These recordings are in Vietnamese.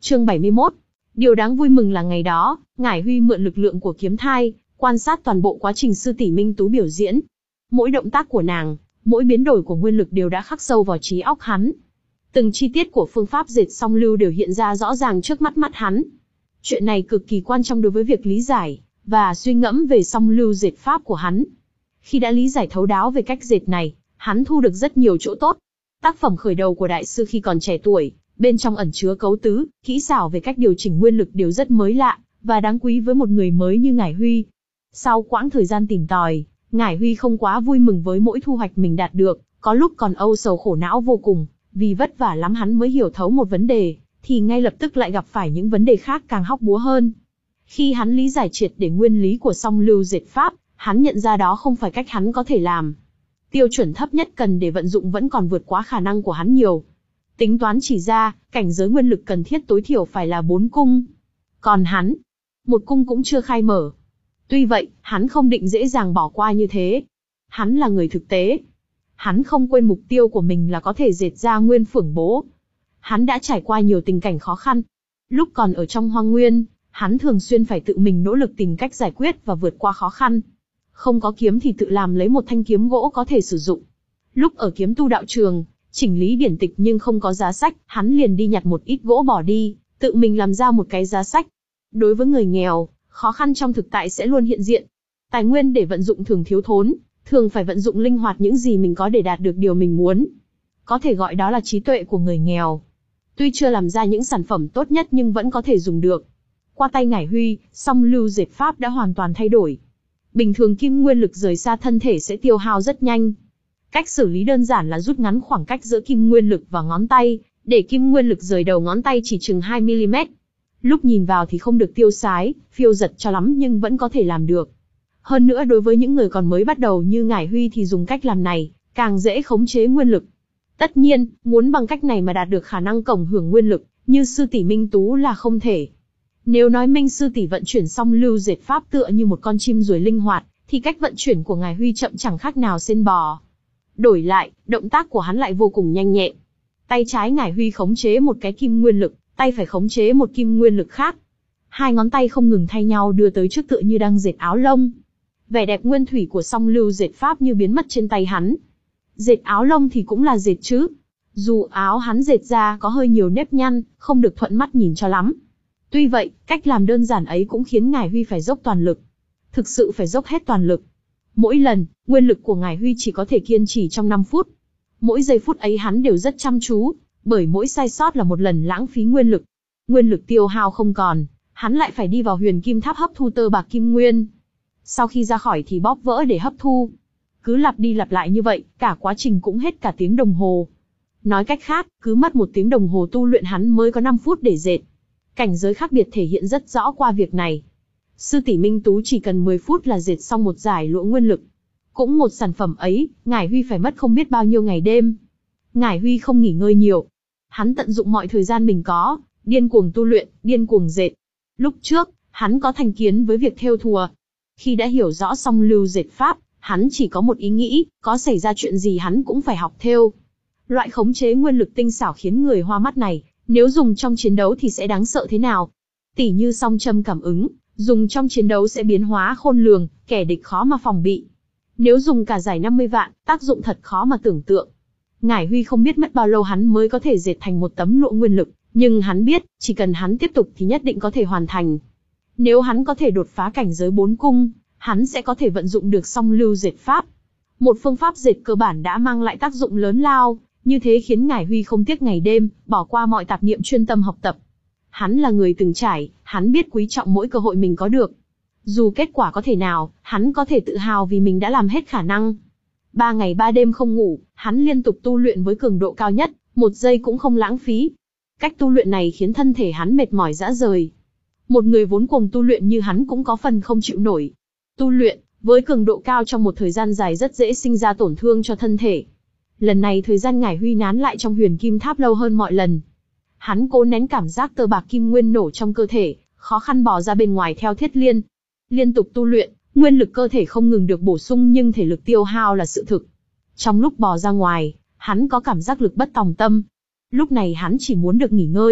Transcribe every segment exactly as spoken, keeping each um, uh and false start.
Chương bảy mươi mốt. Điều đáng vui mừng là ngày đó, Ngải Huy mượn lực lượng của kiếm thai, quan sát toàn bộ quá trình sư tỷ Minh Tú biểu diễn. Mỗi động tác của nàng, mỗi biến đổi của nguyên lực đều đã khắc sâu vào trí óc hắn. Từng chi tiết của phương pháp dệt song lưu đều hiện ra rõ ràng trước mắt mắt hắn. Chuyện này cực kỳ quan trọng đối với việc lý giải và suy ngẫm về song lưu dệt pháp của hắn. Khi đã lý giải thấu đáo về cách dệt này, hắn thu được rất nhiều chỗ tốt. Tác phẩm khởi đầu của đại sư khi còn trẻ tuổi, bên trong ẩn chứa cấu tứ, kỹ xảo về cách điều chỉnh nguyên lực đều rất mới lạ và đáng quý với một người mới như Ngải Huy. Sau quãng thời gian tìm tòi, Ngải Huy không quá vui mừng với mỗi thu hoạch mình đạt được, có lúc còn âu sầu khổ não vô cùng, vì vất vả lắm hắn mới hiểu thấu một vấn đề, thì ngay lập tức lại gặp phải những vấn đề khác càng hóc búa hơn. Khi hắn lý giải triệt để nguyên lý của song lưu dệt pháp, hắn nhận ra đó không phải cách hắn có thể làm. Tiêu chuẩn thấp nhất cần để vận dụng vẫn còn vượt quá khả năng của hắn nhiều. Tính toán chỉ ra, cảnh giới nguyên lực cần thiết tối thiểu phải là bốn cung. Còn hắn, một cung cũng chưa khai mở. Tuy vậy, hắn không định dễ dàng bỏ qua như thế. Hắn là người thực tế. Hắn không quên mục tiêu của mình là có thể dệt ra nguyên phượng bố. Hắn đã trải qua nhiều tình cảnh khó khăn. Lúc còn ở trong hoang nguyên, hắn thường xuyên phải tự mình nỗ lực tìm cách giải quyết và vượt qua khó khăn. Không có kiếm thì tự làm lấy một thanh kiếm gỗ có thể sử dụng. Lúc ở kiếm tu đạo trường, chỉnh lý điển tịch nhưng không có giá sách, hắn liền đi nhặt một ít gỗ bỏ đi, tự mình làm ra một cái giá sách. Đối với người nghèo, khó khăn trong thực tại sẽ luôn hiện diện. Tài nguyên để vận dụng thường thiếu thốn, thường phải vận dụng linh hoạt những gì mình có để đạt được điều mình muốn. Có thể gọi đó là trí tuệ của người nghèo. Tuy chưa làm ra những sản phẩm tốt nhất nhưng vẫn có thể dùng được. Qua tay Ngải Huy, song lưu dệt pháp đã hoàn toàn thay đổi. Bình thường kim nguyên lực rời xa thân thể sẽ tiêu hao rất nhanh. Cách xử lý đơn giản là rút ngắn khoảng cách giữa kim nguyên lực và ngón tay, để kim nguyên lực rời đầu ngón tay chỉ chừng hai mi li mét. Lúc nhìn vào thì không được tiêu sái, phiêu giật cho lắm nhưng vẫn có thể làm được. Hơn nữa đối với những người còn mới bắt đầu như Ngải Huy thì dùng cách làm này, càng dễ khống chế nguyên lực. Tất nhiên, muốn bằng cách này mà đạt được khả năng cộng hưởng nguyên lực, như sư tỷ Minh Tú là không thể. Nếu nói Minh sư tỷ vận chuyển song lưu dệt pháp tựa như một con chim ruồi linh hoạt, thì cách vận chuyển của Ngải Huy chậm chẳng khác nào sên bò. Đổi lại, động tác của hắn lại vô cùng nhanh nhẹn. Tay trái Ngải Huy khống chế một cái kim nguyên lực, tay phải khống chế một kim nguyên lực khác. Hai ngón tay không ngừng thay nhau đưa tới trước tựa như đang dệt áo lông. Vẻ đẹp nguyên thủy của song lưu dệt pháp như biến mất trên tay hắn. Dệt áo lông thì cũng là dệt chứ. Dù áo hắn dệt ra có hơi nhiều nếp nhăn, không được thuận mắt nhìn cho lắm. Tuy vậy, cách làm đơn giản ấy cũng khiến Ngải Huy phải dốc toàn lực. Thực sự phải dốc hết toàn lực. Mỗi lần, nguyên lực của Ngải Huy chỉ có thể kiên trì trong năm phút. Mỗi giây phút ấy hắn đều rất chăm chú, bởi mỗi sai sót là một lần lãng phí nguyên lực. Nguyên lực tiêu hao không còn, hắn lại phải đi vào huyền kim tháp hấp thu tơ bạc kim nguyên. Sau khi ra khỏi thì bóp vỡ để hấp thu. Cứ lặp đi lặp lại như vậy, cả quá trình cũng hết cả tiếng đồng hồ. Nói cách khác, cứ mất một tiếng đồng hồ tu luyện hắn mới có năm phút để dệt. Cảnh giới khác biệt thể hiện rất rõ qua việc này. Sư tỷ Minh Tú chỉ cần mười phút là dệt xong một giải lụa nguyên lực. Cũng một sản phẩm ấy, Ngải Huy phải mất không biết bao nhiêu ngày đêm. Ngải Huy không nghỉ ngơi nhiều. Hắn tận dụng mọi thời gian mình có, điên cuồng tu luyện, điên cuồng dệt. Lúc trước, hắn có thành kiến với việc thêu thùa. Khi đã hiểu rõ song lưu dệt pháp, hắn chỉ có một ý nghĩ, có xảy ra chuyện gì hắn cũng phải học thêu. Loại khống chế nguyên lực tinh xảo khiến người hoa mắt này, nếu dùng trong chiến đấu thì sẽ đáng sợ thế nào? Tỉ như song châm cảm ứng, dùng trong chiến đấu sẽ biến hóa khôn lường, kẻ địch khó mà phòng bị. Nếu dùng cả giải năm mươi vạn, tác dụng thật khó mà tưởng tượng. Ngải Huy không biết mất bao lâu hắn mới có thể dệt thành một tấm lụa nguyên lực, nhưng hắn biết, chỉ cần hắn tiếp tục thì nhất định có thể hoàn thành. Nếu hắn có thể đột phá cảnh giới bốn cung, hắn sẽ có thể vận dụng được song lưu dệt pháp. Một phương pháp dệt cơ bản đã mang lại tác dụng lớn lao, như thế khiến Ngải Huy không tiếc ngày đêm, bỏ qua mọi tạp niệm chuyên tâm học tập. Hắn là người từng trải, hắn biết quý trọng mỗi cơ hội mình có được. Dù kết quả có thể nào, hắn có thể tự hào vì mình đã làm hết khả năng. Ba ngày ba đêm không ngủ, hắn liên tục tu luyện với cường độ cao nhất, một giây cũng không lãng phí. Cách tu luyện này khiến thân thể hắn mệt mỏi rã rời. Một người vốn cuồng tu luyện như hắn cũng có phần không chịu nổi. Tu luyện, với cường độ cao trong một thời gian dài rất dễ sinh ra tổn thương cho thân thể. Lần này thời gian Ngải Huy nán lại trong huyền kim tháp lâu hơn mọi lần. Hắn cố nén cảm giác tơ bạc kim nguyên nổ trong cơ thể, khó khăn bò ra bên ngoài theo thiết liên. Liên tục tu luyện, nguyên lực cơ thể không ngừng được bổ sung nhưng thể lực tiêu hao là sự thực. Trong lúc bò ra ngoài, hắn có cảm giác lực bất tòng tâm. Lúc này hắn chỉ muốn được nghỉ ngơi,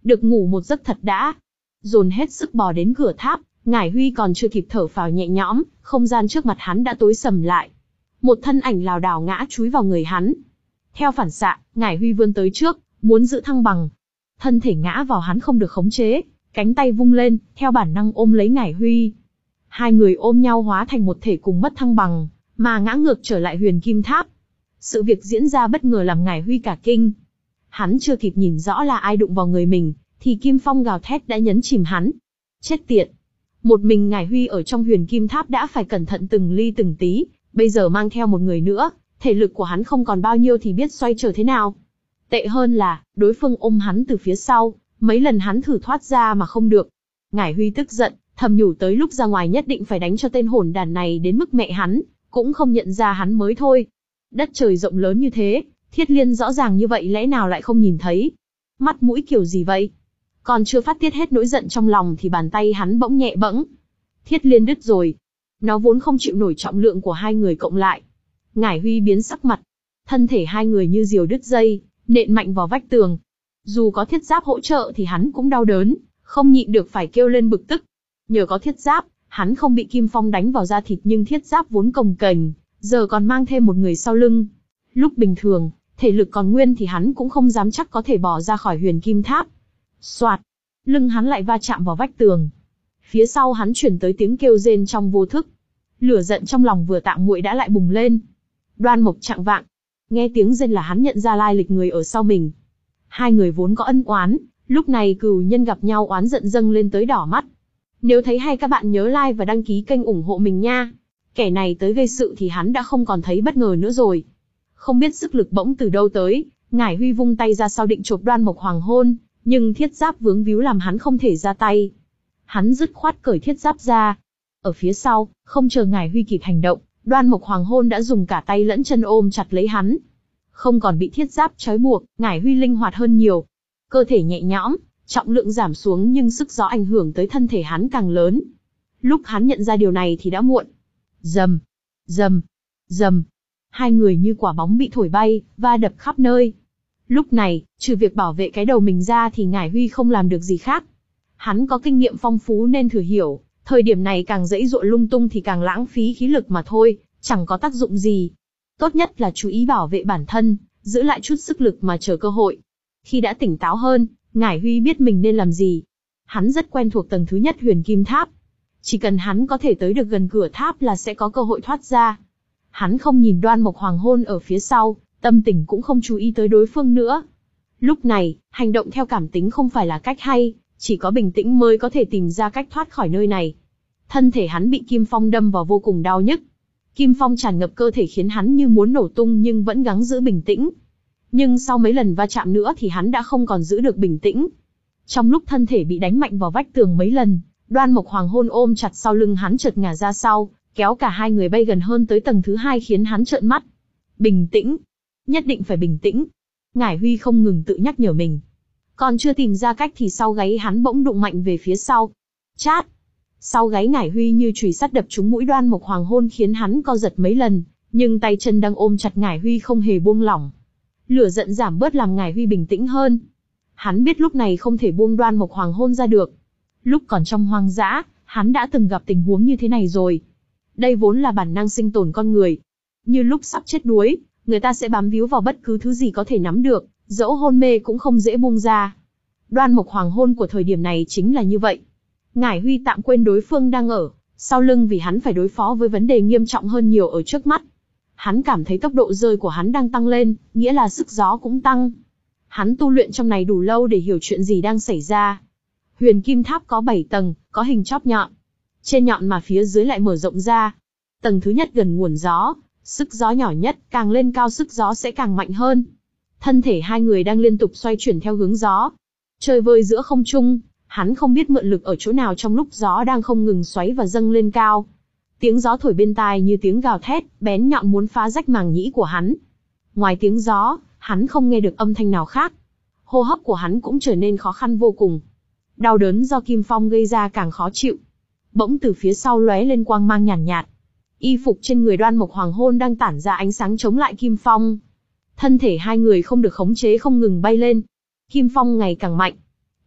được ngủ một giấc thật đã. Dồn hết sức bò đến cửa tháp, Ngải Huy còn chưa kịp thở phào nhẹ nhõm, không gian trước mặt hắn đã tối sầm lại. Một thân ảnh lảo đảo ngã chúi vào người hắn. Theo phản xạ, Ngải Huy vươn tới trước, muốn giữ thăng bằng. Thân thể ngã vào hắn không được khống chế, cánh tay vung lên, theo bản năng ôm lấy Ngải Huy. Hai người ôm nhau hóa thành một thể cùng mất thăng bằng, mà ngã ngược trở lại Huyền Kim Tháp. Sự việc diễn ra bất ngờ làm Ngải Huy cả kinh. Hắn chưa kịp nhìn rõ là ai đụng vào người mình, thì Kim Phong gào thét đã nhấn chìm hắn. Chết tiệt! Một mình Ngải Huy ở trong Huyền Kim Tháp đã phải cẩn thận từng ly từng tí, bây giờ mang theo một người nữa, thể lực của hắn không còn bao nhiêu thì biết xoay trở thế nào. Tệ hơn là, đối phương ôm hắn từ phía sau, mấy lần hắn thử thoát ra mà không được. Ngải Huy tức giận, thầm nhủ tới lúc ra ngoài nhất định phải đánh cho tên hỗn đàn này đến mức mẹ hắn cũng không nhận ra hắn mới thôi. Đất trời rộng lớn như thế, Thiết Liên rõ ràng như vậy lẽ nào lại không nhìn thấy? Mắt mũi kiểu gì vậy? Còn chưa phát tiết hết nỗi giận trong lòng thì bàn tay hắn bỗng nhẹ bẫng. Thiết Liên đứt rồi. Nó vốn không chịu nổi trọng lượng của hai người cộng lại. Ngải Huy biến sắc mặt. Thân thể hai người như diều đứt dây, nện mạnh vào vách tường. Dù có thiết giáp hỗ trợ thì hắn cũng đau đớn, không nhịn được phải kêu lên bực tức. Nhờ có thiết giáp, hắn không bị Kim Phong đánh vào da thịt, nhưng thiết giáp vốn cồng kềnh, giờ còn mang thêm một người sau lưng. Lúc bình thường, thể lực còn nguyên thì hắn cũng không dám chắc có thể bỏ ra khỏi Huyền Kim Tháp. Soạt, lưng hắn lại va chạm vào vách tường. Phía sau hắn chuyển tới tiếng kêu rên trong vô thức. Lửa giận trong lòng vừa tạm nguội đã lại bùng lên. Đoan Mộc Trạng Vạng. Nghe tiếng rên là hắn nhận ra lai lịch người ở sau mình. Hai người vốn có ân oán, lúc này cừu nhân gặp nhau oán giận dâng lên tới đỏ mắt. Nếu thấy hay các bạn nhớ like và đăng ký kênh ủng hộ mình nha. Kẻ này tới gây sự thì hắn đã không còn thấy bất ngờ nữa rồi. Không biết sức lực bỗng từ đâu tới, Ngải Huy vung tay ra sau định chộp Đoan Mộc Hoàng Hôn, nhưng thiết giáp vướng víu làm hắn không thể ra tay. Hắn dứt khoát cởi thiết giáp ra. Ở phía sau, không chờ Ngải Huy kịp hành động, Đoan Mộc Hoàng Hôn đã dùng cả tay lẫn chân ôm chặt lấy hắn. Không còn bị thiết giáp trói buộc, Ngải Huy linh hoạt hơn nhiều. Cơ thể nhẹ nhõm, trọng lượng giảm xuống nhưng sức gió ảnh hưởng tới thân thể hắn càng lớn. Lúc hắn nhận ra điều này thì đã muộn. Rầm, rầm, rầm. Hai người như quả bóng bị thổi bay, va đập khắp nơi. Lúc này, trừ việc bảo vệ cái đầu mình ra thì Ngải Huy không làm được gì khác. Hắn có kinh nghiệm phong phú nên thừa hiểu, thời điểm này càng giãy giụa lung tung thì càng lãng phí khí lực mà thôi, chẳng có tác dụng gì. Tốt nhất là chú ý bảo vệ bản thân, giữ lại chút sức lực mà chờ cơ hội. Khi đã tỉnh táo hơn, Ngải Huy biết mình nên làm gì. Hắn rất quen thuộc tầng thứ nhất Huyền Kim Tháp. Chỉ cần hắn có thể tới được gần cửa tháp là sẽ có cơ hội thoát ra. Hắn không nhìn Đoan Mộc Hoàng Hôn ở phía sau, tâm tình cũng không chú ý tới đối phương nữa. Lúc này, hành động theo cảm tính không phải là cách hay, chỉ có bình tĩnh mới có thể tìm ra cách thoát khỏi nơi này. Thân thể hắn bị Kim Phong đâm vào vô cùng đau nhức. Kim Phong tràn ngập cơ thể khiến hắn như muốn nổ tung nhưng vẫn gắng giữ bình tĩnh. Nhưng sau mấy lần va chạm nữa thì hắn đã không còn giữ được bình tĩnh. Trong lúc thân thể bị đánh mạnh vào vách tường mấy lần, Đoan Mộc Hoàng Hôn ôm chặt sau lưng hắn chợt ngả ra sau, kéo cả hai người bay gần hơn tới tầng thứ hai khiến hắn trợn mắt. Bình tĩnh. Nhất định phải bình tĩnh. Ngải Huy không ngừng tự nhắc nhở mình. Còn chưa tìm ra cách thì sau gáy hắn bỗng đụng mạnh về phía sau. Chát. Sau gáy Ngải Huy như chùy sắt đập trúng mũi Đoan Mộc Hoàng Hôn khiến hắn co giật mấy lần, nhưng tay chân đang ôm chặt Ngải Huy không hề buông lỏng. Lửa giận giảm bớt làm Ngải Huy bình tĩnh hơn. Hắn biết lúc này không thể buông Đoan Mộc Hoàng Hôn ra được. Lúc còn trong hoang dã, hắn đã từng gặp tình huống như thế này rồi. Đây vốn là bản năng sinh tồn con người. Như lúc sắp chết đuối, người ta sẽ bám víu vào bất cứ thứ gì có thể nắm được, dẫu hôn mê cũng không dễ buông ra. Đoan Mộc Hoàng Hôn của thời điểm này chính là như vậy. Ngải Huy tạm quên đối phương đang ở sau lưng vì hắn phải đối phó với vấn đề nghiêm trọng hơn nhiều ở trước mắt. Hắn cảm thấy tốc độ rơi của hắn đang tăng lên, nghĩa là sức gió cũng tăng. Hắn tu luyện trong này đủ lâu để hiểu chuyện gì đang xảy ra. Huyền Kim Tháp có bảy tầng, có hình chóp nhọn. Trên nhọn mà phía dưới lại mở rộng ra. Tầng thứ nhất gần nguồn gió, sức gió nhỏ nhất, càng lên cao sức gió sẽ càng mạnh hơn. Thân thể hai người đang liên tục xoay chuyển theo hướng gió. Chơi vơi giữa không trung, hắn không biết mượn lực ở chỗ nào trong lúc gió đang không ngừng xoáy và dâng lên cao. Tiếng gió thổi bên tai như tiếng gào thét, bén nhọn muốn phá rách màng nhĩ của hắn. Ngoài tiếng gió, hắn không nghe được âm thanh nào khác. Hô hấp của hắn cũng trở nên khó khăn vô cùng. Đau đớn do Kim Phong gây ra càng khó chịu. Bỗng từ phía sau lóe lên quang mang nhàn nhạt, nhạt. Y phục trên người Đoan Mộc Hoàng Hôn đang tản ra ánh sáng chống lại Kim Phong. Thân thể hai người không được khống chế không ngừng bay lên. Kim Phong ngày càng mạnh.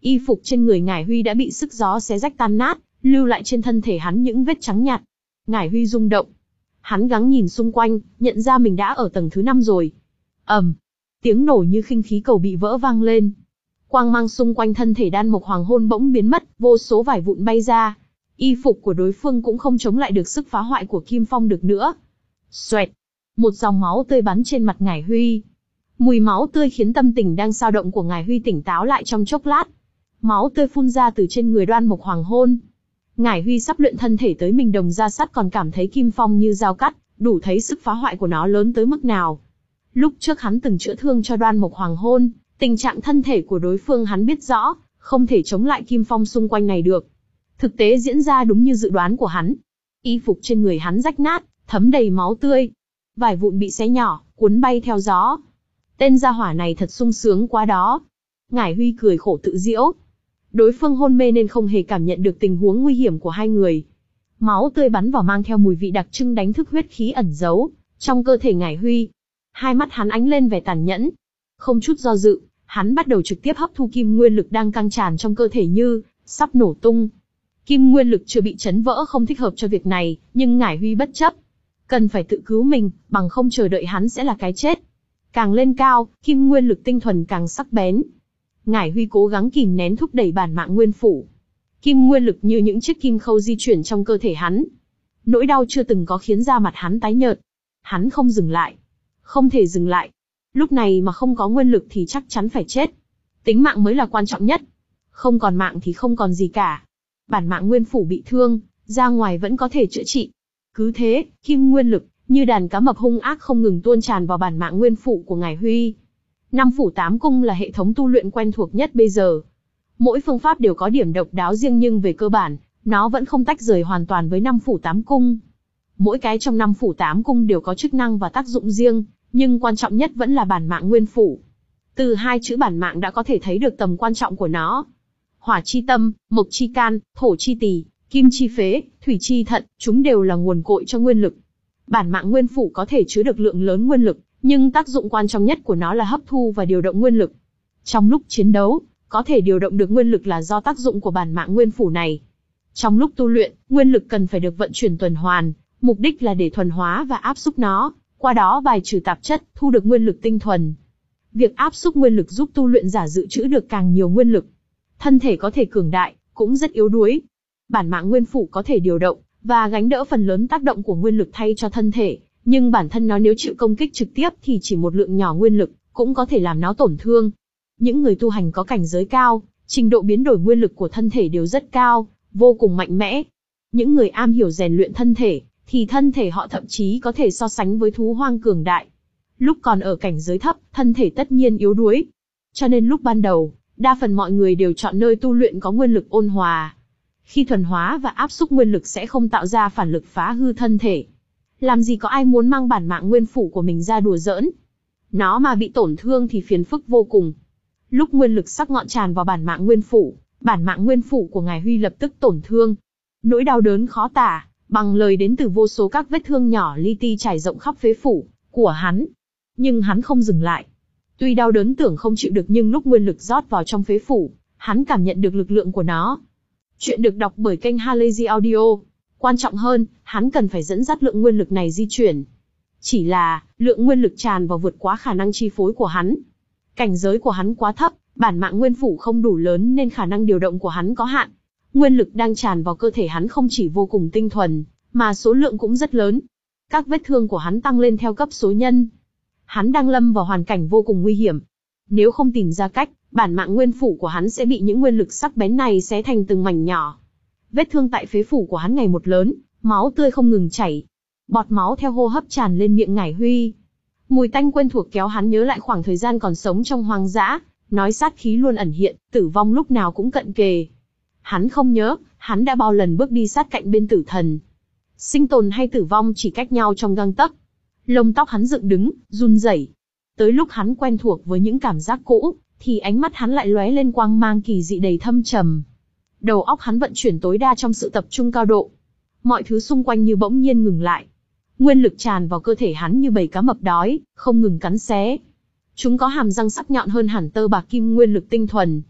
Y phục trên người Ngải Huy đã bị sức gió xé rách tan nát, lưu lại trên thân thể hắn những vết trắng nhạt. Ngải Huy rung động. Hắn gắng nhìn xung quanh, nhận ra mình đã ở tầng thứ năm rồi. ầm, tiếng nổ như khinh khí cầu bị vỡ vang lên. Quang mang xung quanh thân thể đan mộc hoàng hôn bỗng biến mất, vô số vải vụn bay ra. Y phục của đối phương cũng không chống lại được sức phá hoại của Kim Phong được nữa. Xoẹt, một dòng máu tươi bắn trên mặt Ngải Huy. Mùi máu tươi khiến tâm tình đang dao động của Ngải Huy tỉnh táo lại trong chốc lát. Máu tươi phun ra từ trên người đoan mộc hoàng hôn. Ngải Huy sắp luyện thân thể tới mình đồng da sắt còn cảm thấy Kim Phong như dao cắt, đủ thấy sức phá hoại của nó lớn tới mức nào. Lúc trước hắn từng chữa thương cho đoan mộc hoàng hôn, tình trạng thân thể của đối phương hắn biết rõ, không thể chống lại Kim Phong xung quanh này được. Thực tế diễn ra đúng như dự đoán của hắn. Y phục trên người hắn rách nát, thấm đầy máu tươi. Vải vụn bị xé nhỏ, cuốn bay theo gió. Tên gia hỏa này thật sung sướng quá đó. Ngải Huy cười khổ tự giễu. Đối phương hôn mê nên không hề cảm nhận được tình huống nguy hiểm của hai người. Máu tươi bắn vào mang theo mùi vị đặc trưng đánh thức huyết khí ẩn giấu trong cơ thể Ngải Huy. Hai mắt hắn ánh lên vẻ tàn nhẫn. Không chút do dự, hắn bắt đầu trực tiếp hấp thu kim nguyên lực đang căng tràn trong cơ thể như sắp nổ tung. Kim nguyên lực chưa bị chấn vỡ không thích hợp cho việc này, nhưng Ngải Huy bất chấp. Cần phải tự cứu mình, bằng không chờ đợi hắn sẽ là cái chết. Càng lên cao, kim nguyên lực tinh thuần càng sắc bén. Ngải Huy cố gắng kìm nén thúc đẩy bản mạng nguyên phủ. Kim nguyên lực như những chiếc kim khâu di chuyển trong cơ thể hắn. Nỗi đau chưa từng có khiến da mặt hắn tái nhợt. Hắn không dừng lại. Không thể dừng lại. Lúc này mà không có nguyên lực thì chắc chắn phải chết. Tính mạng mới là quan trọng nhất. Không còn mạng thì không còn gì cả. Bản mạng nguyên phủ bị thương, ra ngoài vẫn có thể chữa trị. Cứ thế, kim nguyên lực, như đàn cá mập hung ác không ngừng tuôn tràn vào bản mạng nguyên phủ của Ngải Huy. Năm phủ tám cung là hệ thống tu luyện quen thuộc nhất bây giờ. Mỗi phương pháp đều có điểm độc đáo riêng nhưng về cơ bản, nó vẫn không tách rời hoàn toàn với năm phủ tám cung. Mỗi cái trong năm phủ tám cung đều có chức năng và tác dụng riêng, nhưng quan trọng nhất vẫn là bản mạng nguyên phủ. Từ hai chữ bản mạng đã có thể thấy được tầm quan trọng của nó. Hỏa chi tâm, mộc chi can, thổ chi tỳ, kim chi phế, thủy chi thận, chúng đều là nguồn cội cho nguyên lực. Bản mạng nguyên phủ có thể chứa được lượng lớn nguyên lực, nhưng tác dụng quan trọng nhất của nó là hấp thu và điều động nguyên lực. Trong lúc chiến đấu, có thể điều động được nguyên lực là do tác dụng của bản mạng nguyên phủ này. Trong lúc tu luyện, nguyên lực cần phải được vận chuyển tuần hoàn, mục đích là để thuần hóa và áp xúc nó, qua đó bài trừ tạp chất, thu được nguyên lực tinh thuần. Việc áp xúc nguyên lực giúp tu luyện giả dự trữ được càng nhiều nguyên lực. Thân thể có thể cường đại, cũng rất yếu đuối. Bản mạng nguyên phủ có thể điều động và gánh đỡ phần lớn tác động của nguyên lực thay cho thân thể, nhưng bản thân nó nếu chịu công kích trực tiếp thì chỉ một lượng nhỏ nguyên lực cũng có thể làm nó tổn thương. Những người tu hành có cảnh giới cao, trình độ biến đổi nguyên lực của thân thể đều rất cao, vô cùng mạnh mẽ. Những người am hiểu rèn luyện thân thể, thì thân thể họ thậm chí có thể so sánh với thú hoang cường đại. Lúc còn ở cảnh giới thấp, thân thể tất nhiên yếu đuối. Cho nên lúc ban đầu, đa phần mọi người đều chọn nơi tu luyện có nguyên lực ôn hòa. Khi thuần hóa và áp xúc nguyên lực sẽ không tạo ra phản lực phá hư thân thể. Làm gì có ai muốn mang bản mạng nguyên phủ của mình ra đùa giỡn. Nó mà bị tổn thương thì phiền phức vô cùng. Lúc nguyên lực sắc ngọn tràn vào bản mạng nguyên phủ, bản mạng nguyên phủ của Ngải Huy lập tức tổn thương. Nỗi đau đớn khó tả, bằng lời đến từ vô số các vết thương nhỏ li ti trải rộng khắp phế phủ của hắn. Nhưng hắn không dừng lại. Tuy đau đớn tưởng không chịu được nhưng lúc nguyên lực rót vào trong phế phủ, hắn cảm nhận được lực lượng của nó. Chuyện được đọc bởi kênh Halazy Audio. Quan trọng hơn, hắn cần phải dẫn dắt lượng nguyên lực này di chuyển. Chỉ là, lượng nguyên lực tràn vào vượt quá khả năng chi phối của hắn. Cảnh giới của hắn quá thấp, bản mạng nguyên phủ không đủ lớn nên khả năng điều động của hắn có hạn. Nguyên lực đang tràn vào cơ thể hắn không chỉ vô cùng tinh thuần, mà số lượng cũng rất lớn. Các vết thương của hắn tăng lên theo cấp số nhân. Hắn đang lâm vào hoàn cảnh vô cùng nguy hiểm. Nếu không tìm ra cách, bản mạng nguyên phủ của hắn sẽ bị những nguyên lực sắc bén này xé thành từng mảnh nhỏ. Vết thương tại phế phủ của hắn ngày một lớn, máu tươi không ngừng chảy. Bọt máu theo hô hấp tràn lên miệng Ngải Huy. Mùi tanh quen thuộc kéo hắn nhớ lại khoảng thời gian còn sống trong hoang dã, nói sát khí luôn ẩn hiện, tử vong lúc nào cũng cận kề. Hắn không nhớ, hắn đã bao lần bước đi sát cạnh bên tử thần. Sinh tồn hay tử vong chỉ cách nhau trong gang tấc. Lông tóc hắn dựng đứng, run rẩy. Tới lúc hắn quen thuộc với những cảm giác cũ, thì ánh mắt hắn lại lóe lên quang mang kỳ dị đầy thâm trầm. Đầu óc hắn vận chuyển tối đa trong sự tập trung cao độ. Mọi thứ xung quanh như bỗng nhiên ngừng lại. Nguyên lực tràn vào cơ thể hắn như bầy cá mập đói, không ngừng cắn xé. Chúng có hàm răng sắc nhọn hơn hẳn tơ bạc kim nguyên lực tinh thuần.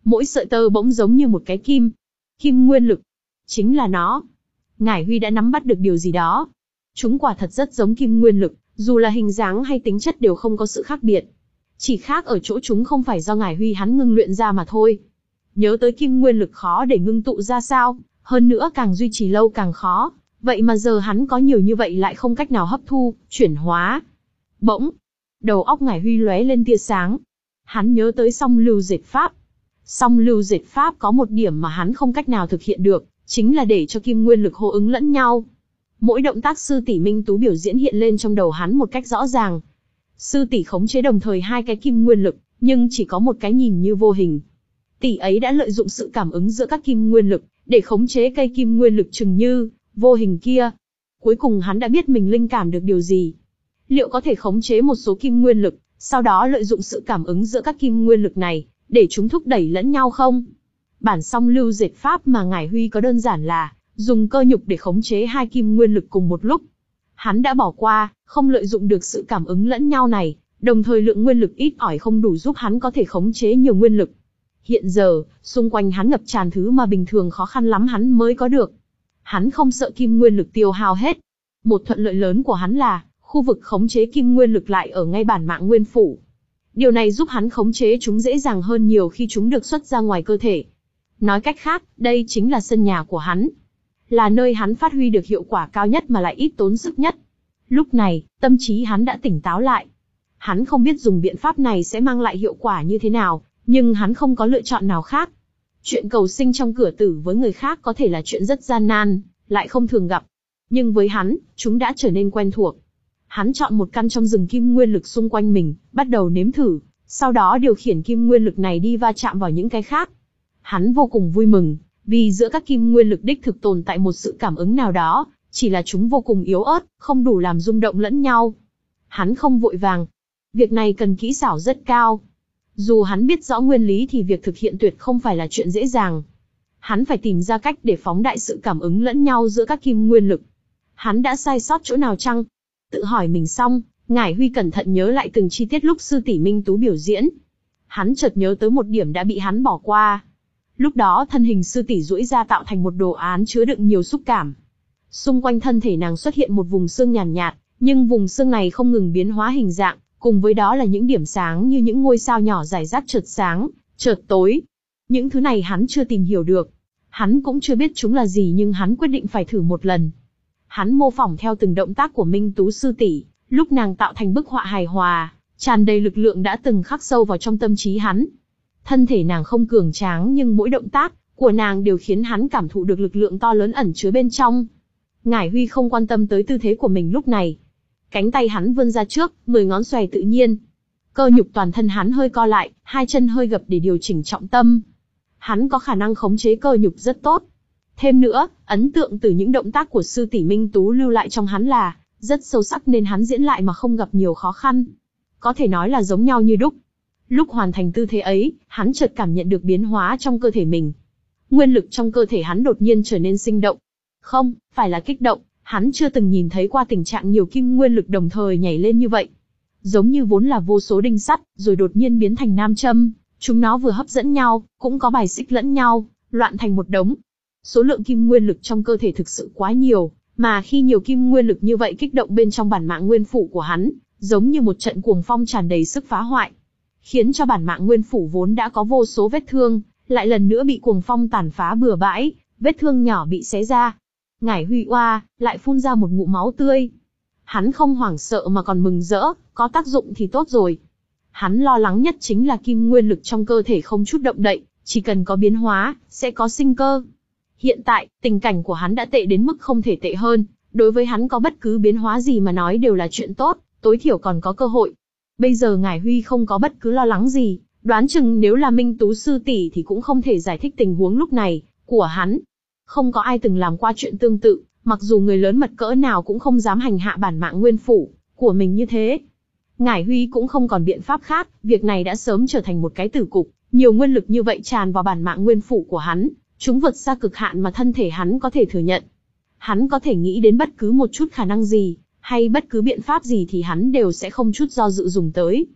Mỗi sợi tơ bỗng giống như một cái kim. Kim nguyên lực. Chính là nó. Ngải Huy đã nắm bắt được điều gì đó. Chúng quả thật rất giống kim nguyên lực, dù là hình dáng hay tính chất đều không có sự khác biệt. Chỉ khác ở chỗ chúng không phải do Ngải Huy hắn ngưng luyện ra mà thôi. Nhớ tới kim nguyên lực khó để ngưng tụ ra sao, hơn nữa càng duy trì lâu càng khó, vậy mà giờ hắn có nhiều như vậy lại không cách nào hấp thu, chuyển hóa. Bỗng, đầu óc Ngải Huy lóe lên tia sáng. Hắn nhớ tới song lưu dệt pháp. Song lưu dệt pháp có một điểm mà hắn không cách nào thực hiện được, chính là để cho kim nguyên lực hô ứng lẫn nhau. Mỗi động tác sư tỷ Minh Tú biểu diễn hiện lên trong đầu hắn một cách rõ ràng. Sư tỷ khống chế đồng thời hai cái kim nguyên lực, nhưng chỉ có một cái nhìn như vô hình. Tỷ ấy đã lợi dụng sự cảm ứng giữa các kim nguyên lực, để khống chế cây kim nguyên lực chừng như vô hình kia. Cuối cùng hắn đã biết mình linh cảm được điều gì. Liệu có thể khống chế một số kim nguyên lực, sau đó lợi dụng sự cảm ứng giữa các kim nguyên lực này, để chúng thúc đẩy lẫn nhau không? Bản song lưu dệt pháp mà Ngải Huy có đơn giản là dùng cơ nhục để khống chế hai kim nguyên lực cùng một lúc. Hắn đã bỏ qua, không lợi dụng được sự cảm ứng lẫn nhau này, đồng thời lượng nguyên lực ít ỏi không đủ giúp hắn có thể khống chế nhiều nguyên lực. Hiện giờ, xung quanh hắn ngập tràn thứ mà bình thường khó khăn lắm hắn mới có được. Hắn không sợ kim nguyên lực tiêu hao hết. Một thuận lợi lớn của hắn là, khu vực khống chế kim nguyên lực lại ở ngay bản mạng nguyên phủ. Điều này giúp hắn khống chế chúng dễ dàng hơn nhiều khi chúng được xuất ra ngoài cơ thể. Nói cách khác, đây chính là sân nhà của hắn. Là nơi hắn phát huy được hiệu quả cao nhất mà lại ít tốn sức nhất. Lúc này, tâm trí hắn đã tỉnh táo lại. Hắn không biết dùng biện pháp này sẽ mang lại hiệu quả như thế nào, nhưng hắn không có lựa chọn nào khác. Chuyện cầu sinh trong cửa tử với người khác có thể là chuyện rất gian nan, lại không thường gặp. Nhưng với hắn, chúng đã trở nên quen thuộc. Hắn chọn một căn trong rừng kim nguyên lực xung quanh mình, bắt đầu nếm thử, sau đó điều khiển kim nguyên lực này đi va chạm vào những cái khác. Hắn vô cùng vui mừng, vì giữa các kim nguyên lực đích thực tồn tại một sự cảm ứng nào đó, chỉ là chúng vô cùng yếu ớt, không đủ làm rung động lẫn nhau. Hắn không vội vàng. Việc này cần kỹ xảo rất cao. Dù hắn biết rõ nguyên lý thì việc thực hiện tuyệt không phải là chuyện dễ dàng. Hắn phải tìm ra cách để phóng đại sự cảm ứng lẫn nhau giữa các kim nguyên lực. Hắn đã sai sót chỗ nào chăng? Tự hỏi mình xong, Ngải Huy cẩn thận nhớ lại từng chi tiết lúc sư tỷ Minh Tú biểu diễn. Hắn chợt nhớ tới một điểm đã bị hắn bỏ qua. Lúc đó thân hình sư tỷ duỗi ra tạo thành một đồ án chứa đựng nhiều xúc cảm. Xung quanh thân thể nàng xuất hiện một vùng xương nhàn nhạt, nhạt, nhưng vùng xương này không ngừng biến hóa hình dạng, cùng với đó là những điểm sáng như những ngôi sao nhỏ rải rác chợt sáng, chợt tối. Những thứ này hắn chưa tìm hiểu được. Hắn cũng chưa biết chúng là gì nhưng hắn quyết định phải thử một lần. Hắn mô phỏng theo từng động tác của Minh Tú sư tỷ, lúc nàng tạo thành bức họa hài hòa, tràn đầy lực lượng đã từng khắc sâu vào trong tâm trí hắn. Thân thể nàng không cường tráng nhưng mỗi động tác của nàng đều khiến hắn cảm thụ được lực lượng to lớn ẩn chứa bên trong. Ngải Huy không quan tâm tới tư thế của mình lúc này. Cánh tay hắn vươn ra trước, mười ngón xòe tự nhiên. Cơ nhục toàn thân hắn hơi co lại, hai chân hơi gập để điều chỉnh trọng tâm. Hắn có khả năng khống chế cơ nhục rất tốt. Thêm nữa, ấn tượng từ những động tác của sư tỷ Minh Tú lưu lại trong hắn là rất sâu sắc nên hắn diễn lại mà không gặp nhiều khó khăn. Có thể nói là giống nhau như đúc. Lúc hoàn thành tư thế ấy, hắn chợt cảm nhận được biến hóa trong cơ thể mình. Nguyên lực trong cơ thể hắn đột nhiên trở nên sinh động. Không, phải là kích động, hắn chưa từng nhìn thấy qua tình trạng nhiều kim nguyên lực đồng thời nhảy lên như vậy. Giống như vốn là vô số đinh sắt, rồi đột nhiên biến thành nam châm, chúng nó vừa hấp dẫn nhau, cũng có bài xích lẫn nhau, loạn thành một đống. Số lượng kim nguyên lực trong cơ thể thực sự quá nhiều, mà khi nhiều kim nguyên lực như vậy kích động bên trong bản mạng nguyên phủ của hắn, giống như một trận cuồng phong tràn đầy sức phá hoại, khiến cho bản mạng nguyên phủ vốn đã có vô số vết thương, lại lần nữa bị cuồng phong tàn phá bừa bãi, vết thương nhỏ bị xé ra. Ngải Huy oa, lại phun ra một ngụm máu tươi. Hắn không hoảng sợ mà còn mừng rỡ, có tác dụng thì tốt rồi. Hắn lo lắng nhất chính là kim nguyên lực trong cơ thể không chút động đậy, chỉ cần có biến hóa, sẽ có sinh cơ. Hiện tại, tình cảnh của hắn đã tệ đến mức không thể tệ hơn, đối với hắn có bất cứ biến hóa gì mà nói đều là chuyện tốt, tối thiểu còn có cơ hội. Bây giờ Ngải Huy không có bất cứ lo lắng gì, đoán chừng nếu là Minh Tú sư tỷ thì cũng không thể giải thích tình huống lúc này của hắn. Không có ai từng làm qua chuyện tương tự, mặc dù người lớn mật cỡ nào cũng không dám hành hạ bản mạng nguyên phủ của mình như thế. Ngải Huy cũng không còn biện pháp khác, việc này đã sớm trở thành một cái tử cục, nhiều nguyên lực như vậy tràn vào bản mạng nguyên phủ của hắn, chúng vượt xa cực hạn mà thân thể hắn có thể thừa nhận. Hắn có thể nghĩ đến bất cứ một chút khả năng gì, hay bất cứ biện pháp gì thì hắn đều sẽ không chút do dự dùng tới.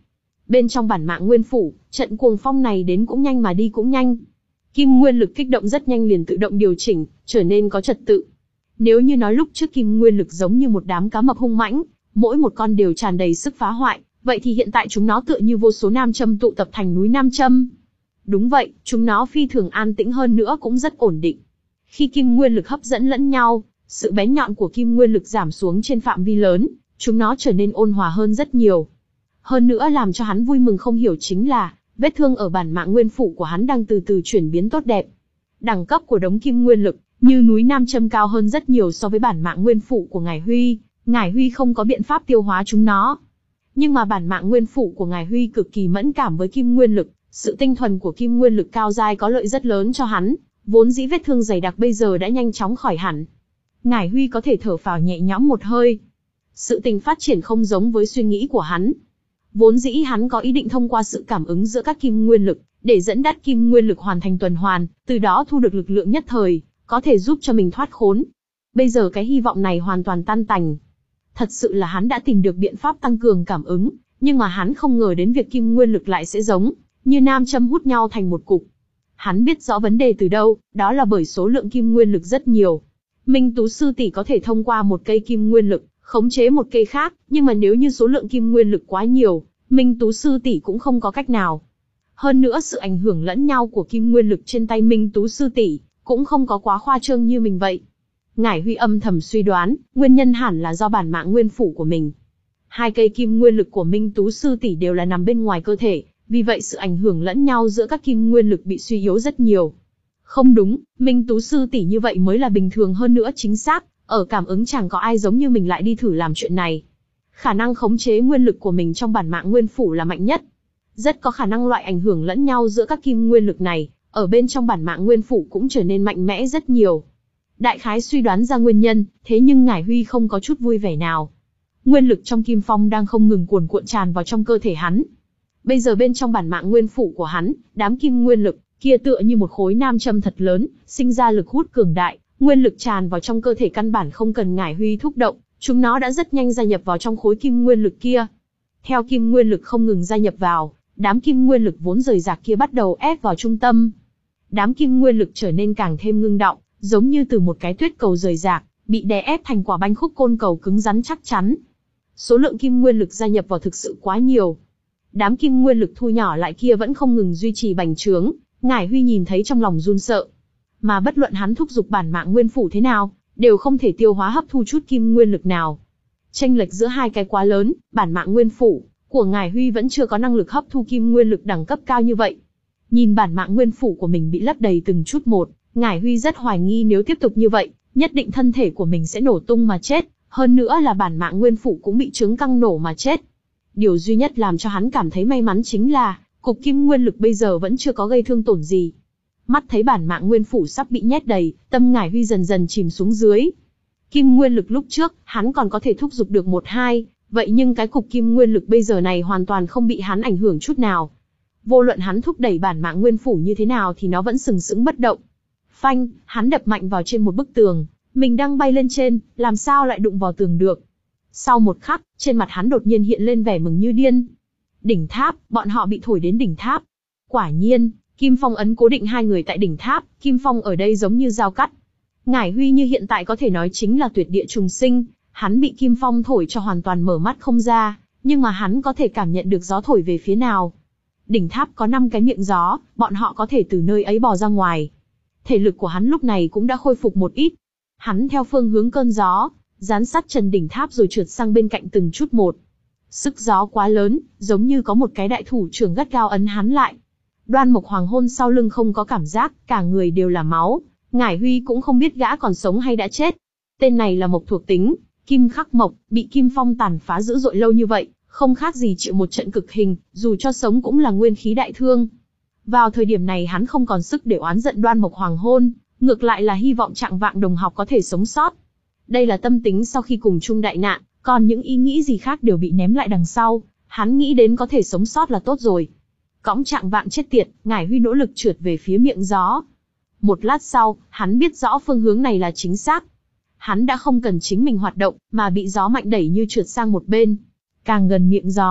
Bên trong bản mạng nguyên phủ, trận cuồng phong này đến cũng nhanh mà đi cũng nhanh. Kim nguyên lực kích động rất nhanh liền tự động điều chỉnh, trở nên có trật tự. Nếu như nói lúc trước kim nguyên lực giống như một đám cá mập hung mãnh, mỗi một con đều tràn đầy sức phá hoại, vậy thì hiện tại chúng nó tựa như vô số nam châm tụ tập thành núi nam châm. Đúng vậy, chúng nó phi thường an tĩnh hơn nữa cũng rất ổn định. Khi kim nguyên lực hấp dẫn lẫn nhau, sự bén nhọn của kim nguyên lực giảm xuống trên phạm vi lớn, chúng nó trở nên ôn hòa hơn rất nhiều. Hơn nữa làm cho hắn vui mừng không hiểu chính là, vết thương ở bản mạng nguyên phủ của hắn đang từ từ chuyển biến tốt đẹp. Đẳng cấp của đống kim nguyên lực, như núi nam châm cao hơn rất nhiều so với bản mạng nguyên phủ của Ngải Huy, Ngải Huy không có biện pháp tiêu hóa chúng nó. Nhưng mà bản mạng nguyên phủ của Ngải Huy cực kỳ mẫn cảm với kim nguyên lực, sự tinh thuần của kim nguyên lực cao dai có lợi rất lớn cho hắn, vốn dĩ vết thương dày đặc bây giờ đã nhanh chóng khỏi hẳn. Ngải Huy có thể thở phào nhẹ nhõm một hơi. Sự tình phát triển không giống với suy nghĩ của hắn. Vốn dĩ hắn có ý định thông qua sự cảm ứng giữa các kim nguyên lực, để dẫn dắt kim nguyên lực hoàn thành tuần hoàn, từ đó thu được lực lượng nhất thời, có thể giúp cho mình thoát khốn. Bây giờ cái hy vọng này hoàn toàn tan tành. Thật sự là hắn đã tìm được biện pháp tăng cường cảm ứng, nhưng mà hắn không ngờ đến việc kim nguyên lực lại sẽ giống như nam châm hút nhau thành một cục. Hắn biết rõ vấn đề từ đâu, đó là bởi số lượng kim nguyên lực rất nhiều. Minh Tú sư tỷ có thể thông qua một cây kim nguyên lực, khống chế một cây khác, nhưng mà nếu như số lượng kim nguyên lực quá nhiều, Minh Tú sư tỷ cũng không có cách nào. Hơn nữa sự ảnh hưởng lẫn nhau của kim nguyên lực trên tay Minh Tú sư tỷ cũng không có quá khoa trương như mình vậy. Ngải Huy âm thầm suy đoán, nguyên nhân hẳn là do bản mạng nguyên phủ của mình. Hai cây kim nguyên lực của Minh Tú sư tỷ đều là nằm bên ngoài cơ thể, vì vậy sự ảnh hưởng lẫn nhau giữa các kim nguyên lực bị suy yếu rất nhiều. Không đúng, Minh Tú sư tỷ như vậy mới là bình thường hơn nữa chính xác, ở cảm ứng chẳng có ai giống như mình lại đi thử làm chuyện này. Khả năng khống chế nguyên lực của mình trong bản mạng nguyên phủ là mạnh nhất. Rất có khả năng loại ảnh hưởng lẫn nhau giữa các kim nguyên lực này, ở bên trong bản mạng nguyên phủ cũng trở nên mạnh mẽ rất nhiều. Đại khái suy đoán ra nguyên nhân, thế nhưng Ngải Huy không có chút vui vẻ nào. Nguyên lực trong kim phong đang không ngừng cuồn cuộn tràn vào trong cơ thể hắn. Bây giờ bên trong bản mạng nguyên phủ của hắn, đám kim nguyên lực kia tựa như một khối nam châm thật lớn, sinh ra lực hút cường đại, nguyên lực tràn vào trong cơ thể căn bản không cần Ngải Huy thúc động, chúng nó đã rất nhanh gia nhập vào trong khối kim nguyên lực kia. Theo kim nguyên lực không ngừng gia nhập vào, đám kim nguyên lực vốn rời rạc kia bắt đầu ép vào trung tâm. Đám kim nguyên lực trở nên càng thêm ngưng đọng, giống như từ một cái tuyết cầu rời rạc, bị đè ép thành quả bánh khúc côn cầu cứng rắn chắc chắn. Số lượng kim nguyên lực gia nhập vào thực sự quá nhiều. Đám kim nguyên lực thu nhỏ lại kia vẫn không ngừng duy trì bành trướng, Ngải Huy nhìn thấy trong lòng run sợ. Mà bất luận hắn thúc giục bản mạng nguyên phủ thế nào, đều không thể tiêu hóa hấp thu chút kim nguyên lực nào. Chênh lệch giữa hai cái quá lớn, bản mạng nguyên phủ của Ngải Huy vẫn chưa có năng lực hấp thu kim nguyên lực đẳng cấp cao như vậy. Nhìn bản mạng nguyên phủ của mình bị lấp đầy từng chút một, Ngải Huy rất hoài nghi nếu tiếp tục như vậy, nhất định thân thể của mình sẽ nổ tung mà chết, hơn nữa là bản mạng nguyên phủ cũng bị chướng căng nổ mà chết. Điều duy nhất làm cho hắn cảm thấy may mắn chính là, cục kim nguyên lực bây giờ vẫn chưa có gây thương tổn gì. Mắt thấy bản mạng nguyên phủ sắp bị nhét đầy, tâm Ngải Huy dần dần chìm xuống dưới. Kim nguyên lực lúc trước, hắn còn có thể thúc giục được một hai, vậy nhưng cái cục kim nguyên lực bây giờ này hoàn toàn không bị hắn ảnh hưởng chút nào. Vô luận hắn thúc đẩy bản mạng nguyên phủ như thế nào thì nó vẫn sừng sững bất động. Phanh, hắn đập mạnh vào trên một bức tường, mình đang bay lên trên, làm sao lại đụng vào tường được. Sau một khắc, trên mặt hắn đột nhiên hiện lên vẻ mừng như điên. Đỉnh tháp, bọn họ bị thổi đến đỉnh tháp. Quả nhiên, Kim Phong ấn cố định hai người tại đỉnh tháp, Kim Phong ở đây giống như dao cắt. Ngải Huy như hiện tại có thể nói chính là tuyệt địa trùng sinh, hắn bị Kim Phong thổi cho hoàn toàn mở mắt không ra, nhưng mà hắn có thể cảm nhận được gió thổi về phía nào. Đỉnh tháp có năm cái miệng gió, bọn họ có thể từ nơi ấy bò ra ngoài. Thể lực của hắn lúc này cũng đã khôi phục một ít. Hắn theo phương hướng cơn gió, dán sát trần đỉnh tháp rồi trượt sang bên cạnh từng chút một. Sức gió quá lớn, giống như có một cái đại thủ trưởng gắt gao ấn hắn lại. Đoan Mộc Hoàng Hôn sau lưng không có cảm giác, cả người đều là máu. Ngải Huy cũng không biết gã còn sống hay đã chết. Tên này là mộc thuộc tính, kim khắc mộc, bị Kim Phong tàn phá dữ dội lâu như vậy, không khác gì chịu một trận cực hình, dù cho sống cũng là nguyên khí đại thương. Vào thời điểm này hắn không còn sức để oán giận Đoan Mộc Hoàng Hôn, ngược lại là hy vọng Trạng Vạng đồng học có thể sống sót. Đây là tâm tính sau khi cùng chung đại nạn, còn những ý nghĩ gì khác đều bị ném lại đằng sau, hắn nghĩ đến có thể sống sót là tốt rồi. Cõng Trạng Vạng chết tiệt, Ngải Huy nỗ lực trượt về phía miệng gió. Một lát sau, hắn biết rõ phương hướng này là chính xác. Hắn đã không cần chính mình hoạt động, mà bị gió mạnh đẩy như trượt sang một bên. Càng gần miệng gió,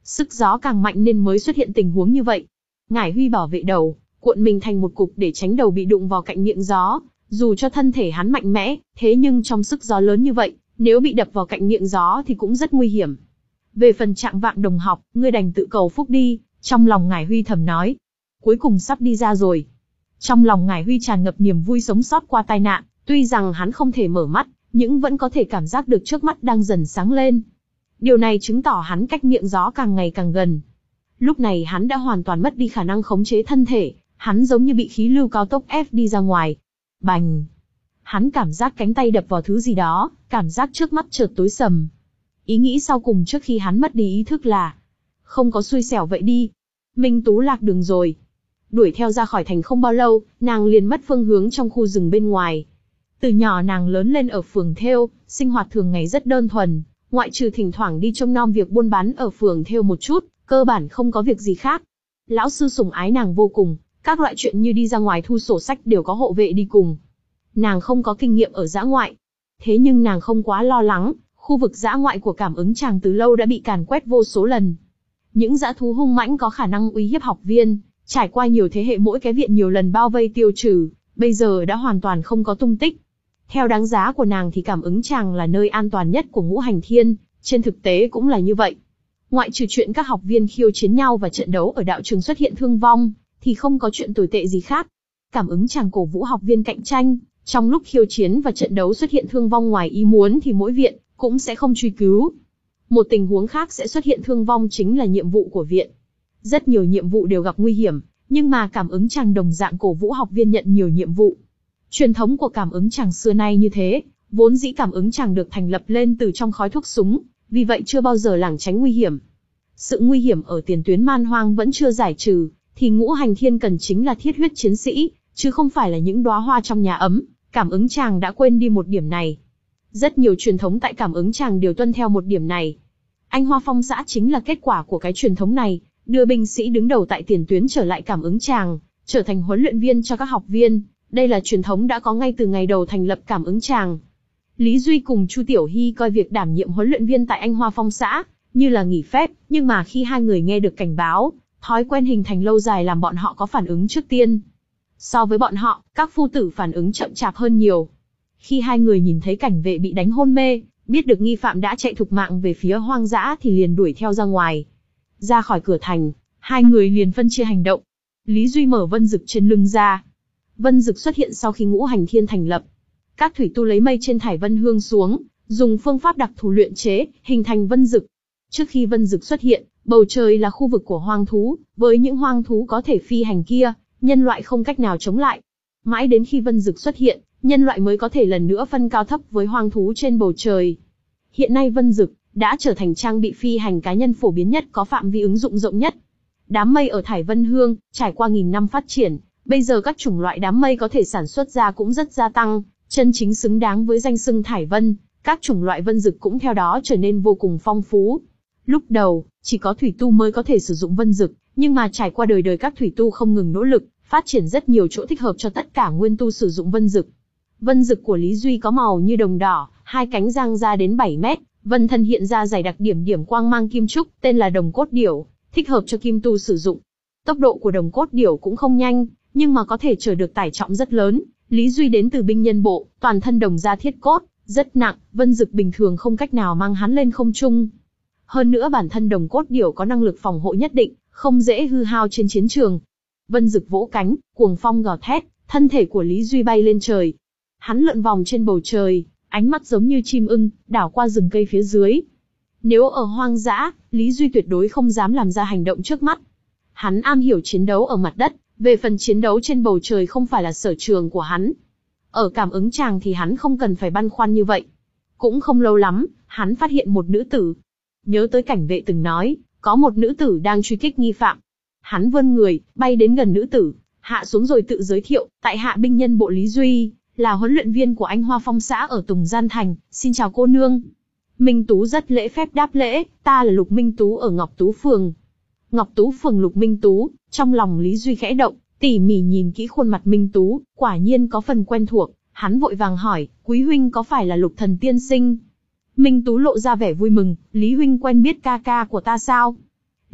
Sức gió càng mạnh nên mới xuất hiện tình huống như vậy. Ngải Huy bảo vệ đầu, cuộn mình thành một cục để tránh đầu bị đụng vào cạnh miệng gió. Dù cho thân thể hắn mạnh mẽ, thế nhưng trong sức gió lớn như vậy, nếu bị đập vào cạnh miệng gió thì cũng rất nguy hiểm. Về phần Trạng Vạng đồng học, ngươi đành tự cầu phúc đi, trong lòng Ngải Huy thầm nói. Cuối cùng sắp đi ra rồi. Trong lòng Ngải Huy tràn ngập niềm vui sống sót qua tai nạn, tuy rằng hắn không thể mở mắt, nhưng vẫn có thể cảm giác được trước mắt đang dần sáng lên. Điều này chứng tỏ hắn cách miệng gió càng ngày càng gần. Lúc này hắn đã hoàn toàn mất đi khả năng khống chế thân thể, hắn giống như bị khí lưu cao tốc ép đi ra ngoài. Bành! Hắn cảm giác cánh tay đập vào thứ gì đó, cảm giác trước mắt chợt tối sầm. Ý nghĩ sau cùng trước khi hắn mất đi ý thức là, không có xui xẻo vậy đi. Minh Tú lạc đường rồi. Đuổi theo ra khỏi thành không bao lâu, nàng liền mất phương hướng trong khu rừng bên ngoài. Từ nhỏ nàng lớn lên ở phường thêu, sinh hoạt thường ngày rất đơn thuần, ngoại trừ thỉnh thoảng đi trông nom việc buôn bán ở phường thêu một chút, cơ bản không có việc gì khác. Lão sư sủng ái nàng vô cùng, các loại chuyện như đi ra ngoài thu sổ sách đều có hộ vệ đi cùng. Nàng không có kinh nghiệm ở dã ngoại. Thế nhưng nàng không quá lo lắng, khu vực dã ngoại của Cảm Ứng Tràng từ lâu đã bị càn quét vô số lần. Những dã thú hung mãnh có khả năng uy hiếp học viên, trải qua nhiều thế hệ mỗi cái viện nhiều lần bao vây tiêu trừ, bây giờ đã hoàn toàn không có tung tích. Theo đáng giá của nàng thì Cảm Ứng Tràng là nơi an toàn nhất của Ngũ Hành Thiên, trên thực tế cũng là như vậy. Ngoại trừ chuyện các học viên khiêu chiến nhau và trận đấu ở đạo trường xuất hiện thương vong, thì không có chuyện tồi tệ gì khác. Cảm Ứng Tràng cổ vũ học viên cạnh tranh, trong lúc khiêu chiến và trận đấu xuất hiện thương vong ngoài ý muốn thì mỗi viện cũng sẽ không truy cứu. Một tình huống khác sẽ xuất hiện thương vong chính là nhiệm vụ của viện. Rất nhiều nhiệm vụ đều gặp nguy hiểm, nhưng mà Cảm Ứng Tràng đồng dạng cổ vũ học viên nhận nhiều nhiệm vụ. Truyền thống của Cảm Ứng Tràng xưa nay như thế, vốn dĩ Cảm Ứng Tràng được thành lập lên từ trong khói thuốc súng, vì vậy chưa bao giờ lảng tránh nguy hiểm. Sự nguy hiểm ở tiền tuyến man hoang vẫn chưa giải trừ, thì Ngũ Hành Thiên cần chính là thiết huyết chiến sĩ, chứ không phải là những đóa hoa trong nhà ấm. Cảm Ứng Tràng đã quên đi một điểm này. Rất nhiều truyền thống tại Cảm Ứng Tràng đều tuân theo một điểm này. Anh Hoa Phong xã chính là kết quả của cái truyền thống này, đưa binh sĩ đứng đầu tại tiền tuyến trở lại Cảm Ứng Tràng, trở thành huấn luyện viên cho các học viên. Đây là truyền thống đã có ngay từ ngày đầu thành lập Cảm Ứng Tràng. Lý Duy cùng Chu Tiểu Hy coi việc đảm nhiệm huấn luyện viên tại Anh Hoa Phong xã như là nghỉ phép, nhưng mà khi hai người nghe được cảnh báo, thói quen hình thành lâu dài làm bọn họ có phản ứng trước tiên. So với bọn họ, các phu tử phản ứng chậm chạp hơn nhiều. Khi hai người nhìn thấy cảnh vệ bị đánh hôn mê, biết được nghi phạm đã chạy thục mạng về phía hoang dã thì liền đuổi theo ra ngoài. Ra khỏi cửa thành, hai người liền phân chia hành động. Lý Duy mở vân dực trên lưng ra. Vân dực xuất hiện sau khi Ngũ Hành Thiên thành lập. Các thủy tu lấy mây trên thải vân hương xuống, dùng phương pháp đặc thù luyện chế, hình thành vân dực. Trước khi vân dực xuất hiện, bầu trời là khu vực của hoang thú, với những hoang thú có thể phi hành kia, nhân loại không cách nào chống lại. Mãi đến khi vân dực xuất hiện, nhân loại mới có thể lần nữa phân cao thấp với hoang thú trên bầu trời. Hiện nay vân dực đã trở thành trang bị phi hành cá nhân phổ biến nhất, có phạm vi ứng dụng rộng nhất. Đám mây ở thải vân hương, trải qua nghìn năm phát triển, bây giờ các chủng loại đám mây có thể sản xuất ra cũng rất gia tăng, chân chính xứng đáng với danh xưng thải vân. Các chủng loại vân dực cũng theo đó trở nên vô cùng phong phú. Lúc đầu, chỉ có thủy tu mới có thể sử dụng vân dực, nhưng mà trải qua đời đời các thủy tu không ngừng nỗ lực, phát triển rất nhiều chỗ thích hợp cho tất cả nguyên tu sử dụng vân dực. Vân dực của Lý Duy có màu như đồng đỏ, hai cánh dang ra đến bảy mét, vân thân hiện ra dày đặc điểm điểm quang mang kim trúc, tên là đồng cốt điểu, thích hợp cho kim tu sử dụng. Tốc độ của đồng cốt điểu cũng không nhanh, nhưng mà có thể chở được tải trọng rất lớn. Lý Duy đến từ binh nhân bộ, toàn thân đồng da thiết cốt, rất nặng, vân dực bình thường không cách nào mang hắn lên không trung. Hơn nữa bản thân đồng cốt điểu có năng lực phòng hộ nhất định, không dễ hư hao trên chiến trường. Vân dực vỗ cánh, cuồng phong gào thét, thân thể của Lý Duy bay lên trời. Hắn lượn vòng trên bầu trời, ánh mắt giống như chim ưng, đảo qua rừng cây phía dưới. Nếu ở hoang dã, Lý Duy tuyệt đối không dám làm ra hành động trước mắt. Hắn am hiểu chiến đấu ở mặt đất, về phần chiến đấu trên bầu trời không phải là sở trường của hắn. Ở Cảm Ứng Tràng thì hắn không cần phải băn khoăn như vậy. Cũng không lâu lắm, hắn phát hiện một nữ tử. Nhớ tới cảnh vệ từng nói, có một nữ tử đang truy kích nghi phạm. Hắn vươn người, bay đến gần nữ tử, hạ xuống rồi tự giới thiệu, tại hạ binh nhân bộ Lý Duy, là huấn luyện viên của Anh Hoa Phong xã ở Tùng Gian Thành, xin chào cô nương. Minh Tú rất lễ phép đáp lễ, ta là Lục Minh Tú ở Ngọc Tú Phường. Ngọc Tú Phường Lục Minh Tú, trong lòng Lý Duy khẽ động, tỉ mỉ nhìn kỹ khuôn mặt Minh Tú, quả nhiên có phần quen thuộc, hắn vội vàng hỏi, quý huynh có phải là Lục Thần tiên sinh? Minh Tú lộ ra vẻ vui mừng, Lý huynh quen biết ca ca của ta sao?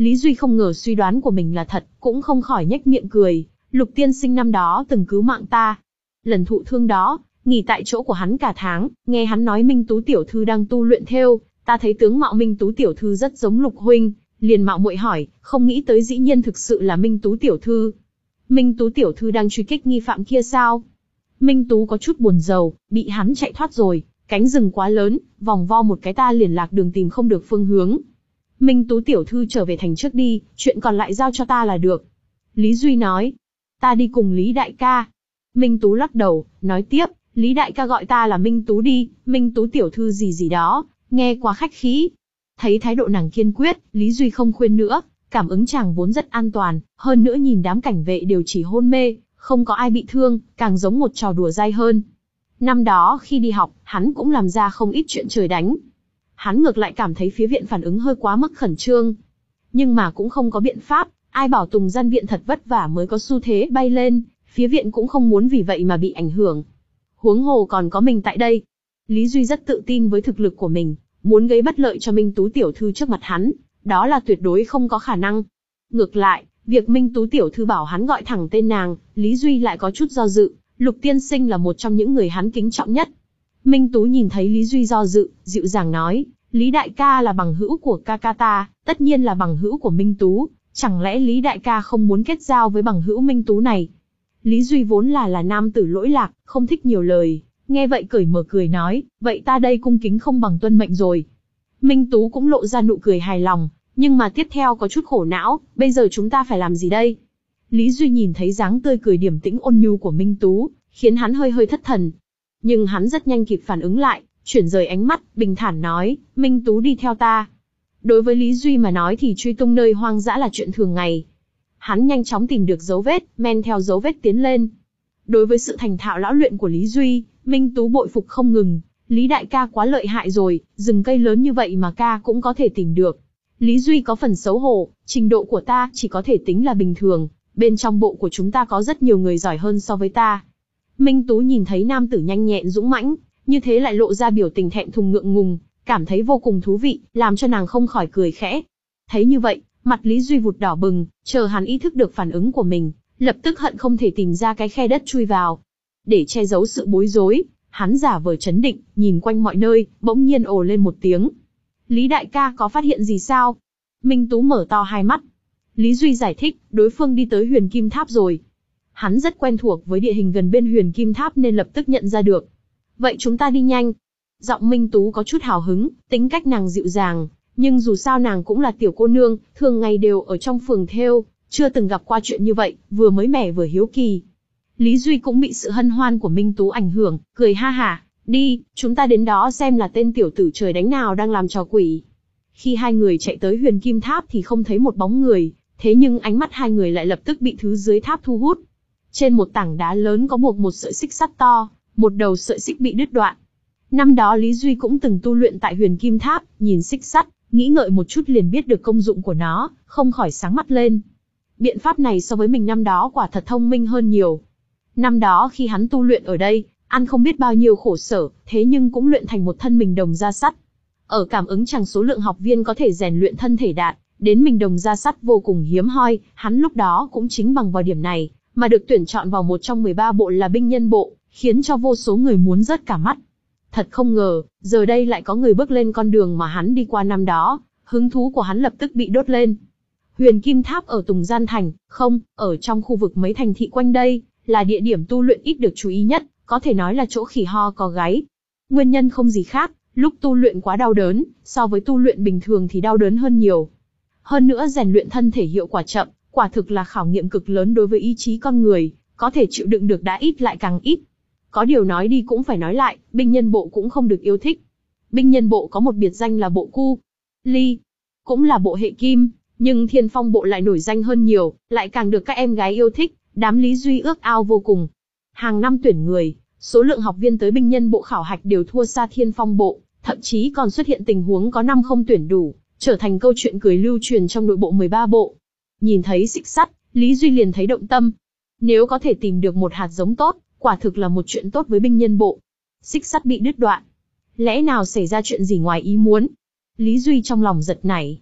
Lý Duy không ngờ suy đoán của mình là thật, cũng không khỏi nhếch miệng cười. Lục tiên sinh năm đó từng cứu mạng ta. Lần thụ thương đó, nghỉ tại chỗ của hắn cả tháng, nghe hắn nói Minh Tú tiểu thư đang tu luyện thêu, ta thấy tướng mạo Minh Tú tiểu thư rất giống Lục huynh, liền mạo muội hỏi, không nghĩ tới dĩ nhiên thực sự là Minh Tú tiểu thư. Minh Tú tiểu thư đang truy kích nghi phạm kia sao? Minh Tú có chút buồn rầu, bị hắn chạy thoát rồi, cánh rừng quá lớn, vòng vo một cái ta liền lạc đường tìm không được phương hướng. Minh Tú tiểu thư trở về thành trước đi, chuyện còn lại giao cho ta là được. Lý Duy nói, ta đi cùng Lý đại ca. Minh Tú lắc đầu, nói tiếp, Lý đại ca gọi ta là Minh Tú đi, Minh Tú tiểu thư gì gì đó, nghe quá khách khí. Thấy thái độ nàng kiên quyết, Lý Duy không khuyên nữa, cảm ứng chàng vốn rất an toàn, hơn nữa nhìn đám cảnh vệ đều chỉ hôn mê, không có ai bị thương, càng giống một trò đùa dai hơn. Năm đó khi đi học, hắn cũng làm ra không ít chuyện trời đánh. Hắn ngược lại cảm thấy phía viện phản ứng hơi quá mức khẩn trương. Nhưng mà cũng không có biện pháp, ai bảo Tùng Gian viện thật vất vả mới có xu thế bay lên, phía viện cũng không muốn vì vậy mà bị ảnh hưởng. Huống hồ còn có mình tại đây. Lý Duy rất tự tin với thực lực của mình, muốn gây bất lợi cho Minh Tú tiểu thư trước mặt hắn, đó là tuyệt đối không có khả năng. Ngược lại, việc Minh Tú tiểu thư bảo hắn gọi thẳng tên nàng, Lý Duy lại có chút do dự, Lục tiên sinh là một trong những người hắn kính trọng nhất. Minh Tú nhìn thấy Lý Duy do dự, dịu dàng nói, Lý đại ca là bằng hữu của ca ca ta, tất nhiên là bằng hữu của Minh Tú, chẳng lẽ Lý đại ca không muốn kết giao với bằng hữu Minh Tú này? Lý Duy vốn là là nam tử lỗi lạc, không thích nhiều lời, nghe vậy cởi mở cười nói, vậy ta đây cung kính không bằng tuân mệnh rồi. Minh Tú cũng lộ ra nụ cười hài lòng, nhưng mà tiếp theo có chút khổ não, bây giờ chúng ta phải làm gì đây? Lý Duy nhìn thấy dáng tươi cười điềm tĩnh ôn nhu của Minh Tú, khiến hắn hơi hơi thất thần. Nhưng hắn rất nhanh kịp phản ứng lại, chuyển rời ánh mắt, bình thản nói, Minh Tú đi theo ta. Đối với Lý Duy mà nói thì truy tung nơi hoang dã là chuyện thường ngày. Hắn nhanh chóng tìm được dấu vết, men theo dấu vết tiến lên. Đối với sự thành thạo lão luyện của Lý Duy, Minh Tú bội phục không ngừng. Lý đại ca quá lợi hại rồi, rừng cây lớn như vậy mà ca cũng có thể tìm được. Lý Duy có phần xấu hổ, trình độ của ta chỉ có thể tính là bình thường, bên trong bộ của chúng ta có rất nhiều người giỏi hơn so với ta. Minh Tú nhìn thấy nam tử nhanh nhẹn dũng mãnh, như thế lại lộ ra biểu tình thẹn thùng ngượng ngùng, cảm thấy vô cùng thú vị, làm cho nàng không khỏi cười khẽ. Thấy như vậy, mặt Lý Duy vụt đỏ bừng, chờ hắn ý thức được phản ứng của mình, lập tức hận không thể tìm ra cái khe đất chui vào. Để che giấu sự bối rối, hắn giả vờ trấn định, nhìn quanh mọi nơi, bỗng nhiên ồ lên một tiếng. Lý đại ca có phát hiện gì sao? Minh Tú mở to hai mắt. Lý Duy giải thích, đối phương đi tới Huyền Kim Tháp rồi. Hắn rất quen thuộc với địa hình gần bên Huyền Kim Tháp nên lập tức nhận ra được. Vậy chúng ta đi nhanh. Giọng Minh Tú có chút hào hứng, tính cách nàng dịu dàng, nhưng dù sao nàng cũng là tiểu cô nương, thường ngày đều ở trong phường thêu, chưa từng gặp qua chuyện như vậy, vừa mới mẻ vừa hiếu kỳ. Lý Duy cũng bị sự hân hoan của Minh Tú ảnh hưởng, cười ha hả, đi, chúng ta đến đó xem là tên tiểu tử trời đánh nào đang làm trò quỷ. Khi hai người chạy tới Huyền Kim Tháp thì không thấy một bóng người, thế nhưng ánh mắt hai người lại lập tức bị thứ dưới tháp thu hút. Trên một tảng đá lớn có buộc một sợi xích sắt to, một đầu sợi xích bị đứt đoạn. Năm đó Lý Duy cũng từng tu luyện tại Huyền Kim Tháp, nhìn xích sắt, nghĩ ngợi một chút liền biết được công dụng của nó, không khỏi sáng mắt lên. Biện pháp này so với mình năm đó quả thật thông minh hơn nhiều. Năm đó khi hắn tu luyện ở đây, ăn không biết bao nhiêu khổ sở, thế nhưng cũng luyện thành một thân mình đồng da sắt. Ở cảm ứng chẳng số lượng học viên có thể rèn luyện thân thể đạt đến mình đồng da sắt vô cùng hiếm hoi, hắn lúc đó cũng chính bằng vào điểm này mà được tuyển chọn vào một trong mười ba bộ là binh nhân bộ, khiến cho vô số người muốn rớt cả mắt. Thật không ngờ, giờ đây lại có người bước lên con đường mà hắn đi qua năm đó, hứng thú của hắn lập tức bị đốt lên. Huyền Kim Tháp ở Tùng Gian Thành, không, ở trong khu vực mấy thành thị quanh đây, là địa điểm tu luyện ít được chú ý nhất, có thể nói là chỗ khỉ ho có gáy. Nguyên nhân không gì khác, lúc tu luyện quá đau đớn, so với tu luyện bình thường thì đau đớn hơn nhiều. Hơn nữa rèn luyện thân thể hiệu quả chậm, quả thực là khảo nghiệm cực lớn đối với ý chí con người, có thể chịu đựng được đã ít lại càng ít. Có điều nói đi cũng phải nói lại, binh nhân bộ cũng không được yêu thích. Binh nhân bộ có một biệt danh là bộ cu, ly, cũng là bộ hệ kim, nhưng Thiên Phong bộ lại nổi danh hơn nhiều, lại càng được các em gái yêu thích, đám Lý Duy ước ao vô cùng. Hàng năm tuyển người, số lượng học viên tới binh nhân bộ khảo hạch đều thua xa Thiên Phong bộ, thậm chí còn xuất hiện tình huống có năm không tuyển đủ, trở thành câu chuyện cười lưu truyền trong nội bộ mười ba bộ. Nhìn thấy xích sắt, Lý Duy liền thấy động tâm. Nếu có thể tìm được một hạt giống tốt, quả thực là một chuyện tốt với binh nhân bộ. Xích sắt bị đứt đoạn. Lẽ nào xảy ra chuyện gì ngoài ý muốn? Lý Duy trong lòng giật nảy.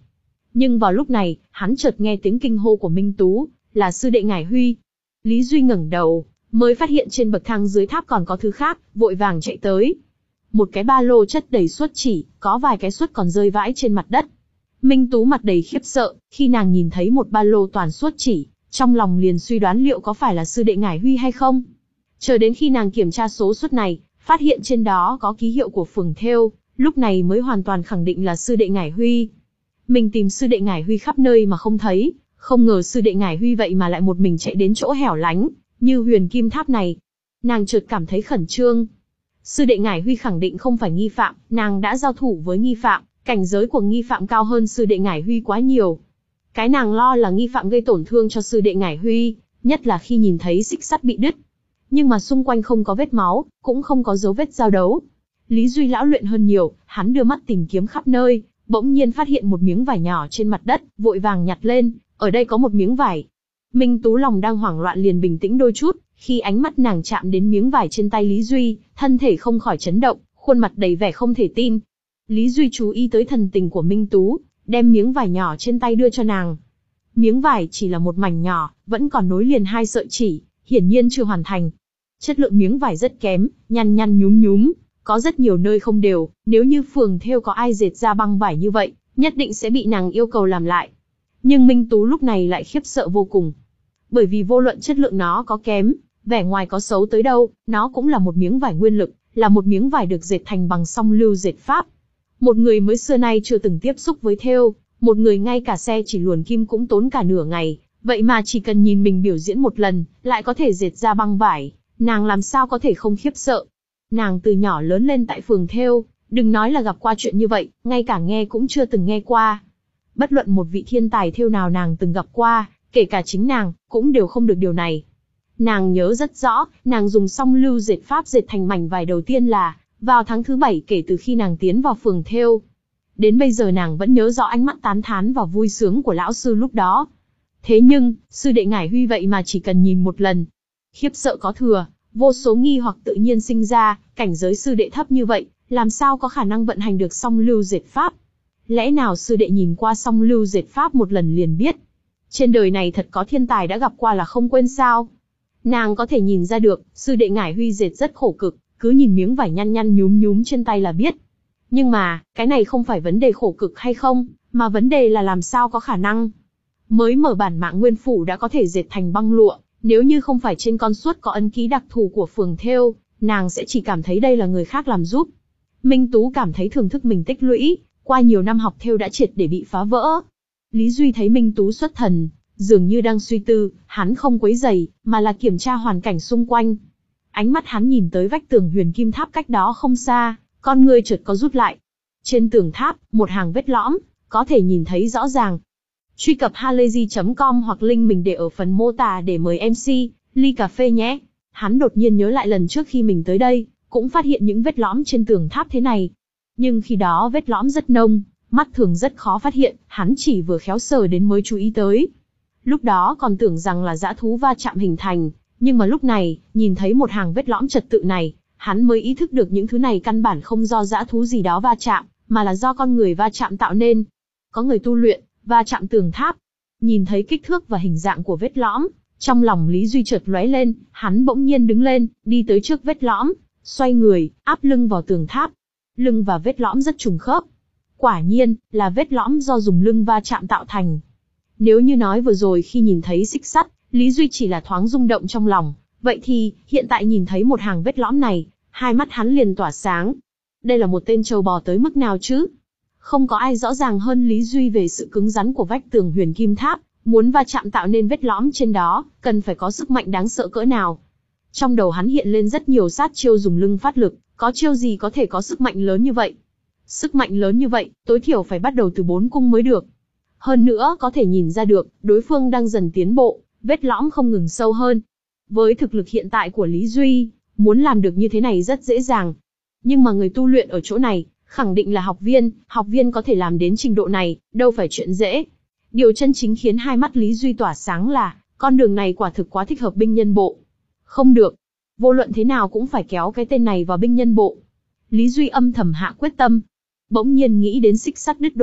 Nhưng vào lúc này, hắn chợt nghe tiếng kinh hô của Minh Tú, là sư đệ Ngải Huy. Lý Duy ngẩng đầu, mới phát hiện trên bậc thang dưới tháp còn có thứ khác, vội vàng chạy tới. Một cái ba lô chất đầy suất chỉ, có vài cái suất còn rơi vãi trên mặt đất. Minh Tú mặt đầy khiếp sợ, khi nàng nhìn thấy một ba lô toàn suất chỉ, trong lòng liền suy đoán liệu có phải là sư đệ Ngải Huy hay không. Chờ đến khi nàng kiểm tra số suất này, phát hiện trên đó có ký hiệu của phường thêu, lúc này mới hoàn toàn khẳng định là sư đệ Ngải Huy. Mình tìm sư đệ Ngải Huy khắp nơi mà không thấy, không ngờ sư đệ Ngải Huy vậy mà lại một mình chạy đến chỗ hẻo lánh, như huyền kim tháp này. Nàng chợt cảm thấy khẩn trương. Sư đệ Ngải Huy khẳng định không phải nghi phạm, nàng đã giao thủ với nghi phạm, cảnh giới của nghi phạm cao hơn sư đệ Ngải Huy quá nhiều. Cái nàng lo là nghi phạm gây tổn thương cho sư đệ Ngải Huy, nhất là khi nhìn thấy xích sắt bị đứt. Nhưng mà xung quanh không có vết máu, cũng không có dấu vết giao đấu. Lý Duy lão luyện hơn nhiều, hắn đưa mắt tìm kiếm khắp nơi, bỗng nhiên phát hiện một miếng vải nhỏ trên mặt đất, vội vàng nhặt lên, ở đây có một miếng vải. Minh Tú lòng đang hoảng loạn liền bình tĩnh đôi chút, khi ánh mắt nàng chạm đến miếng vải trên tay Lý Duy, thân thể không khỏi chấn động, khuôn mặt đầy vẻ không thể tin. Lý Duy chú ý tới thần tình của Minh Tú, đem miếng vải nhỏ trên tay đưa cho nàng. Miếng vải chỉ là một mảnh nhỏ, vẫn còn nối liền hai sợi chỉ, hiển nhiên chưa hoàn thành. Chất lượng miếng vải rất kém, nhăn nhăn nhúm nhúm, có rất nhiều nơi không đều, nếu như phường thêu có ai dệt ra băng vải như vậy, nhất định sẽ bị nàng yêu cầu làm lại. Nhưng Minh Tú lúc này lại khiếp sợ vô cùng. Bởi vì vô luận chất lượng nó có kém, vẻ ngoài có xấu tới đâu, nó cũng là một miếng vải nguyên lực, là một miếng vải được dệt thành bằng song lưu dệt pháp. Một người mới xưa nay chưa từng tiếp xúc với thêu, một người ngay cả xe chỉ luồn kim cũng tốn cả nửa ngày, vậy mà chỉ cần nhìn mình biểu diễn một lần, lại có thể dệt ra băng vải, nàng làm sao có thể không khiếp sợ. Nàng từ nhỏ lớn lên tại phường thêu, đừng nói là gặp qua chuyện như vậy, ngay cả nghe cũng chưa từng nghe qua. Bất luận một vị thiên tài thêu nào nàng từng gặp qua, kể cả chính nàng, cũng đều không được điều này. Nàng nhớ rất rõ, nàng dùng song lưu dệt pháp dệt thành mảnh vải đầu tiên là vào tháng thứ bảy kể từ khi nàng tiến vào phường thêu. Đến bây giờ nàng vẫn nhớ rõ ánh mắt tán thán và vui sướng của lão sư lúc đó. Thế nhưng, sư đệ Ngải Huy vậy mà chỉ cần nhìn một lần. Khiếp sợ có thừa, vô số nghi hoặc tự nhiên sinh ra, cảnh giới sư đệ thấp như vậy, làm sao có khả năng vận hành được song lưu dệt pháp? Lẽ nào sư đệ nhìn qua song lưu dệt pháp một lần liền biết? Trên đời này thật có thiên tài đã gặp qua là không quên sao? Nàng có thể nhìn ra được, sư đệ Ngải Huy dệt rất khổ cực, cứ nhìn miếng vải nhăn nhăn nhúm nhúm trên tay là biết. Nhưng mà, cái này không phải vấn đề khổ cực hay không, mà vấn đề là làm sao có khả năng. Mới mở bản mạng nguyên phủ đã có thể dệt thành băng lụa, nếu như không phải trên con suất có ấn ký đặc thù của phường thêu, nàng sẽ chỉ cảm thấy đây là người khác làm giúp. Minh Tú cảm thấy thưởng thức mình tích lũy, qua nhiều năm học thêu đã triệt để bị phá vỡ. Lý Duy thấy Minh Tú xuất thần, dường như đang suy tư, hắn không quấy rầy, mà là kiểm tra hoàn cảnh xung quanh. Ánh mắt hắn nhìn tới vách tường huyền kim tháp cách đó không xa, con người chợt có rút lại. Trên tường tháp, một hàng vết lõm, có thể nhìn thấy rõ ràng. Truy cập halayzi chấm com hoặc link mình để ở phần mô tả để mời em xê, ly cà phê nhé. Hắn đột nhiên nhớ lại lần trước khi mình tới đây, cũng phát hiện những vết lõm trên tường tháp thế này. Nhưng khi đó vết lõm rất nông, mắt thường rất khó phát hiện, hắn chỉ vừa khéo sờ đến mới chú ý tới. Lúc đó còn tưởng rằng là dã thú va chạm hình thành, nhưng mà lúc này, nhìn thấy một hàng vết lõm trật tự này, hắn mới ý thức được những thứ này căn bản không do dã thú gì đó va chạm, mà là do con người va chạm tạo nên. Có người tu luyện, va chạm tường tháp. Nhìn thấy kích thước và hình dạng của vết lõm, trong lòng Lý Duy chợt lóe lên, hắn bỗng nhiên đứng lên, đi tới trước vết lõm, xoay người, áp lưng vào tường tháp. Lưng và vết lõm rất trùng khớp. Quả nhiên, là vết lõm do dùng lưng va chạm tạo thành. Nếu như nói vừa rồi khi nhìn thấy xích sắt, Lý Duy chỉ là thoáng rung động trong lòng, vậy thì, hiện tại nhìn thấy một hàng vết lõm này, hai mắt hắn liền tỏa sáng. Đây là một tên trâu bò tới mức nào chứ? Không có ai rõ ràng hơn Lý Duy về sự cứng rắn của vách tường huyền kim tháp, muốn va chạm tạo nên vết lõm trên đó, cần phải có sức mạnh đáng sợ cỡ nào. Trong đầu hắn hiện lên rất nhiều sát chiêu dùng lưng phát lực, có chiêu gì có thể có sức mạnh lớn như vậy? Sức mạnh lớn như vậy, tối thiểu phải bắt đầu từ bốn cung mới được. Hơn nữa có thể nhìn ra được, đối phương đang dần tiến bộ, vết lõm không ngừng sâu hơn. Với thực lực hiện tại của Lý Duy, muốn làm được như thế này rất dễ dàng. Nhưng mà người tu luyện ở chỗ này, khẳng định là học viên, học viên có thể làm đến trình độ này, đâu phải chuyện dễ. Điều chân chính khiến hai mắt Lý Duy tỏa sáng là, con đường này quả thực quá thích hợp binh nhân bộ. Không được, vô luận thế nào cũng phải kéo cái tên này vào binh nhân bộ. Lý Duy âm thầm hạ quyết tâm. Bỗng nhiên nghĩ đến xích sắt đứt đoạn,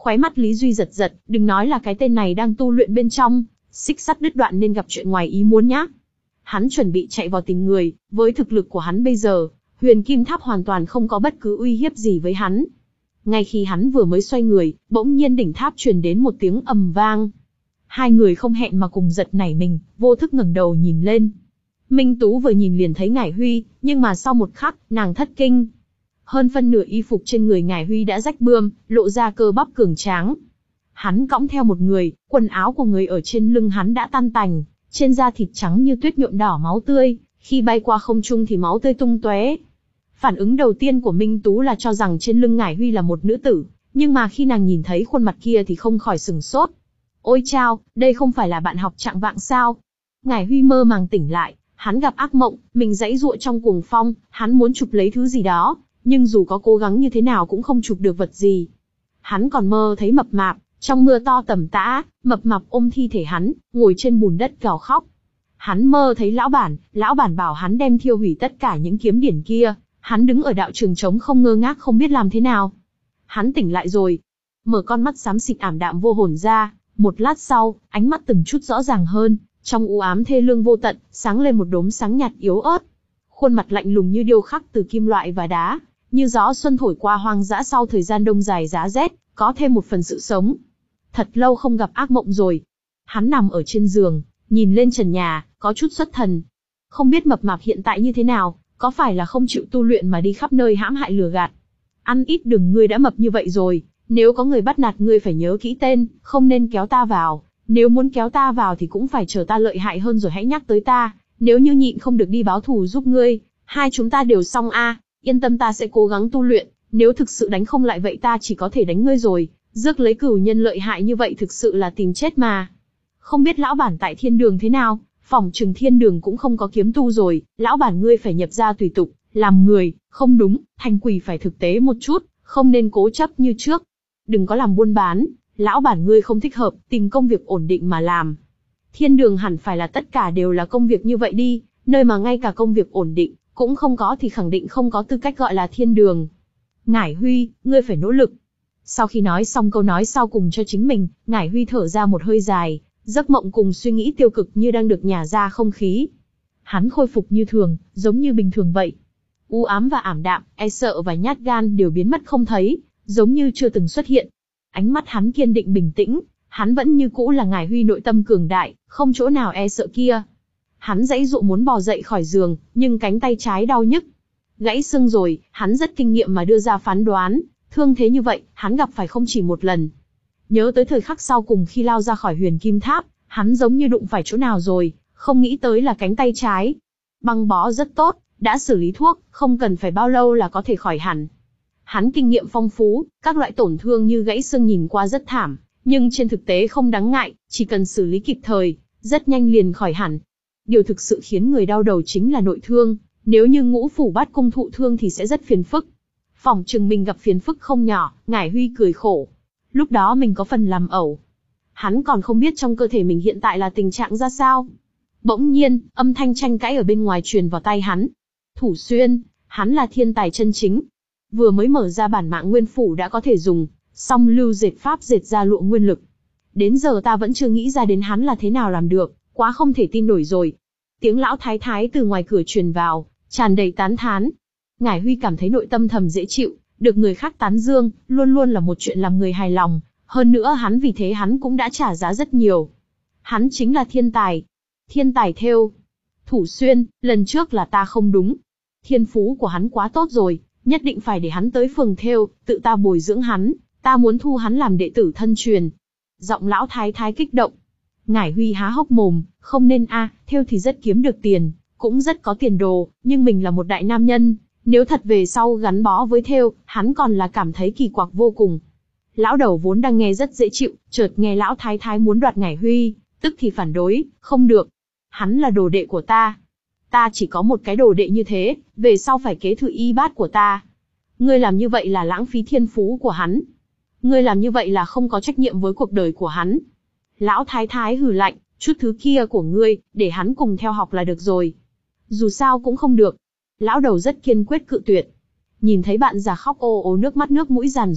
Khóe mắt Lý Duy giật giật, đừng nói là cái tên này đang tu luyện bên trong, xích sắt đứt đoạn nên gặp chuyện ngoài ý muốn nhá. Hắn chuẩn bị chạy vào tìm người, với thực lực của hắn bây giờ, Huyền Kim Tháp hoàn toàn không có bất cứ uy hiếp gì với hắn. Ngay khi hắn vừa mới xoay người, bỗng nhiên đỉnh tháp truyền đến một tiếng ầm vang. Hai người không hẹn mà cùng giật nảy mình, vô thức ngẩng đầu nhìn lên. Minh Tú vừa nhìn liền thấy Ngải Huy, nhưng mà sau một khắc, nàng thất kinh. Hơn phân nửa y phục trên người Ngải Huy đã rách bươm, lộ ra cơ bắp cường tráng. Hắn cõng theo một người, quần áo của người ở trên lưng hắn đã tan tành, trên da thịt trắng như tuyết nhuộm đỏ máu tươi, khi bay qua không trung thì máu tươi tung tóe. Phản ứng đầu tiên của Minh Tú là cho rằng trên lưng Ngải Huy là một nữ tử, nhưng mà khi nàng nhìn thấy khuôn mặt kia thì không khỏi sửng sốt. Ôi chao, đây không phải là bạn học Trạng Vạng sao? Ngải Huy mơ màng tỉnh lại, hắn gặp ác mộng, mình giãy giụa trong cuồng phong, hắn muốn chụp lấy thứ gì đó, nhưng dù có cố gắng như thế nào cũng không chụp được vật gì. Hắn còn mơ thấy mập mạp, trong mưa to tầm tã, mập mạp ôm thi thể hắn, ngồi trên bùn đất gào khóc. Hắn mơ thấy lão bản, lão bản bảo hắn đem thiêu hủy tất cả những kiếm điển kia, hắn đứng ở đạo trường trống không ngơ ngác không biết làm thế nào. Hắn tỉnh lại rồi, mở con mắt xám xịt ảm đạm vô hồn ra, một lát sau, ánh mắt từng chút rõ ràng hơn, trong u ám thê lương vô tận, sáng lên một đốm sáng nhạt yếu ớt. Khuôn mặt lạnh lùng như điêu khắc từ kim loại và đá, như gió xuân thổi qua hoang dã sau thời gian đông dài giá rét, có thêm một phần sự sống. Thật lâu không gặp ác mộng rồi. Hắn nằm ở trên giường, nhìn lên trần nhà, có chút xuất thần. Không biết mập mạp hiện tại như thế nào, có phải là không chịu tu luyện mà đi khắp nơi hãm hại lừa gạt. Ăn ít đừng, ngươi đã mập như vậy rồi, nếu có người bắt nạt ngươi phải nhớ kỹ tên, không nên kéo ta vào. Nếu muốn kéo ta vào thì cũng phải chờ ta lợi hại hơn rồi hãy nhắc tới ta, nếu như nhịn không được đi báo thù giúp ngươi, hai chúng ta đều xong a. Yên tâm, ta sẽ cố gắng tu luyện, nếu thực sự đánh không lại vậy ta chỉ có thể đánh ngươi rồi, rước lấy cửu nhân lợi hại như vậy thực sự là tìm chết mà. Không biết lão bản tại thiên đường thế nào, phỏng chừng thiên đường cũng không có kiếm tu rồi, lão bản ngươi phải nhập gia tùy tục, làm người, không đúng, thành quỷ phải thực tế một chút, không nên cố chấp như trước. Đừng có làm buôn bán, lão bản ngươi không thích hợp, tìm công việc ổn định mà làm. Thiên đường hẳn phải là tất cả đều là công việc như vậy đi, nơi mà ngay cả công việc ổn định cũng không có thì khẳng định không có tư cách gọi là thiên đường. Ngải Huy, ngươi phải nỗ lực. Sau khi nói xong câu nói sau cùng cho chính mình, Ngải Huy thở ra một hơi dài, giấc mộng cùng suy nghĩ tiêu cực như đang được nhả ra không khí. Hắn khôi phục như thường, giống như bình thường vậy. U ám và ảm đạm, e sợ và nhát gan đều biến mất không thấy, giống như chưa từng xuất hiện. Ánh mắt hắn kiên định bình tĩnh, hắn vẫn như cũ là Ngải Huy nội tâm cường đại, không chỗ nào e sợ kia. Hắn giãy dụa muốn bò dậy khỏi giường, nhưng cánh tay trái đau nhức. Gãy xương rồi, hắn rất kinh nghiệm mà đưa ra phán đoán, thương thế như vậy, hắn gặp phải không chỉ một lần. Nhớ tới thời khắc sau cùng khi lao ra khỏi Huyền Kim Tháp, hắn giống như đụng phải chỗ nào rồi, không nghĩ tới là cánh tay trái. Băng bó rất tốt, đã xử lý thuốc, không cần phải bao lâu là có thể khỏi hẳn. Hắn kinh nghiệm phong phú, các loại tổn thương như gãy xương nhìn qua rất thảm, nhưng trên thực tế không đáng ngại, chỉ cần xử lý kịp thời, rất nhanh liền khỏi hẳn. Điều thực sự khiến người đau đầu chính là nội thương, nếu như ngũ phủ bát cung thụ thương thì sẽ rất phiền phức. Phỏng chừng mình gặp phiền phức không nhỏ, Ngải Huy cười khổ. Lúc đó mình có phần làm ẩu. Hắn còn không biết trong cơ thể mình hiện tại là tình trạng ra sao. Bỗng nhiên, âm thanh tranh cãi ở bên ngoài truyền vào tai hắn. Thủ Xuyên, hắn là thiên tài chân chính. Vừa mới mở ra bản mạng nguyên phủ đã có thể dùng, song lưu dệt pháp dệt ra lụa nguyên lực. Đến giờ ta vẫn chưa nghĩ ra đến hắn là thế nào làm được, quá không thể tin nổi rồi. Tiếng lão thái thái từ ngoài cửa truyền vào, tràn đầy tán thán. Ngải Huy cảm thấy nội tâm thầm dễ chịu, được người khác tán dương, luôn luôn là một chuyện làm người hài lòng. Hơn nữa hắn vì thế hắn cũng đã trả giá rất nhiều. Hắn chính là thiên tài. Thiên tài thêu. Thủ Xuyên, lần trước là ta không đúng. Thiên phú của hắn quá tốt rồi, nhất định phải để hắn tới phường thêu, tự ta bồi dưỡng hắn, ta muốn thu hắn làm đệ tử thân truyền. Giọng lão thái thái kích động. Ngải Huy há hốc mồm, không nên a, à, thêu thì rất kiếm được tiền, cũng rất có tiền đồ, nhưng mình là một đại nam nhân, nếu thật về sau gắn bó với thêu, hắn còn là cảm thấy kỳ quặc vô cùng. Lão đầu vốn đang nghe rất dễ chịu, chợt nghe lão thái thái muốn đoạt Ngải Huy, tức thì phản đối, không được. Hắn là đồ đệ của ta. Ta chỉ có một cái đồ đệ như thế, về sau phải kế thừa y bát của ta. Ngươi làm như vậy là lãng phí thiên phú của hắn. Ngươi làm như vậy là không có trách nhiệm với cuộc đời của hắn. Lão thái thái hừ lạnh, chút thứ kia của ngươi, để hắn cùng theo học là được rồi. Dù sao cũng không được. Lão đầu rất kiên quyết cự tuyệt. Nhìn thấy bạn già khóc ô ố nước mắt nước mũi giàn giụa,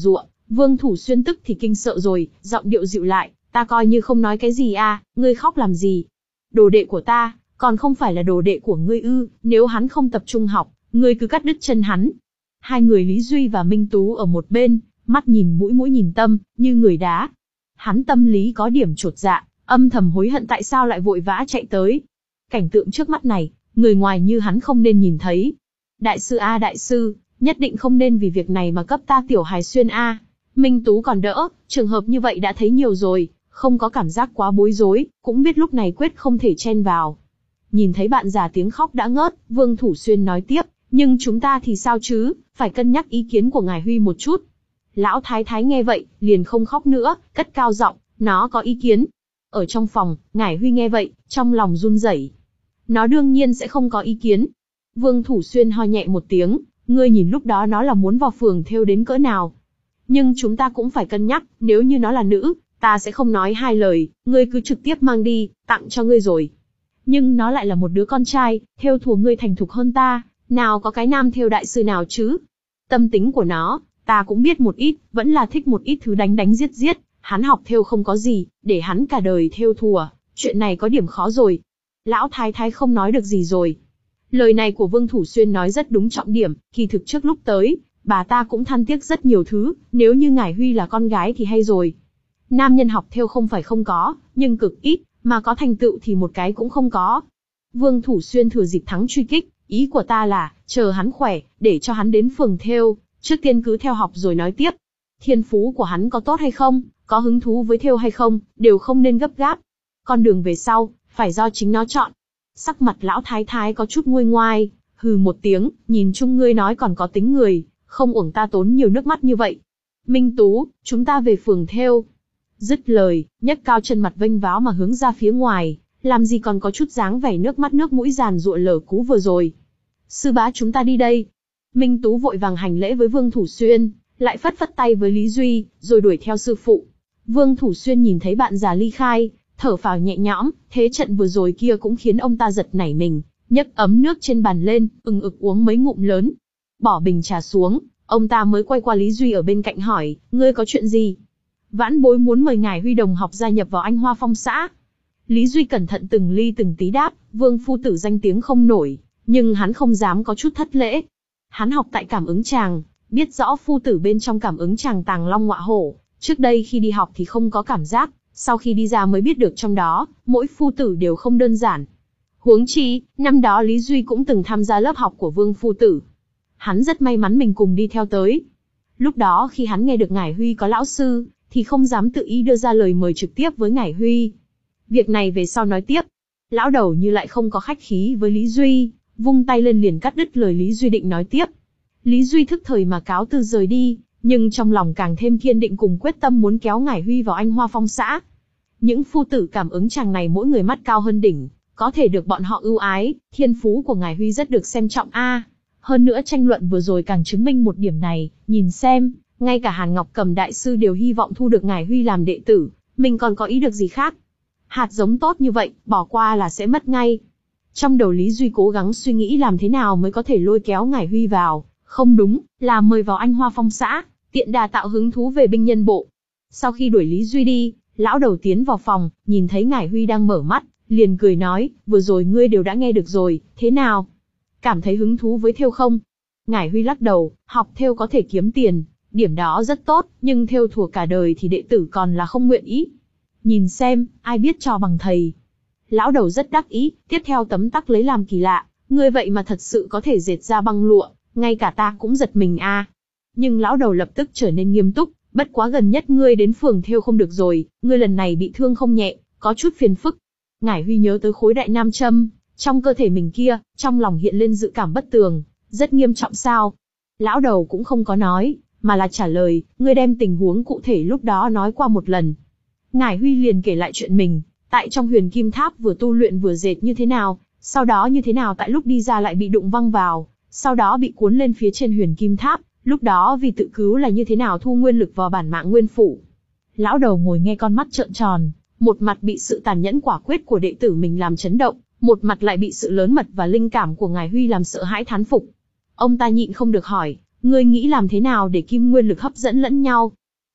Vương Thủ Xuyên tức thì kinh sợ rồi, giọng điệu dịu lại, ta coi như không nói cái gì à, ngươi khóc làm gì? Đồ đệ của ta, còn không phải là đồ đệ của ngươi ư, nếu hắn không tập trung học, ngươi cứ cắt đứt chân hắn. Hai người Lý Duy và Minh Tú ở một bên, mắt nhìn mũi mũi nhìn tâm, như người đá. Hắn tâm lý có điểm chột dạ, âm thầm hối hận tại sao lại vội vã chạy tới. Cảnh tượng trước mắt này, người ngoài như hắn không nên nhìn thấy. Đại sư a đại sư, nhất định không nên vì việc này mà cấp ta tiểu hài xuyên a. Minh Tú còn đỡ, trường hợp như vậy đã thấy nhiều rồi, không có cảm giác quá bối rối, cũng biết lúc này quyết không thể chen vào. Nhìn thấy bạn già tiếng khóc đã ngớt, Vương Thủ Xuyên nói tiếp, nhưng chúng ta thì sao chứ, phải cân nhắc ý kiến của ngài Huy một chút. Lão Thái Thái nghe vậy, liền không khóc nữa, cất cao giọng, nó có ý kiến. Ở trong phòng, ngài Huy nghe vậy, trong lòng run rẩy. Nó đương nhiên sẽ không có ý kiến. Vương Thủ Xuyên ho nhẹ một tiếng, ngươi nhìn lúc đó nó là muốn vào phường thêu đến cỡ nào. Nhưng chúng ta cũng phải cân nhắc, nếu như nó là nữ, ta sẽ không nói hai lời, ngươi cứ trực tiếp mang đi, tặng cho ngươi rồi. Nhưng nó lại là một đứa con trai, thêu thùa ngươi thành thục hơn ta, nào có cái nam thêu đại sư nào chứ. Tâm tính của nó, ta cũng biết một ít, vẫn là thích một ít thứ đánh đánh giết giết, hắn học thêu không có gì, để hắn cả đời thêu thùa, chuyện này có điểm khó rồi. Lão Thái Thái không nói được gì rồi. Lời này của Vương Thủ Xuyên nói rất đúng trọng điểm, kỳ thực trước lúc tới, bà ta cũng than tiếc rất nhiều thứ, nếu như ngài Huy là con gái thì hay rồi. Nam nhân học thêu không phải không có, nhưng cực ít, mà có thành tựu thì một cái cũng không có. Vương Thủ Xuyên thừa dịp thắng truy kích, ý của ta là, chờ hắn khỏe, để cho hắn đến phường thêu, trước tiên cứ theo học rồi nói tiếp. Thiên phú của hắn có tốt hay không, có hứng thú với thêu hay không, đều không nên gấp gáp. Con đường về sau, phải do chính nó chọn. Sắc mặt lão thái thái có chút nguôi ngoai, hừ một tiếng, nhìn chung ngươi nói còn có tính người, không uổng ta tốn nhiều nước mắt như vậy. Minh Tú, chúng ta về phường thêu. Dứt lời, nhấc cao chân mặt vênh váo mà hướng ra phía ngoài, làm gì còn có chút dáng vẻ nước mắt nước mũi giàn giụa lở cú vừa rồi. Sư bá chúng ta đi đây. Minh Tú vội vàng hành lễ với Vương Thủ Xuyên, lại phất phất tay với Lý Duy, rồi đuổi theo sư phụ. Vương Thủ Xuyên nhìn thấy bạn già ly khai, thở phào nhẹ nhõm, thế trận vừa rồi kia cũng khiến ông ta giật nảy mình, nhấc ấm nước trên bàn lên, ừng ực uống mấy ngụm lớn. Bỏ bình trà xuống, ông ta mới quay qua Lý Duy ở bên cạnh hỏi, ngươi có chuyện gì? Vãn bối muốn mời ngài Huy đồng học gia nhập vào Anh Hoa Phong xã. Lý Duy cẩn thận từng ly từng tí đáp, Vương phu tử danh tiếng không nổi, nhưng hắn không dám có chút thất lễ. Hắn học tại cảm ứng tràng, biết rõ phu tử bên trong cảm ứng tràng tàng long ngọa hổ, trước đây khi đi học thì không có cảm giác, sau khi đi ra mới biết được trong đó, mỗi phu tử đều không đơn giản. Huống chi, năm đó Lý Duy cũng từng tham gia lớp học của Vương phu tử. Hắn rất may mắn mình cùng đi theo tới. Lúc đó khi hắn nghe được ngài Huy có lão sư, thì không dám tự ý đưa ra lời mời trực tiếp với ngài Huy. Việc này về sau nói tiếp. Lão đầu như lại không có khách khí với Lý Duy, vung tay lên liền cắt đứt lời Lý Duy định nói tiếp. Lý Duy thức thời mà cáo từ rời đi, nhưng trong lòng càng thêm kiên định cùng quyết tâm muốn kéo ngài Huy vào Anh Hoa Phong xã. Những phu tử cảm ứng chàng này mỗi người mắt cao hơn đỉnh, có thể được bọn họ ưu ái, thiên phú của ngài Huy rất được xem trọng a. Hơn nữa tranh luận vừa rồi càng chứng minh một điểm này, nhìn xem, ngay cả Hàn Ngọc Cầm đại sư đều hy vọng thu được ngài Huy làm đệ tử, mình còn có ý được gì khác. Hạt giống tốt như vậy, bỏ qua là sẽ mất ngay. Trong đầu Lý Duy cố gắng suy nghĩ làm thế nào mới có thể lôi kéo ngài Huy vào, không đúng, là mời vào Anh Hoa Phong xã, tiện đà tạo hứng thú về binh nhân bộ. Sau khi đuổi Lý Duy đi, lão đầu tiến vào phòng, nhìn thấy ngài Huy đang mở mắt, liền cười nói, vừa rồi ngươi đều đã nghe được rồi, thế nào? Cảm thấy hứng thú với thêu không? Ngài Huy lắc đầu, học thêu có thể kiếm tiền, điểm đó rất tốt, nhưng thêu thùa cả đời thì đệ tử còn là không nguyện ý. Nhìn xem, ai biết trò bằng thầy. Lão đầu rất đắc ý, tiếp theo tấm tắc lấy làm kỳ lạ, ngươi vậy mà thật sự có thể dệt ra băng lụa, ngay cả ta cũng giật mình a. À. Nhưng lão đầu lập tức trở nên nghiêm túc, bất quá gần nhất ngươi đến phường thêu không được rồi, ngươi lần này bị thương không nhẹ, có chút phiền phức. Ngải Huy nhớ tới khối đại nam châm, trong cơ thể mình kia, trong lòng hiện lên dự cảm bất tường, rất nghiêm trọng sao? Lão đầu cũng không có nói, mà là trả lời, ngươi đem tình huống cụ thể lúc đó nói qua một lần. Ngải Huy liền kể lại chuyện mình, tại trong Huyền Kim Tháp vừa tu luyện vừa dệt như thế nào, sau đó như thế nào tại lúc đi ra lại bị đụng văng vào, sau đó bị cuốn lên phía trên Huyền Kim Tháp, lúc đó vì tự cứu là như thế nào thu nguyên lực vào bản mạng nguyên phủ. Lão đầu ngồi nghe con mắt trợn tròn, một mặt bị sự tàn nhẫn quả quyết của đệ tử mình làm chấn động, một mặt lại bị sự lớn mật và linh cảm của ngài Huy làm sợ hãi thán phục. Ông ta nhịn không được hỏi, ngươi nghĩ làm thế nào để kim nguyên lực hấp dẫn lẫn nhau?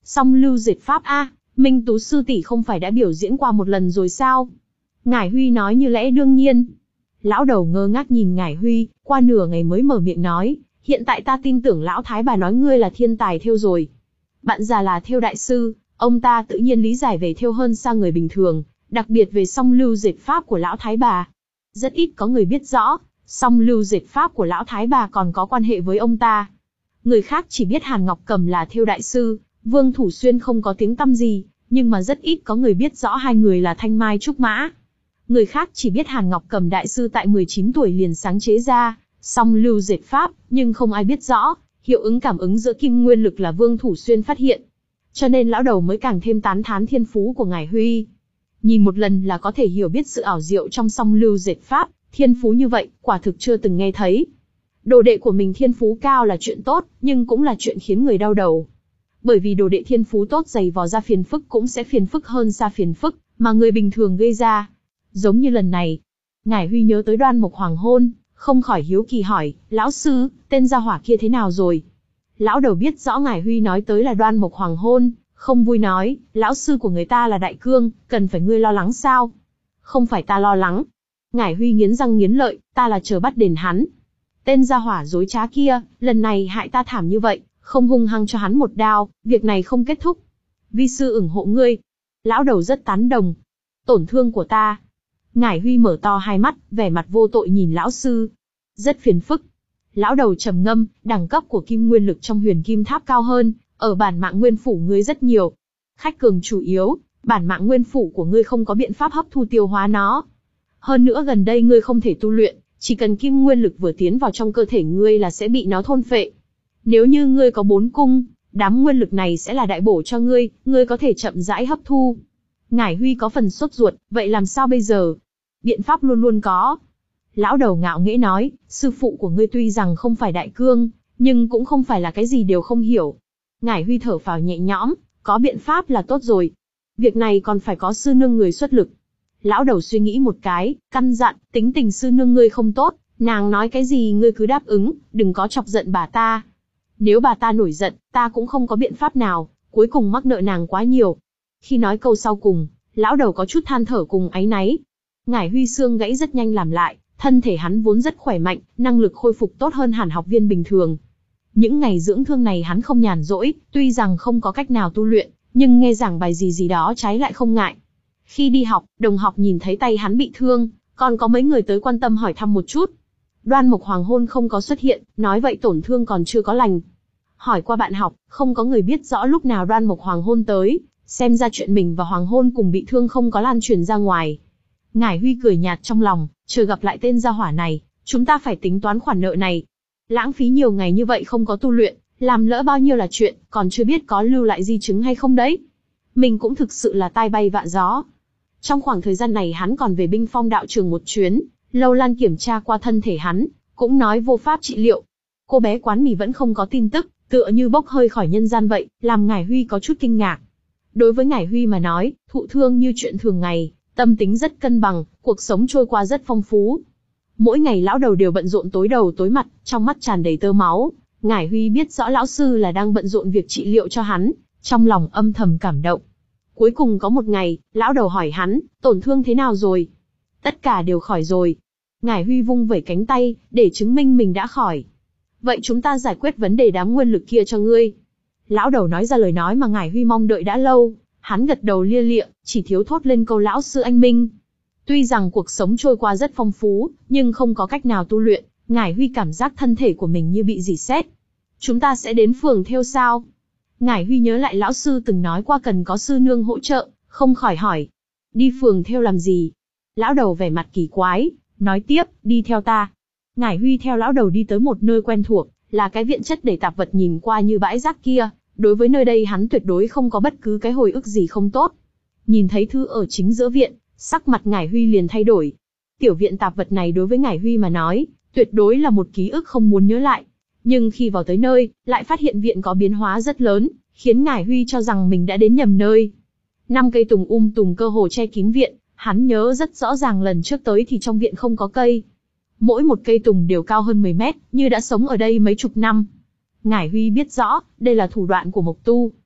Song lưu dệt pháp a, Minh Tú sư tỷ không phải đã biểu diễn qua một lần rồi sao? Ngải Huy nói như lẽ đương nhiên. Lão đầu ngơ ngác nhìn Ngải Huy, qua nửa ngày mới mở miệng nói, hiện tại ta tin tưởng lão thái bà nói ngươi là thiên tài thêu rồi. Bạn già là thêu đại sư, ông ta tự nhiên lý giải về thêu hơn xa người bình thường, đặc biệt về song lưu dệt pháp của lão thái bà. Rất ít có người biết rõ, song lưu dệt pháp của lão thái bà còn có quan hệ với ông ta. Người khác chỉ biết Hàn Ngọc Cầm là thêu đại sư, Vương Thủ Xuyên không có tiếng tăm gì, nhưng mà rất ít có người biết rõ hai người là Thanh Mai Trúc Mã. Người khác chỉ biết Hàn Ngọc Cầm đại sư tại mười chín tuổi liền sáng chế ra song lưu dệt pháp, nhưng không ai biết rõ hiệu ứng cảm ứng giữa kim nguyên lực là Vương Thủ Xuyên phát hiện. Cho nên lão đầu mới càng thêm tán thán thiên phú của Ngải Huy. Nhìn một lần là có thể hiểu biết sự ảo diệu trong song lưu dệt pháp, thiên phú như vậy, quả thực chưa từng nghe thấy. Đồ đệ của mình thiên phú cao là chuyện tốt, nhưng cũng là chuyện khiến người đau đầu. Bởi vì đồ đệ thiên phú tốt dày vò ra phiền phức cũng sẽ phiền phức hơn xa phiền phức mà người bình thường gây ra. Giống như lần này, Ngải Huy nhớ tới Đoan Mộc Hoàng hôn, không khỏi hiếu kỳ hỏi, lão sư, tên gia hỏa kia thế nào rồi? Lão đầu biết rõ Ngải Huy nói tới là Đoan Mộc Hoàng hôn, không vui nói, lão sư của người ta là Đại Cương, cần phải ngươi lo lắng sao? Không phải ta lo lắng. Ngải Huy nghiến răng nghiến lợi, ta là chờ bắt đền hắn. Tên gia hỏa dối trá kia, lần này hại ta thảm như vậy, không hung hăng cho hắn một đao, việc này không kết thúc. Vi sư ủng hộ ngươi. Lão đầu rất tán đồng. Tổn thương của ta. Ngải Huy mở to hai mắt, vẻ mặt vô tội nhìn lão sư. Rất phiền phức. Lão đầu trầm ngâm, đẳng cấp của kim nguyên lực trong huyền kim tháp cao hơn, ở bản mạng nguyên phủ ngươi rất nhiều. Khách cường chủ yếu, bản mạng nguyên phủ của ngươi không có biện pháp hấp thu tiêu hóa nó. Hơn nữa gần đây ngươi không thể tu luyện, chỉ cần kim nguyên lực vừa tiến vào trong cơ thể ngươi là sẽ bị nó thôn phệ. Nếu như ngươi có bốn cung, đám nguyên lực này sẽ là đại bổ cho ngươi, ngươi có thể chậm rãi hấp thu. Ngải Huy có phần sốt ruột, vậy làm sao bây giờ? Biện pháp luôn luôn có. Lão đầu ngạo nghễ nói, sư phụ của ngươi tuy rằng không phải Đại Cương, nhưng cũng không phải là cái gì đều không hiểu. Ngải Huy thở phào nhẹ nhõm, có biện pháp là tốt rồi. Việc này còn phải có sư nương người xuất lực. Lão đầu suy nghĩ một cái, căn dặn, tính tình sư nương ngươi không tốt, nàng nói cái gì ngươi cứ đáp ứng, đừng có chọc giận bà ta. Nếu bà ta nổi giận, ta cũng không có biện pháp nào, cuối cùng mắc nợ nàng quá nhiều. Khi nói câu sau cùng, lão đầu có chút than thở cùng áy náy. Ngải Huy xương gãy rất nhanh làm lại, thân thể hắn vốn rất khỏe mạnh, năng lực khôi phục tốt hơn hẳn học viên bình thường. Những ngày dưỡng thương này hắn không nhàn rỗi, tuy rằng không có cách nào tu luyện, nhưng nghe giảng bài gì gì đó trái lại không ngại. Khi đi học, đồng học nhìn thấy tay hắn bị thương, còn có mấy người tới quan tâm hỏi thăm một chút. Đoan Mộc Hoàng hôn không có xuất hiện, nói vậy tổn thương còn chưa có lành. Hỏi qua bạn học, không có người biết rõ lúc nào Đoan Mộc Hoàng hôn tới, xem ra chuyện mình và Hoàng hôn cùng bị thương không có lan truyền ra ngoài. Ngải Huy cười nhạt trong lòng, chờ gặp lại tên gia hỏa này, chúng ta phải tính toán khoản nợ này. Lãng phí nhiều ngày như vậy không có tu luyện, làm lỡ bao nhiêu là chuyện, còn chưa biết có lưu lại di chứng hay không đấy. Mình cũng thực sự là tai bay vạ gió. Trong khoảng thời gian này hắn còn về Binh Phong đạo trường một chuyến, Lâu Lan kiểm tra qua thân thể hắn, cũng nói vô pháp trị liệu. Cô bé quán mì vẫn không có tin tức, tựa như bốc hơi khỏi nhân gian vậy, làm Ngải Huy có chút kinh ngạc. Đối với Ngải Huy mà nói, thụ thương như chuyện thường ngày, tâm tính rất cân bằng, cuộc sống trôi qua rất phong phú. Mỗi ngày lão đầu đều bận rộn tối đầu tối mặt, trong mắt tràn đầy tơ máu. Ngải Huy biết rõ lão sư là đang bận rộn việc trị liệu cho hắn, trong lòng âm thầm cảm động. Cuối cùng có một ngày, lão đầu hỏi hắn, tổn thương thế nào rồi? Tất cả đều khỏi rồi. Ngải Huy vung vẩy cánh tay, để chứng minh mình đã khỏi. Vậy chúng ta giải quyết vấn đề đám nguyên lực kia cho ngươi. Lão đầu nói ra lời nói mà Ngải Huy mong đợi đã lâu, hắn gật đầu lia lịa, chỉ thiếu thốt lên câu lão sư anh minh. Tuy rằng cuộc sống trôi qua rất phong phú, nhưng không có cách nào tu luyện, Ngải Huy cảm giác thân thể của mình như bị rỉ sét. Chúng ta sẽ đến phường thêu sao? Ngải Huy nhớ lại lão sư từng nói qua cần có sư nương hỗ trợ, không khỏi hỏi. Đi phường thêu làm gì? Lão đầu vẻ mặt kỳ quái, nói tiếp, đi theo ta. Ngải Huy theo lão đầu đi tới một nơi quen thuộc, là cái viện chất đầy tạp vật nhìn qua như bãi rác kia. Đối với nơi đây hắn tuyệt đối không có bất cứ cái hồi ức gì không tốt. Nhìn thấy thứ ở chính giữa viện, sắc mặt Ngải Huy liền thay đổi. Tiểu viện tạp vật này đối với Ngải Huy mà nói, tuyệt đối là một ký ức không muốn nhớ lại. Nhưng khi vào tới nơi, lại phát hiện viện có biến hóa rất lớn, khiến Ngải Huy cho rằng mình đã đến nhầm nơi. Năm cây tùng um tùm cơ hồ che kín viện, hắn nhớ rất rõ ràng lần trước tới thì trong viện không có cây. Mỗi một cây tùng đều cao hơn mười mét, như đã sống ở đây mấy chục năm. Ngải Huy biết rõ, đây là thủ đoạn của Mộc Tu.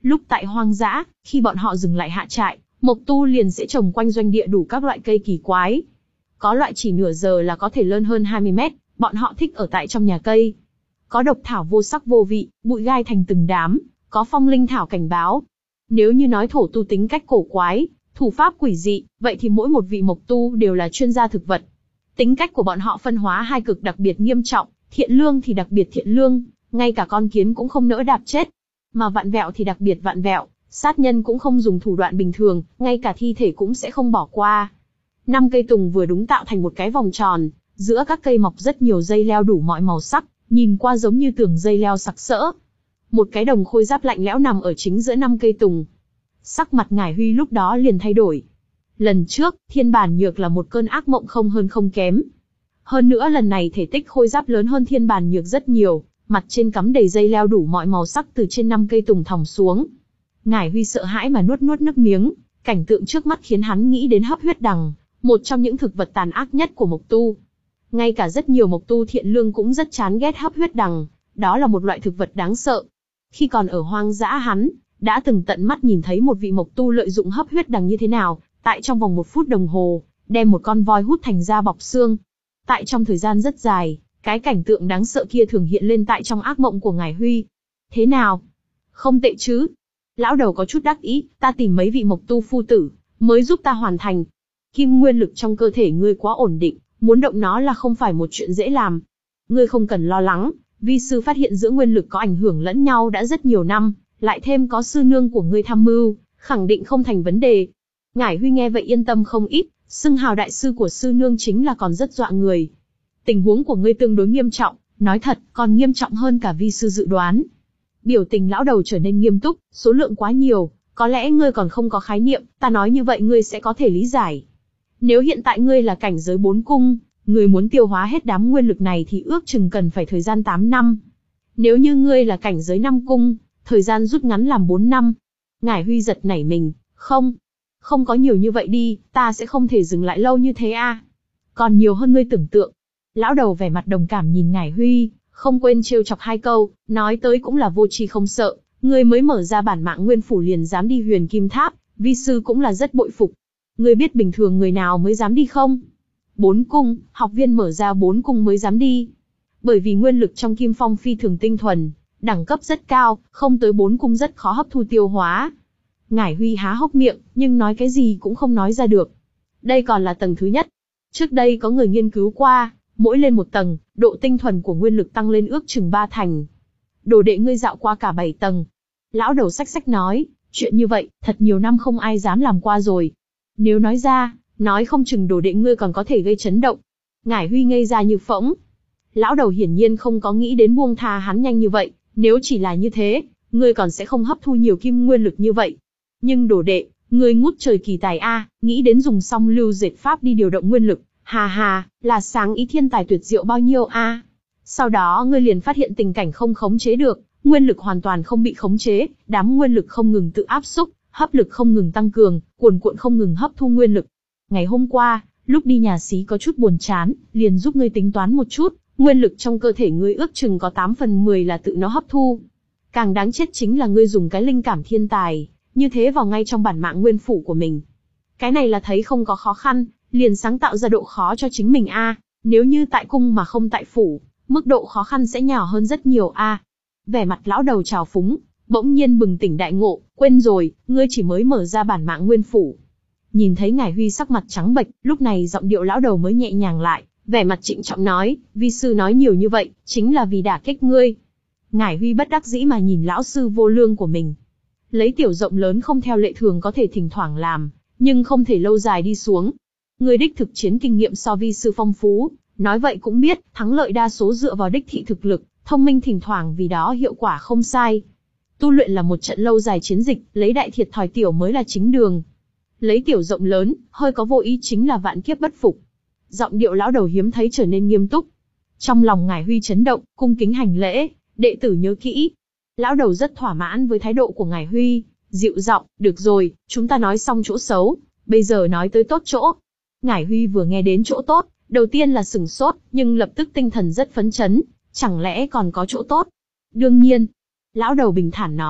Lúc tại hoang dã, khi bọn họ dừng lại hạ trại, Mộc Tu liền sẽ trồng quanh doanh địa đủ các loại cây kỳ quái. Có loại chỉ nửa giờ là có thể lớn hơn hai mươi mét, bọn họ thích ở tại trong nhà cây. Có độc thảo vô sắc vô vị, bụi gai thành từng đám, có phong linh thảo cảnh báo. Nếu như nói thổ tu tính cách cổ quái, thủ pháp quỷ dị, vậy thì mỗi một vị Mộc Tu đều là chuyên gia thực vật. Tính cách của bọn họ phân hóa hai cực đặc biệt nghiêm trọng, thiện lương thì đặc biệt thiện lương, ngay cả con kiến cũng không nỡ đạp chết. Mà vặn vẹo thì đặc biệt vặn vẹo, sát nhân cũng không dùng thủ đoạn bình thường, ngay cả thi thể cũng sẽ không bỏ qua. Năm cây tùng vừa đúng tạo thành một cái vòng tròn, giữa các cây mọc rất nhiều dây leo đủ mọi màu sắc, nhìn qua giống như tường dây leo sặc sỡ. Một cái đồng khôi giáp lạnh lẽo nằm ở chính giữa năm cây tùng. Sắc mặt Ngải Huy lúc đó liền thay đổi. Lần trước, Thiên Bản Nhược là một cơn ác mộng không hơn không kém. Hơn nữa lần này thể tích khôi giáp lớn hơn Thiên Bản Nhược rất nhiều, mặt trên cắm đầy dây leo đủ mọi màu sắc từ trên năm cây tùng thòng xuống. Ngải Huy sợ hãi mà nuốt nuốt nước miếng, cảnh tượng trước mắt khiến hắn nghĩ đến hấp huyết đằng, một trong những thực vật tàn ác nhất của Mộc Tu. Ngay cả rất nhiều Mộc Tu thiện lương cũng rất chán ghét hấp huyết đằng, đó là một loại thực vật đáng sợ. Khi còn ở hoang dã hắn đã từng tận mắt nhìn thấy một vị Mộc Tu lợi dụng hấp huyết đằng như thế nào, tại trong vòng một phút đồng hồ, đem một con voi hút thành da bọc xương. Tại trong thời gian rất dài, cái cảnh tượng đáng sợ kia thường hiện lên tại trong ác mộng của Ngải Huy. Thế nào? Không tệ chứ? Lão đầu có chút đắc ý, ta tìm mấy vị Mộc Tu phu tử, mới giúp ta hoàn thành. Kim nguyên lực trong cơ thể ngươi quá ổn định, muốn động nó là không phải một chuyện dễ làm. Ngươi không cần lo lắng, vi sư phát hiện giữa nguyên lực có ảnh hưởng lẫn nhau đã rất nhiều năm, lại thêm có sư nương của ngươi tham mưu, khẳng định không thành vấn đề. Ngải Huy nghe vậy yên tâm không ít, xưng hào đại sư của sư nương chính là còn rất dọa người. Tình huống của ngươi tương đối nghiêm trọng, nói thật, còn nghiêm trọng hơn cả vi sư dự đoán. Biểu tình lão đầu trở nên nghiêm túc, số lượng quá nhiều, có lẽ ngươi còn không có khái niệm, ta nói như vậy ngươi sẽ có thể lý giải. Nếu hiện tại ngươi là cảnh giới bốn cung, ngươi muốn tiêu hóa hết đám nguyên lực này thì ước chừng cần phải thời gian tám năm. Nếu như ngươi là cảnh giới năm cung, thời gian rút ngắn làm bốn năm. Ngải Huy giật nảy mình, không, không có nhiều như vậy đi, ta sẽ không thể dừng lại lâu như thế a. À. Còn nhiều hơn ngươi tưởng tượng. Lão đầu vẻ mặt đồng cảm nhìn Ngải Huy, không quên trêu chọc hai câu, nói tới cũng là vô tri không sợ, ngươi mới mở ra bản mạng nguyên phủ liền dám đi Huyền Kim Tháp, vi sư cũng là rất bội phục. Ngươi biết bình thường người nào mới dám đi không? Bốn cung, học viên mở ra bốn cung mới dám đi. Bởi vì nguyên lực trong Kim Phong phi thường tinh thuần, đẳng cấp rất cao, không tới bốn cung rất khó hấp thu tiêu hóa. Ngải Huy há hốc miệng, nhưng nói cái gì cũng không nói ra được. Đây còn là tầng thứ nhất. Trước đây có người nghiên cứu qua, mỗi lên một tầng, độ tinh thuần của nguyên lực tăng lên ước chừng ba thành. Đồ đệ ngươi dạo qua cả bảy tầng. Lão đầu xách xách nói, chuyện như vậy, thật nhiều năm không ai dám làm qua rồi. Nếu nói ra, nói không chừng đồ đệ ngươi còn có thể gây chấn động. Ngải Huy ngây ra như phỗng. Lão đầu hiển nhiên không có nghĩ đến buông tha hắn nhanh như vậy, nếu chỉ là như thế, ngươi còn sẽ không hấp thu nhiều kim nguyên lực như vậy. Nhưng đồ đệ, ngươi ngút trời kỳ tài a, nghĩ đến dùng song lưu dệt pháp đi điều động nguyên lực, hà hà, là sáng ý thiên tài tuyệt diệu bao nhiêu a. Sau đó ngươi liền phát hiện tình cảnh không khống chế được, nguyên lực hoàn toàn không bị khống chế, đám nguyên lực không ngừng tự áp xúc, hấp lực không ngừng tăng cường, cuồn cuộn không ngừng hấp thu nguyên lực. Ngày hôm qua, lúc đi nhà xí có chút buồn chán, liền giúp ngươi tính toán một chút, nguyên lực trong cơ thể ngươi ước chừng có tám phần mười là tự nó hấp thu. Càng đáng chết chính là ngươi dùng cái linh cảm thiên tài, như thế vào ngay trong bản mạng nguyên phủ của mình. Cái này là thấy không có khó khăn, liền sáng tạo ra độ khó cho chính mình a. À, nếu như tại cung mà không tại phủ, mức độ khó khăn sẽ nhỏ hơn rất nhiều a. À. Vẻ mặt lão đầu trào phúng, bỗng nhiên bừng tỉnh đại ngộ, quên rồi, ngươi chỉ mới mở ra bản mạng nguyên phủ. Nhìn thấy Ngải Huy sắc mặt trắng bệch, lúc này giọng điệu lão đầu mới nhẹ nhàng lại, vẻ mặt trịnh trọng nói, vi sư nói nhiều như vậy, chính là vì đả kích ngươi. Ngải Huy bất đắc dĩ mà nhìn lão sư vô lương của mình. Lấy tiểu rộng lớn không theo lệ thường có thể thỉnh thoảng làm, nhưng không thể lâu dài đi xuống. Ngươi đích thực chiến kinh nghiệm so vi sư phong phú, nói vậy cũng biết, thắng lợi đa số dựa vào đích thị thực lực, thông minh thỉnh thoảng vì đó hiệu quả không sai. Tu luyện là một trận lâu dài chiến dịch, lấy đại thiệt thòi tiểu mới là chính đường. Lấy tiểu rộng lớn, hơi có vô ý chính là vạn kiếp bất phục. Giọng điệu lão đầu hiếm thấy trở nên nghiêm túc. Trong lòng Ngải Huy chấn động, cung kính hành lễ, đệ tử nhớ kỹ. Lão đầu rất thỏa mãn với thái độ của Ngải Huy, dịu giọng, được rồi, chúng ta nói xong chỗ xấu, bây giờ nói tới tốt chỗ. Ngải Huy vừa nghe đến chỗ tốt, đầu tiên là sửng sốt, nhưng lập tức tinh thần rất phấn chấn, chẳng lẽ còn có chỗ tốt? Đương nhiên. Lão đầu bình thản nói,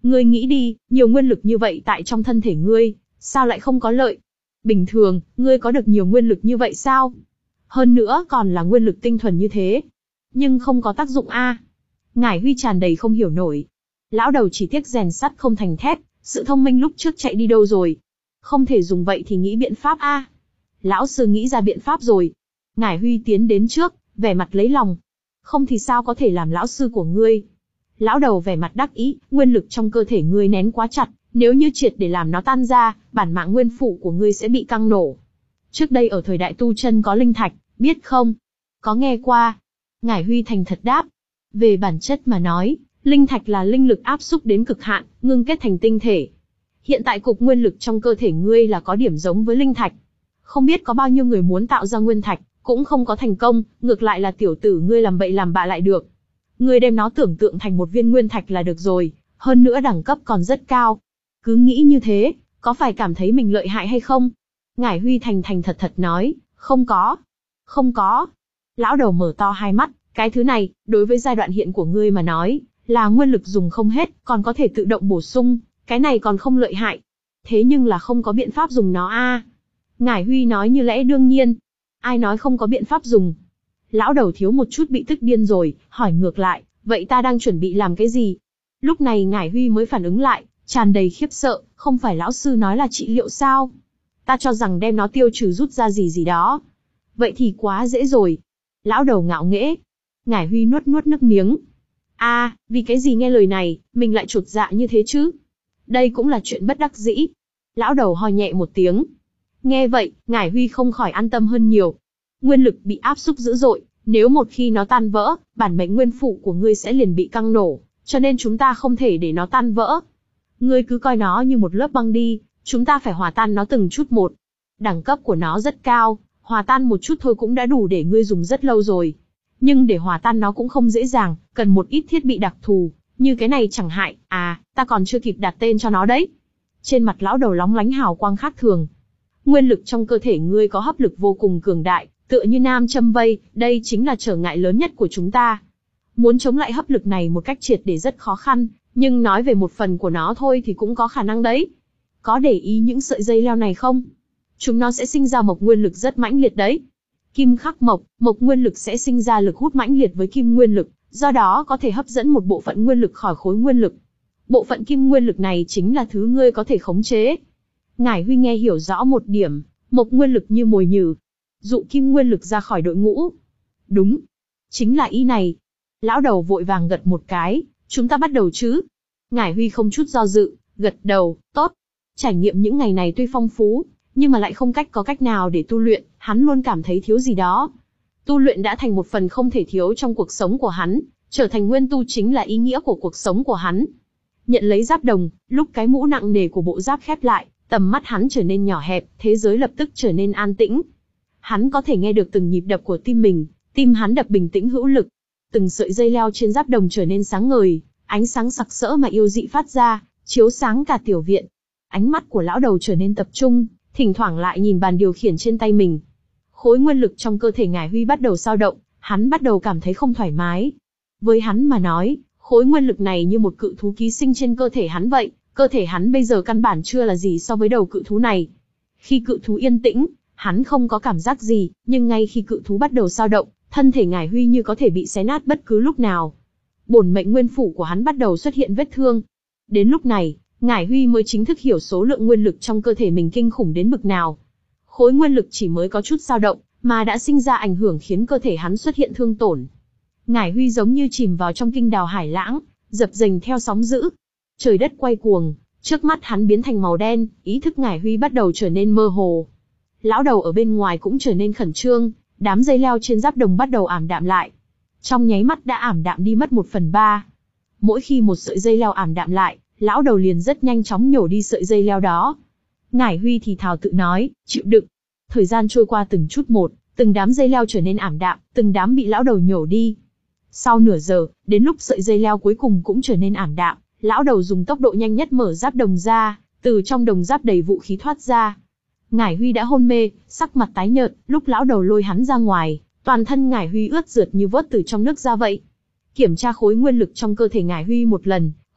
Ngươi nghĩ đi, nhiều nguyên lực như vậy tại trong thân thể ngươi, sao lại không có lợi? Bình thường, ngươi có được nhiều nguyên lực như vậy sao? Hơn nữa còn là nguyên lực tinh thuần như thế. Nhưng không có tác dụng a. Ngải Huy tràn đầy không hiểu nổi. Lão đầu chỉ tiếc rèn sắt không thành thép, sự thông minh lúc trước chạy đi đâu rồi? Không thể dùng vậy thì nghĩ biện pháp a. Lão sư nghĩ ra biện pháp rồi. Ngải Huy tiến đến trước, vẻ mặt lấy lòng. Không thì sao có thể làm lão sư của ngươi? Lão đầu vẻ mặt đắc ý, nguyên lực trong cơ thể ngươi nén quá chặt, nếu như triệt để làm nó tan ra, bản mạng nguyên phụ của ngươi sẽ bị căng nổ. Trước đây ở thời đại tu chân có linh thạch, biết không? Có nghe qua. Ngải Huy thành thật đáp. Về bản chất mà nói, linh thạch là linh lực áp xúc đến cực hạn, ngưng kết thành tinh thể. Hiện tại cục nguyên lực trong cơ thể ngươi là có điểm giống với linh thạch. Không biết có bao nhiêu người muốn tạo ra nguyên thạch, cũng không có thành công, ngược lại là tiểu tử ngươi làm bậy làm bạ lại được. Ngươi đem nó tưởng tượng thành một viên nguyên thạch là được rồi, hơn nữa đẳng cấp còn rất cao. Cứ nghĩ như thế, có phải cảm thấy mình lợi hại hay không? Ngải Huy thành thành thật thật nói, không có. Không có. Lão đầu mở to hai mắt, cái thứ này, đối với giai đoạn hiện của ngươi mà nói, là nguyên lực dùng không hết, còn có thể tự động bổ sung, cái này còn không lợi hại. Thế nhưng là không có biện pháp dùng nó a. Ngải Huy nói như lẽ đương nhiên. Ai nói không có biện pháp dùng? Lão đầu thiếu một chút bị tức điên rồi, hỏi ngược lại, vậy ta đang chuẩn bị làm cái gì? Lúc này Ngải Huy mới phản ứng lại, tràn đầy khiếp sợ, không phải lão sư nói là trị liệu sao? Ta cho rằng đem nó tiêu trừ rút ra gì gì đó. Vậy thì quá dễ rồi. Lão đầu ngạo nghễ. Ngải Huy nuốt nuốt nước miếng. a, à, vì cái gì nghe lời này, mình lại chột dạ như thế chứ? Đây cũng là chuyện bất đắc dĩ. Lão đầu ho nhẹ một tiếng. Nghe vậy, Ngải Huy không khỏi an tâm hơn nhiều. Nguyên lực bị áp xúc dữ dội, nếu một khi nó tan vỡ, bản mệnh nguyên phụ của ngươi sẽ liền bị căng nổ, cho nên chúng ta không thể để nó tan vỡ. Ngươi cứ coi nó như một lớp băng đi, chúng ta phải hòa tan nó từng chút một. Đẳng cấp của nó rất cao, hòa tan một chút thôi cũng đã đủ để ngươi dùng rất lâu rồi. Nhưng để hòa tan nó cũng không dễ dàng, cần một ít thiết bị đặc thù, như cái này chẳng hạn, à, ta còn chưa kịp đặt tên cho nó đấy. Trên mặt lão đầu lóng lánh hào quang khác thường. Nguyên lực trong cơ thể ngươi có hấp lực vô cùng cường đại, tựa như nam châm vây, đây chính là trở ngại lớn nhất của chúng ta. Muốn chống lại hấp lực này một cách triệt để rất khó khăn, nhưng nói về một phần của nó thôi thì cũng có khả năng đấy. Có để ý những sợi dây leo này không? Chúng nó sẽ sinh ra mộc nguyên lực rất mãnh liệt đấy. Kim khắc mộc, mộc nguyên lực sẽ sinh ra lực hút mãnh liệt với kim nguyên lực, do đó có thể hấp dẫn một bộ phận nguyên lực khỏi khối nguyên lực. Bộ phận kim nguyên lực này chính là thứ ngươi có thể khống chế. Ngải Huy nghe hiểu rõ một điểm, mộc nguyên lực như mồi nhử, dụ kim nguyên lực ra khỏi đội ngũ. Đúng, chính là ý này. Lão đầu vội vàng gật một cái, chúng ta bắt đầu chứ. Ngải Huy không chút do dự, gật đầu, tốt. Trải nghiệm những ngày này tuy phong phú, nhưng mà lại không cách có cách nào để tu luyện, hắn luôn cảm thấy thiếu gì đó. Tu luyện đã thành một phần không thể thiếu trong cuộc sống của hắn, trở thành nguyên tu chính là ý nghĩa của cuộc sống của hắn. Nhận lấy giáp đồng, lúc cái mũ nặng nề của bộ giáp khép lại, tầm mắt hắn trở nên nhỏ hẹp, thế giới lập tức trở nên an tĩnh. Hắn có thể nghe được từng nhịp đập của tim mình, tim hắn đập bình tĩnh hữu lực. Từng sợi dây leo trên giáp đồng trở nên sáng ngời, ánh sáng sặc sỡ mà yêu dị phát ra, chiếu sáng cả tiểu viện. Ánh mắt của lão đầu trở nên tập trung, thỉnh thoảng lại nhìn bàn điều khiển trên tay mình. Khối nguyên lực trong cơ thể Ngải Huy bắt đầu dao động, hắn bắt đầu cảm thấy không thoải mái. Với hắn mà nói, khối nguyên lực này như một cự thú ký sinh trên cơ thể hắn vậy, cơ thể hắn bây giờ căn bản chưa là gì so với đầu cự thú này. Khi cự thú yên tĩnh, hắn không có cảm giác gì, nhưng ngay khi cự thú bắt đầu dao động, thân thể Ngải Huy như có thể bị xé nát bất cứ lúc nào. Bổn mệnh nguyên phủ của hắn bắt đầu xuất hiện vết thương. Đến lúc này, Ngải Huy mới chính thức hiểu số lượng nguyên lực trong cơ thể mình kinh khủng đến bực nào. Khối nguyên lực chỉ mới có chút dao động, mà đã sinh ra ảnh hưởng khiến cơ thể hắn xuất hiện thương tổn. Ngải Huy giống như chìm vào trong kinh đào hải lãng, dập dềnh theo sóng dữ. Trời đất quay cuồng, trước mắt hắn biến thành màu đen, ý thức Ngải Huy bắt đầu trở nên mơ hồ. Lão đầu ở bên ngoài cũng trở nên khẩn trương, đám dây leo trên giáp đồng bắt đầu ảm đạm lại. Trong nháy mắt đã ảm đạm đi mất một phần ba. Mỗi khi một sợi dây leo ảm đạm lại, lão đầu liền rất nhanh chóng nhổ đi sợi dây leo đó. Ngải Huy thì thào tự nói, chịu đựng. Thời gian trôi qua từng chút một, từng đám dây leo trở nên ảm đạm, từng đám bị lão đầu nhổ đi. Sau nửa giờ, đến lúc sợi dây leo cuối cùng cũng trở nên ảm đạm, lão đầu dùng tốc độ nhanh nhất mở giáp đồng ra, từ trong đồng giáp đầy vũ khí thoát ra. Ngải Huy đã hôn mê, sắc mặt tái nhợt, lúc lão đầu lôi hắn ra ngoài, toàn thân Ngải Huy ướt rượt như vớt từ trong nước ra vậy. Kiểm tra khối nguyên lực trong cơ thể Ngải Huy một lần,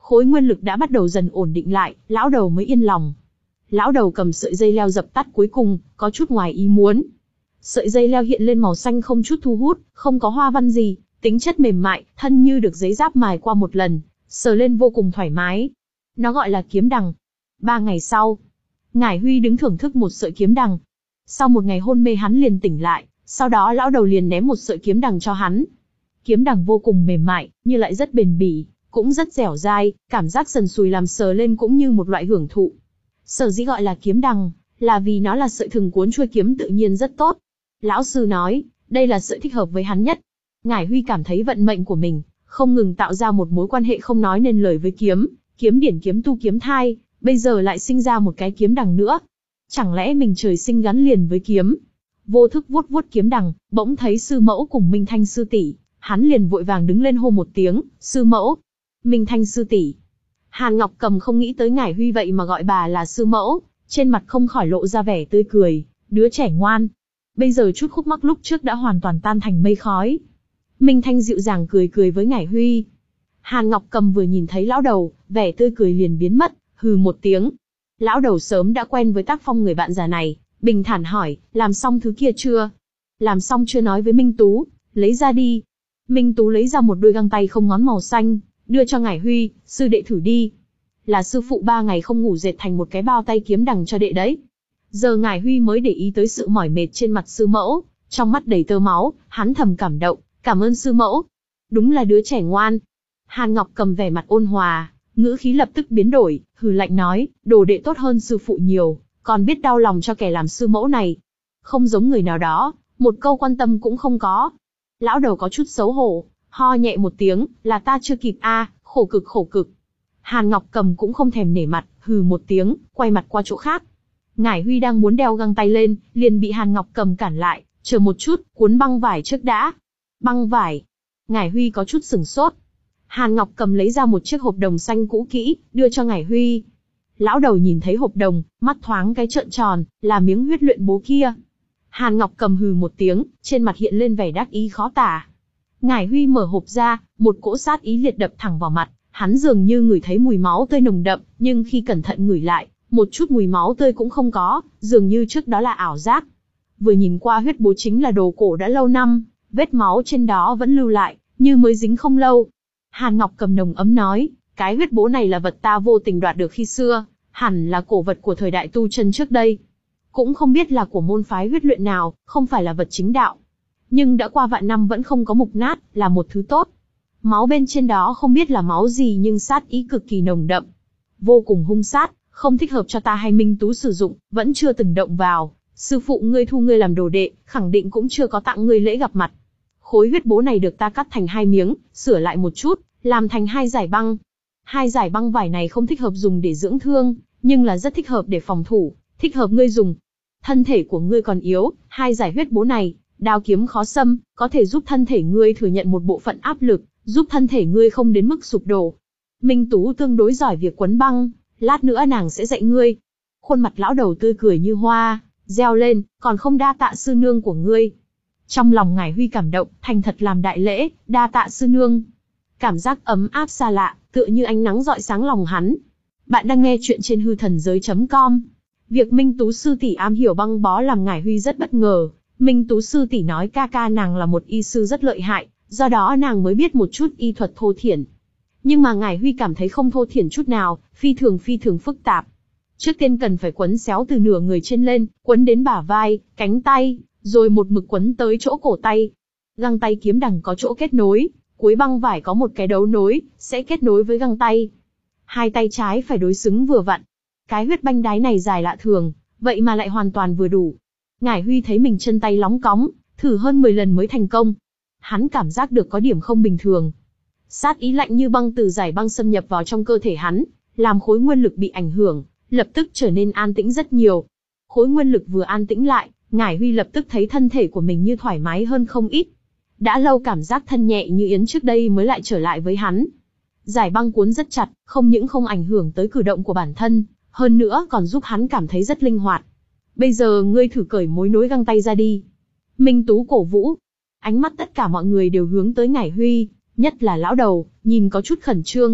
Khối nguyên lực đã bắt đầu dần ổn định lại, lão đầu mới yên lòng. Lão đầu cầm sợi dây leo dập tắt cuối cùng, có chút ngoài ý muốn. Sợi dây leo hiện lên màu xanh không chút thu hút, không có hoa văn gì, tính chất mềm mại, thân như được giấy giáp mài qua một lần, sờ lên vô cùng thoải mái. Nó gọi là kiếm đằng. Ba ngày sau, Ngải Huy đứng thưởng thức một sợi kiếm đằng. Sau một ngày hôn mê hắn liền tỉnh lại, sau đó lão đầu liền ném một sợi kiếm đằng cho hắn. Kiếm đằng vô cùng mềm mại, nhưng lại rất bền bỉ, cũng rất dẻo dai, cảm giác sần sùi làm sờ lên cũng như một loại hưởng thụ. Sở dĩ gọi là kiếm đằng, là vì nó là sợi thừng cuốn chuôi kiếm tự nhiên rất tốt. Lão sư nói, đây là sợi thích hợp với hắn nhất. Ngải Huy cảm thấy vận mệnh của mình, không ngừng tạo ra một mối quan hệ không nói nên lời với kiếm, kiếm điển kiếm tu kiếm thai, bây giờ lại sinh ra một cái kiếm đằng nữa. Chẳng lẽ mình trời sinh gắn liền với kiếm? Vô thức vuốt vuốt kiếm đằng, bỗng thấy sư mẫu cùng Minh Thanh sư tỷ, hắn liền vội vàng đứng lên hô một tiếng, sư mẫu, Minh Thanh sư tỷ. Hàn Ngọc Cầm không nghĩ tới Ngải Huy vậy mà gọi bà là sư mẫu, trên mặt không khỏi lộ ra vẻ tươi cười, đứa trẻ ngoan. Bây giờ chút khúc mắc lúc trước đã hoàn toàn tan thành mây khói. Minh Thanh dịu dàng cười cười với Ngải Huy. Hàn Ngọc Cầm vừa nhìn thấy lão đầu, vẻ tươi cười liền biến mất, hừ một tiếng. Lão đầu sớm đã quen với tác phong người bạn già này, bình thản hỏi, làm xong thứ kia chưa? Làm xong chưa nói với Minh Tú, lấy ra đi. Minh Tú lấy ra một đôi găng tay không ngón màu xanh, đưa cho Ngải Huy, sư đệ thử đi. Là sư phụ ba ngày không ngủ dệt thành một cái bao tay kiếm đằng cho đệ đấy. Giờ Ngải Huy mới để ý tới sự mỏi mệt trên mặt sư mẫu, trong mắt đầy tơ máu, hắn thầm cảm động, cảm ơn sư mẫu. Đúng là đứa trẻ ngoan. Hàn Ngọc Cầm vẻ mặt ôn hòa, ngữ khí lập tức biến đổi, hừ lạnh nói, đồ đệ tốt hơn sư phụ nhiều, còn biết đau lòng cho kẻ làm sư mẫu này. Không giống người nào đó, một câu quan tâm cũng không có. Lão đầu có chút xấu hổ, ho nhẹ một tiếng, là ta chưa kịp a, à, khổ cực khổ cực. Hàn Ngọc Cầm cũng không thèm nể mặt, hừ một tiếng, quay mặt qua chỗ khác. Ngải Huy đang muốn đeo găng tay lên, liền bị Hàn Ngọc Cầm cản lại, chờ một chút, cuốn băng vải trước đã. Băng vải? Ngải Huy có chút sửng sốt. Hàn Ngọc Cầm lấy ra một chiếc hộp đồng xanh cũ kỹ, đưa cho Ngải Huy. Lão đầu nhìn thấy hộp đồng, mắt thoáng cái trợn tròn, là miếng huyết luyện bố kia. Hàn Ngọc Cầm hừ một tiếng, trên mặt hiện lên vẻ đắc ý khó tả. Ngải Huy mở hộp ra, một cỗ sát ý liệt đập thẳng vào mặt, hắn dường như ngửi thấy mùi máu tươi nồng đậm, nhưng khi cẩn thận ngửi lại, một chút mùi máu tươi cũng không có, dường như trước đó là ảo giác. Vừa nhìn qua huyết bố chính là đồ cổ đã lâu năm, vết máu trên đó vẫn lưu lại, như mới dính không lâu. Hàn Ngọc Cầm nồng ấm nói, cái huyết bố này là vật ta vô tình đoạt được khi xưa, hẳn là cổ vật của thời đại tu chân trước đây. Cũng không biết là của môn phái huyết luyện nào, không phải là vật chính đạo. Nhưng đã qua vạn năm vẫn không có mục nát, là một thứ tốt. Máu bên trên đó không biết là máu gì nhưng sát ý cực kỳ nồng đậm. Vô cùng hung sát, không thích hợp cho ta hay Minh Tú sử dụng, vẫn chưa từng động vào. Sư phụ ngươi thu ngươi làm đồ đệ, khẳng định cũng chưa có tặng ngươi lễ gặp mặt. Khối huyết bố này được ta cắt thành hai miếng, sửa lại một chút, làm thành hai giải băng. Hai giải băng vải này không thích hợp dùng để dưỡng thương, nhưng là rất thích hợp để phòng thủ, thích hợp ngươi dùng. Thân thể của ngươi còn yếu, hai giải huyết bố này, đao kiếm khó xâm, có thể giúp thân thể ngươi thừa nhận một bộ phận áp lực, giúp thân thể ngươi không đến mức sụp đổ. Minh Tú tương đối giỏi việc quấn băng, lát nữa nàng sẽ dạy ngươi. Khuôn mặt lão đầu tươi cười như hoa, reo lên, còn không đa tạ sư nương của ngươi. Trong lòng Ngải Huy cảm động, thành thật làm đại lễ, đa tạ sư nương. Cảm giác ấm áp xa lạ, tựa như ánh nắng rọi sáng lòng hắn. Bạn đang nghe chuyện trên hư thần giới chấm com. Việc Minh Tú sư tỷ am hiểu băng bó làm Ngải Huy rất bất ngờ. Minh Tú sư tỷ nói ca ca nàng là một y sư rất lợi hại, do đó nàng mới biết một chút y thuật thô thiển. Nhưng mà Ngải Huy cảm thấy không thô thiển chút nào, phi thường phi thường phức tạp. Trước tiên cần phải quấn xéo từ nửa người trên lên, quấn đến bả vai, cánh tay, rồi một mực quấn tới chỗ cổ tay. Găng tay kiếm đằng có chỗ kết nối, cuối băng vải có một cái đấu nối, sẽ kết nối với găng tay. Hai tay trái phải đối xứng vừa vặn. Cái huyết banh đái này dài lạ thường, vậy mà lại hoàn toàn vừa đủ. Ngải Huy thấy mình chân tay lóng cóng, thử hơn mười lần mới thành công. Hắn cảm giác được có điểm không bình thường. Sát ý lạnh như băng từ giải băng xâm nhập vào trong cơ thể hắn, làm khối nguyên lực bị ảnh hưởng, lập tức trở nên an tĩnh rất nhiều. Khối nguyên lực vừa an tĩnh lại, Ngải Huy lập tức thấy thân thể của mình như thoải mái hơn không ít. Đã lâu cảm giác thân nhẹ như yến trước đây mới lại trở lại với hắn. Giải băng cuốn rất chặt, không những không ảnh hưởng tới cử động của bản thân, hơn nữa còn giúp hắn cảm thấy rất linh hoạt. Bây giờ ngươi thử cởi mối nối găng tay ra đi. Minh Tú cổ vũ. Ánh mắt tất cả mọi người đều hướng tới Ngải Huy, nhất là lão đầu, nhìn có chút khẩn trương.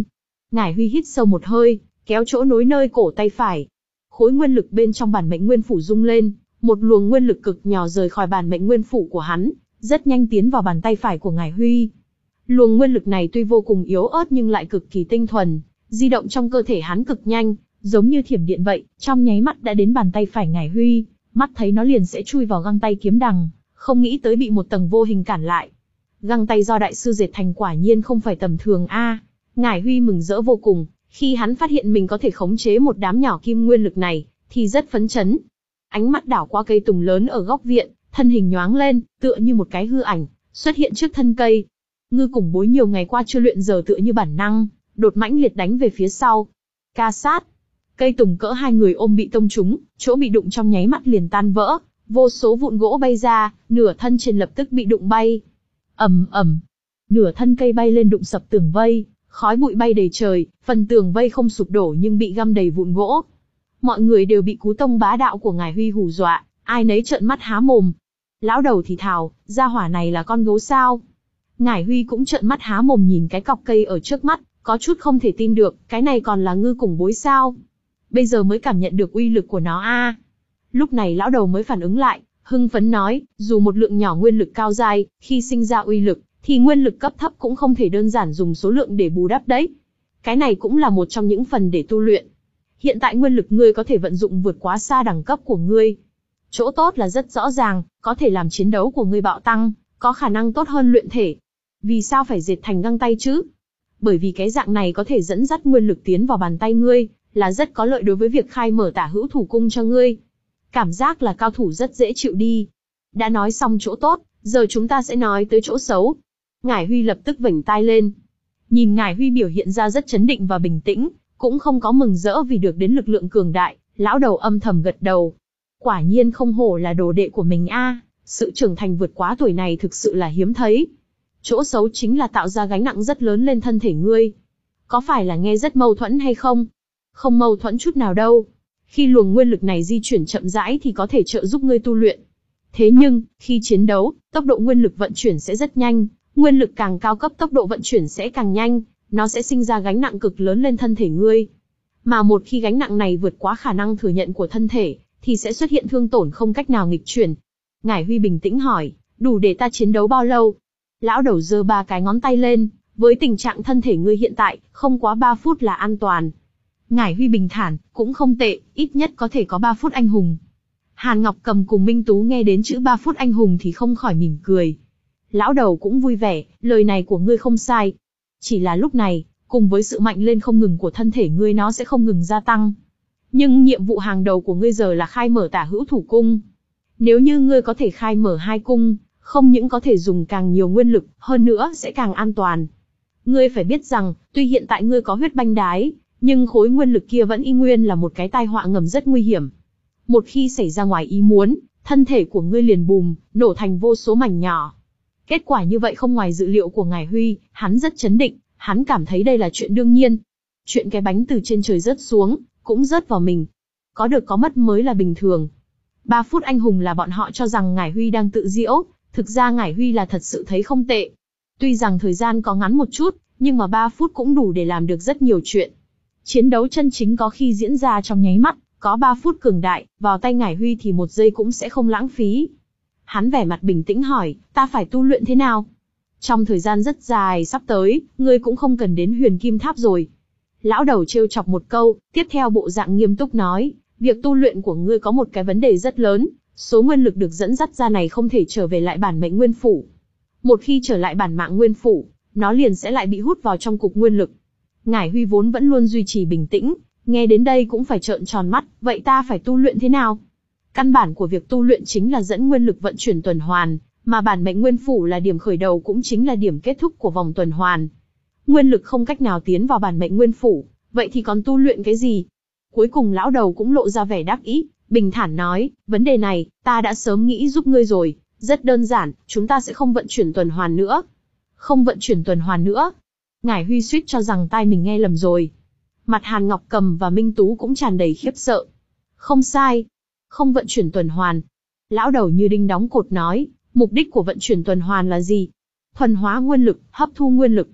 Ngải Huy hít sâu một hơi, kéo chỗ nối nơi cổ tay phải. Khối nguyên lực bên trong bản mệnh nguyên phủ rung lên, một luồng nguyên lực cực nhỏ rời khỏi bản mệnh nguyên phủ của hắn, rất nhanh tiến vào bàn tay phải của Ngải Huy. Luồng nguyên lực này tuy vô cùng yếu ớt nhưng lại cực kỳ tinh thuần, di động trong cơ thể hắn cực nhanh, giống như thiểm điện vậy, trong nháy mắt đã đến bàn tay phải Ngải Huy, mắt thấy nó liền sẽ chui vào găng tay kiếm đằng, không nghĩ tới bị một tầng vô hình cản lại. Găng tay do đại sư dệt thành quả nhiên không phải tầm thường a. À, Ngải Huy mừng rỡ vô cùng, khi hắn phát hiện mình có thể khống chế một đám nhỏ kim nguyên lực này, thì rất phấn chấn. Ánh mắt đảo qua cây tùng lớn ở góc viện, thân hình nhoáng lên, tựa như một cái hư ảnh, xuất hiện trước thân cây. Ngư Cùng Bối nhiều ngày qua chưa luyện giờ tựa như bản năng, đột mãnh liệt đánh về phía sau. Ca sát. Cây tùng cỡ hai người ôm bị tông trúng, chỗ bị đụng trong nháy mắt liền tan vỡ, vô số vụn gỗ bay ra, nửa thân trên lập tức bị đụng bay. Ầm ầm. Nửa thân cây bay lên đụng sập tường vây, khói bụi bay đầy trời, phần tường vây không sụp đổ nhưng bị găm đầy vụn gỗ. Mọi người đều bị cú tông bá đạo của Ngải Huy hù dọa, ai nấy trợn mắt há mồm. Lão đầu thì thào, gia hỏa này là con gấu sao? Ngải Huy cũng trợn mắt há mồm nhìn cái cọc cây ở trước mắt, có chút không thể tin được, cái này còn là Ngư Cùng Bối sao? Bây giờ mới cảm nhận được uy lực của nó a. À. Lúc này lão đầu mới phản ứng lại, hưng phấn nói, dù một lượng nhỏ nguyên lực cao dai, khi sinh ra uy lực, thì nguyên lực cấp thấp cũng không thể đơn giản dùng số lượng để bù đắp đấy. Cái này cũng là một trong những phần để tu luyện. Hiện tại nguyên lực ngươi có thể vận dụng vượt quá xa đẳng cấp của ngươi. Chỗ tốt là rất rõ ràng, có thể làm chiến đấu của ngươi bạo tăng, có khả năng tốt hơn luyện thể. Vì sao phải dệt thành găng tay chứ? Bởi vì cái dạng này có thể dẫn dắt nguyên lực tiến vào bàn tay ngươi, là rất có lợi đối với việc khai mở tả hữu thủ cung cho ngươi. Cảm giác là cao thủ rất dễ chịu đi. Đã nói xong chỗ tốt, giờ chúng ta sẽ nói tới chỗ xấu. Ngải Huy lập tức vểnh tai lên. Nhìn Ngải Huy biểu hiện ra rất chấn định và bình tĩnh, cũng không có mừng rỡ vì được đến lực lượng cường đại, lão đầu âm thầm gật đầu. Quả nhiên không hổ là đồ đệ của mình a, à, sự trưởng thành vượt quá tuổi này thực sự là hiếm thấy. Chỗ xấu chính là tạo ra gánh nặng rất lớn lên thân thể ngươi. Có phải là nghe rất mâu thuẫn hay không? Không mâu thuẫn chút nào đâu. Khi luồng nguyên lực này di chuyển chậm rãi thì có thể trợ giúp ngươi tu luyện. Thế nhưng, khi chiến đấu, tốc độ nguyên lực vận chuyển sẽ rất nhanh, nguyên lực càng cao cấp tốc độ vận chuyển sẽ càng nhanh, nó sẽ sinh ra gánh nặng cực lớn lên thân thể ngươi. Mà một khi gánh nặng này vượt quá khả năng thừa nhận của thân thể, thì sẽ xuất hiện thương tổn không cách nào nghịch chuyển. Ngải Huy bình tĩnh hỏi, đủ để ta chiến đấu bao lâu? Lão đầu giơ ba cái ngón tay lên, với tình trạng thân thể ngươi hiện tại, không quá ba phút là an toàn. Ngải Huy bình thản, cũng không tệ, ít nhất có thể có ba phút anh hùng. Hàn Ngọc Cầm cùng Minh Tú nghe đến chữ ba phút anh hùng thì không khỏi mỉm cười. Lão đầu cũng vui vẻ, lời này của ngươi không sai. Chỉ là lúc này, cùng với sự mạnh lên không ngừng của thân thể ngươi nó sẽ không ngừng gia tăng. Nhưng nhiệm vụ hàng đầu của ngươi giờ là khai mở tả hữu thủ cung. Nếu như ngươi có thể khai mở hai cung, không những có thể dùng càng nhiều nguyên lực, hơn nữa sẽ càng an toàn. Ngươi phải biết rằng, tuy hiện tại ngươi có huyết banh đái, nhưng khối nguyên lực kia vẫn y nguyên là một cái tai họa ngầm rất nguy hiểm. Một khi xảy ra ngoài ý muốn, thân thể của ngươi liền bùm, nổ thành vô số mảnh nhỏ. Kết quả như vậy không ngoài dự liệu của Ngải Huy, hắn rất chấn định, hắn cảm thấy đây là chuyện đương nhiên. Chuyện cái bánh từ trên trời rớt xuống, cũng rớt vào mình. Có được có mất mới là bình thường. Ba phút anh hùng là bọn họ cho rằng Ngải Huy đang tự giễu, thực ra Ngải Huy là thật sự thấy không tệ. Tuy rằng thời gian có ngắn một chút, nhưng mà ba phút cũng đủ để làm được rất nhiều chuyện. Chiến đấu chân chính có khi diễn ra trong nháy mắt, có ba phút cường đại, vào tay Ngải Huy thì một giây cũng sẽ không lãng phí. Hắn vẻ mặt bình tĩnh hỏi, ta phải tu luyện thế nào? Trong thời gian rất dài sắp tới, ngươi cũng không cần đến Huyền Kim Tháp rồi. Lão đầu trêu chọc một câu, tiếp theo bộ dạng nghiêm túc nói, việc tu luyện của ngươi có một cái vấn đề rất lớn, số nguyên lực được dẫn dắt ra này không thể trở về lại bản mệnh nguyên phủ. Một khi trở lại bản mạng nguyên phủ, nó liền sẽ lại bị hút vào trong cục nguyên lực. Ngải Huy vốn vẫn luôn duy trì bình tĩnh, nghe đến đây cũng phải trợn tròn mắt, vậy ta phải tu luyện thế nào? Căn bản của việc tu luyện chính là dẫn nguyên lực vận chuyển tuần hoàn, mà bản mệnh nguyên phủ là điểm khởi đầu cũng chính là điểm kết thúc của vòng tuần hoàn. Nguyên lực không cách nào tiến vào bản mệnh nguyên phủ, vậy thì còn tu luyện cái gì? Cuối cùng lão đầu cũng lộ ra vẻ đắc ý, bình thản nói, vấn đề này, ta đã sớm nghĩ giúp ngươi rồi, rất đơn giản, chúng ta sẽ không vận chuyển tuần hoàn nữa. Không vận chuyển tuần hoàn nữa. Ngải Huy suýt cho rằng tai mình nghe lầm rồi. Mặt Hàn Ngọc Cầm và Minh Tú cũng tràn đầy khiếp sợ. Không sai. Không vận chuyển tuần hoàn. Lão đầu như đinh đóng cột nói, mục đích của vận chuyển tuần hoàn là gì? Thuần hóa nguyên lực, hấp thu nguyên lực.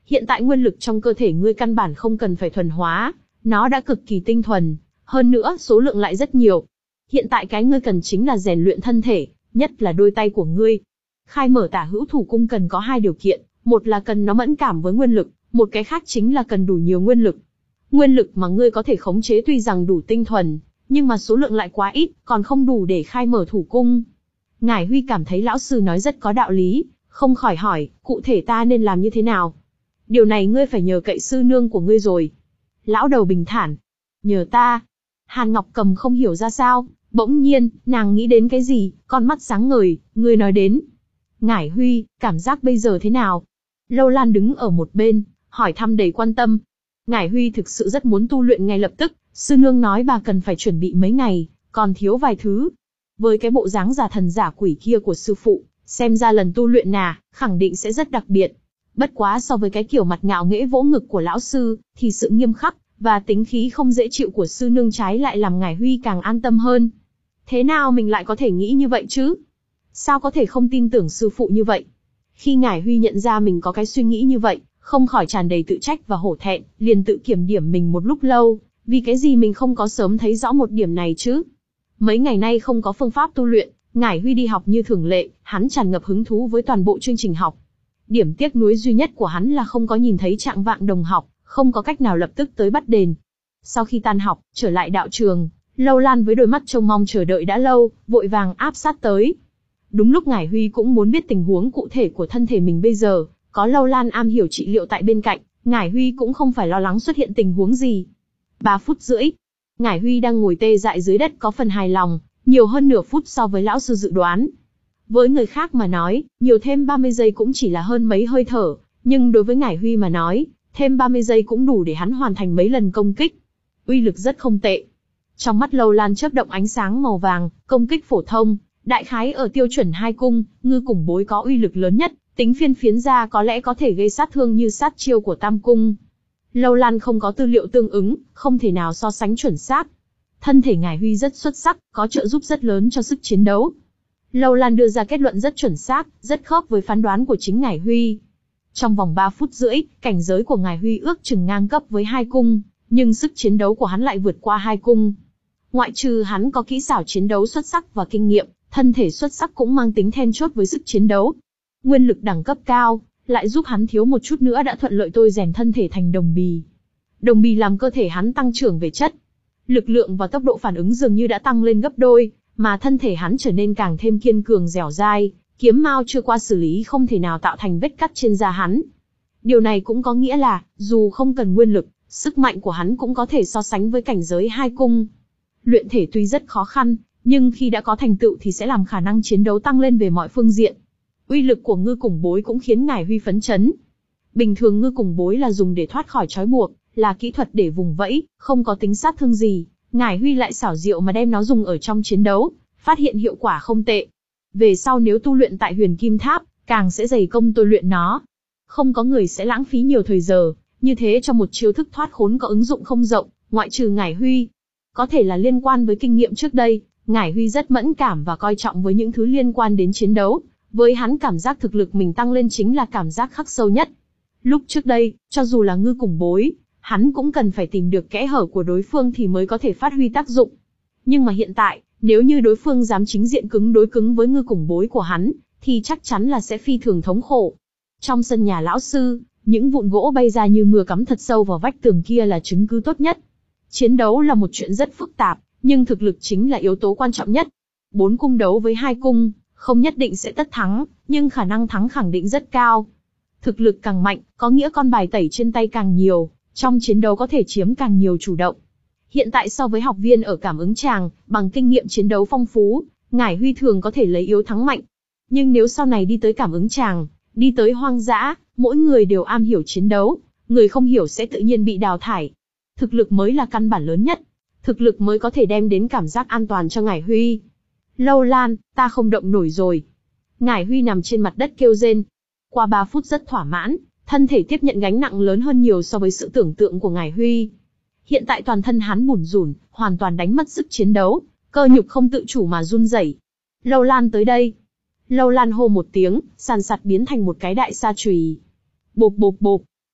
Hiện tại nguyên lực trong cơ thể ngươi căn bản không cần phải thuần hóa, nó đã cực kỳ tinh thuần, hơn nữa số lượng lại rất nhiều. Hiện tại cái ngươi cần chính là rèn luyện thân thể, nhất là đôi tay của ngươi. Khai mở tả hữu thủ cung cần có hai điều kiện, một là cần nó mẫn cảm với nguyên lực, một cái khác chính là cần đủ nhiều nguyên lực. Nguyên lực mà ngươi có thể khống chế tuy rằng đủ tinh thuần, nhưng mà số lượng lại quá ít, còn không đủ để khai mở thủ cung. Ngải Huy cảm thấy lão sư nói rất có đạo lý, không khỏi hỏi, cụ thể ta nên làm như thế nào? Điều này ngươi phải nhờ cậy sư nương của ngươi rồi. Lão đầu bình thản. Nhờ ta? Hàn Ngọc Cầm không hiểu ra sao, bỗng nhiên, nàng nghĩ đến cái gì, con mắt sáng ngời, ngươi nói đến. Ngải Huy, cảm giác bây giờ thế nào? Lâu Lan đứng ở một bên, hỏi thăm đầy quan tâm. Ngải Huy thực sự rất muốn tu luyện ngay lập tức, sư nương nói bà cần phải chuẩn bị mấy ngày, còn thiếu vài thứ. Với cái bộ dáng giả thần giả quỷ kia của sư phụ, xem ra lần tu luyện nà, khẳng định sẽ rất đặc biệt. Bất quá so với cái kiểu mặt ngạo nghễ vỗ ngực của lão sư, thì sự nghiêm khắc, và tính khí không dễ chịu của sư nương trái lại làm Ngải Huy càng an tâm hơn. Thế nào mình lại có thể nghĩ như vậy chứ? Sao có thể không tin tưởng sư phụ như vậy? Khi Ngải Huy nhận ra mình có cái suy nghĩ như vậy, không khỏi tràn đầy tự trách và hổ thẹn, liền tự kiểm điểm mình một lúc lâu, vì cái gì mình không có sớm thấy rõ một điểm này chứ? Mấy ngày nay không có phương pháp tu luyện, Ngải Huy đi học như thường lệ, hắn tràn ngập hứng thú với toàn bộ chương trình học. Điểm tiếc nuối duy nhất của hắn là không có nhìn thấy Trạng Vạng đồng học, không có cách nào lập tức tới bắt đền. Sau khi tan học, trở lại đạo trường, Lâu Lan với đôi mắt trông mong chờ đợi đã lâu, vội vàng áp sát tới. Đúng lúc Ngải Huy cũng muốn biết tình huống cụ thể của thân thể mình bây giờ, có Lâu Lan am hiểu trị liệu tại bên cạnh, Ngải Huy cũng không phải lo lắng xuất hiện tình huống gì. Ba phút rưỡi, Ngải Huy đang ngồi tê dại dưới đất có phần hài lòng, nhiều hơn nửa phút so với lão sư dự đoán. Với người khác mà nói, nhiều thêm ba mươi giây cũng chỉ là hơn mấy hơi thở, nhưng đối với Ngải Huy mà nói, thêm ba mươi giây cũng đủ để hắn hoàn thành mấy lần công kích. Uy lực rất không tệ. Trong mắt Lâu Lan chớp động ánh sáng màu vàng, công kích phổ thông, đại khái ở tiêu chuẩn hai cung, ngư cùng bối có uy lực lớn nhất, tính phiên phiến ra có lẽ có thể gây sát thương như sát chiêu của tam cung. Lâu Lan không có tư liệu tương ứng, không thể nào so sánh chuẩn xác. Thân thể Ngải Huy rất xuất sắc, có trợ giúp rất lớn cho sức chiến đấu. Lâu Lan đưa ra kết luận rất chuẩn xác, rất khớp với phán đoán của chính Ngải Huy. Trong vòng ba phút rưỡi, cảnh giới của Ngải Huy ước chừng ngang cấp với hai cung, nhưng sức chiến đấu của hắn lại vượt qua hai cung. Ngoại trừ hắn có kỹ xảo chiến đấu xuất sắc và kinh nghiệm, thân thể xuất sắc cũng mang tính then chốt với sức chiến đấu. Nguyên lực đẳng cấp cao, lại giúp hắn thiếu một chút nữa đã thuận lợi tôi rèn thân thể thành đồng bì. Đồng bì làm cơ thể hắn tăng trưởng về chất. Lực lượng và tốc độ phản ứng dường như đã tăng lên gấp đôi, mà thân thể hắn trở nên càng thêm kiên cường dẻo dai, kiếm mao chưa qua xử lý không thể nào tạo thành vết cắt trên da hắn. Điều này cũng có nghĩa là, dù không cần nguyên lực, sức mạnh của hắn cũng có thể so sánh với cảnh giới hai cung. Luyện thể tuy rất khó khăn, nhưng khi đã có thành tựu thì sẽ làm khả năng chiến đấu tăng lên về mọi phương diện. Uy lực của ngư cùng bối cũng khiến Ngải Huy phấn chấn. Bình thường ngư cùng bối là dùng để thoát khỏi trói buộc, là kỹ thuật để vùng vẫy, không có tính sát thương gì. Ngải Huy lại xảo diệu mà đem nó dùng ở trong chiến đấu, phát hiện hiệu quả không tệ. Về sau nếu tu luyện tại Huyền Kim Tháp, càng sẽ dày công tôi luyện nó. Không có người sẽ lãng phí nhiều thời giờ, như thế cho một chiêu thức thoát khốn có ứng dụng không rộng, ngoại trừ Ngải Huy. Có thể là liên quan với kinh nghiệm trước đây, Ngải Huy rất mẫn cảm và coi trọng với những thứ liên quan đến chiến đấu. Với hắn cảm giác thực lực mình tăng lên chính là cảm giác khắc sâu nhất. Lúc trước đây, cho dù là ngư cùng bối, hắn cũng cần phải tìm được kẽ hở của đối phương thì mới có thể phát huy tác dụng. Nhưng mà hiện tại, nếu như đối phương dám chính diện cứng đối cứng với ngư cùng bối của hắn, thì chắc chắn là sẽ phi thường thống khổ. Trong sân nhà lão sư, những vụn gỗ bay ra như mưa cắm thật sâu vào vách tường kia là chứng cứ tốt nhất. Chiến đấu là một chuyện rất phức tạp, nhưng thực lực chính là yếu tố quan trọng nhất. Bốn cung đấu với hai cung, không nhất định sẽ tất thắng, nhưng khả năng thắng khẳng định rất cao. Thực lực càng mạnh, có nghĩa con bài tẩy trên tay càng nhiều, trong chiến đấu có thể chiếm càng nhiều chủ động. Hiện tại so với học viên ở cảm ứng tràng, bằng kinh nghiệm chiến đấu phong phú, Ngải Huy thường có thể lấy yếu thắng mạnh. Nhưng nếu sau này đi tới cảm ứng tràng, đi tới hoang dã, mỗi người đều am hiểu chiến đấu, người không hiểu sẽ tự nhiên bị đào thải. Thực lực mới là căn bản lớn nhất, thực lực mới có thể đem đến cảm giác an toàn cho Ngải Huy. Lâu Lan, ta không động nổi rồi. Ngải Huy nằm trên mặt đất kêu rên. Qua ba phút rất thỏa mãn, thân thể tiếp nhận gánh nặng lớn hơn nhiều so với sự tưởng tượng của Ngải Huy. Hiện tại toàn thân hắn bủn rủn, hoàn toàn đánh mất sức chiến đấu, cơ nhục không tự chủ mà run rẩy. Lâu Lan tới đây. Lâu Lan hô một tiếng, sàn sạt biến thành một cái đại sa chùy. Bộp bộp bộp.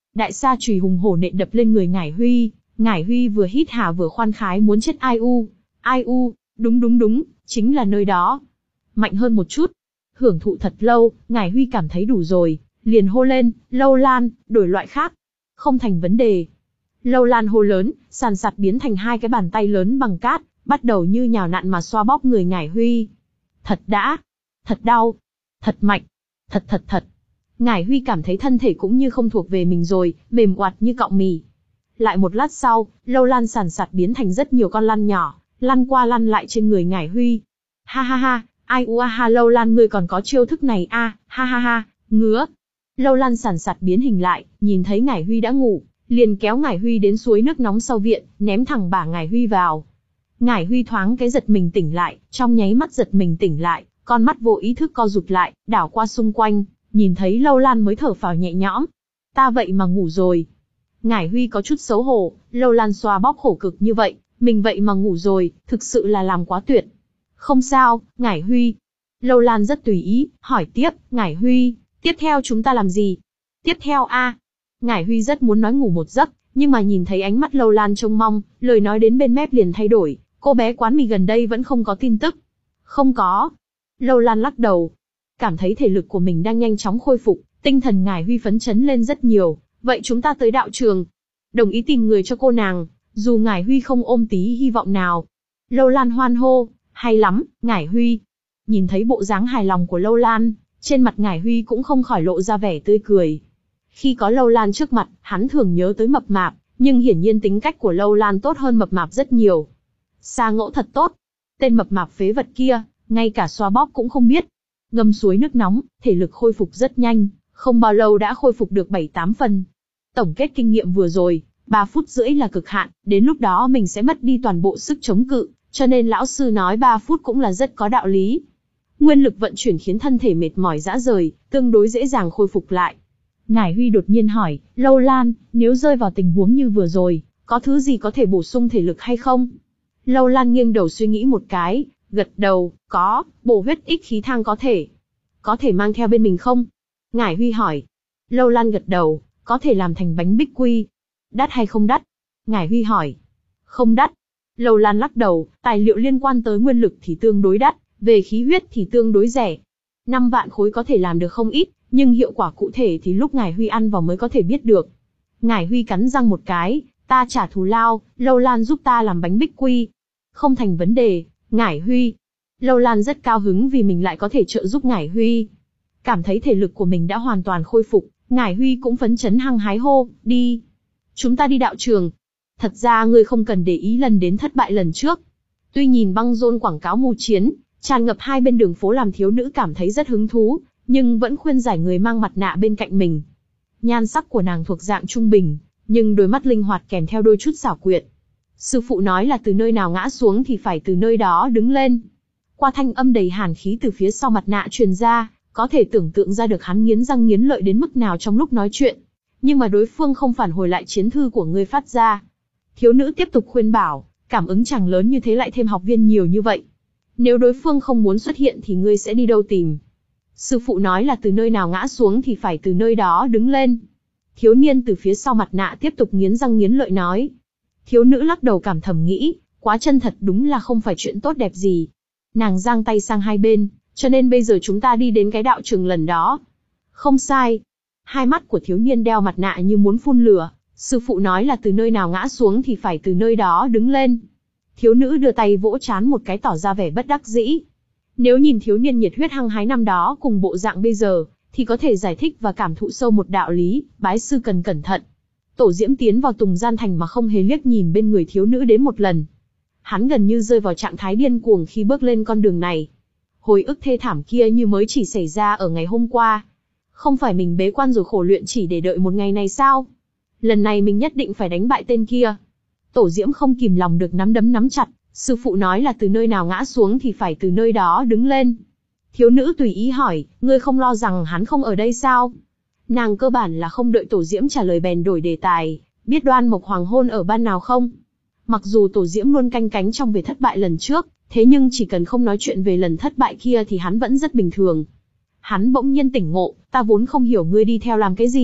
Đại sa chùy hùng hổ nện đập lên người Ngải Huy, Ngải Huy vừa hít hà vừa khoan khái muốn chết. Ai u, ai u, đúng đúng đúng, chính là nơi đó. Mạnh hơn một chút. Hưởng thụ thật lâu, Ngải Huy cảm thấy đủ rồi, liền hô lên, Lâu Lan, đổi loại khác. Không thành vấn đề. Lâu Lan hô lớn, sàn sạt biến thành hai cái bàn tay lớn bằng cát, bắt đầu như nhào nặn mà xoa bóp người Ngải Huy. Thật đã, thật đau, thật mạnh, thật thật thật. Ngải Huy cảm thấy thân thể cũng như không thuộc về mình rồi, mềm oặt như cọng mì. Lại một lát sau, Lâu Lan sàn sạt biến thành rất nhiều con lăn nhỏ, lăn qua lăn lại trên người Ngải Huy. Ha ha ha, ai u a ha, Lâu Lan ngươi còn có chiêu thức này a, à, ha ha ha, ngứa. Lâu Lan sàn sạt biến hình lại, nhìn thấy Ngải Huy đã ngủ, liền kéo Ngải Huy đến suối nước nóng sau viện, ném thẳng bả Ngải Huy vào. Ngải Huy thoáng cái giật mình tỉnh lại, trong nháy mắt giật mình tỉnh lại, con mắt vô ý thức co rụt lại, đảo qua xung quanh, nhìn thấy Lâu Lan mới thở phào nhẹ nhõm. Ta vậy mà ngủ rồi. Ngải Huy có chút xấu hổ, Lâu Lan xoa bóp khổ cực như vậy, mình vậy mà ngủ rồi, thực sự là làm quá tuyệt. Không sao, Ngải Huy. Lâu Lan rất tùy ý, hỏi tiếp, Ngải Huy, tiếp theo chúng ta làm gì? Tiếp theo a? À? Ngải Huy rất muốn nói ngủ một giấc, nhưng mà nhìn thấy ánh mắt Lâu Lan trông mong, lời nói đến bên mép liền thay đổi, cô bé quán mì gần đây vẫn không có tin tức. Không có. Lâu Lan lắc đầu. Cảm thấy thể lực của mình đang nhanh chóng khôi phục, tinh thần Ngải Huy phấn chấn lên rất nhiều. Vậy chúng ta tới đạo trường. Đồng ý tìm người cho cô nàng, dù Ngải Huy không ôm tí hy vọng nào. Lâu Lan hoan hô, hay lắm, Ngải Huy. Nhìn thấy bộ dáng hài lòng của Lâu Lan, trên mặt Ngải Huy cũng không khỏi lộ ra vẻ tươi cười. Khi có Lâu Lan trước mặt, hắn thường nhớ tới mập mạp, nhưng hiển nhiên tính cách của Lâu Lan tốt hơn mập mạp rất nhiều. Sa Ngỗ thật tốt. Tên mập mạp phế vật kia, ngay cả xoa bóp cũng không biết. Ngâm suối nước nóng, thể lực khôi phục rất nhanh, không bao lâu đã khôi phục được bảy tám phần. Tổng kết kinh nghiệm vừa rồi, ba phút rưỡi là cực hạn, đến lúc đó mình sẽ mất đi toàn bộ sức chống cự, cho nên lão sư nói ba phút cũng là rất có đạo lý. Nguyên lực vận chuyển khiến thân thể mệt mỏi rã rời, tương đối dễ dàng khôi phục lại. Ngải Huy đột nhiên hỏi, Lâu Lan, nếu rơi vào tình huống như vừa rồi, có thứ gì có thể bổ sung thể lực hay không? Lâu Lan nghiêng đầu suy nghĩ một cái, gật đầu, có, bổ huyết ích khí thang có thể. Có thể mang theo bên mình không? Ngải Huy hỏi. Lâu Lan gật đầu, có thể làm thành bánh bích quy. Đắt hay không đắt? Ngải Huy hỏi. Không đắt. Lâu Lan lắc đầu, tài liệu liên quan tới nguyên lực thì tương đối đắt, về khí huyết thì tương đối rẻ. năm vạn khối có thể làm được không ít, nhưng hiệu quả cụ thể thì lúc Ngải Huy ăn vào mới có thể biết được. Ngải Huy cắn răng một cái, ta trả thù lao, Lâu Lan giúp ta làm bánh bích quy. Không thành vấn đề, Ngải Huy. Lâu Lan rất cao hứng vì mình lại có thể trợ giúp Ngải Huy. Cảm thấy thể lực của mình đã hoàn toàn khôi phục, Ngải Huy cũng phấn chấn hăng hái hô, đi. Chúng ta đi đạo trường. Thật ra ngươi không cần để ý lần đến thất bại lần trước. Tuy nhìn băng rôn quảng cáo mù chiến, tràn ngập hai bên đường phố làm thiếu nữ cảm thấy rất hứng thú, nhưng vẫn khuyên giải người mang mặt nạ bên cạnh mình. Nhan sắc của nàng thuộc dạng trung bình, nhưng đôi mắt linh hoạt kèm theo đôi chút xảo quyệt. Sư phụ nói là từ nơi nào ngã xuống thì phải từ nơi đó đứng lên. Qua thanh âm đầy hàn khí từ phía sau mặt nạ truyền ra, có thể tưởng tượng ra được hắn nghiến răng nghiến lợi đến mức nào trong lúc nói chuyện. Nhưng mà đối phương không phản hồi lại chiến thư của ngươi phát ra. Thiếu nữ tiếp tục khuyên bảo, cảm ứng chẳng lớn như thế lại thêm học viên nhiều như vậy. Nếu đối phương không muốn xuất hiện thì ngươi sẽ đi đâu tìm? Sư phụ nói là từ nơi nào ngã xuống thì phải từ nơi đó đứng lên. Thiếu niên từ phía sau mặt nạ tiếp tục nghiến răng nghiến lợi nói. Thiếu nữ lắc đầu cảm thầm nghĩ, quá chân thật đúng là không phải chuyện tốt đẹp gì. Nàng giang tay sang hai bên, cho nên bây giờ chúng ta đi đến cái đạo trường lần đó. Không sai. Hai mắt của thiếu niên đeo mặt nạ như muốn phun lửa, sư phụ nói là từ nơi nào ngã xuống thì phải từ nơi đó đứng lên. Thiếu nữ đưa tay vỗ trán một cái tỏ ra vẻ bất đắc dĩ. Nếu nhìn thiếu niên nhiệt huyết hăng hái năm đó cùng bộ dạng bây giờ, thì có thể giải thích và cảm thụ sâu một đạo lý, bái sư cần cẩn thận. Tổ Diễm tiến vào Tùng Gian Thành mà không hề liếc nhìn bên người thiếu nữ đến một lần. Hắn gần như rơi vào trạng thái điên cuồng khi bước lên con đường này. Hồi ức thê thảm kia như mới chỉ xảy ra ở ngày hôm qua. Không phải mình bế quan rồi khổ luyện chỉ để đợi một ngày này sao? Lần này mình nhất định phải đánh bại tên kia. Tổ Diễm không kìm lòng được nắm đấm nắm chặt, sư phụ nói là từ nơi nào ngã xuống thì phải từ nơi đó đứng lên. Thiếu nữ tùy ý hỏi, ngươi không lo rằng hắn không ở đây sao? Nàng cơ bản là không đợi Tổ Diễm trả lời bèn đổi đề tài, biết Đoan Mộc Hoàng hôn ở ban nào không? Mặc dù Tổ Diễm luôn canh cánh trong về thất bại lần trước, thế nhưng chỉ cần không nói chuyện về lần thất bại kia thì hắn vẫn rất bình thường. Hắn bỗng nhiên tỉnh ngộ, ta vốn không hiểu ngươi đi theo làm cái gì,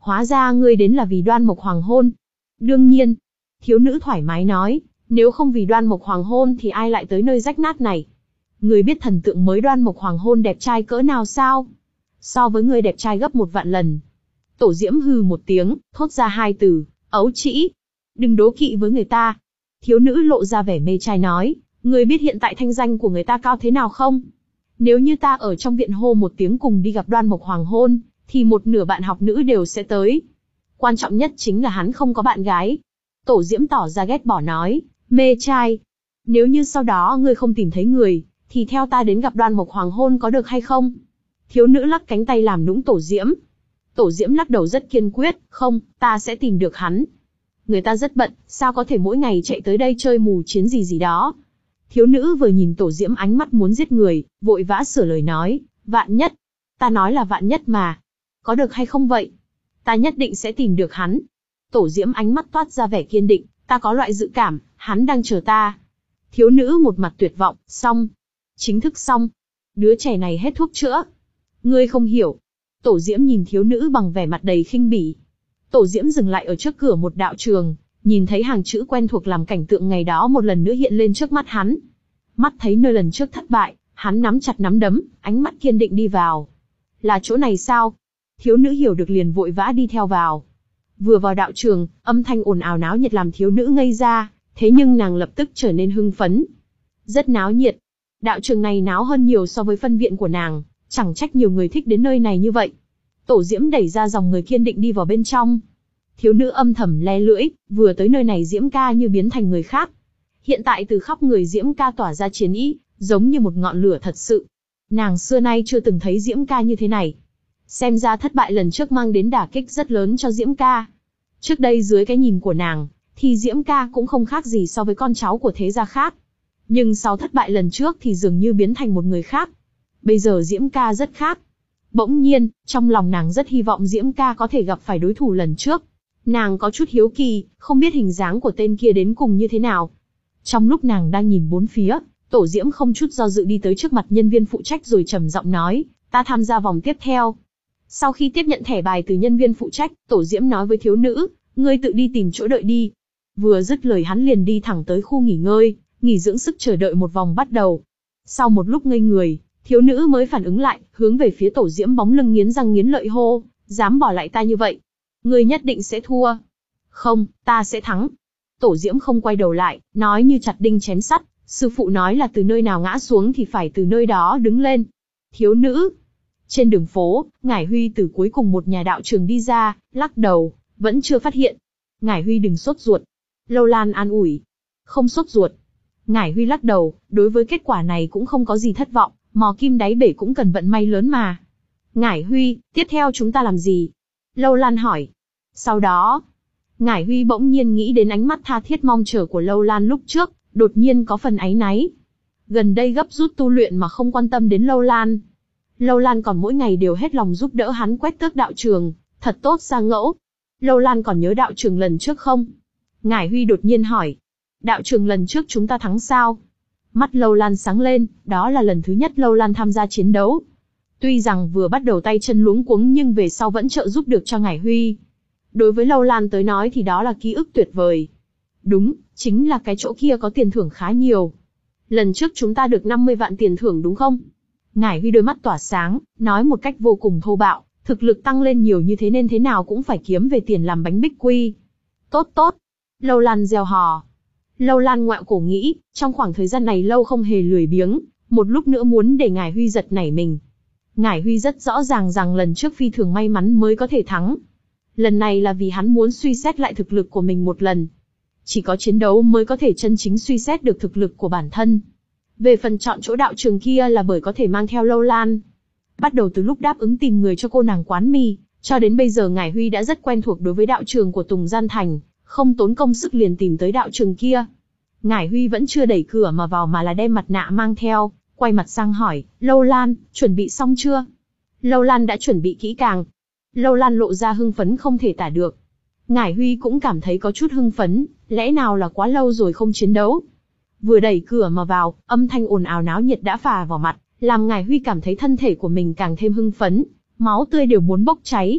Hóa ra ngươi đến là vì Đoan Mộc Hoàng hôn. Đương nhiên. Thiếu nữ thoải mái nói, nếu không vì Đoan Mộc Hoàng hôn thì ai lại tới nơi rách nát này. Ngươi biết thần tượng mới Đoan Mộc Hoàng hôn đẹp trai cỡ nào sao? So với ngươi đẹp trai gấp một vạn lần. Tổ Diễm hừ một tiếng, thốt ra hai từ, ấu trĩ. Đừng đố kỵ với người ta. Thiếu nữ lộ ra vẻ mê trai nói, ngươi biết hiện tại thanh danh của người ta cao thế nào không? Nếu như ta ở trong viện hô một tiếng cùng đi gặp Đoan Mộc Hoàng hôn, thì một nửa bạn học nữ đều sẽ tới. Quan trọng nhất chính là hắn không có bạn gái. Tổ Diễm tỏ ra ghét bỏ nói, mê trai. Nếu như sau đó ngươi không tìm thấy người, thì theo ta đến gặp Đoan Mộc Hoàng hôn có được hay không? Thiếu nữ lắc cánh tay làm nũng Tổ Diễm. Tổ Diễm lắc đầu rất kiên quyết, không, ta sẽ tìm được hắn. Người ta rất bận, sao có thể mỗi ngày chạy tới đây chơi mù chiến gì gì đó. Thiếu nữ vừa nhìn Tổ Diễm ánh mắt muốn giết người, vội vã sửa lời nói, vạn nhất. Ta nói là vạn nhất mà. Có được hay không vậy? Ta nhất định sẽ tìm được hắn. Tổ Diễm ánh mắt toát ra vẻ kiên định, ta có loại dự cảm, hắn đang chờ ta. Thiếu nữ một mặt tuyệt vọng, xong. Chính thức xong. Đứa trẻ này hết thuốc chữa. Ngươi không hiểu. Tổ Diễm nhìn thiếu nữ bằng vẻ mặt đầy khinh bỉ. Tổ Diễm dừng lại ở trước cửa một đạo trường, nhìn thấy hàng chữ quen thuộc làm cảnh tượng ngày đó một lần nữa hiện lên trước mắt hắn. Mắt thấy nơi lần trước thất bại, hắn nắm chặt nắm đấm, ánh mắt kiên định đi vào. Là chỗ này sao? Thiếu nữ hiểu được liền vội vã đi theo vào. Vừa vào đạo trường, âm thanh ồn ào náo nhiệt làm thiếu nữ ngây ra, thế nhưng nàng lập tức trở nên hưng phấn. Rất náo nhiệt. Đạo trường này náo hơn nhiều so với phân viện của nàng, chẳng trách nhiều người thích đến nơi này như vậy. Tổ Diễm đẩy ra dòng người kiên định đi vào bên trong. Thiếu nữ âm thầm le lưỡi, vừa tới nơi này Diễm ca như biến thành người khác. Hiện tại từ khắp người Diễm ca tỏa ra chiến ý, giống như một ngọn lửa thật sự. Nàng xưa nay chưa từng thấy Diễm ca như thế này. Xem ra thất bại lần trước mang đến đả kích rất lớn cho Diễm ca. Trước đây dưới cái nhìn của nàng, thì Diễm ca cũng không khác gì so với con cháu của thế gia khác. Nhưng sau thất bại lần trước thì dường như biến thành một người khác. Bây giờ Diễm ca rất khác. Bỗng nhiên, trong lòng nàng rất hy vọng Diễm ca có thể gặp phải đối thủ lần trước. Nàng có chút hiếu kỳ, không biết hình dáng của tên kia đến cùng như thế nào. Trong lúc nàng đang nhìn bốn phía, Tổ Diễm không chút do dự đi tới trước mặt nhân viên phụ trách rồi trầm giọng nói, ta tham gia vòng tiếp theo. Sau khi tiếp nhận thẻ bài từ nhân viên phụ trách, Tổ Diễm nói với thiếu nữ, ngươi tự đi tìm chỗ đợi đi. Vừa dứt lời hắn liền đi thẳng tới khu nghỉ ngơi, nghỉ dưỡng sức chờ đợi một vòng bắt đầu. Sau một lúc ngây người, thiếu nữ mới phản ứng lại, hướng về phía Tổ Diễm bóng lưng nghiến răng nghiến lợi hô, dám bỏ lại ta như vậy. Ngươi nhất định sẽ thua. Không, ta sẽ thắng. Tổ Diễm không quay đầu lại, nói như chặt đinh chém sắt, sư phụ nói là từ nơi nào ngã xuống thì phải từ nơi đó đứng lên. Thiếu nữ. Trên đường phố, Ngải Huy từ cuối cùng một nhà đạo trường đi ra, lắc đầu, vẫn chưa phát hiện. Ngải Huy đừng sốt ruột. Lâu Lan an ủi. Không sốt ruột. Ngải Huy lắc đầu, đối với kết quả này cũng không có gì thất vọng, mò kim đáy bể cũng cần vận may lớn mà. Ngải Huy, tiếp theo chúng ta làm gì? Lâu Lan hỏi. Sau đó, Ngải Huy bỗng nhiên nghĩ đến ánh mắt tha thiết mong chờ của Lâu Lan lúc trước, đột nhiên có phần áy náy. Gần đây gấp rút tu luyện mà không quan tâm đến Lâu Lan. Lâu Lan còn mỗi ngày đều hết lòng giúp đỡ hắn quét tước đạo trường, thật tốt ra ngẫu. Lâu Lan còn nhớ đạo trường lần trước không? Ngải Huy đột nhiên hỏi. Đạo trường lần trước chúng ta thắng sao? Mắt Lâu Lan sáng lên, đó là lần thứ nhất Lâu Lan tham gia chiến đấu. Tuy rằng vừa bắt đầu tay chân luống cuống nhưng về sau vẫn trợ giúp được cho Ngải Huy. Đối với Lâu Lan tới nói thì đó là ký ức tuyệt vời. Đúng, chính là cái chỗ kia có tiền thưởng khá nhiều. Lần trước chúng ta được năm mươi vạn tiền thưởng đúng không? Ngải Huy đôi mắt tỏa sáng, nói một cách vô cùng thô bạo, thực lực tăng lên nhiều như thế nên thế nào cũng phải kiếm về tiền làm bánh bích quy. Tốt tốt. Lâu Lan reo hò. Lâu Lan ngoẹo cổ nghĩ, trong khoảng thời gian này lâu không hề lười biếng, một lúc nữa muốn để Ngải Huy giật nảy mình. Ngải Huy rất rõ ràng rằng lần trước phi thường may mắn mới có thể thắng. Lần này là vì hắn muốn suy xét lại thực lực của mình một lần. Chỉ có chiến đấu mới có thể chân chính suy xét được thực lực của bản thân. Về phần chọn chỗ đạo trường kia là bởi có thể mang theo Lâu Lan. Bắt đầu từ lúc đáp ứng tìm người cho cô nàng quán mì, cho đến bây giờ Ngải Huy đã rất quen thuộc đối với đạo trường của Tùng Gian Thành, không tốn công sức liền tìm tới đạo trường kia. Ngải Huy vẫn chưa đẩy cửa mà vào mà là đem mặt nạ mang theo, quay mặt sang hỏi, Lâu Lan, chuẩn bị xong chưa? Lâu Lan đã chuẩn bị kỹ càng. Lâu Lan lộ ra hưng phấn không thể tả được. Ngải Huy cũng cảm thấy có chút hưng phấn, lẽ nào là quá lâu rồi không chiến đấu. Vừa đẩy cửa mà vào, âm thanh ồn ào náo nhiệt đã phà vào mặt, làm Ngải Huy cảm thấy thân thể của mình càng thêm hưng phấn, máu tươi đều muốn bốc cháy.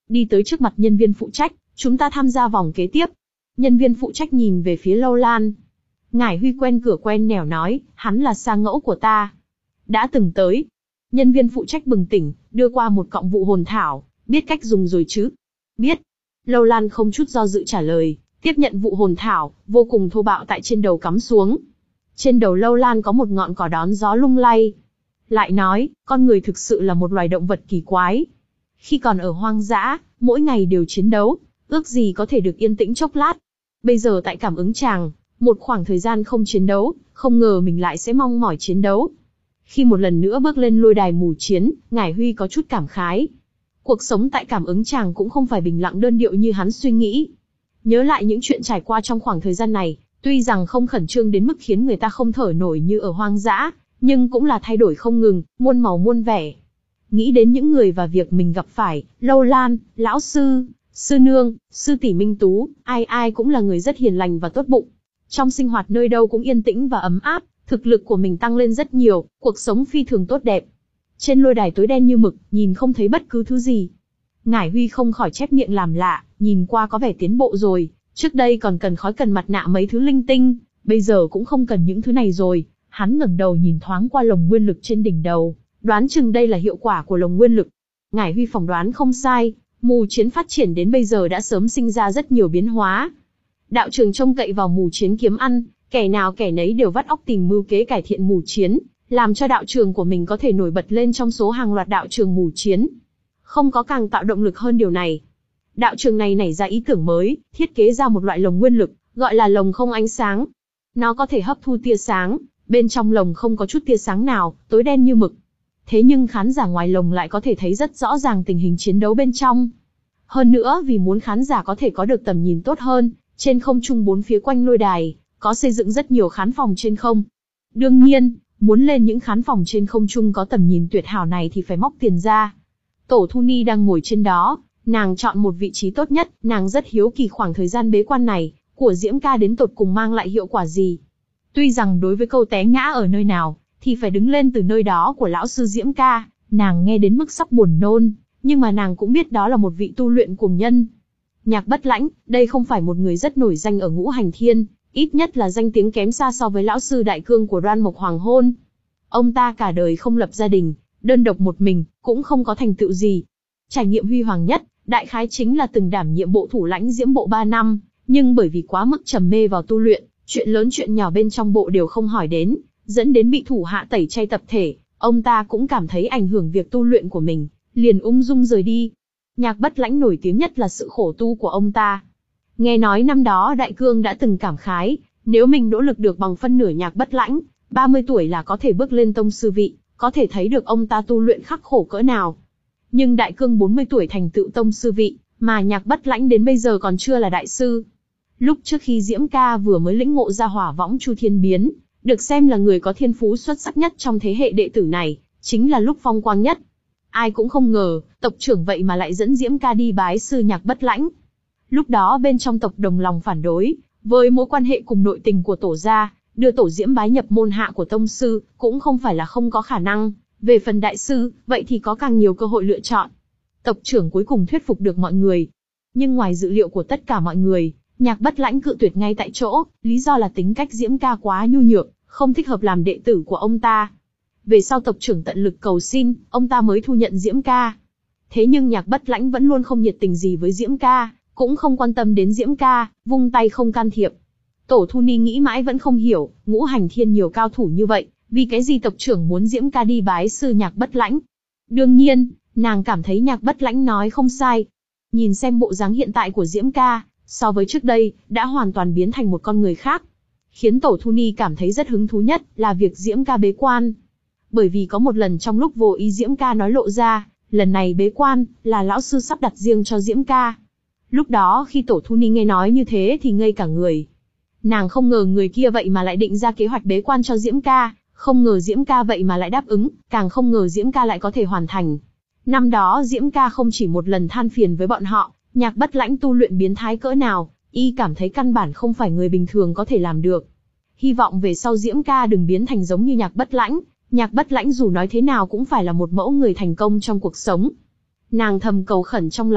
Đi tới trước mặt nhân viên phụ trách, chúng ta tham gia vòng kế tiếp. Nhân viên phụ trách nhìn về phía Lâu Lan. Ngải Huy quen cửa quen nẻo nói, hắn là sa ngẫu của ta. Đã từng tới. Nhân viên phụ trách bừng tỉnh, đưa qua một cọng vụ hồn thảo, biết cách dùng rồi chứ? Biết. Lâu Lan không chút do dự trả lời, tiếp nhận vụ hồn thảo, vô cùng thô bạo tại trên đầu cắm xuống. Trên đầu Lâu Lan có một ngọn cỏ đón gió lung lay. Lại nói, con người thực sự là một loài động vật kỳ quái. Khi còn ở hoang dã, mỗi ngày đều chiến đấu, ước gì có thể được yên tĩnh chốc lát. Bây giờ tại cảm ứng tràng, một khoảng thời gian không chiến đấu, không ngờ mình lại sẽ mong mỏi chiến đấu. Khi một lần nữa bước lên lôi đài mù chiến, Ngải Huy có chút cảm khái. Cuộc sống tại cảm ứng tràng cũng không phải bình lặng đơn điệu như hắn suy nghĩ. Nhớ lại những chuyện trải qua trong khoảng thời gian này, tuy rằng không khẩn trương đến mức khiến người ta không thở nổi như ở hoang dã, nhưng cũng là thay đổi không ngừng, muôn màu muôn vẻ. Nghĩ đến những người và việc mình gặp phải, Lâu Lan, lão sư, sư nương, sư tỷ Minh Tú, ai ai cũng là người rất hiền lành và tốt bụng. Trong sinh hoạt nơi đâu cũng yên tĩnh và ấm áp, thực lực của mình tăng lên rất nhiều, cuộc sống phi thường tốt đẹp. Trên lôi đài tối đen như mực, nhìn không thấy bất cứ thứ gì. Ngải Huy không khỏi chép miệng làm lạ, nhìn qua có vẻ tiến bộ rồi, trước đây còn cần khói cần mặt nạ mấy thứ linh tinh, bây giờ cũng không cần những thứ này rồi. Hắn ngẩng đầu nhìn thoáng qua lồng nguyên lực trên đỉnh đầu, đoán chừng đây là hiệu quả của lồng nguyên lực. Ngải Huy phỏng đoán không sai, mù chiến phát triển đến bây giờ đã sớm sinh ra rất nhiều biến hóa. Đạo trường trông cậy vào mù chiến kiếm ăn, kẻ nào kẻ nấy đều vắt óc tìm mưu kế cải thiện mù chiến, làm cho đạo trường của mình có thể nổi bật lên trong số hàng loạt đạo trường mù chiến. Không có càng tạo động lực hơn điều này. Đạo trường này nảy ra ý tưởng mới, thiết kế ra một loại lồng nguyên lực, gọi là lồng không ánh sáng. Nó có thể hấp thu tia sáng, bên trong lồng không có chút tia sáng nào, tối đen như mực. Thế nhưng khán giả ngoài lồng lại có thể thấy rất rõ ràng tình hình chiến đấu bên trong. Hơn nữa vì muốn khán giả có thể có được tầm nhìn tốt hơn, trên không trung bốn phía quanh lôi đài, có xây dựng rất nhiều khán phòng trên không. Đương nhiên, muốn lên những khán phòng trên không trung có tầm nhìn tuyệt hảo này thì phải móc tiền ra. Tổ Thu Ni đang ngồi trên đó, nàng chọn một vị trí tốt nhất, nàng rất hiếu kỳ khoảng thời gian bế quan này, của Diễm Ca đến tột cùng mang lại hiệu quả gì. Tuy rằng đối với câu té ngã ở nơi nào, thì phải đứng lên từ nơi đó của lão sư Diễm Ca, nàng nghe đến mức sắp buồn nôn, nhưng mà nàng cũng biết đó là một vị tu luyện cuồng nhân. Nhạc Bất Lãnh, đây không phải một người rất nổi danh ở Ngũ Hành Thiên, ít nhất là danh tiếng kém xa so với lão sư đại cương của Đoan Mộc Hoàng Hôn. Ông ta cả đời không lập gia đình, đơn độc một mình, cũng không có thành tựu gì. Trải nghiệm huy hoàng nhất, đại khái chính là từng đảm nhiệm bộ thủ lãnh Diễm bộ ba năm, nhưng bởi vì quá mức trầm mê vào tu luyện, chuyện lớn chuyện nhỏ bên trong bộ đều không hỏi đến, dẫn đến bị thủ hạ tẩy chay tập thể, ông ta cũng cảm thấy ảnh hưởng việc tu luyện của mình, liền ung dung rời đi. Nhạc Bất Lãnh nổi tiếng nhất là sự khổ tu của ông ta. Nghe nói năm đó Đại Cương đã từng cảm khái, nếu mình nỗ lực được bằng phân nửa Nhạc Bất Lãnh, ba mươi tuổi là có thể bước lên tông sư vị, có thể thấy được ông ta tu luyện khắc khổ cỡ nào. Nhưng Đại Cương bốn mươi tuổi thành tựu tông sư vị, mà Nhạc Bất Lãnh đến bây giờ còn chưa là đại sư. Lúc trước khi Diễm Ca vừa mới lĩnh ngộ ra hỏa võng Chu Thiên Biến, được xem là người có thiên phú xuất sắc nhất trong thế hệ đệ tử này, chính là lúc phong quang nhất. Ai cũng không ngờ, tộc trưởng vậy mà lại dẫn Diễm Ca đi bái sư Nhạc Bất Lãnh. Lúc đó bên trong tộc đồng lòng phản đối, với mối quan hệ cùng nội tình của tổ gia, đưa tổ Diễm bái nhập môn hạ của tông sư, cũng không phải là không có khả năng. Về phần đại sư, vậy thì có càng nhiều cơ hội lựa chọn. Tộc trưởng cuối cùng thuyết phục được mọi người. Nhưng ngoài dự liệu của tất cả mọi người, Nhạc Bất Lãnh cự tuyệt ngay tại chỗ, lý do là tính cách Diễm Ca quá nhu nhược, không thích hợp làm đệ tử của ông ta. Về sau tộc trưởng tận lực cầu xin, ông ta mới thu nhận Diễm Ca. Thế nhưng Nhạc Bất Lãnh vẫn luôn không nhiệt tình gì với Diễm Ca, cũng không quan tâm đến Diễm Ca, vung tay không can thiệp. Tổ Thu Ni nghĩ mãi vẫn không hiểu, Ngũ Hành Thiên nhiều cao thủ như vậy, vì cái gì tộc trưởng muốn Diễm Ca đi bái sư Nhạc Bất Lãnh. Đương nhiên, nàng cảm thấy Nhạc Bất Lãnh nói không sai. Nhìn xem bộ dáng hiện tại của Diễm Ca, so với trước đây, đã hoàn toàn biến thành một con người khác. Khiến Tổ Thu Ni cảm thấy rất hứng thú nhất là việc Diễm Ca bế quan. Bởi vì có một lần trong lúc vô ý Diễm Ca nói lộ ra, lần này bế quan, là lão sư sắp đặt riêng cho Diễm Ca. Lúc đó khi Tổ Thu Ni nghe nói như thế thì ngây cả người. Nàng không ngờ người kia vậy mà lại định ra kế hoạch bế quan cho Diễm Ca, không ngờ Diễm Ca vậy mà lại đáp ứng, càng không ngờ Diễm Ca lại có thể hoàn thành. Năm đó Diễm Ca không chỉ một lần than phiền với bọn họ, Nhạc Bất Lãnh tu luyện biến thái cỡ nào, y cảm thấy căn bản không phải người bình thường có thể làm được. Hy vọng về sau Diễm Ca đừng biến thành giống như Nhạc Bất Lãnh, Nhạc Bất Lãnh dù nói thế nào cũng phải là một mẫu người thành công trong cuộc sống. Nàng thầm cầu khẩn trong lòng,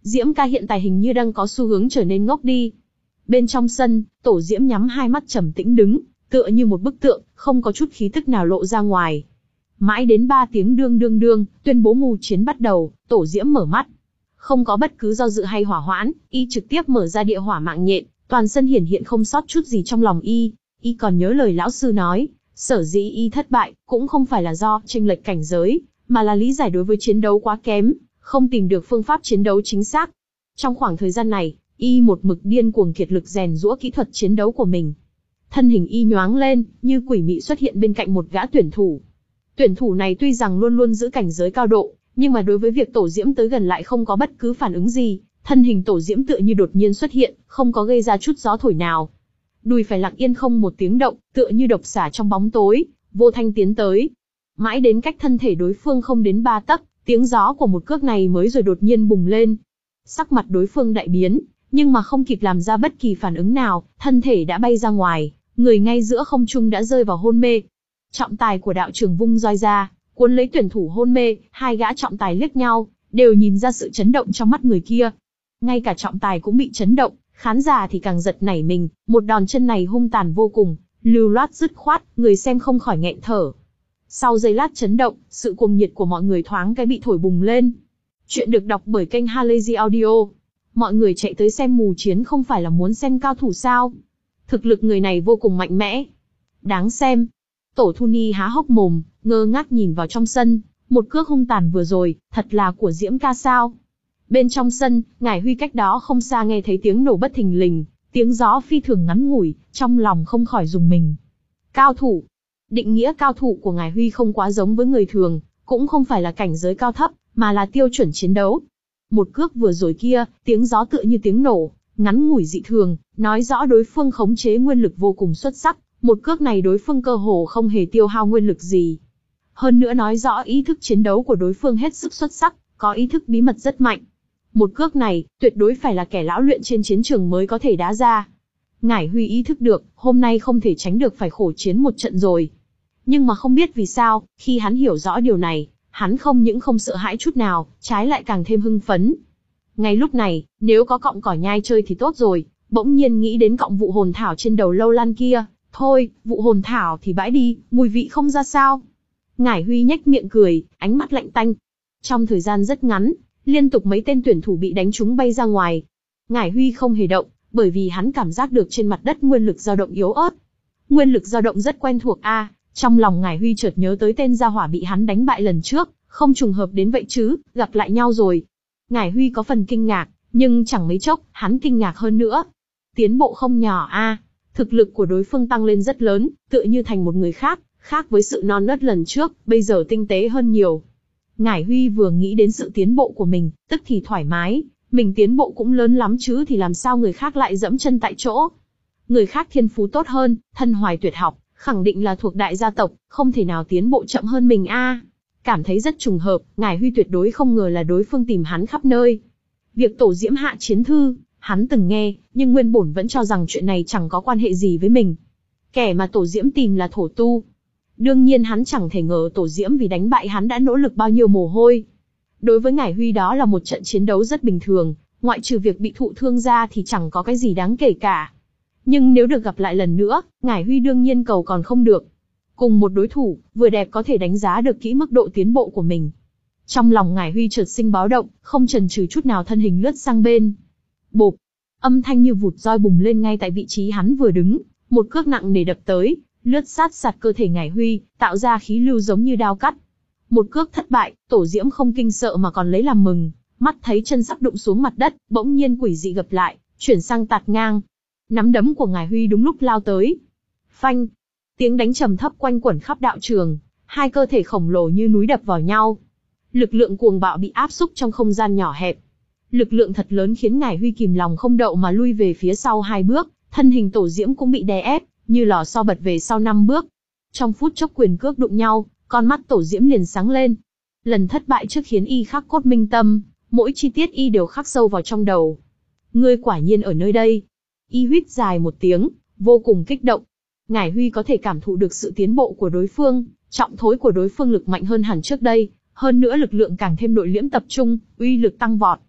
Diễm ca hiện tại hình như đang có xu hướng trở nên ngốc đi. Bên trong sân, Tổ Diễm nhắm hai mắt trầm tĩnh đứng, tựa như một bức tượng, không có chút khí tức nào lộ ra ngoài. Mãi đến ba tiếng đương đương đương, tuyên bố mù chiến bắt đầu, Tổ Diễm mở mắt. Không có bất cứ do dự hay hỏa hoãn, y trực tiếp mở ra địa hỏa mạng nhện, toàn sân hiển hiện không sót chút gì trong lòng y. Y còn nhớ lời lão sư nói, sở dĩ y thất bại, cũng không phải là do chênh lệch cảnh giới, mà là lý giải đối với chiến đấu quá kém, không tìm được phương pháp chiến đấu chính xác. Trong khoảng thời gian này, y một mực điên cuồng kiệt lực rèn giũa kỹ thuật chiến đấu của mình. Thân hình y nhoáng lên, như quỷ mị xuất hiện bên cạnh một gã tuyển thủ. Tuyển thủ này tuy rằng luôn luôn giữ cảnh giới cao độ, nhưng mà đối với việc Tổ Diễm tới gần lại không có bất cứ phản ứng gì. Thân hình Tổ Diễm tựa như đột nhiên xuất hiện, không có gây ra chút gió thổi nào. Đùi phải lặng yên không một tiếng động, tựa như độc xà trong bóng tối, vô thanh tiến tới. Mãi đến cách thân thể đối phương không đến ba tấc, tiếng gió của một cước này mới rồi đột nhiên bùng lên. Sắc mặt đối phương đại biến, nhưng mà không kịp làm ra bất kỳ phản ứng nào, thân thể đã bay ra ngoài, người ngay giữa không trung đã rơi vào hôn mê. Trọng tài của đạo trường vung roi ra, cuốn lấy tuyển thủ hôn mê, hai gã trọng tài liếc nhau, đều nhìn ra sự chấn động trong mắt người kia. Ngay cả trọng tài cũng bị chấn động, khán giả thì càng giật nảy mình, một đòn chân này hung tàn vô cùng, lưu loát dứt khoát, người xem không khỏi nghẹn thở. Sau giây lát chấn động, sự cuồng nhiệt của mọi người thoáng cái bị thổi bùng lên. Chuyện được đọc bởi kênh Halazy Audio. Mọi người chạy tới xem mù chiến không phải là muốn xem cao thủ sao? Thực lực người này vô cùng mạnh mẽ. Đáng xem. Tổ Thu Ni há hốc mồm, ngơ ngác nhìn vào trong sân, một cước hung tàn vừa rồi, thật là của Diễm ca sao? Bên trong sân, Ngải Huy cách đó không xa nghe thấy tiếng nổ bất thình lình, tiếng gió phi thường ngắn ngủi, trong lòng không khỏi rùng mình. Cao thủ. Định nghĩa cao thủ của Ngải Huy không quá giống với người thường, cũng không phải là cảnh giới cao thấp, mà là tiêu chuẩn chiến đấu. Một cước vừa rồi kia, tiếng gió tựa như tiếng nổ, ngắn ngủi dị thường, nói rõ đối phương khống chế nguyên lực vô cùng xuất sắc, một cước này đối phương cơ hồ không hề tiêu hao nguyên lực gì. Hơn nữa nói rõ ý thức chiến đấu của đối phương hết sức xuất sắc, có ý thức bí mật rất mạnh. Một cước này, tuyệt đối phải là kẻ lão luyện trên chiến trường mới có thể đá ra. Ngải Huy ý thức được, hôm nay không thể tránh được phải khổ chiến một trận rồi. Nhưng mà không biết vì sao, khi hắn hiểu rõ điều này, hắn không những không sợ hãi chút nào, trái lại càng thêm hưng phấn. Ngay lúc này, nếu có cọng cỏ nhai chơi thì tốt rồi, bỗng nhiên nghĩ đến cọng vụ hồn thảo trên đầu Lâu Lan kia, thôi, vụ hồn thảo thì bãi đi, mùi vị không ra sao. Ngải Huy nhếch miệng cười, ánh mắt lạnh tanh. Trong thời gian rất ngắn, liên tục mấy tên tuyển thủ bị đánh trúng bay ra ngoài. Ngải Huy không hề động, bởi vì hắn cảm giác được trên mặt đất nguyên lực dao động yếu ớt. Nguyên lực dao động rất quen thuộc a, à, trong lòng Ngải Huy chợt nhớ tới tên gia hỏa bị hắn đánh bại lần trước, không trùng hợp đến vậy chứ, gặp lại nhau rồi. Ngải Huy có phần kinh ngạc, nhưng chẳng mấy chốc, hắn kinh ngạc hơn nữa. Tiến bộ không nhỏ a, à, thực lực của đối phương tăng lên rất lớn, tựa như thành một người khác, khác với sự non nớt lần trước, bây giờ tinh tế hơn nhiều. Ngải Huy vừa nghĩ đến sự tiến bộ của mình, tức thì thoải mái, mình tiến bộ cũng lớn lắm chứ thì làm sao người khác lại dẫm chân tại chỗ. Người khác thiên phú tốt hơn, thân hoài tuyệt học, khẳng định là thuộc đại gia tộc, không thể nào tiến bộ chậm hơn mình a. À. Cảm thấy rất trùng hợp, Ngải Huy tuyệt đối không ngờ là đối phương tìm hắn khắp nơi. Việc Tổ Diễm hạ chiến thư, hắn từng nghe, nhưng nguyên bổn vẫn cho rằng chuyện này chẳng có quan hệ gì với mình. Kẻ mà Tổ Diễm tìm là thổ tu. Đương nhiên hắn chẳng thể ngờ Tổ Diễm vì đánh bại hắn đã nỗ lực bao nhiêu mồ hôi. Đối với Ngải Huy đó là một trận chiến đấu rất bình thường, ngoại trừ việc bị thụ thương ra thì chẳng có cái gì đáng kể cả. Nhưng nếu được gặp lại lần nữa, Ngải Huy đương nhiên cầu còn không được. Cùng một đối thủ, vừa đẹp có thể đánh giá được kỹ mức độ tiến bộ của mình. Trong lòng Ngải Huy chợt sinh báo động, không chần chừ chút nào thân hình lướt sang bên. Bộp, âm thanh như vụt roi bùng lên ngay tại vị trí hắn vừa đứng, một cước nặng nề đập tới, lướt sát sạt cơ thể Ngải Huy, tạo ra khí lưu giống như đao cắt. Một cước thất bại, Tổ Diễm không kinh sợ mà còn lấy làm mừng, mắt thấy chân sắp đụng xuống mặt đất, bỗng nhiên quỷ dị gập lại, chuyển sang tạt ngang. Nắm đấm của Ngải Huy đúng lúc lao tới. Phanh, tiếng đánh trầm thấp quanh quẩn khắp đạo trường, hai cơ thể khổng lồ như núi đập vào nhau. Lực lượng cuồng bạo bị áp xúc trong không gian nhỏ hẹp. Lực lượng thật lớn khiến Ngải Huy kìm lòng không đậu mà lui về phía sau hai bước, thân hình Tổ Diễm cũng bị đè ép, như lò xo bật về sau năm bước. Trong phút chốc quyền cước đụng nhau, con mắt Tổ Diễm liền sáng lên. Lần thất bại trước khiến y khắc cốt minh tâm, mỗi chi tiết y đều khắc sâu vào trong đầu. Ngươi quả nhiên ở nơi đây. Y huýt dài một tiếng, vô cùng kích động. Ngải Huy có thể cảm thụ được sự tiến bộ của đối phương, trọng thối của đối phương lực mạnh hơn hẳn trước đây, hơn nữa lực lượng càng thêm nội liễm tập trung, uy lực tăng vọt.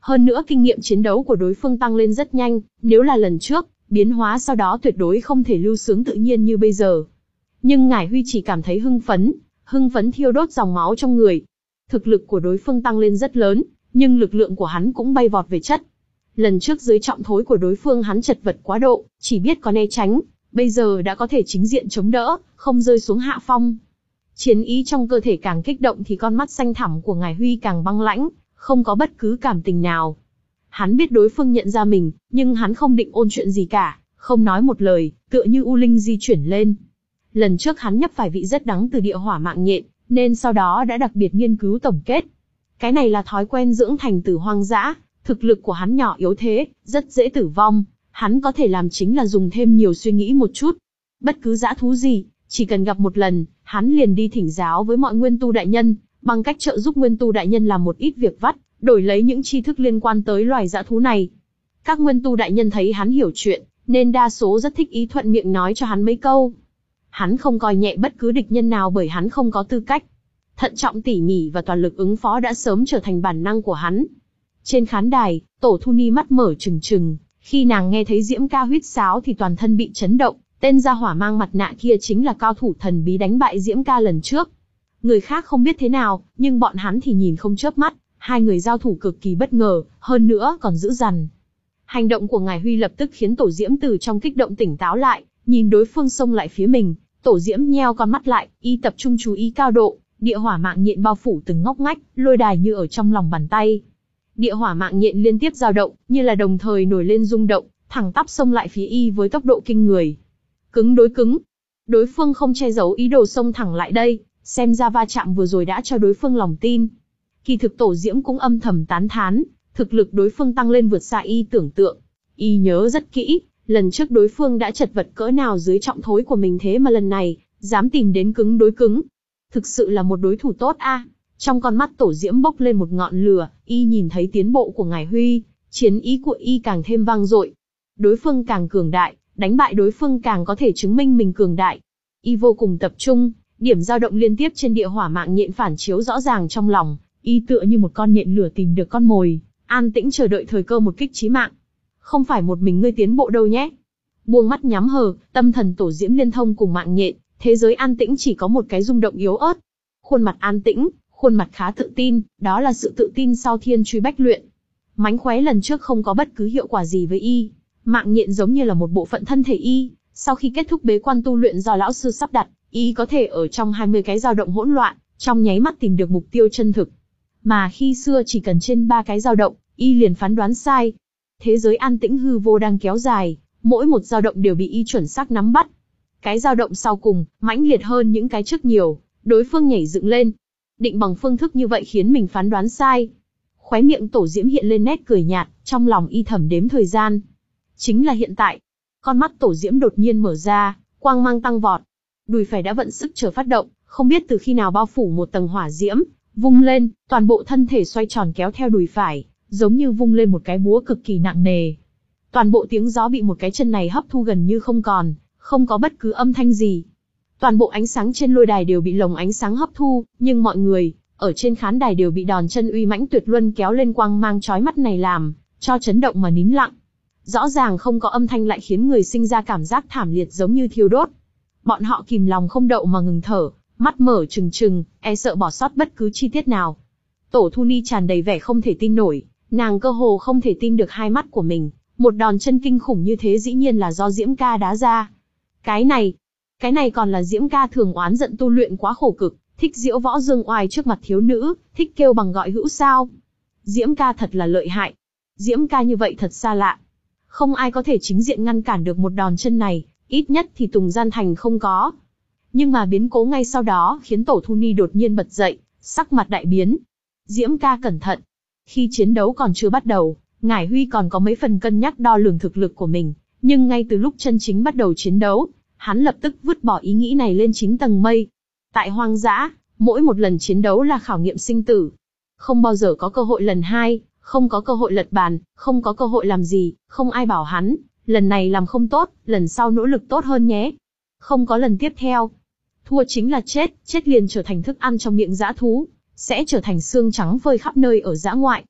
Hơn nữa kinh nghiệm chiến đấu của đối phương tăng lên rất nhanh, nếu là lần trước, biến hóa sau đó tuyệt đối không thể lưu sướng tự nhiên như bây giờ. Nhưng Ngải Huy chỉ cảm thấy hưng phấn, hưng phấn thiêu đốt dòng máu trong người. Thực lực của đối phương tăng lên rất lớn, nhưng lực lượng của hắn cũng bay vọt về chất. Lần trước dưới trọng thối của đối phương hắn chật vật quá độ, chỉ biết có né tránh, bây giờ đã có thể chính diện chống đỡ, không rơi xuống hạ phong. Chiến ý trong cơ thể càng kích động thì con mắt xanh thẳm của Ngải Huy càng băng lãnh, không có bất cứ cảm tình nào. Hắn biết đối phương nhận ra mình, nhưng hắn không định ôn chuyện gì cả, không nói một lời, tựa như u linh di chuyển lên. Lần trước hắn nhấp phải vị rất đắng từ địa hỏa mạng nhện, nên sau đó đã đặc biệt nghiên cứu tổng kết. Cái này là thói quen dưỡng thành từ hoang dã, thực lực của hắn nhỏ yếu thế, rất dễ tử vong, hắn có thể làm chính là dùng thêm nhiều suy nghĩ một chút. Bất cứ dã thú gì, chỉ cần gặp một lần, hắn liền đi thỉnh giáo với mọi nguyên tu đại nhân, bằng cách trợ giúp nguyên tu đại nhân làm một ít việc vặt, đổi lấy những tri thức liên quan tới loài dã thú này. Các nguyên tu đại nhân thấy hắn hiểu chuyện, nên đa số rất thích ý thuận miệng nói cho hắn mấy câu. Hắn không coi nhẹ bất cứ địch nhân nào bởi hắn không có tư cách. Thận trọng tỉ mỉ và toàn lực ứng phó đã sớm trở thành bản năng của hắn. Trên khán đài, Tổ Thu Ni mắt mở trừng trừng, khi nàng nghe thấy Diễm Ca huýt sáo thì toàn thân bị chấn động, tên gia hỏa mang mặt nạ kia chính là cao thủ thần bí đánh bại Diễm Ca lần trước. Người khác không biết thế nào, nhưng bọn hắn thì nhìn không chớp mắt, hai người giao thủ cực kỳ bất ngờ, hơn nữa còn dữ dằn. Hành động của Ngải Huy lập tức khiến Tổ Diễm từ trong kích động tỉnh táo lại, nhìn đối phương xông lại phía mình, Tổ Diễm nheo con mắt lại, y tập trung chú ý cao độ, địa hỏa mạng nhện bao phủ từng ngóc ngách, lôi đài như ở trong lòng bàn tay. Địa hỏa mạng nhện liên tiếp dao động, như là đồng thời nổi lên rung động, thẳng tắp xông lại phía y với tốc độ kinh người. Cứng đối cứng. Đối phương không che giấu ý đồ xông thẳng lại đây, xem ra va chạm vừa rồi đã cho đối phương lòng tin. Kỳ thực Tổ Diễm cũng âm thầm tán thán, thực lực đối phương tăng lên vượt xa y tưởng tượng. Y nhớ rất kỹ, lần trước đối phương đã chật vật cỡ nào dưới trọng thối của mình thế mà lần này, dám tìm đến cứng đối cứng. Thực sự là một đối thủ tốt a. À. Trong con mắt Tổ Diễm bốc lên một ngọn lửa, y nhìn thấy tiến bộ của Ngải Huy, chiến ý của y càng thêm vang dội. Đối phương càng cường đại, đánh bại đối phương càng có thể chứng minh mình cường đại. Y vô cùng tập trung, điểm dao động liên tiếp trên địa hỏa mạng nhện phản chiếu rõ ràng trong lòng, y tựa như một con nhện lửa tìm được con mồi, an tĩnh chờ đợi thời cơ một kích chí mạng. Không phải một mình ngươi tiến bộ đâu nhé. Buông mắt nhắm hờ, tâm thần Tổ Diễm liên thông cùng mạng nhện, thế giới an tĩnh chỉ có một cái rung động yếu ớt. Khuôn mặt an tĩnh, khuôn mặt khá tự tin, đó là sự tự tin sau thiên truy bách luyện. Mánh khóe lần trước không có bất cứ hiệu quả gì với y, mạng nhện giống như là một bộ phận thân thể y, sau khi kết thúc bế quan tu luyện do lão sư sắp đặt, y có thể ở trong hai mươi cái dao động hỗn loạn, trong nháy mắt tìm được mục tiêu chân thực. Mà khi xưa chỉ cần trên ba cái dao động, y liền phán đoán sai. Thế giới an tĩnh hư vô đang kéo dài, mỗi một dao động đều bị y chuẩn xác nắm bắt. Cái dao động sau cùng, mãnh liệt hơn những cái trước nhiều, đối phương nhảy dựng lên. Định bằng phương thức như vậy khiến mình phán đoán sai. Khóe miệng Tổ Diễm hiện lên nét cười nhạt, trong lòng y thầm đếm thời gian. Chính là hiện tại. Con mắt Tổ Diễm đột nhiên mở ra, quang mang tăng vọt. Đùi phải đã vận sức chờ phát động, không biết từ khi nào bao phủ một tầng hỏa diễm, vung lên, toàn bộ thân thể xoay tròn kéo theo đùi phải, giống như vung lên một cái búa cực kỳ nặng nề. Toàn bộ tiếng gió bị một cái chân này hấp thu gần như không còn, không có bất cứ âm thanh gì. Toàn bộ ánh sáng trên lôi đài đều bị lồng ánh sáng hấp thu, nhưng mọi người ở trên khán đài đều bị đòn chân uy mãnh tuyệt luân kéo lên quang mang chói mắt này làm cho chấn động mà nín lặng. Rõ ràng không có âm thanh lại khiến người sinh ra cảm giác thảm liệt giống như thiêu đốt. Bọn họ kìm lòng không đậu mà ngừng thở, mắt mở trừng trừng, e sợ bỏ sót bất cứ chi tiết nào. Tổ Thu Ni tràn đầy vẻ không thể tin nổi, nàng cơ hồ không thể tin được hai mắt của mình, một đòn chân kinh khủng như thế dĩ nhiên là do Diễm Ca đá ra. Cái này, cái này còn là Diễm Ca thường oán giận tu luyện quá khổ cực, thích diễu võ dương oai trước mặt thiếu nữ, thích kêu bằng gọi hữu sao. Diễm Ca thật là lợi hại. Diễm Ca như vậy thật xa lạ. Không ai có thể chính diện ngăn cản được một đòn chân này, ít nhất thì Tùng Gian Thành không có. Nhưng mà biến cố ngay sau đó khiến Tổ Thu Ni đột nhiên bật dậy, sắc mặt đại biến. Diễm Ca cẩn thận. Khi chiến đấu còn chưa bắt đầu, Ngải Huy còn có mấy phần cân nhắc đo lường thực lực của mình, nhưng ngay từ lúc chân chính bắt đầu chiến đấu, hắn lập tức vứt bỏ ý nghĩ này lên chín tầng mây. Tại hoang dã, mỗi một lần chiến đấu là khảo nghiệm sinh tử. Không bao giờ có cơ hội lần hai, không có cơ hội lật bàn, không có cơ hội làm gì, không ai bảo hắn, lần này làm không tốt, lần sau nỗ lực tốt hơn nhé. Không có lần tiếp theo. Thua chính là chết, chết liền trở thành thức ăn trong miệng dã thú, sẽ trở thành xương trắng phơi khắp nơi ở dã ngoại.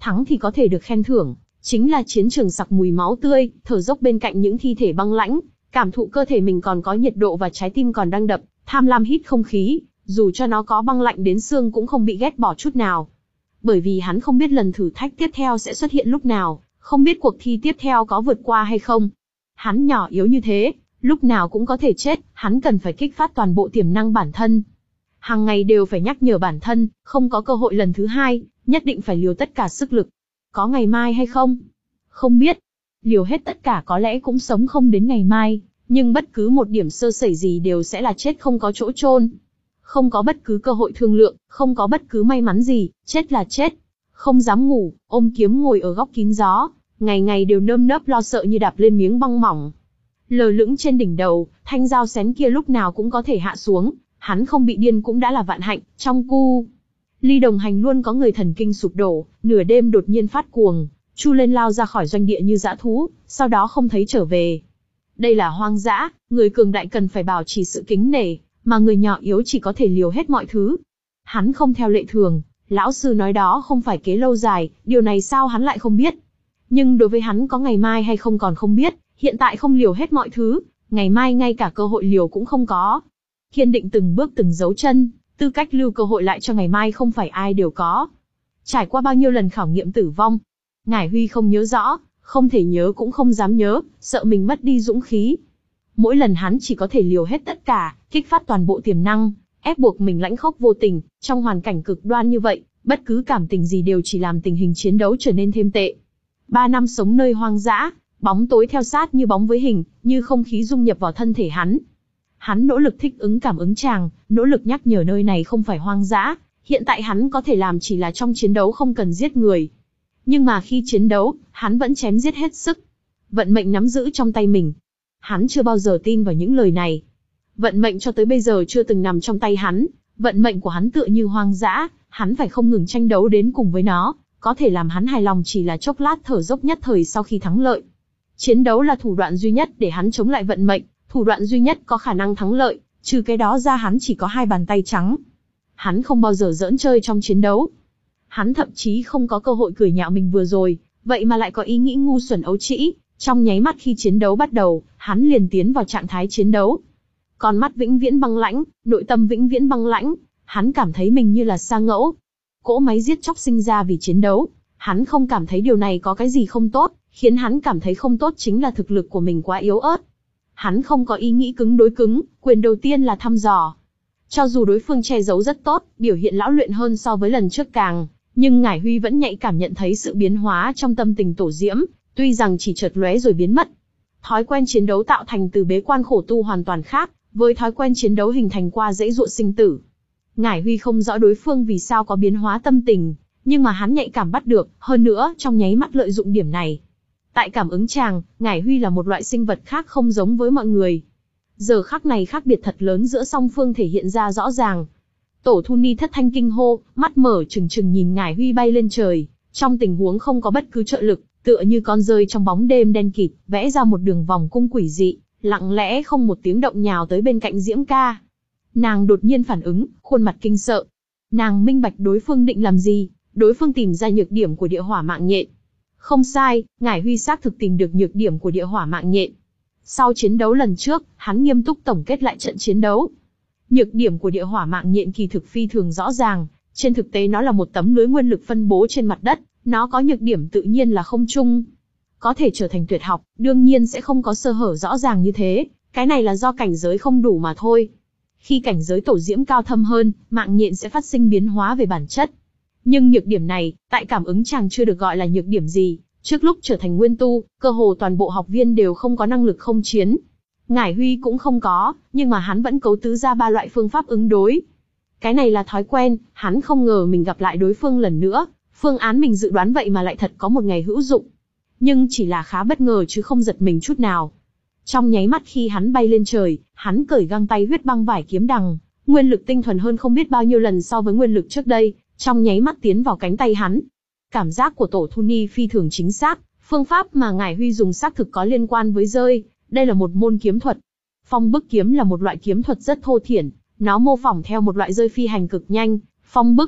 thắng thì có thể được khen thưởng, chính là chiến trường sặc mùi máu tươi, thở dốc bên cạnh những thi thể băng lãnh, cảm thụ cơ thể mình còn có nhiệt độ và trái tim còn đang đập, tham lam hít không khí, dù cho nó có băng lạnh đến xương cũng không bị ghét bỏ chút nào. Bởi vì hắn không biết lần thử thách tiếp theo sẽ xuất hiện lúc nào, không biết cuộc thi tiếp theo có vượt qua hay không. Hắn nhỏ yếu như thế, lúc nào cũng có thể chết, hắn cần phải kích phát toàn bộ tiềm năng bản thân. Hàng ngày đều phải nhắc nhở bản thân, không có cơ hội lần thứ hai, nhất định phải liều tất cả sức lực. Có ngày mai hay không? Không biết. Liều hết tất cả có lẽ cũng sống không đến ngày mai, nhưng bất cứ một điểm sơ sẩy gì đều sẽ là chết không có chỗ chôn. Không có bất cứ cơ hội thương lượng, không có bất cứ may mắn gì, chết là chết. Không dám ngủ, ôm kiếm ngồi ở góc kín gió, ngày ngày đều nơm nớp lo sợ như đạp lên miếng băng mỏng. Lờ lững trên đỉnh đầu, thanh dao xén kia lúc nào cũng có thể hạ xuống, hắn không bị điên cũng đã là vạn hạnh. Trong cu ly đồng hành luôn có người thần kinh sụp đổ, nửa đêm đột nhiên phát cuồng, chu lên lao ra khỏi doanh địa như dã thú, sau đó không thấy trở về. Đây là hoang dã, người cường đại cần phải bảo trì sự kính nể, mà người nhỏ yếu chỉ có thể liều hết mọi thứ. Hắn không theo lệ thường, lão sư nói đó không phải kế lâu dài, điều này sao hắn lại không biết. Nhưng đối với hắn có ngày mai hay không còn không biết, hiện tại không liều hết mọi thứ, ngày mai ngay cả cơ hội liều cũng không có. Kiên định từng bước từng dấu chân, tư cách lưu cơ hội lại cho ngày mai không phải ai đều có. Trải qua bao nhiêu lần khảo nghiệm tử vong, Ngải Huy không nhớ rõ, không thể nhớ cũng không dám nhớ, sợ mình mất đi dũng khí. Mỗi lần hắn chỉ có thể liều hết tất cả, kích phát toàn bộ tiềm năng, ép buộc mình lãnh khốc vô tình, trong hoàn cảnh cực đoan như vậy, bất cứ cảm tình gì đều chỉ làm tình hình chiến đấu trở nên thêm tệ. Ba năm sống nơi hoang dã, bóng tối theo sát như bóng với hình, như không khí dung nhập vào thân thể hắn. Hắn nỗ lực thích ứng cảm ứng tràng, nỗ lực nhắc nhở nơi này không phải hoang dã, hiện tại hắn có thể làm chỉ là trong chiến đấu không cần giết người. Nhưng mà khi chiến đấu, hắn vẫn chém giết hết sức. Vận mệnh nắm giữ trong tay mình. Hắn chưa bao giờ tin vào những lời này. Vận mệnh cho tới bây giờ chưa từng nằm trong tay hắn, vận mệnh của hắn tựa như hoang dã, hắn phải không ngừng tranh đấu đến cùng với nó, có thể làm hắn hài lòng chỉ là chốc lát thở dốc nhất thời sau khi thắng lợi. Chiến đấu là thủ đoạn duy nhất để hắn chống lại vận mệnh, thủ đoạn duy nhất có khả năng thắng lợi, trừ cái đó ra hắn chỉ có hai bàn tay trắng. Hắn không bao giờ giỡn chơi trong chiến đấu. Hắn thậm chí không có cơ hội cười nhạo mình vừa rồi, vậy mà lại có ý nghĩ ngu xuẩn ấu trĩ. Trong nháy mắt khi chiến đấu bắt đầu, hắn liền tiến vào trạng thái chiến đấu. Con mắt vĩnh viễn băng lãnh, nội tâm vĩnh viễn băng lãnh, hắn cảm thấy mình như là sa ngẫu. Cỗ máy giết chóc sinh ra vì chiến đấu, hắn không cảm thấy điều này có cái gì không tốt, khiến hắn cảm thấy không tốt chính là thực lực của mình quá yếu ớt. Hắn không có ý nghĩ cứng đối cứng, quyền đầu tiên là thăm dò. Cho dù đối phương che giấu rất tốt, biểu hiện lão luyện hơn so với lần trước càng, nhưng Ngải Huy vẫn nhạy cảm nhận thấy sự biến hóa trong tâm tình Tổ Diễm, tuy rằng chỉ chợt lóe rồi biến mất. Thói quen chiến đấu tạo thành từ bế quan khổ tu hoàn toàn khác, với thói quen chiến đấu hình thành qua dãy dụa sinh tử. Ngải Huy không rõ đối phương vì sao có biến hóa tâm tình, nhưng mà hắn nhạy cảm bắt được, hơn nữa trong nháy mắt lợi dụng điểm này. Tại cảm ứng tràng, Ngải Huy là một loại sinh vật khác không giống với mọi người. Giờ khắc này khác biệt thật lớn giữa song phương thể hiện ra rõ ràng. Tổ Thu Ni thất thanh kinh hô, mắt mở trừng trừng nhìn Ngải Huy bay lên trời, trong tình huống không có bất cứ trợ lực, tựa như con rơi trong bóng đêm đen kịt, vẽ ra một đường vòng cung quỷ dị, lặng lẽ không một tiếng động nhào tới bên cạnh Diễm Ca. Nàng đột nhiên phản ứng, khuôn mặt kinh sợ. Nàng minh bạch đối phương định làm gì, đối phương tìm ra nhược điểm của địa hỏa mạng nhện. Không sai, Ngải Huy xác thực tìm được nhược điểm của địa hỏa mạng nhện. Sau chiến đấu lần trước, hắn nghiêm túc tổng kết lại trận chiến đấu. Nhược điểm của địa hỏa mạng nhện kỳ thực phi thường rõ ràng, trên thực tế nó là một tấm lưới nguyên lực phân bố trên mặt đất, nó có nhược điểm tự nhiên là không chung. Có thể trở thành tuyệt học, đương nhiên sẽ không có sơ hở rõ ràng như thế, cái này là do cảnh giới không đủ mà thôi. Khi cảnh giới Tổ Diễm cao thâm hơn, mạng nhện sẽ phát sinh biến hóa về bản chất. Nhưng nhược điểm này, tại cảm ứng chàng chưa được gọi là nhược điểm gì, trước lúc trở thành nguyên tu, cơ hồ toàn bộ học viên đều không có năng lực không chiến. Ngải Huy cũng không có, nhưng mà hắn vẫn cấu tứ ra ba loại phương pháp ứng đối. Cái này là thói quen, hắn không ngờ mình gặp lại đối phương lần nữa, phương án mình dự đoán vậy mà lại thật có một ngày hữu dụng. Nhưng chỉ là khá bất ngờ chứ không giật mình chút nào. Trong nháy mắt khi hắn bay lên trời, hắn cởi găng tay huyết băng vải kiếm đằng, nguyên lực tinh thuần hơn không biết bao nhiêu lần so với nguyên lực trước đây, trong nháy mắt tiến vào cánh tay hắn. Cảm giác của Tổ Thu Ni phi thường chính xác, phương pháp mà Ngải Huy dùng xác thực có liên quan với rơi, đây là một môn kiếm thuật. Phong bức kiếm là một loại kiếm thuật rất thô thiển, nó mô phỏng theo một loại rơi phi hành cực nhanh, phong bức.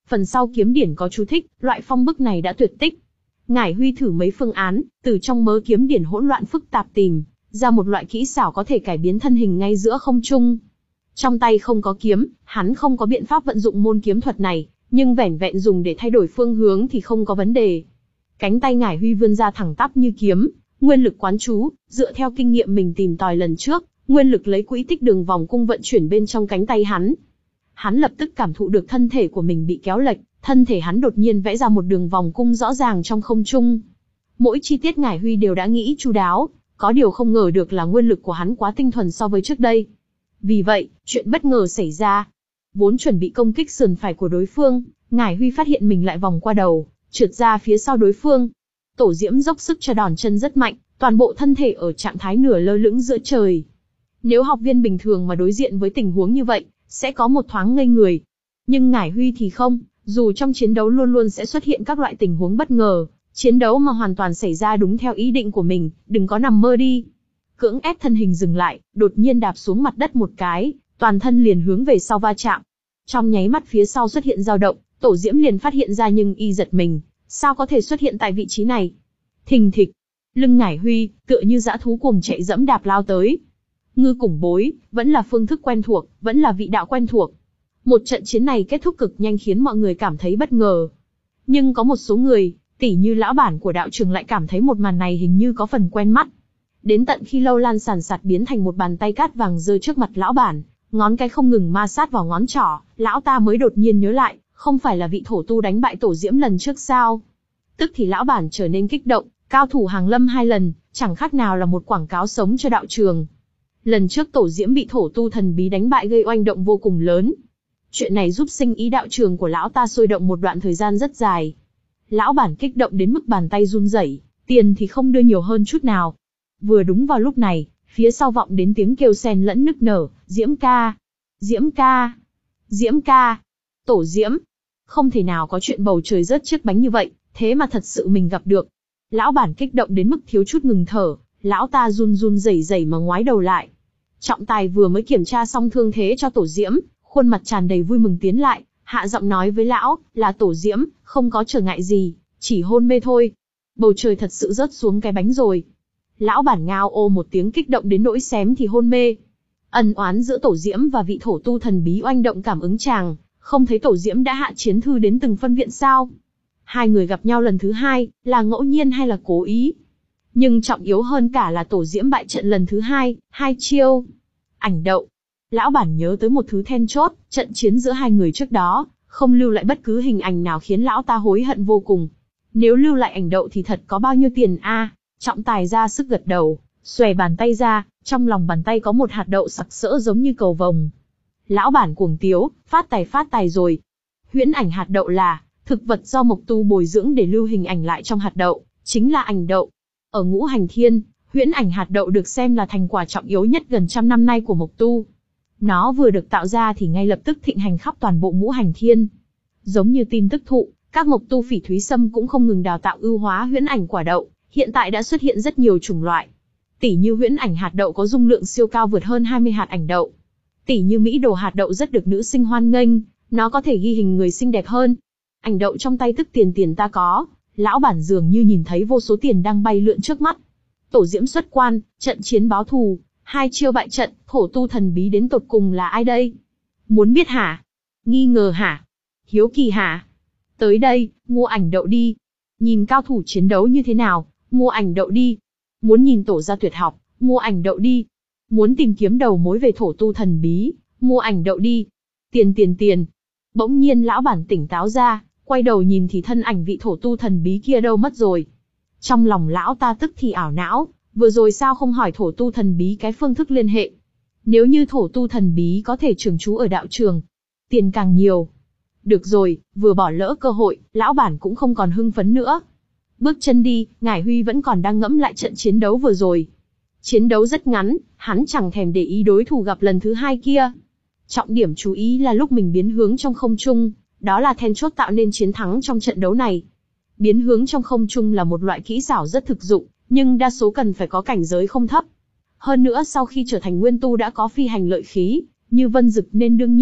Phần sau kiếm điển có chú thích, loại phong bức này đã tuyệt tích. Ngải Huy thử mấy phương án, từ trong mớ kiếm điển hỗn loạn phức tạp tìm ra một loại kỹ xảo có thể cải biến thân hình ngay giữa không trung. Trong tay không có kiếm, hắn không có biện pháp vận dụng môn kiếm thuật này, nhưng vẻn vẹn dùng để thay đổi phương hướng thì không có vấn đề. Cánh tay Ngải Huy vươn ra thẳng tắp như kiếm, nguyên lực quán chú, dựa theo kinh nghiệm mình tìm tòi lần trước, nguyên lực lấy quỹ tích đường vòng cung vận chuyển bên trong cánh tay hắn. Hắn lập tức cảm thụ được thân thể của mình bị kéo lệch, thân thể hắn đột nhiên vẽ ra một đường vòng cung rõ ràng trong không trung. Mỗi chi tiết Ngải Huy đều đã nghĩ chu đáo, có điều không ngờ được là nguyên lực của hắn quá tinh thuần so với trước đây. Vì vậy, chuyện bất ngờ xảy ra. Vốn chuẩn bị công kích sườn phải của đối phương, Ngải Huy phát hiện mình lại vòng qua đầu, trượt ra phía sau đối phương. Tổ Diễm dốc sức cho đòn chân rất mạnh, toàn bộ thân thể ở trạng thái nửa lơ lửng giữa trời. Nếu học viên bình thường mà đối diện với tình huống như vậy, sẽ có một thoáng ngây người. Nhưng Ngải Huy thì không, dù trong chiến đấu luôn luôn sẽ xuất hiện các loại tình huống bất ngờ, chiến đấu mà hoàn toàn xảy ra đúng theo ý định của mình, đừng có nằm mơ đi. Cưỡng ép thân hình dừng lại, đột nhiên đạp xuống mặt đất một cái, toàn thân liền hướng về sau va chạm. Trong nháy mắt phía sau xuất hiện dao động, Tổ Diễm liền phát hiện ra nhưng y giật mình, sao có thể xuất hiện tại vị trí này? Thình thịch, lưng Ngải Huy tựa như dã thú cuồng chạy dẫm đạp lao tới. Ngư Củng Bối, vẫn là phương thức quen thuộc, vẫn là vị đạo quen thuộc. Một trận chiến này kết thúc cực nhanh khiến mọi người cảm thấy bất ngờ. Nhưng có một số người, tỉ như lão bản của đạo trường lại cảm thấy một màn này hình như có phần quen mắt. Đến tận khi Lâu Lan sàn sạt biến thành một bàn tay cát vàng rơi trước mặt lão bản, ngón cái không ngừng ma sát vào ngón trỏ, lão ta mới đột nhiên nhớ lại, không phải là vị thổ tu đánh bại Tổ Diễm lần trước sao? Tức thì lão bản trở nên kích động, cao thủ hàng lâm hai lần, chẳng khác nào là một quảng cáo sống cho đạo trường. Lần trước Tổ Diễm bị thổ tu thần bí đánh bại gây oanh động vô cùng lớn. Chuyện này giúp sinh ý đạo trường của lão ta sôi động một đoạn thời gian rất dài. Lão bản kích động đến mức bàn tay run rẩy, tiền thì không đưa nhiều hơn chút nào. Vừa đúng vào lúc này, phía sau vọng đến tiếng kêu xen lẫn nức nở, Diễm ca, Diễm ca, Diễm ca, Tổ Diễm. Không thể nào có chuyện bầu trời rớt chiếc bánh như vậy, thế mà thật sự mình gặp được. Lão bản kích động đến mức thiếu chút ngừng thở, lão ta run run rẩy rẩy mà ngoái đầu lại. Trọng tài vừa mới kiểm tra xong thương thế cho Tổ Diễm, khuôn mặt tràn đầy vui mừng tiến lại, hạ giọng nói với lão, là Tổ Diễm, không có trở ngại gì, chỉ hôn mê thôi. Bầu trời thật sự rớt xuống cái bánh rồi. Lão bản ngao ô một tiếng kích động đến nỗi xém thì hôn mê. Ân oán giữa Tổ Diễm và vị thổ tu thần bí oanh động cảm ứng chàng, không thấy Tổ Diễm đã hạ chiến thư đến từng phân viện sao? Hai người gặp nhau lần thứ hai, là ngẫu nhiên hay là cố ý? Nhưng trọng yếu hơn cả là Tổ Diễm bại trận lần thứ hai, hai chiêu. Ảnh đậu. Lão bản nhớ tới một thứ then chốt, trận chiến giữa hai người trước đó, không lưu lại bất cứ hình ảnh nào khiến lão ta hối hận vô cùng. Nếu lưu lại ảnh đậu thì thật có bao nhiêu tiền a? À? Trọng tài ra sức gật đầu, xòe bàn tay ra, trong lòng bàn tay có một hạt đậu sặc sỡ giống như cầu vồng. Lão bản cuồng tiếu, phát tài phát tài rồi. Huyễn ảnh hạt đậu là thực vật do mộc tu bồi dưỡng để lưu hình ảnh lại trong hạt đậu, chính là ảnh đậu. Ở Ngũ Hành Thiên, huyễn ảnh hạt đậu được xem là thành quả trọng yếu nhất gần trăm năm nay của mộc tu. Nó vừa được tạo ra thì ngay lập tức thịnh hành khắp toàn bộ Ngũ Hành Thiên. Giống như tin tức thụ, các mộc tu phỉ thúy sâm cũng không ngừng đào tạo ưu hóa huyễn ảnh quả đậu, hiện tại đã xuất hiện rất nhiều chủng loại. Tỷ như huyễn ảnh hạt đậu có dung lượng siêu cao vượt hơn hai mươi hạt ảnh đậu. Tỷ như Mỹ đồ hạt đậu rất được nữ sinh hoan nghênh, nó có thể ghi hình người xinh đẹp hơn. Ảnh đậu trong tay tức tiền tiền ta có, lão bản dường như nhìn thấy vô số tiền đang bay lượn trước mắt. Tổ Diễm xuất quan, trận chiến báo thù, hai chiêu bại trận, thổ tu thần bí đến tột cùng là ai đây? Muốn biết hả? Nghi ngờ hả? Hiếu kỳ hả? Tới đây, mua ảnh đậu đi. Nhìn cao thủ chiến đấu như thế nào, mua ảnh đậu đi. Muốn nhìn tổ gia tuyệt học, mua ảnh đậu đi. Muốn tìm kiếm đầu mối về thổ tu thần bí, mua ảnh đậu đi. Tiền tiền tiền. Bỗng nhiên lão bản tỉnh táo ra, quay đầu nhìn thì thân ảnh vị thổ tu thần bí kia đâu mất rồi. Trong lòng lão ta tức thì ảo não, vừa rồi sao không hỏi thổ tu thần bí cái phương thức liên hệ. Nếu như thổ tu thần bí có thể trường trú ở đạo trường, tiền càng nhiều. Được rồi, vừa bỏ lỡ cơ hội, lão bản cũng không còn hưng phấn nữa. Bước chân đi, Ngải Huy vẫn còn đang ngẫm lại trận chiến đấu vừa rồi. Chiến đấu rất ngắn, hắn chẳng thèm để ý đối thủ gặp lần thứ hai kia. Trọng điểm chú ý là lúc mình biến hướng trong không trung, đó là then chốt tạo nên chiến thắng trong trận đấu này. Biến hướng trong không trung là một loại kỹ xảo rất thực dụng, nhưng đa số cần phải có cảnh giới không thấp. Hơn nữa sau khi trở thành nguyên tu đã có phi hành lợi khí, như vân dực nên đương nhiên,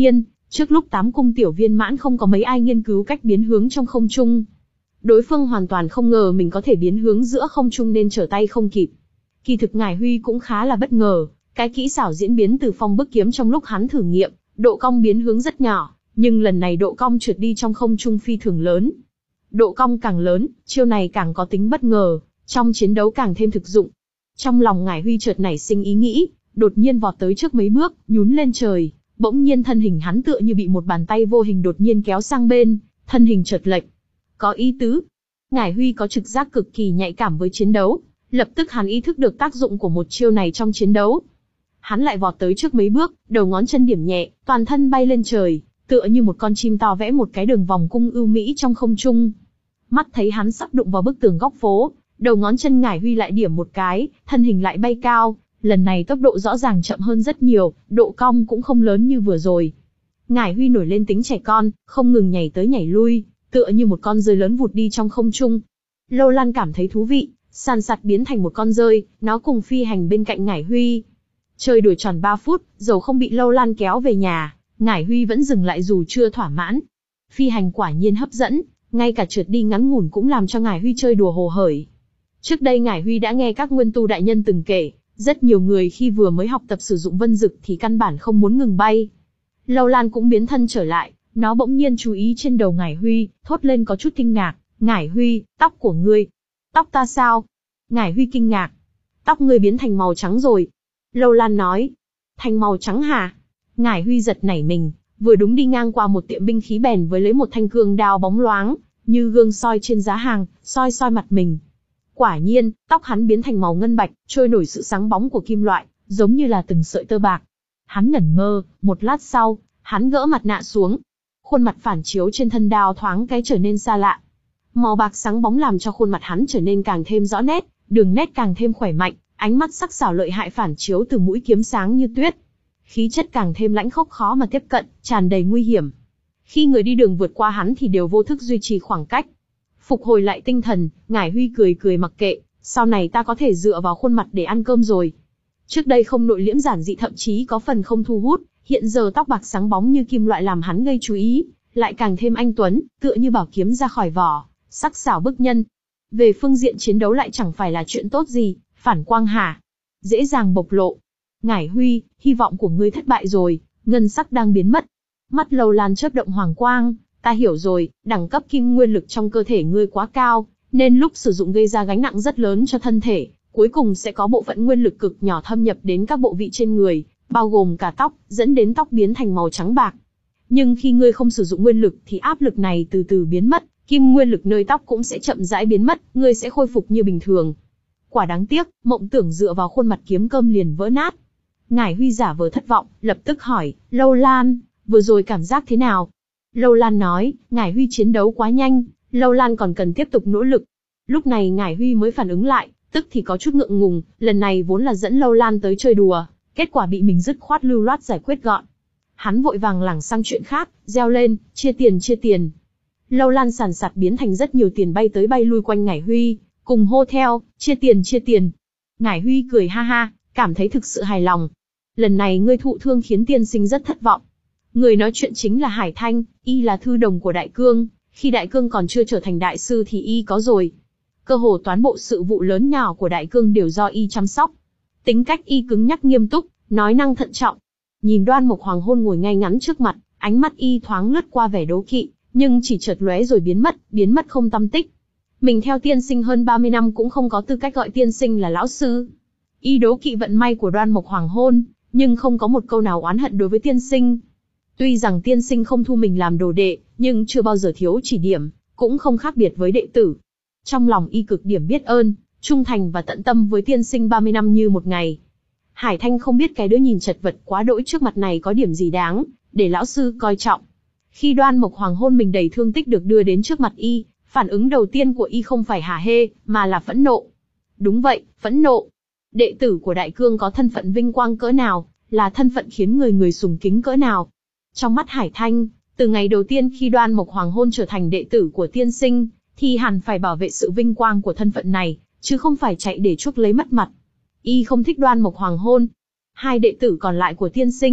Trước lúc tám cung tiểu viên mãn không có mấy ai nghiên cứu cách biến hướng trong không trung. Đối phương hoàn toàn không ngờ mình có thể biến hướng giữa không trung nên trở tay không kịp. Kỳ thực Ngải Huy cũng khá là bất ngờ, cái kỹ xảo diễn biến từ phong bức kiếm trong lúc hắn thử nghiệm, độ cong biến hướng rất nhỏ, nhưng lần này độ cong trượt đi trong không trung phi thường lớn. Độ cong càng lớn, chiêu này càng có tính bất ngờ, trong chiến đấu càng thêm thực dụng. Trong lòng Ngải Huy chợt nảy sinh ý nghĩ, đột nhiên vọt tới trước mấy bước, nhún lên trời, bỗng nhiên thân hình hắn tựa như bị một bàn tay vô hình đột nhiên kéo sang bên, thân hình chợt lệch. Có ý tứ. Ngải Huy có trực giác cực kỳ nhạy cảm với chiến đấu, lập tức hắn ý thức được tác dụng của một chiêu này trong chiến đấu. Hắn lại vọt tới trước mấy bước, đầu ngón chân điểm nhẹ, toàn thân bay lên trời, tựa như một con chim to vẽ một cái đường vòng cung ưu mỹ trong không trung. Mắt thấy hắn sắp đụng vào bức tường góc phố, đầu ngón chân Ngải Huy lại điểm một cái, thân hình lại bay cao, lần này tốc độ rõ ràng chậm hơn rất nhiều, độ cong cũng không lớn như vừa rồi. Ngải Huy nổi lên tính trẻ con, không ngừng nhảy tới nhảy lui, tựa như một con dơi lớn vụt đi trong không trung. Lâu Lan cảm thấy thú vị, sàn sạt biến thành một con dơi, nó cùng phi hành bên cạnh Ngải Huy. Chơi đuổi tròn ba phút, dầu không bị Lâu Lan kéo về nhà, Ngải Huy vẫn dừng lại dù chưa thỏa mãn. Phi hành quả nhiên hấp dẫn, ngay cả trượt đi ngắn ngủn cũng làm cho Ngải Huy chơi đùa hồ hởi. Trước đây Ngải Huy đã nghe các nguyên tu đại nhân từng kể, rất nhiều người khi vừa mới học tập sử dụng vân dực thì căn bản không muốn ngừng bay. Lâu Lan cũng biến thân trở lại, nó bỗng nhiên chú ý trên đầu Ngải Huy, thốt lên có chút kinh ngạc, Ngải Huy, tóc của ngươi. Tóc ta sao? Ngải Huy kinh ngạc. Tóc ngươi biến thành màu trắng rồi. Lâu Lan nói. Thành màu trắng hả? Ngải Huy giật nảy mình, vừa đúng đi ngang qua một tiệm binh khí bèn với lấy một thanh cương đao bóng loáng, như gương soi trên giá hàng, soi soi mặt mình. Quả nhiên, tóc hắn biến thành màu ngân bạch, trôi nổi sự sáng bóng của kim loại, giống như là từng sợi tơ bạc. Hắn ngẩn ngơ, một lát sau, hắn gỡ mặt nạ xuống. Khuôn mặt phản chiếu trên thân đao thoáng cái trở nên xa lạ. Màu bạc sáng bóng làm cho khuôn mặt hắn trở nên càng thêm rõ nét, đường nét càng thêm khỏe mạnh, ánh mắt sắc sảo lợi hại phản chiếu từ mũi kiếm sáng như tuyết. Khí chất càng thêm lãnh khốc khó mà tiếp cận, tràn đầy nguy hiểm. Khi người đi đường vượt qua hắn thì đều vô thức duy trì khoảng cách. Phục hồi lại tinh thần, Ngải Huy cười cười mặc kệ, sau này ta có thể dựa vào khuôn mặt để ăn cơm rồi. Trước đây không nội liễm giản dị thậm chí có phần không thu hút, hiện giờ tóc bạc sáng bóng như kim loại làm hắn gây chú ý, lại càng thêm anh tuấn, tựa như bảo kiếm ra khỏi vỏ, sắc sảo bức nhân. Về phương diện chiến đấu lại chẳng phải là chuyện tốt gì, phản quang hả? Dễ dàng bộc lộ. Ngải Huy, hy vọng của ngươi thất bại rồi, ngân sắc đang biến mất. Mắt Lâu Lan chớp động hoàng quang, ta hiểu rồi, đẳng cấp kim nguyên lực trong cơ thể ngươi quá cao, nên lúc sử dụng gây ra gánh nặng rất lớn cho thân thể, cuối cùng sẽ có bộ phận nguyên lực cực nhỏ thâm nhập đến các bộ vị trên người, bao gồm cả tóc, dẫn đến tóc biến thành màu trắng bạc. Nhưng khi ngươi không sử dụng nguyên lực thì áp lực này từ từ biến mất, kim nguyên lực nơi tóc cũng sẽ chậm rãi biến mất, ngươi sẽ khôi phục như bình thường. Quả đáng tiếc, mộng tưởng dựa vào khuôn mặt kiếm cơm liền vỡ nát. Ngải Huy giả vờ thất vọng, lập tức hỏi, Lâu Lan, vừa rồi cảm giác thế nào? Lâu Lan nói, Ngải Huy chiến đấu quá nhanh, Lâu Lan còn cần tiếp tục nỗ lực. Lúc này Ngải Huy mới phản ứng lại, tức thì có chút ngượng ngùng, lần này vốn là dẫn Lâu Lan tới chơi đùa, kết quả bị mình dứt khoát lưu loát giải quyết gọn. Hắn vội vàng lảng sang chuyện khác, reo lên, chia tiền chia tiền. Lâu Lan sàn sạt biến thành rất nhiều tiền bay tới bay lui quanh Ngải Huy, cùng hô theo, chia tiền chia tiền. Ngải Huy cười ha ha, cảm thấy thực sự hài lòng. Lần này ngươi thụ thương khiến tiên sinh rất thất vọng. Người nói chuyện chính là Hải Thanh, y là thư đồng của Đại Cương, khi Đại Cương còn chưa trở thành đại sư thì y có rồi. Cơ hồ toàn bộ sự vụ lớn nhỏ của Đại Cương đều do y chăm sóc. Tính cách y cứng nhắc nghiêm túc, nói năng thận trọng. Nhìn Đoan Mộc Hoàng Hôn ngồi ngay ngắn trước mặt, ánh mắt y thoáng lướt qua vẻ đố kỵ, nhưng chỉ chợt lóe rồi biến mất, biến mất không tăm tích. Mình theo tiên sinh hơn ba mươi năm cũng không có tư cách gọi tiên sinh là lão sư. Y đố kỵ vận may của Đoan Mộc Hoàng Hôn, nhưng không có một câu nào oán hận đối với tiên sinh. Tuy rằng tiên sinh không thu mình làm đồ đệ, nhưng chưa bao giờ thiếu chỉ điểm, cũng không khác biệt với đệ tử. Trong lòng y cực điểm biết ơn, trung thành và tận tâm với tiên sinh ba mươi năm như một ngày. Hải Thanh không biết cái đứa nhìn chật vật quá đỗi trước mặt này có điểm gì đáng, để lão sư coi trọng. Khi Đoan Mộc Hoàng Hôn mình đầy thương tích được đưa đến trước mặt y, phản ứng đầu tiên của y không phải hả hê, mà là phẫn nộ. Đúng vậy, phẫn nộ. Đệ tử của Đại Cương có thân phận vinh quang cỡ nào, là thân phận khiến người người sùng kính cỡ nào. Trong mắt Hải Thanh, từ ngày đầu tiên khi Đoan Mộc Hoàng Hôn trở thành đệ tử của tiên sinh, thì hẳn phải bảo vệ sự vinh quang của thân phận này, chứ không phải chạy để chuốc lấy mất mặt. Y không thích Đoan Mộc Hoàng Hôn. Hai đệ tử còn lại của tiên sinh,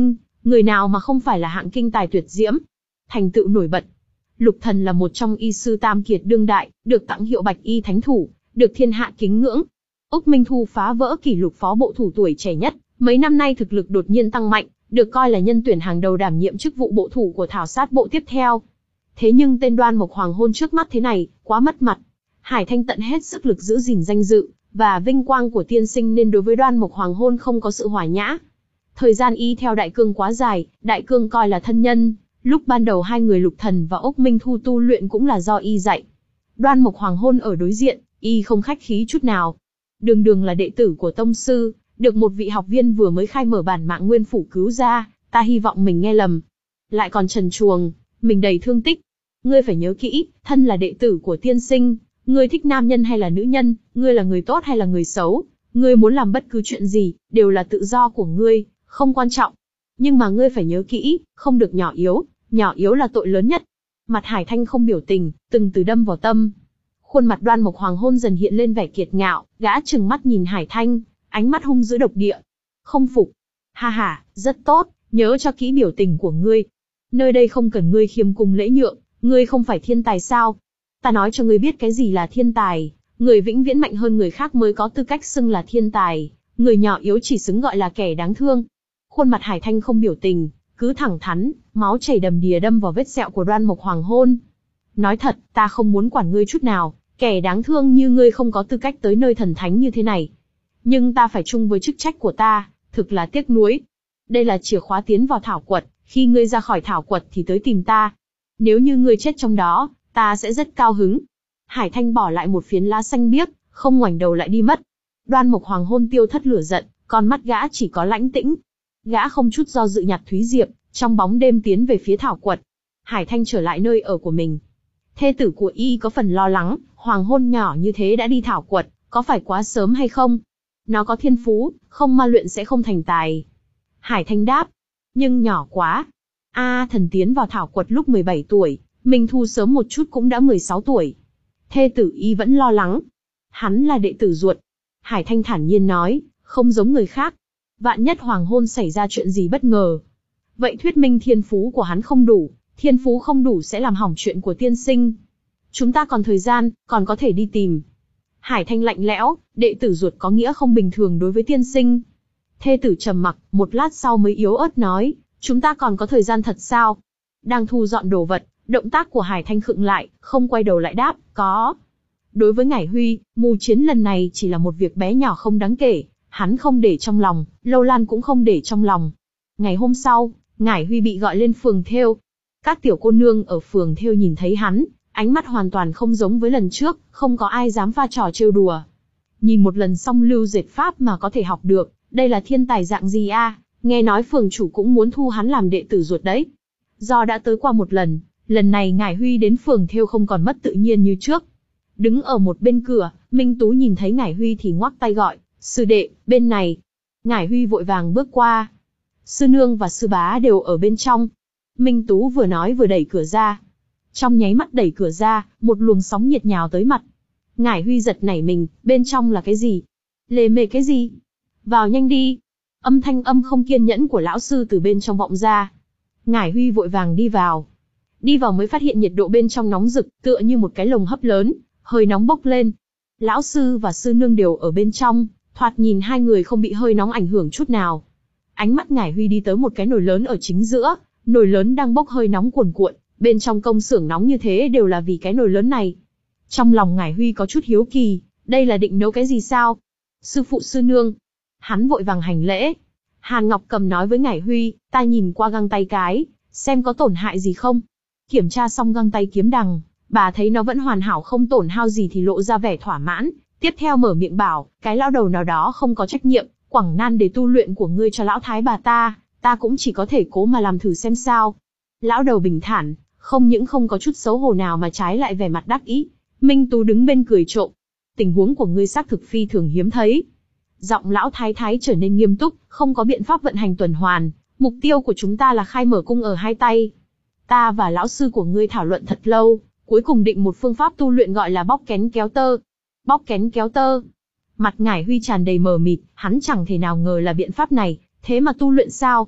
người nào mà không phải là hạng kinh tài tuyệt diễm. Thành tựu nổi bật. Lục Thần là một trong y sư tam kiệt đương đại, được tặng hiệu Bạch Y Thánh Thủ, được thiên hạ kính ngưỡng. Úc Minh Thu phá vỡ kỷ lục phó bộ thủ tuổi trẻ nhất, mấy năm nay thực lực đột nhiên tăng mạnh, được coi là nhân tuyển hàng đầu đảm nhiệm chức vụ bộ thủ của thảo sát bộ tiếp theo. Thế nhưng tên Đoan Mộc Hoàng hôn trước mắt thế này, quá mất mặt. Hải Thanh tận hết sức lực giữ gìn danh dự và vinh quang của tiên sinh nên đối với Đoan Mộc Hoàng hôn không có sự hòa nhã. Thời gian y theo Đại Cương quá dài, Đại Cương coi là thân nhân, lúc ban đầu hai người Lục Thần và Úc Minh Thu tu luyện cũng là do y dạy. Đoan Mộc Hoàng hôn ở đối diện, y không khách khí chút nào. Đường đường là đệ tử của tông sư, được một vị học viên vừa mới khai mở bản mạng nguyên phủ cứu ra, ta hy vọng mình nghe lầm. Lại còn trần truồng, mình đầy thương tích. Ngươi phải nhớ kỹ, thân là đệ tử của tiên sinh, ngươi thích nam nhân hay là nữ nhân, ngươi là người tốt hay là người xấu, ngươi muốn làm bất cứ chuyện gì, đều là tự do của ngươi, không quan trọng. Nhưng mà ngươi phải nhớ kỹ, không được nhỏ yếu, nhỏ yếu là tội lớn nhất. Mặt Hải Thanh không biểu tình, từng từ đâm vào tâm. Khuôn mặt Đoan Mộc Hoàng hôn dần hiện lên vẻ kiệt ngạo, gã trừng mắt nhìn Hải Thanh, ánh mắt hung dữ độc địa. Không phục. Ha ha, rất tốt, nhớ cho kỹ biểu tình của ngươi. Nơi đây không cần ngươi khiêm cung lễ nhượng, ngươi không phải thiên tài sao? Ta nói cho ngươi biết cái gì là thiên tài, người vĩnh viễn mạnh hơn người khác mới có tư cách xưng là thiên tài, người nhỏ yếu chỉ xứng gọi là kẻ đáng thương. Khuôn mặt Hải Thanh không biểu tình, cứ thẳng thắn, máu chảy đầm đìa đâm vào vết sẹo của Đoan Mộc Hoàng hôn. Nói thật, ta không muốn quản ngươi chút nào, kẻ đáng thương như ngươi không có tư cách tới nơi thần thánh như thế này. Nhưng ta phải chung với chức trách của ta, thực là tiếc nuối. Đây là chìa khóa tiến vào thảo quật, khi ngươi ra khỏi thảo quật thì tới tìm ta. Nếu như ngươi chết trong đó, ta sẽ rất cao hứng. Hải Thanh bỏ lại một phiến lá xanh biếc, không ngoảnh đầu lại đi mất. Đoan Mộc Hoàng hôn tiêu thất lửa giận, con mắt gã chỉ có lãnh tĩnh. Gã không chút do dự nhặt Thúy Diệp, trong bóng đêm tiến về phía thảo quật. Hải Thanh trở lại nơi ở của mình. Thê tử của y có phần lo lắng, hoàng hôn nhỏ như thế đã đi thảo quật, có phải quá sớm hay không? Nó có thiên phú, không ma luyện sẽ không thành tài. Hải Thanh đáp, nhưng nhỏ quá. A thần tiến vào thảo quật lúc mười bảy tuổi, Minh Thu sớm một chút cũng đã mười sáu tuổi. Thê tử y vẫn lo lắng. Hắn là đệ tử ruột. Hải Thanh thản nhiên nói, không giống người khác. Vạn nhất hoàng hôn xảy ra chuyện gì bất ngờ. Vậy thuyết minh thiên phú của hắn không đủ, thiên phú không đủ sẽ làm hỏng chuyện của tiên sinh. Chúng ta còn thời gian, còn có thể đi tìm. Hải Thanh lạnh lẽo, đệ tử ruột có nghĩa không bình thường đối với tiên sinh. Thê tử trầm mặc, một lát sau mới yếu ớt nói, chúng ta còn có thời gian thật sao? Đang thu dọn đồ vật, động tác của Hải Thanh khựng lại, không quay đầu lại đáp, có. Đối với Ngải Huy, mưu chiến lần này chỉ là một việc bé nhỏ không đáng kể, hắn không để trong lòng, Lâu Lan cũng không để trong lòng. Ngày hôm sau, Ngải Huy bị gọi lên phường thêu. Các tiểu cô nương ở phường thêu nhìn thấy hắn, ánh mắt hoàn toàn không giống với lần trước, không có ai dám pha trò trêu đùa. Nhìn một lần xong lưu dệt pháp mà có thể học được, đây là thiên tài dạng gì a? À? Nghe nói phường chủ cũng muốn thu hắn làm đệ tử ruột đấy. Do đã tới qua một lần, lần này Ngải Huy đến phường thêu không còn mất tự nhiên như trước. Đứng ở một bên cửa, Minh Tú nhìn thấy Ngải Huy thì ngoắc tay gọi, sư đệ, bên này. Ngải Huy vội vàng bước qua. Sư nương và sư bá đều ở bên trong. Minh Tú vừa nói vừa đẩy cửa ra. Trong nháy mắt đẩy cửa ra, một luồng sóng nhiệt nhào tới mặt. Ngải Huy giật nảy mình, bên trong là cái gì? Lề mề cái gì? Vào nhanh đi. Âm thanh âm không kiên nhẫn của lão sư từ bên trong vọng ra. Ngải Huy vội vàng đi vào. Đi vào mới phát hiện nhiệt độ bên trong nóng rực, tựa như một cái lồng hấp lớn, hơi nóng bốc lên. Lão sư và sư nương đều ở bên trong, thoạt nhìn hai người không bị hơi nóng ảnh hưởng chút nào. Ánh mắt Ngải Huy đi tới một cái nồi lớn ở chính giữa, nồi lớn đang bốc hơi nóng cuồn cuộn, bên trong công xưởng nóng như thế đều là vì cái nồi lớn này. Trong lòng Ngải Huy có chút hiếu kỳ, đây là định nấu cái gì sao? Sư phụ sư nương. Hắn vội vàng hành lễ. Hàn Ngọc Cầm nói với Ngải Huy, ta nhìn qua găng tay cái, xem có tổn hại gì không. Kiểm tra xong găng tay kiếm đằng, bà thấy nó vẫn hoàn hảo không tổn hao gì thì lộ ra vẻ thỏa mãn, tiếp theo mở miệng bảo, cái lão đầu nào đó không có trách nhiệm, quẳng nan để tu luyện của ngươi cho lão thái bà ta, ta cũng chỉ có thể cố mà làm thử xem sao. Lão đầu bình thản, không những không có chút xấu hổ nào mà trái lại vẻ mặt đắc ý. Minh Tú đứng bên cười trộm. Tình huống của ngươi xác thực phi thường hiếm thấy. Giọng lão thái thái trở nên nghiêm túc, không có biện pháp vận hành tuần hoàn, mục tiêu của chúng ta là khai mở cung ở hai tay. Ta và lão sư của ngươi thảo luận thật lâu, cuối cùng định một phương pháp tu luyện gọi là bóc kén kéo tơ. Bóc kén kéo tơ. Mặt Ngải Huy tràn đầy mờ mịt, hắn chẳng thể nào ngờ là biện pháp này, thế mà tu luyện sao?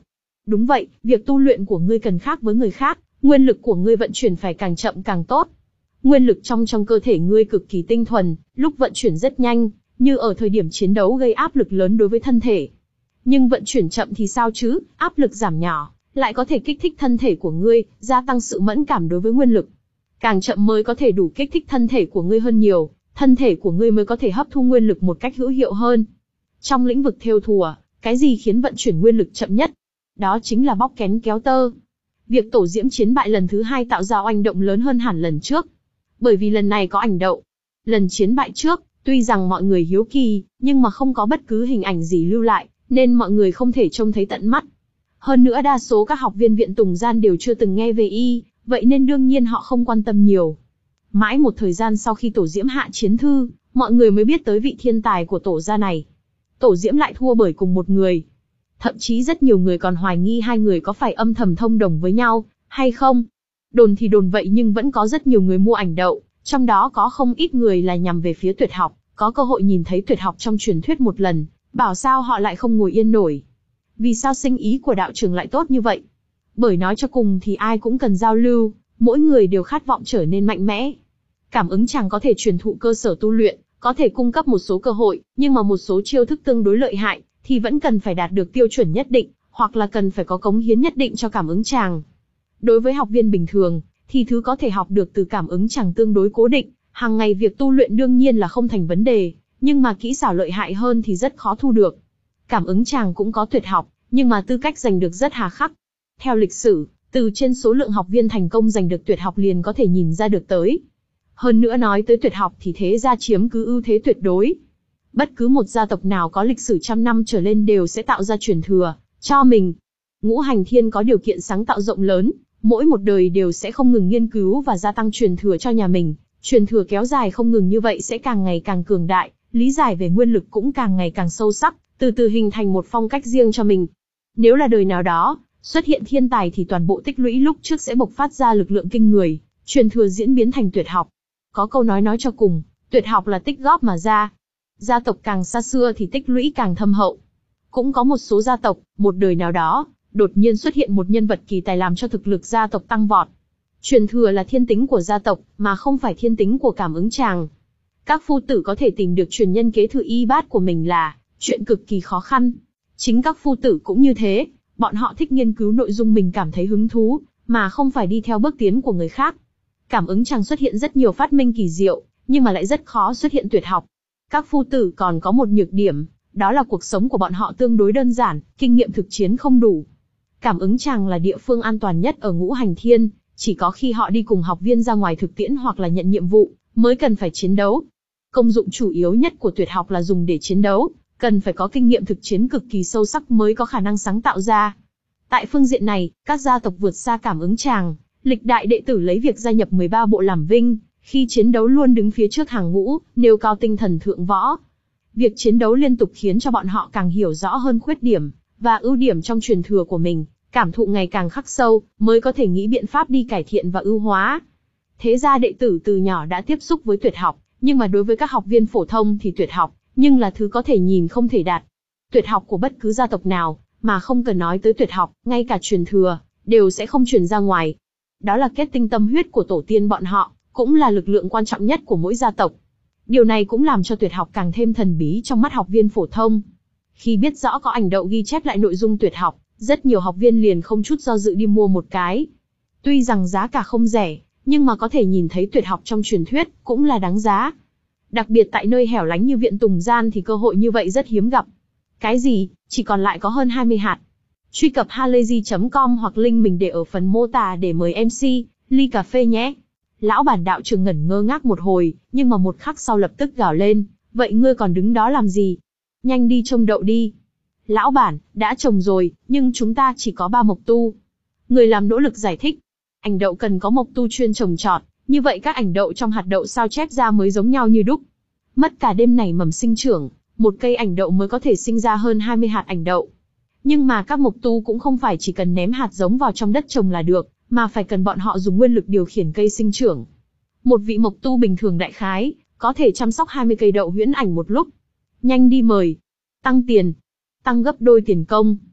Đúng vậy, việc tu luyện của ngươi cần khác với người khác, nguyên lực của ngươi vận chuyển phải càng chậm càng tốt. Nguyên lực trong trong cơ thể ngươi cực kỳ tinh thuần, lúc vận chuyển rất nhanh, như ở thời điểm chiến đấu gây áp lực lớn đối với thân thể. Nhưng vận chuyển chậm thì sao chứ, áp lực giảm nhỏ, lại có thể kích thích thân thể của ngươi, gia tăng sự mẫn cảm đối với nguyên lực. Càng chậm mới có thể đủ kích thích thân thể của ngươi hơn nhiều, thân thể của ngươi mới có thể hấp thu nguyên lực một cách hữu hiệu hơn. Trong lĩnh vực thêu thùa, cái gì khiến vận chuyển nguyên lực chậm nhất? Đó chính là bóc kén kéo tơ. Việc tổ diễm chiến bại lần thứ hai tạo ra oanh động lớn hơn hẳn lần trước. Bởi vì lần này có ảnh đậu. Lần chiến bại trước, tuy rằng mọi người hiếu kỳ, nhưng mà không có bất cứ hình ảnh gì lưu lại, nên mọi người không thể trông thấy tận mắt. Hơn nữa đa số các học viên viện Tùng Gian đều chưa từng nghe về y, vậy nên đương nhiên họ không quan tâm nhiều. Mãi một thời gian sau khi tổ diễm hạ chiến thư, mọi người mới biết tới vị thiên tài của tổ gia này. Tổ diễm lại thua bởi cùng một người. Thậm chí rất nhiều người còn hoài nghi hai người có phải âm thầm thông đồng với nhau, hay không. Đồn thì đồn vậy nhưng vẫn có rất nhiều người mua ảnh đậu, trong đó có không ít người là nhằm về phía tuyệt học, có cơ hội nhìn thấy tuyệt học trong truyền thuyết một lần, bảo sao họ lại không ngồi yên nổi. Vì sao sinh ý của đạo trường lại tốt như vậy? Bởi nói cho cùng thì ai cũng cần giao lưu, mỗi người đều khát vọng trở nên mạnh mẽ. Cảm ứng chàng có thể truyền thụ cơ sở tu luyện, có thể cung cấp một số cơ hội, nhưng mà một số chiêu thức tương đối lợi hại, thì vẫn cần phải đạt được tiêu chuẩn nhất định, hoặc là cần phải có cống hiến nhất định cho cảm ứng chàng. Đối với học viên bình thường, thì thứ có thể học được từ cảm ứng chàng tương đối cố định, hàng ngày việc tu luyện đương nhiên là không thành vấn đề, nhưng mà kỹ xảo lợi hại hơn thì rất khó thu được. Cảm ứng chàng cũng có tuyệt học, nhưng mà tư cách giành được rất hà khắc. Theo lịch sử, từ trên số lượng học viên thành công giành được tuyệt học liền có thể nhìn ra được tới. Hơn nữa nói tới tuyệt học thì thế gia chiếm cứ ưu thế tuyệt đối. Bất cứ một gia tộc nào có lịch sử trăm năm trở lên đều sẽ tạo ra truyền thừa cho mình. Ngũ Hành Thiên có điều kiện sáng tạo rộng lớn, mỗi một đời đều sẽ không ngừng nghiên cứu và gia tăng truyền thừa cho nhà mình. Truyền thừa kéo dài không ngừng như vậy sẽ càng ngày càng cường đại, lý giải về nguyên lực cũng càng ngày càng sâu sắc, từ từ hình thành một phong cách riêng cho mình. Nếu là đời nào đó xuất hiện thiên tài thì toàn bộ tích lũy lúc trước sẽ bộc phát ra lực lượng kinh người, truyền thừa diễn biến thành tuyệt học. Có câu nói nói cho cùng, tuyệt học là tích góp mà ra. Gia tộc càng xa xưa thì tích lũy càng thâm hậu. Cũng có một số gia tộc, một đời nào đó, đột nhiên xuất hiện một nhân vật kỳ tài làm cho thực lực gia tộc tăng vọt. Truyền thừa là thiên tính của gia tộc, mà không phải thiên tính của cảm ứng chàng. Các phu tử có thể tìm được truyền nhân kế thừa y bát của mình là chuyện cực kỳ khó khăn. Chính các phu tử cũng như thế, bọn họ thích nghiên cứu nội dung mình cảm thấy hứng thú, mà không phải đi theo bước tiến của người khác. Cảm ứng chàng xuất hiện rất nhiều phát minh kỳ diệu, nhưng mà lại rất khó xuất hiện tuyệt học. Các phu tử còn có một nhược điểm, đó là cuộc sống của bọn họ tương đối đơn giản, kinh nghiệm thực chiến không đủ. Cảm ứng chàng là địa phương an toàn nhất ở Ngũ Hành Thiên, chỉ có khi họ đi cùng học viên ra ngoài thực tiễn hoặc là nhận nhiệm vụ, mới cần phải chiến đấu. Công dụng chủ yếu nhất của tuyệt học là dùng để chiến đấu, cần phải có kinh nghiệm thực chiến cực kỳ sâu sắc mới có khả năng sáng tạo ra. Tại phương diện này, các gia tộc vượt xa cảm ứng chàng, lịch đại đệ tử lấy việc gia nhập mười ba bộ làm vinh, khi chiến đấu luôn đứng phía trước hàng ngũ, nêu cao tinh thần thượng võ. Việc chiến đấu liên tục khiến cho bọn họ càng hiểu rõ hơn khuyết điểm và ưu điểm trong truyền thừa của mình, cảm thụ ngày càng khắc sâu, mới có thể nghĩ biện pháp đi cải thiện và ưu hóa. Thế ra đệ tử từ nhỏ đã tiếp xúc với tuyệt học, nhưng mà đối với các học viên phổ thông thì tuyệt học, nhưng là thứ có thể nhìn không thể đạt. Tuyệt học của bất cứ gia tộc nào, mà không cần nói tới tuyệt học, ngay cả truyền thừa, đều sẽ không truyền ra ngoài. Đó là kết tinh tâm huyết của tổ tiên bọn họ, cũng là lực lượng quan trọng nhất của mỗi gia tộc. Điều này cũng làm cho tuyệt học càng thêm thần bí trong mắt học viên phổ thông. Khi biết rõ có ảnh đậu ghi chép lại nội dung tuyệt học, rất nhiều học viên liền không chút do dự đi mua một cái. Tuy rằng giá cả không rẻ, nhưng mà có thể nhìn thấy tuyệt học trong truyền thuyết, cũng là đáng giá. Đặc biệt tại nơi hẻo lánh như viện Tùng Gian thì cơ hội như vậy rất hiếm gặp. Cái gì, chỉ còn lại có hơn hai mươi hạt. Truy cập halayzi chấm com hoặc link mình để ở phần mô tả để mời em xê, ly cà phê nhé. Lão bản đạo trường ngẩn ngơ ngác một hồi, nhưng mà một khắc sau lập tức gào lên, vậy ngươi còn đứng đó làm gì? Nhanh đi trông đậu đi. Lão bản, đã trồng rồi, nhưng chúng ta chỉ có ba mộc tu. Người làm nỗ lực giải thích. Ảnh đậu cần có mộc tu chuyên trồng trọt, như vậy các ảnh đậu trong hạt đậu sao chép ra mới giống nhau như đúc. Mất cả đêm nảy mầm sinh trưởng, một cây ảnh đậu mới có thể sinh ra hơn hai mươi hạt ảnh đậu. Nhưng mà các mộc tu cũng không phải chỉ cần ném hạt giống vào trong đất trồng là được, mà phải cần bọn họ dùng nguyên lực điều khiển cây sinh trưởng. Một vị mộc tu bình thường đại khái, có thể chăm sóc hai mươi cây đậu huyễn ảnh một lúc. Nhanh đi mời. Tăng tiền. Tăng gấp đôi tiền công.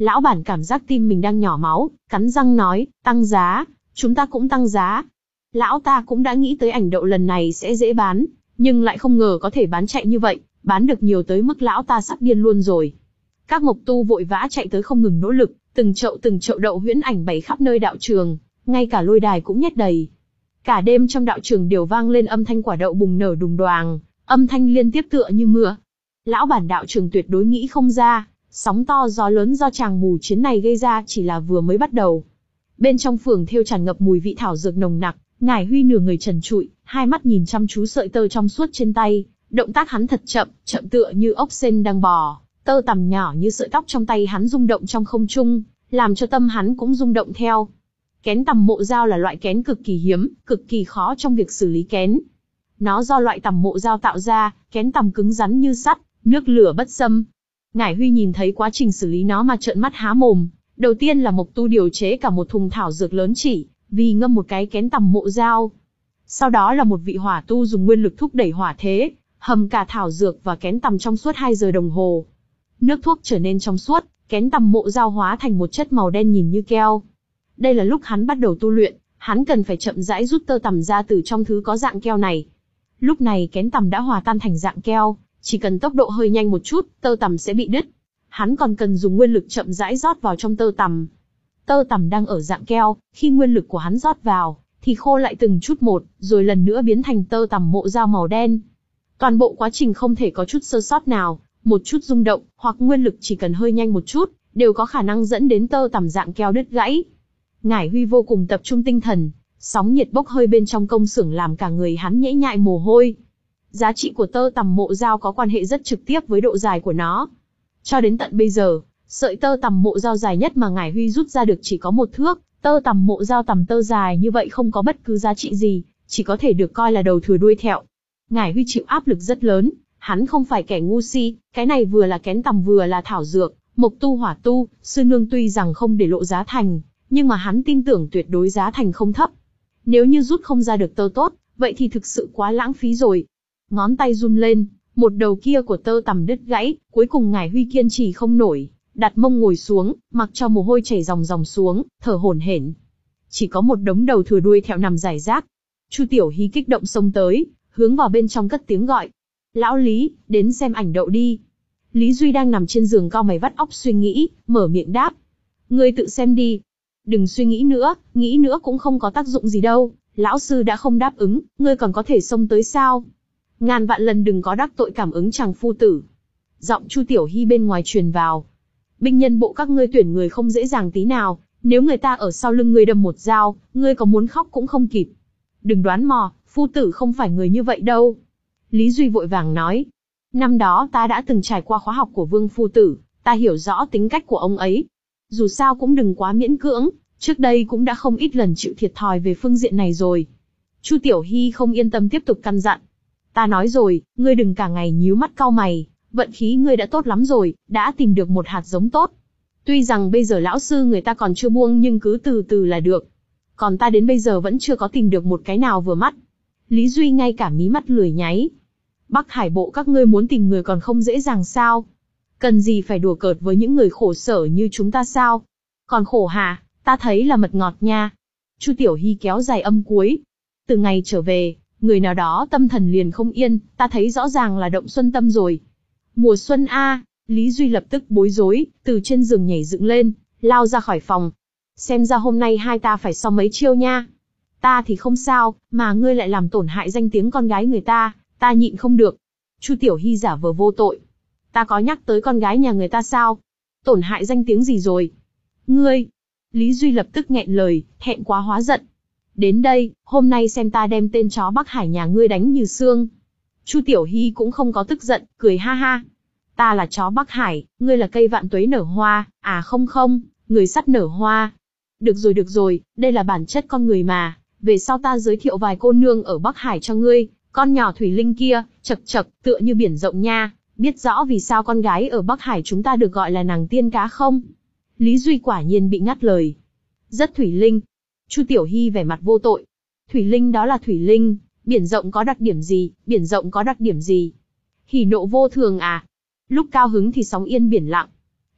Lão bản cảm giác tim mình đang nhỏ máu, cắn răng nói, tăng giá, chúng ta cũng tăng giá. Lão ta cũng đã nghĩ tới ảnh đậu lần này sẽ dễ bán, nhưng lại không ngờ có thể bán chạy như vậy, bán được nhiều tới mức lão ta sắp điên luôn rồi. Các mộc tu vội vã chạy tới không ngừng nỗ lực, từng chậu từng chậu đậu huyễn ảnh bày khắp nơi đạo trường, ngay cả lôi đài cũng nhét đầy. Cả đêm trong đạo trường đều vang lên âm thanh quả đậu bùng nở đùng đoàng, âm thanh liên tiếp tựa như mưa. Lão bản đạo trường tuyệt đối nghĩ không ra, sóng to gió lớn do tràng mù chiến này gây ra chỉ là vừa mới bắt đầu. Bên trong phường thêu tràn ngập mùi vị thảo dược nồng nặc, Ngải Huy nửa người trần trụi, hai mắt nhìn chăm chú sợi tơ trong suốt trên tay, động tác hắn thật chậm, chậm tựa như ốc sên đang bò, tơ tằm nhỏ như sợi tóc trong tay hắn rung động trong không trung, làm cho tâm hắn cũng rung động theo. Kén tằm mộ dao là loại kén cực kỳ hiếm, cực kỳ khó trong việc xử lý kén. Nó do loại tằm mộ dao tạo ra, kén tằm cứng rắn như sắt, nước lửa bất xâm. Ngải Huy nhìn thấy quá trình xử lý nó mà trợn mắt há mồm. Đầu tiên là Mộc Tu điều chế cả một thùng thảo dược lớn chỉ vì ngâm một cái kén tằm mộ dao. Sau đó là một vị hỏa tu dùng nguyên lực thúc đẩy hỏa thế, hầm cả thảo dược và kén tằm trong suốt hai giờ đồng hồ. Nước thuốc trở nên trong suốt, kén tằm mộ dao hóa thành một chất màu đen nhìn như keo. Đây là lúc hắn bắt đầu tu luyện, hắn cần phải chậm rãi rút tơ tằm ra từ trong thứ có dạng keo này. Lúc này kén tằm đã hòa tan thành dạng keo, chỉ cần tốc độ hơi nhanh một chút, tơ tằm sẽ bị đứt. Hắn còn cần dùng nguyên lực chậm rãi rót vào trong tơ tằm. Tơ tằm đang ở dạng keo, khi nguyên lực của hắn rót vào, thì khô lại từng chút một, rồi lần nữa biến thành tơ tằm mộ dao màu đen. Toàn bộ quá trình không thể có chút sơ sót nào, một chút rung động, hoặc nguyên lực chỉ cần hơi nhanh một chút, đều có khả năng dẫn đến tơ tằm dạng keo đứt gãy. Ngải Huy vô cùng tập trung tinh thần, sóng nhiệt bốc hơi bên trong công xưởng làm cả người hắn nhễ nhại mồ hôi. Giá trị của tơ tằm mộ dao có quan hệ rất trực tiếp với độ dài của nó. Cho đến tận bây giờ, sợi tơ tằm mộ dao dài nhất mà Ngải Huy rút ra được chỉ có một thước, tơ tằm mộ dao tằm tơ dài như vậy không có bất cứ giá trị gì, chỉ có thể được coi là đầu thừa đuôi thẹo. Ngải Huy chịu áp lực rất lớn, hắn không phải kẻ ngu si, cái này vừa là kén tằm vừa là thảo dược, Mộc Tu hỏa tu, sư nương tuy rằng không để lộ giá thành, nhưng mà hắn tin tưởng tuyệt đối giá thành không thấp. Nếu như rút không ra được tơ tốt, vậy thì thực sự quá lãng phí rồi. Ngón tay run lên, một đầu kia của tơ tằm đứt gãy, cuối cùng Ngải Huy kiên trì không nổi, đặt mông ngồi xuống, mặc cho mồ hôi chảy ròng ròng xuống, thở hổn hển. Chỉ có một đống đầu thừa đuôi thẹo nằm rải rác. Chu Tiểu Hy kích động xông tới, hướng vào bên trong cất tiếng gọi. Lão Lý, đến xem ảnh đậu đi. Lý Duy đang nằm trên giường cau mày vắt óc suy nghĩ, mở miệng đáp. Ngươi tự xem đi. Đừng suy nghĩ nữa, nghĩ nữa cũng không có tác dụng gì đâu. Lão sư đã không đáp ứng, ngươi còn có thể xông tới sao? Ngàn vạn lần đừng có đắc tội cảm ứng chàng phu tử. Giọng Chu Tiểu Hy bên ngoài truyền vào. Binh nhân bộ các ngươi tuyển người không dễ dàng tí nào, nếu người ta ở sau lưng ngươi đâm một dao, ngươi có muốn khóc cũng không kịp. Đừng đoán mò, phu tử không phải người như vậy đâu. Lý Duy vội vàng nói. Năm đó ta đã từng trải qua khóa học của Vương phu tử, ta hiểu rõ tính cách của ông ấy. Dù sao cũng đừng quá miễn cưỡng, trước đây cũng đã không ít lần chịu thiệt thòi về phương diện này rồi. Chu Tiểu Hy không yên tâm tiếp tục căn dặn. Ta nói rồi, ngươi đừng cả ngày nhíu mắt cau mày, vận khí ngươi đã tốt lắm rồi, đã tìm được một hạt giống tốt. Tuy rằng bây giờ lão sư người ta còn chưa buông nhưng cứ từ từ là được. Còn ta đến bây giờ vẫn chưa có tìm được một cái nào vừa mắt. Lý Duy ngay cả mí mắt lười nháy. Bắc Hải bộ các ngươi muốn tìm người còn không dễ dàng sao? Cần gì phải đùa cợt với những người khổ sở như chúng ta sao? Còn khổ hả? Ta thấy là mật ngọt nha. Chu Tiểu Hy kéo dài âm cuối. Từ ngày trở về, người nào đó tâm thần liền không yên, ta thấy rõ ràng là động xuân tâm rồi. Mùa xuân a, Lý Duy lập tức bối rối, từ trên giường nhảy dựng lên, lao ra khỏi phòng. Xem ra hôm nay hai ta phải so mấy chiêu nha. Ta thì không sao, mà ngươi lại làm tổn hại danh tiếng con gái người ta, ta nhịn không được. Chu Tiểu Hy giả vờ vô tội. Ta có nhắc tới con gái nhà người ta sao? Tổn hại danh tiếng gì rồi? Ngươi! Lý Duy lập tức nghẹn lời, thẹn quá hóa giận. Đến đây, hôm nay xem ta đem tên chó Bắc Hải nhà ngươi đánh như xương. Chu Tiểu Hy cũng không có tức giận, cười ha ha. Ta là chó Bắc Hải, ngươi là cây vạn tuế nở hoa, à không không, người sắt nở hoa. Được rồi được rồi, đây là bản chất con người mà, về sau ta giới thiệu vài cô nương ở Bắc Hải cho ngươi, con nhỏ thủy linh kia, chật chật, tựa như biển rộng nha, biết rõ vì sao con gái ở Bắc Hải chúng ta được gọi là nàng tiên cá không? Lý Duy quả nhiên bị ngắt lời. Rất thủy linh. Chu Tiểu Hy vẻ mặt vô tội. Thủy linh đó là thủy linh, biển rộng có đặc điểm gì, biển rộng có đặc điểm gì? Hỉ nộ vô thường à? Lúc cao hứng thì sóng yên biển lặng.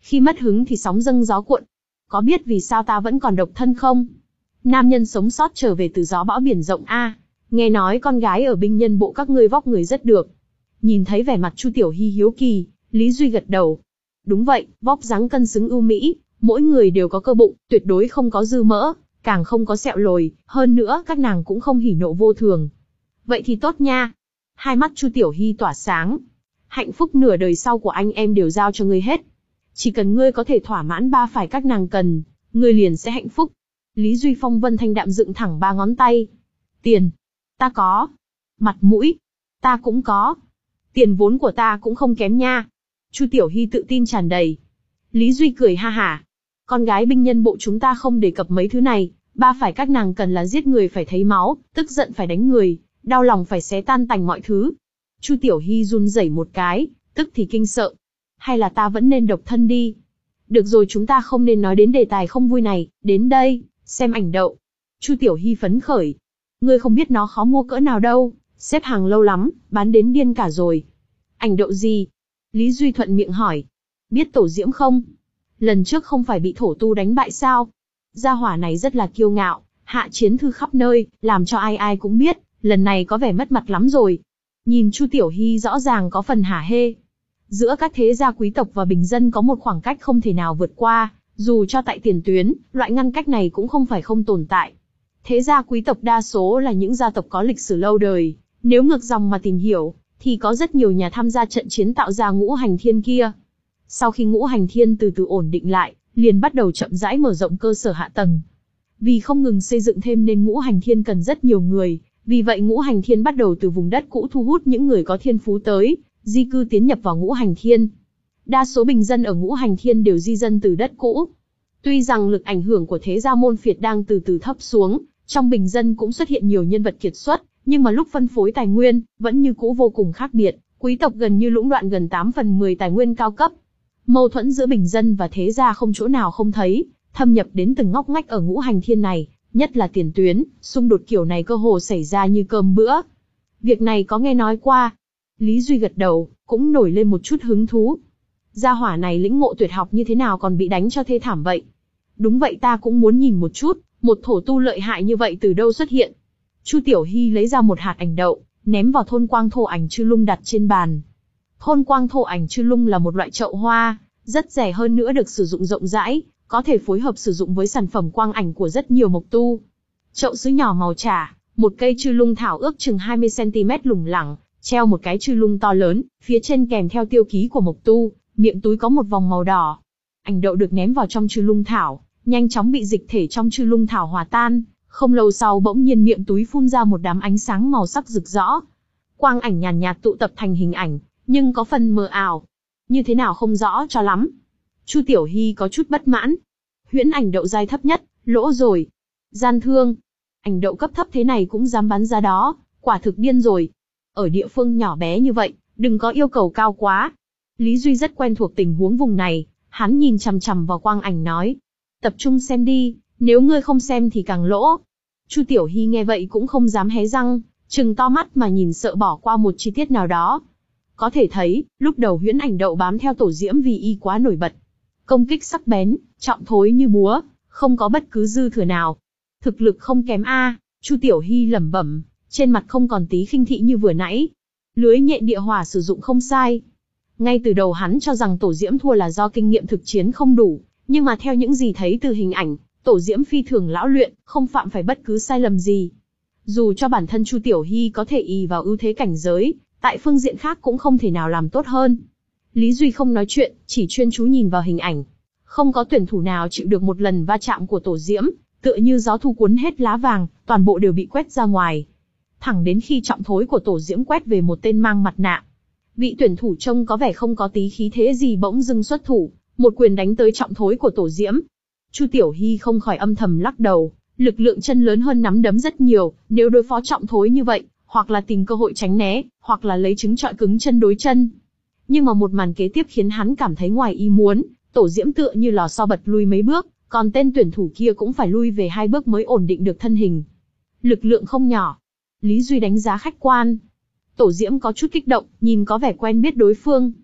Khi mất hứng thì sóng dâng gió cuộn. Có biết vì sao ta vẫn còn độc thân không? Nam nhân sống sót trở về từ gió bão biển rộng a. Nghe nói con gái ở binh nhân bộ các ngươi vóc người rất được. Nhìn thấy vẻ mặt Chu Tiểu Hy hiếu kỳ, Lý Duy gật đầu. Đúng vậy, vóc dáng cân xứng ưu mỹ, mỗi người đều có cơ bụng, tuyệt đối không có dư mỡ, càng không có sẹo lồi, hơn nữa các nàng cũng không hỉ nộ vô thường. Vậy thì tốt nha. Hai mắt Chu Tiểu Hy tỏa sáng. Hạnh phúc nửa đời sau của anh em đều giao cho ngươi hết. Chỉ cần ngươi có thể thỏa mãn ba phải các nàng cần, ngươi liền sẽ hạnh phúc. Lý Duy phong vân thanh đạm dựng thẳng ba ngón tay. Tiền, ta có. Mặt mũi, ta cũng có. Tiền vốn của ta cũng không kém nha. Chu Tiểu Hy tự tin tràn đầy. Lý Duy cười ha hả. Con gái binh nhân bộ chúng ta không đề cập mấy thứ này, ba phải các nàng cần là giết người phải thấy máu, tức giận phải đánh người, đau lòng phải xé tan tành mọi thứ. Chu Tiểu Hy run rẩy một cái, tức thì kinh sợ. Hay là ta vẫn nên độc thân đi? Được rồi, chúng ta không nên nói đến đề tài không vui này, đến đây, xem ảnh đậu. Chu Tiểu Hy phấn khởi. Ngươi không biết nó khó mua cỡ nào đâu, xếp hàng lâu lắm, bán đến điên cả rồi. Ảnh đậu gì? Lý Duy thuận miệng hỏi. Biết Tổ Diễm không? Lần trước không phải bị thổ tu đánh bại sao? Gia hỏa này rất là kiêu ngạo, hạ chiến thư khắp nơi, làm cho ai ai cũng biết, lần này có vẻ mất mặt lắm rồi. Nhìn Chu Tiểu Hy rõ ràng có phần hả hê. Giữa các thế gia quý tộc và bình dân có một khoảng cách không thể nào vượt qua, dù cho tại tiền tuyến, loại ngăn cách này cũng không phải không tồn tại. Thế gia quý tộc đa số là những gia tộc có lịch sử lâu đời, nếu ngược dòng mà tìm hiểu, thì có rất nhiều nhà tham gia trận chiến tạo ra ngũ hành thiên kia. Sau khi ngũ hành thiên từ từ ổn định lại, liền bắt đầu chậm rãi mở rộng cơ sở hạ tầng. Vì không ngừng xây dựng thêm nên ngũ hành thiên cần rất nhiều người, vì vậy ngũ hành thiên bắt đầu từ vùng đất cũ thu hút những người có thiên phú tới, di cư tiến nhập vào ngũ hành thiên. Đa số bình dân ở ngũ hành thiên đều di dân từ đất cũ. Tuy rằng lực ảnh hưởng của thế gia môn phiệt đang từ từ thấp xuống, trong bình dân cũng xuất hiện nhiều nhân vật kiệt xuất, nhưng mà lúc phân phối tài nguyên, vẫn như cũ vô cùng khác biệt, quý tộc gần như lũng đoạn gần tám phần mười tài nguyên cao cấp. Mâu thuẫn giữa bình dân và thế gia không chỗ nào không thấy, thâm nhập đến từng ngóc ngách ở ngũ hành thiên này, nhất là tiền tuyến, xung đột kiểu này cơ hồ xảy ra như cơm bữa. Việc này có nghe nói qua. Lý Duy gật đầu, cũng nổi lên một chút hứng thú. Gia hỏa này lĩnh ngộ tuyệt học như thế nào còn bị đánh cho thê thảm vậy? Đúng vậy, ta cũng muốn nhìn một chút, một thổ tu lợi hại như vậy từ đâu xuất hiện? Chu Tiểu Hy lấy ra một hạt ảnh đậu, ném vào thôn quang thổ ảnh chư lung đặt trên bàn. Thôn quang thổ ảnh chư lung là một loại chậu hoa, rất rẻ hơn nữa được sử dụng rộng rãi, có thể phối hợp sử dụng với sản phẩm quang ảnh của rất nhiều mộc tu. Chậu sứ nhỏ màu trà, một cây chư lung thảo ước chừng hai mươi xăng ti mét lủng lẳng, treo một cái chư lung to lớn, phía trên kèm theo tiêu ký của mộc tu, miệng túi có một vòng màu đỏ. Ảnh đậu được ném vào trong chư lung thảo, nhanh chóng bị dịch thể trong chư lung thảo hòa tan, không lâu sau bỗng nhiên miệng túi phun ra một đám ánh sáng màu sắc rực rõ. Quang ảnh nhàn nhạt tụ tập thành hình ảnh, nhưng có phần mờ ảo. Như thế nào không rõ cho lắm. Chu Tiểu Hy có chút bất mãn. Huyễn ảnh đậu giai thấp nhất, lỗ rồi. Gian thương. Ảnh đậu cấp thấp thế này cũng dám bán ra đó, quả thực điên rồi. Ở địa phương nhỏ bé như vậy, đừng có yêu cầu cao quá. Lý Duy rất quen thuộc tình huống vùng này, hắn nhìn chằm chằm vào quang ảnh nói. Tập trung xem đi, nếu ngươi không xem thì càng lỗ. Chu Tiểu Hy nghe vậy cũng không dám hé răng, trừng to mắt mà nhìn sợ bỏ qua một chi tiết nào đó. Có thể thấy, lúc đầu huyễn ảnh đậu bám theo Tổ Diễm vì y quá nổi bật. Công kích sắc bén, trọng thối như búa, không có bất cứ dư thừa nào. Thực lực không kém a, Chu Tiểu Hy lẩm bẩm, trên mặt không còn tí khinh thị như vừa nãy. Lưới nhện địa hỏa sử dụng không sai. Ngay từ đầu hắn cho rằng Tổ Diễm thua là do kinh nghiệm thực chiến không đủ, nhưng mà theo những gì thấy từ hình ảnh, Tổ Diễm phi thường lão luyện, không phạm phải bất cứ sai lầm gì. Dù cho bản thân Chu Tiểu Hy có thể ỷ vào ưu thế cảnh giới, tại phương diện khác cũng không thể nào làm tốt hơn. Lý Duy không nói chuyện, chỉ chuyên chú nhìn vào hình ảnh. Không có tuyển thủ nào chịu được một lần va chạm của Tổ Diễm, tựa như gió thu cuốn hết lá vàng, toàn bộ đều bị quét ra ngoài. Thẳng đến khi trọng thối của Tổ Diễm quét về một tên mang mặt nạ. Vị tuyển thủ trông có vẻ không có tí khí thế gì bỗng dưng xuất thủ, một quyền đánh tới trọng thối của Tổ Diễm. Chu Tiểu Hy không khỏi âm thầm lắc đầu, lực lượng chân lớn hơn nắm đấm rất nhiều, nếu đối phó trọng thối như vậy, hoặc là tìm cơ hội tránh né, hoặc là lấy trứng trọi cứng chân đối chân. Nhưng mà một màn kế tiếp khiến hắn cảm thấy ngoài ý muốn, Tổ Diễm tựa như lò xo bật lui mấy bước, còn tên tuyển thủ kia cũng phải lui về hai bước mới ổn định được thân hình. Lực lượng không nhỏ. Lý Duy đánh giá khách quan. Tổ Diễm có chút kích động, nhìn có vẻ quen biết đối phương.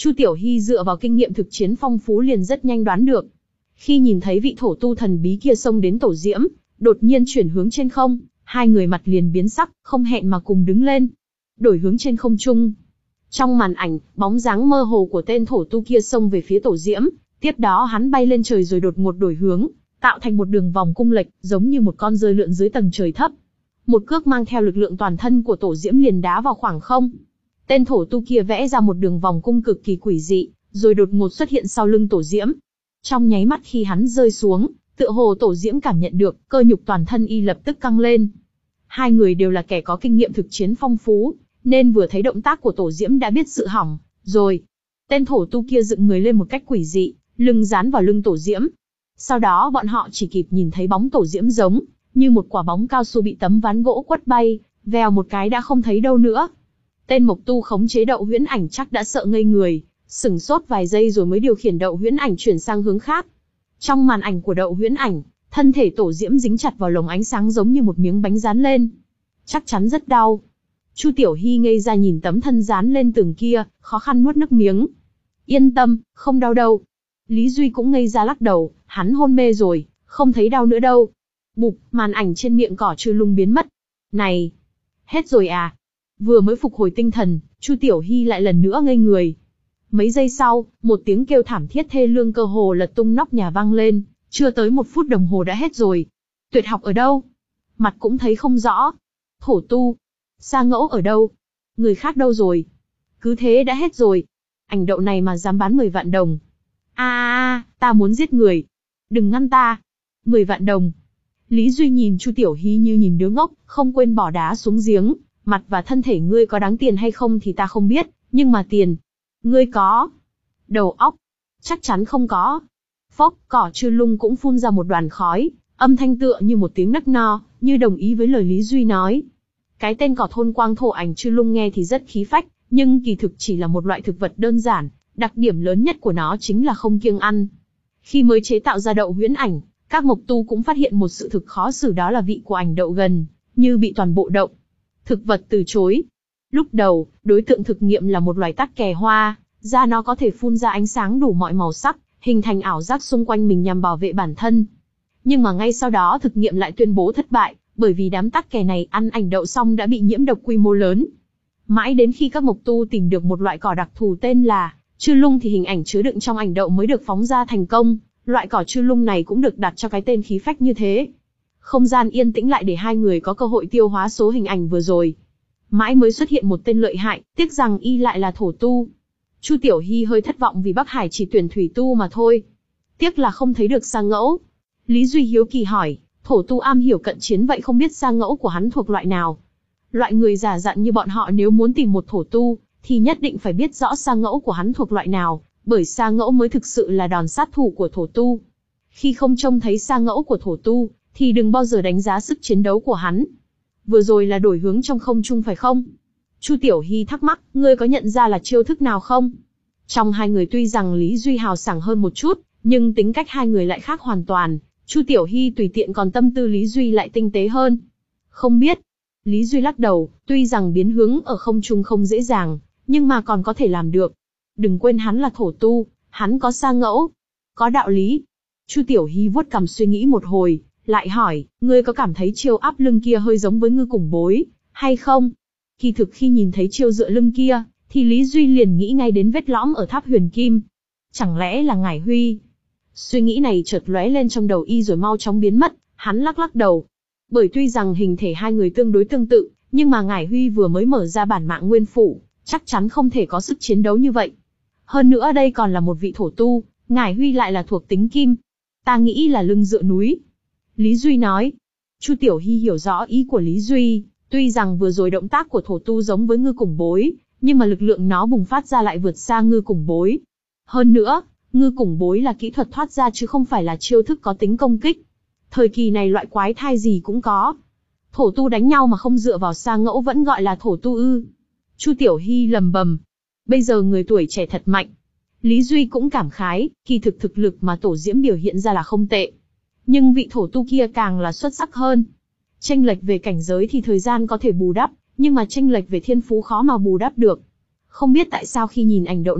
Chu Tiểu Hy dựa vào kinh nghiệm thực chiến phong phú liền rất nhanh đoán được. Khi nhìn thấy vị thổ tu thần bí kia xông đến tổ diễm, đột nhiên chuyển hướng trên không, hai người mặt liền biến sắc, không hẹn mà cùng đứng lên. Đổi hướng trên không trung. Trong màn ảnh, bóng dáng mơ hồ của tên thổ tu kia xông về phía tổ diễm, tiếp đó hắn bay lên trời rồi đột ngột đổi hướng, tạo thành một đường vòng cung lệch, giống như một con rơi lượn dưới tầng trời thấp. Một cước mang theo lực lượng toàn thân của tổ diễm liền đá vào khoảng không. Tên thổ tu kia vẽ ra một đường vòng cung cực kỳ quỷ dị, rồi đột ngột xuất hiện sau lưng tổ diễm. Trong nháy mắt khi hắn rơi xuống, tựa hồ tổ diễm cảm nhận được, cơ nhục toàn thân y lập tức căng lên. Hai người đều là kẻ có kinh nghiệm thực chiến phong phú, nên vừa thấy động tác của tổ diễm đã biết sự hỏng, rồi. Tên thổ tu kia dựng người lên một cách quỷ dị, lưng dán vào lưng tổ diễm. Sau đó bọn họ chỉ kịp nhìn thấy bóng tổ diễm giống như một quả bóng cao su bị tấm ván gỗ quất bay, vèo một cái đã không thấy đâu nữa. Tên mộc tu khống chế đậu huyễn ảnh chắc đã sợ ngây người, sửng sốt vài giây rồi mới điều khiển đậu huyễn ảnh chuyển sang hướng khác. Trong màn ảnh của đậu huyễn ảnh, thân thể tổ diễm dính chặt vào lồng ánh sáng giống như một miếng bánh dán lên. Chắc chắn rất đau. Chu Tiểu Hy ngây ra nhìn tấm thân dán lên tường kia, khó khăn nuốt nước miếng. Yên tâm, không đau đâu. Lý Duy cũng ngây ra lắc đầu, hắn hôn mê rồi, không thấy đau nữa đâu. Bụp, màn ảnh trên miệng cỏ trư lung biến mất. Này, hết rồi à? Vừa mới phục hồi tinh thần, Chu Tiểu Hy lại lần nữa ngây người. Mấy giây sau, một tiếng kêu thảm thiết thê lương cơ hồ lật tung nóc nhà vang lên, chưa tới một phút đồng hồ đã hết rồi. Tuyệt học ở đâu? Mặt cũng thấy không rõ. Thổ tu. Sa Ngẫu ở đâu? Người khác đâu rồi? Cứ thế đã hết rồi. Ảnh đậu này mà dám bán mười vạn đồng. A a a, ta muốn giết người. Đừng ngăn ta. mười vạn đồng. Lý Duy nhìn Chu Tiểu Hy như nhìn đứa ngốc, không quên bỏ đá xuống giếng. Mặt và thân thể ngươi có đáng tiền hay không thì ta không biết, nhưng mà tiền. Ngươi có. Đầu óc. Chắc chắn không có. Phốc, cỏ trư lung cũng phun ra một đoàn khói, âm thanh tựa như một tiếng nấc no, như đồng ý với lời Lý Duy nói. Cái tên cỏ thôn quang thổ ảnh trư lung nghe thì rất khí phách, nhưng kỳ thực chỉ là một loại thực vật đơn giản, đặc điểm lớn nhất của nó chính là không kiêng ăn. Khi mới chế tạo ra đậu huyễn ảnh, các mộc tu cũng phát hiện một sự thực khó xử, đó là vị của ảnh đậu gần như bị toàn bộ động thực vật từ chối. Lúc đầu, đối tượng thực nghiệm là một loài tắc kè hoa, da nó có thể phun ra ánh sáng đủ mọi màu sắc, hình thành ảo giác xung quanh mình nhằm bảo vệ bản thân. Nhưng mà ngay sau đó thực nghiệm lại tuyên bố thất bại, bởi vì đám tắc kè này ăn ảnh đậu xong đã bị nhiễm độc quy mô lớn. Mãi đến khi các mộc tu tìm được một loại cỏ đặc thù tên là trư lung thì hình ảnh chứa đựng trong ảnh đậu mới được phóng ra thành công. Loại cỏ trư lung này cũng được đặt cho cái tên khí phách như thế. Không gian yên tĩnh lại để hai người có cơ hội tiêu hóa số hình ảnh vừa rồi. Mãi mới xuất hiện một tên lợi hại, tiếc rằng y lại là thổ tu. Chu Tiểu Hy hơi thất vọng vì Bắc Hải chỉ tuyển thủy tu mà thôi. Tiếc là không thấy được Sa Ngẫu. Lý Duy hiếu kỳ hỏi, thổ tu am hiểu cận chiến vậy không biết Sa Ngẫu của hắn thuộc loại nào? Loại người giả dặn như bọn họ nếu muốn tìm một thổ tu, thì nhất định phải biết rõ Sa Ngẫu của hắn thuộc loại nào, bởi Sa Ngẫu mới thực sự là đòn sát thủ của thổ tu. Khi không trông thấy Sa Ngẫu của thổ tu, thì đừng bao giờ đánh giá sức chiến đấu của hắn. Vừa rồi là đổi hướng trong không trung phải không? Chu Tiểu Hy thắc mắc, ngươi có nhận ra là chiêu thức nào không? Trong hai người tuy rằng Lý Duy hào sảng hơn một chút, nhưng tính cách hai người lại khác hoàn toàn. Chu Tiểu Hy tùy tiện còn tâm tư Lý Duy lại tinh tế hơn. Không biết. Lý Duy lắc đầu, tuy rằng biến hướng ở không trung không dễ dàng, nhưng mà còn có thể làm được. Đừng quên hắn là thổ tu, hắn có Sa Ngẫu. Có đạo lý. Chu Tiểu Hy vuốt cằm suy nghĩ một hồi, lại hỏi, ngươi có cảm thấy chiêu áp lưng kia hơi giống với Ngư Củng Bối, hay không? Kỳ thực khi nhìn thấy chiêu dựa lưng kia, thì Lý Duy liền nghĩ ngay đến vết lõm ở tháp Huyền Kim. Chẳng lẽ là Ngải Huy? Suy nghĩ này chợt lóe lên trong đầu y rồi mau chóng biến mất, hắn lắc lắc đầu. Bởi tuy rằng hình thể hai người tương đối tương tự, nhưng mà Ngải Huy vừa mới mở ra bản mạng nguyên phủ, chắc chắn không thể có sức chiến đấu như vậy. Hơn nữa đây còn là một vị thổ tu, Ngải Huy lại là thuộc tính kim. Ta nghĩ là lưng dựa núi. Lý Duy nói. Chu Tiểu Hy hiểu rõ ý của Lý Duy, tuy rằng vừa rồi động tác của thổ tu giống với Ngư Củng Bối, nhưng mà lực lượng nó bùng phát ra lại vượt xa Ngư Củng Bối. Hơn nữa, Ngư Củng Bối là kỹ thuật thoát ra chứ không phải là chiêu thức có tính công kích. Thời kỳ này loại quái thai gì cũng có. Thổ tu đánh nhau mà không dựa vào Sa Ngẫu vẫn gọi là thổ tu ư? Chu Tiểu Hy lầm bầm. Bây giờ người tuổi trẻ thật mạnh. Lý Duy cũng cảm khái, kỳ thực thực lực mà tổ diễm biểu hiện ra là không tệ. Nhưng vị thổ tu kia càng là xuất sắc hơn. Chênh lệch về cảnh giới thì thời gian có thể bù đắp, nhưng mà chênh lệch về thiên phú khó mà bù đắp được. Không biết tại sao khi nhìn ảnh đậu này,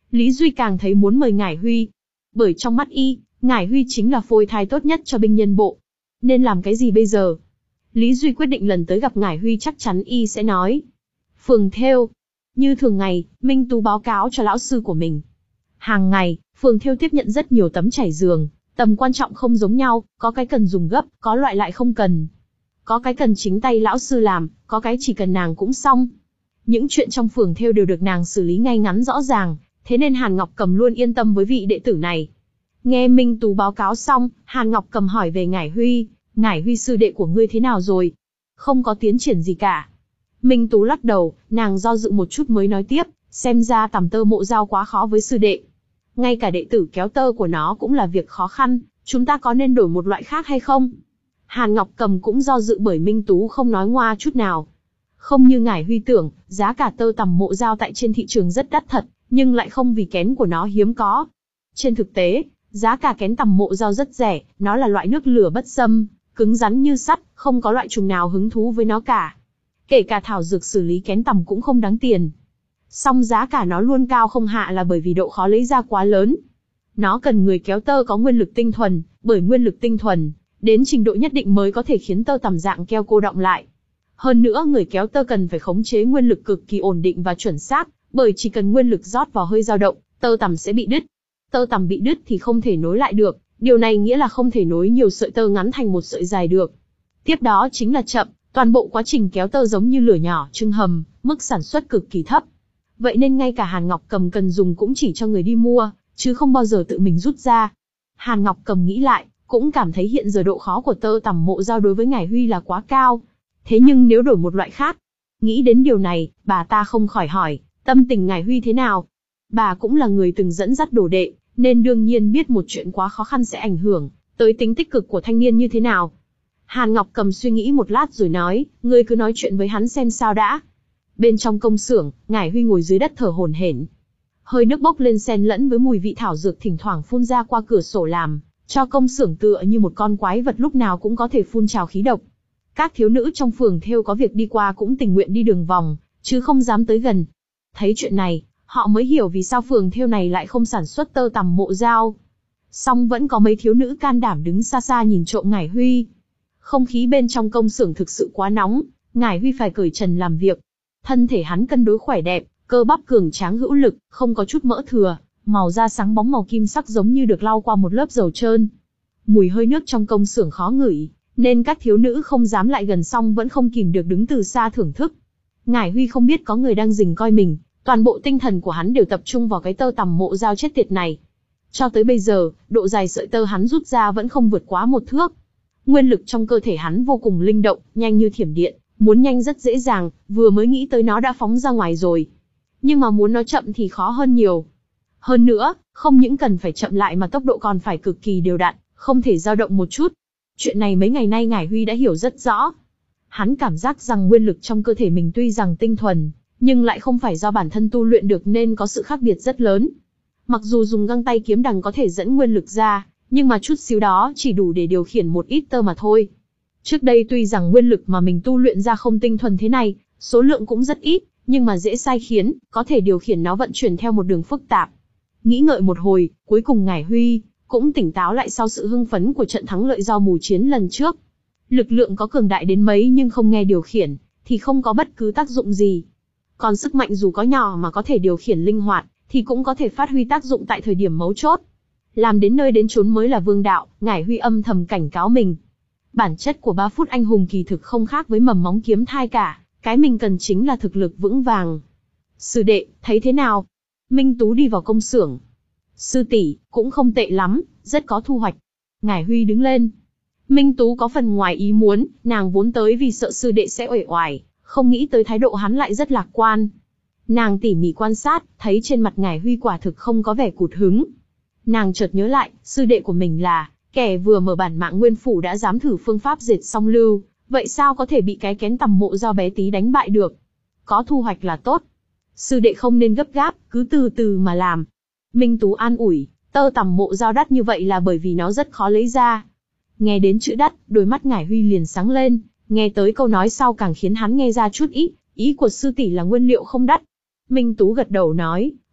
Lý Duy càng thấy muốn mời Ngải Huy. Bởi trong mắt y, Ngải Huy chính là phôi thai tốt nhất cho binh nhân bộ. Nên làm cái gì bây giờ? Lý Duy quyết định lần tới gặp Ngải Huy chắc chắn y sẽ nói. Phường thêu. Như thường ngày, Minh Tú báo cáo cho lão sư của mình. Hàng ngày, phường thêu tiếp nhận rất nhiều tấm trải giường, tầm quan trọng không giống nhau, có cái cần dùng gấp, có loại lại không cần. Có cái cần chính tay lão sư làm, có cái chỉ cần nàng cũng xong. Những chuyện trong phường thêu đều được nàng xử lý ngay ngắn rõ ràng, thế nên Hàn Ngọc Cầm luôn yên tâm với vị đệ tử này. Nghe Minh Tú báo cáo xong, Hàn Ngọc Cầm hỏi về Ngải Huy, Ngải Huy sư đệ của ngươi thế nào rồi? Không có tiến triển gì cả. Minh Tú lắc đầu, nàng do dự một chút mới nói tiếp, xem ra tằm tơ mộ dao quá khó với sư đệ. Ngay cả đệ tử kéo tơ của nó cũng là việc khó khăn, chúng ta có nên đổi một loại khác hay không? Hàn Ngọc Cầm cũng do dự bởi Minh Tú không nói ngoa chút nào. Không như Ngải Huy tưởng, giá cả tơ tằm mộ dao tại trên thị trường rất đắt thật, nhưng lại không vì kén của nó hiếm có. Trên thực tế, giá cả kén tằm mộ dao rất rẻ, nó là loại nước lửa bất xâm, cứng rắn như sắt, không có loại trùng nào hứng thú với nó cả. Kể cả thảo dược xử lý kén tằm cũng không đáng tiền. Song giá cả nó luôn cao không hạ là bởi vì độ khó lấy ra quá lớn. Nó cần người kéo tơ có nguyên lực tinh thuần, bởi nguyên lực tinh thuần, đến trình độ nhất định mới có thể khiến tơ tằm dạng keo cô đọng lại. Hơn nữa người kéo tơ cần phải khống chế nguyên lực cực kỳ ổn định và chuẩn xác, bởi chỉ cần nguyên lực rót vào hơi dao động, tơ tằm sẽ bị đứt. Tơ tằm bị đứt thì không thể nối lại được, điều này nghĩa là không thể nối nhiều sợi tơ ngắn thành một sợi dài được. Tiếp đó chính là chậm, toàn bộ quá trình kéo tơ giống như lửa nhỏ trưng hầm, mức sản xuất cực kỳ thấp. Vậy nên ngay cả Hàn Ngọc Cầm cần dùng cũng chỉ cho người đi mua, chứ không bao giờ tự mình rút ra. Hàn Ngọc Cầm nghĩ lại, cũng cảm thấy hiện giờ độ khó của tơ tằm mộ dao đối với Ngải Huy là quá cao. Thế nhưng nếu đổi một loại khác, nghĩ đến điều này, bà ta không khỏi hỏi, tâm tình Ngải Huy thế nào? Bà cũng là người từng dẫn dắt đồ đệ, nên đương nhiên biết một chuyện quá khó khăn sẽ ảnh hưởng tới tính tích cực của thanh niên như thế nào. Hàn Ngọc Cầm suy nghĩ một lát rồi nói, ngươi cứ nói chuyện với hắn xem sao đã. Bên trong công xưởng, Ngải Huy ngồi dưới đất thở hổn hển. Hơi nước bốc lên xen lẫn với mùi vị thảo dược thỉnh thoảng phun ra qua cửa sổ làm cho công xưởng tựa như một con quái vật lúc nào cũng có thể phun trào khí độc. Các thiếu nữ trong phường thêu có việc đi qua cũng tình nguyện đi đường vòng, chứ không dám tới gần. Thấy chuyện này, họ mới hiểu vì sao phường thêu này lại không sản xuất tơ tằm mộ dao. Song vẫn có mấy thiếu nữ can đảm đứng xa xa nhìn trộm Ngải Huy. Không khí bên trong công xưởng thực sự quá nóng, Ngải Huy phải cởi trần làm việc. Thân thể hắn cân đối khỏe đẹp, cơ bắp cường tráng hữu lực, không có chút mỡ thừa, màu da sáng bóng màu kim sắc giống như được lau qua một lớp dầu trơn. Mùi hơi nước trong công xưởng khó ngửi, nên các thiếu nữ không dám lại gần, song vẫn không kìm được đứng từ xa thưởng thức. Ngải Huy không biết có người đang rình coi mình, toàn bộ tinh thần của hắn đều tập trung vào cái tơ tằm mộ dao chết tiệt này. Cho tới bây giờ, độ dài sợi tơ hắn rút ra vẫn không vượt quá một thước. Nguyên lực trong cơ thể hắn vô cùng linh động, nhanh như thiểm điện, muốn nhanh rất dễ dàng, vừa mới nghĩ tới nó đã phóng ra ngoài rồi. Nhưng mà muốn nó chậm thì khó hơn nhiều. Hơn nữa, không những cần phải chậm lại mà tốc độ còn phải cực kỳ đều đặn, không thể dao động một chút. Chuyện này mấy ngày nay Ngải Huy đã hiểu rất rõ. Hắn cảm giác rằng nguyên lực trong cơ thể mình tuy rằng tinh thuần, nhưng lại không phải do bản thân tu luyện được nên có sự khác biệt rất lớn. Mặc dù dùng găng tay kiếm đằng có thể dẫn nguyên lực ra, nhưng mà chút xíu đó chỉ đủ để điều khiển một ít tơ mà thôi. Trước đây tuy rằng nguyên lực mà mình tu luyện ra không tinh thuần thế này, số lượng cũng rất ít, nhưng mà dễ sai khiến, có thể điều khiển nó vận chuyển theo một đường phức tạp. Nghĩ ngợi một hồi, cuối cùng Ngải Huy cũng tỉnh táo lại sau sự hưng phấn của trận thắng lợi do mù chiến lần trước. Lực lượng có cường đại đến mấy nhưng không nghe điều khiển, thì không có bất cứ tác dụng gì. Còn sức mạnh dù có nhỏ mà có thể điều khiển linh hoạt, thì cũng có thể phát huy tác dụng tại thời điểm mấu chốt. Làm đến nơi đến chốn mới là vương đạo, Ngải Huy âm thầm cảnh cáo mình. Bản chất của ba phút anh hùng kỳ thực không khác với mầm móng kiếm thai cả, cái mình cần chính là thực lực vững vàng. Sư đệ, thấy thế nào? Minh Tú đi vào công xưởng. Sư tỷ, cũng không tệ lắm, rất có thu hoạch. Ngải Huy đứng lên. Minh Tú có phần ngoài ý muốn, nàng vốn tới vì sợ sư đệ sẽ uể oải, không nghĩ tới thái độ hắn lại rất lạc quan. Nàng tỉ mỉ quan sát, thấy trên mặt Ngải Huy quả thực không có vẻ cụt hứng. Nàng chợt nhớ lại, sư đệ của mình là kẻ vừa mở bản mạng nguyên phủ đã dám thử phương pháp dệt song lưu, vậy sao có thể bị cái kén tằm mộ dao bé tí đánh bại được? Có thu hoạch là tốt. Sư đệ không nên gấp gáp, cứ từ từ mà làm. Minh Tú an ủi, tơ tằm mộ dao đắt như vậy là bởi vì nó rất khó lấy ra. Nghe đến chữ đắt, đôi mắt Ngải Huy liền sáng lên, nghe tới câu nói sau càng khiến hắn nghe ra chút ít, ý của sư tỷ là nguyên liệu không đắt. Minh Tú gật đầu nói,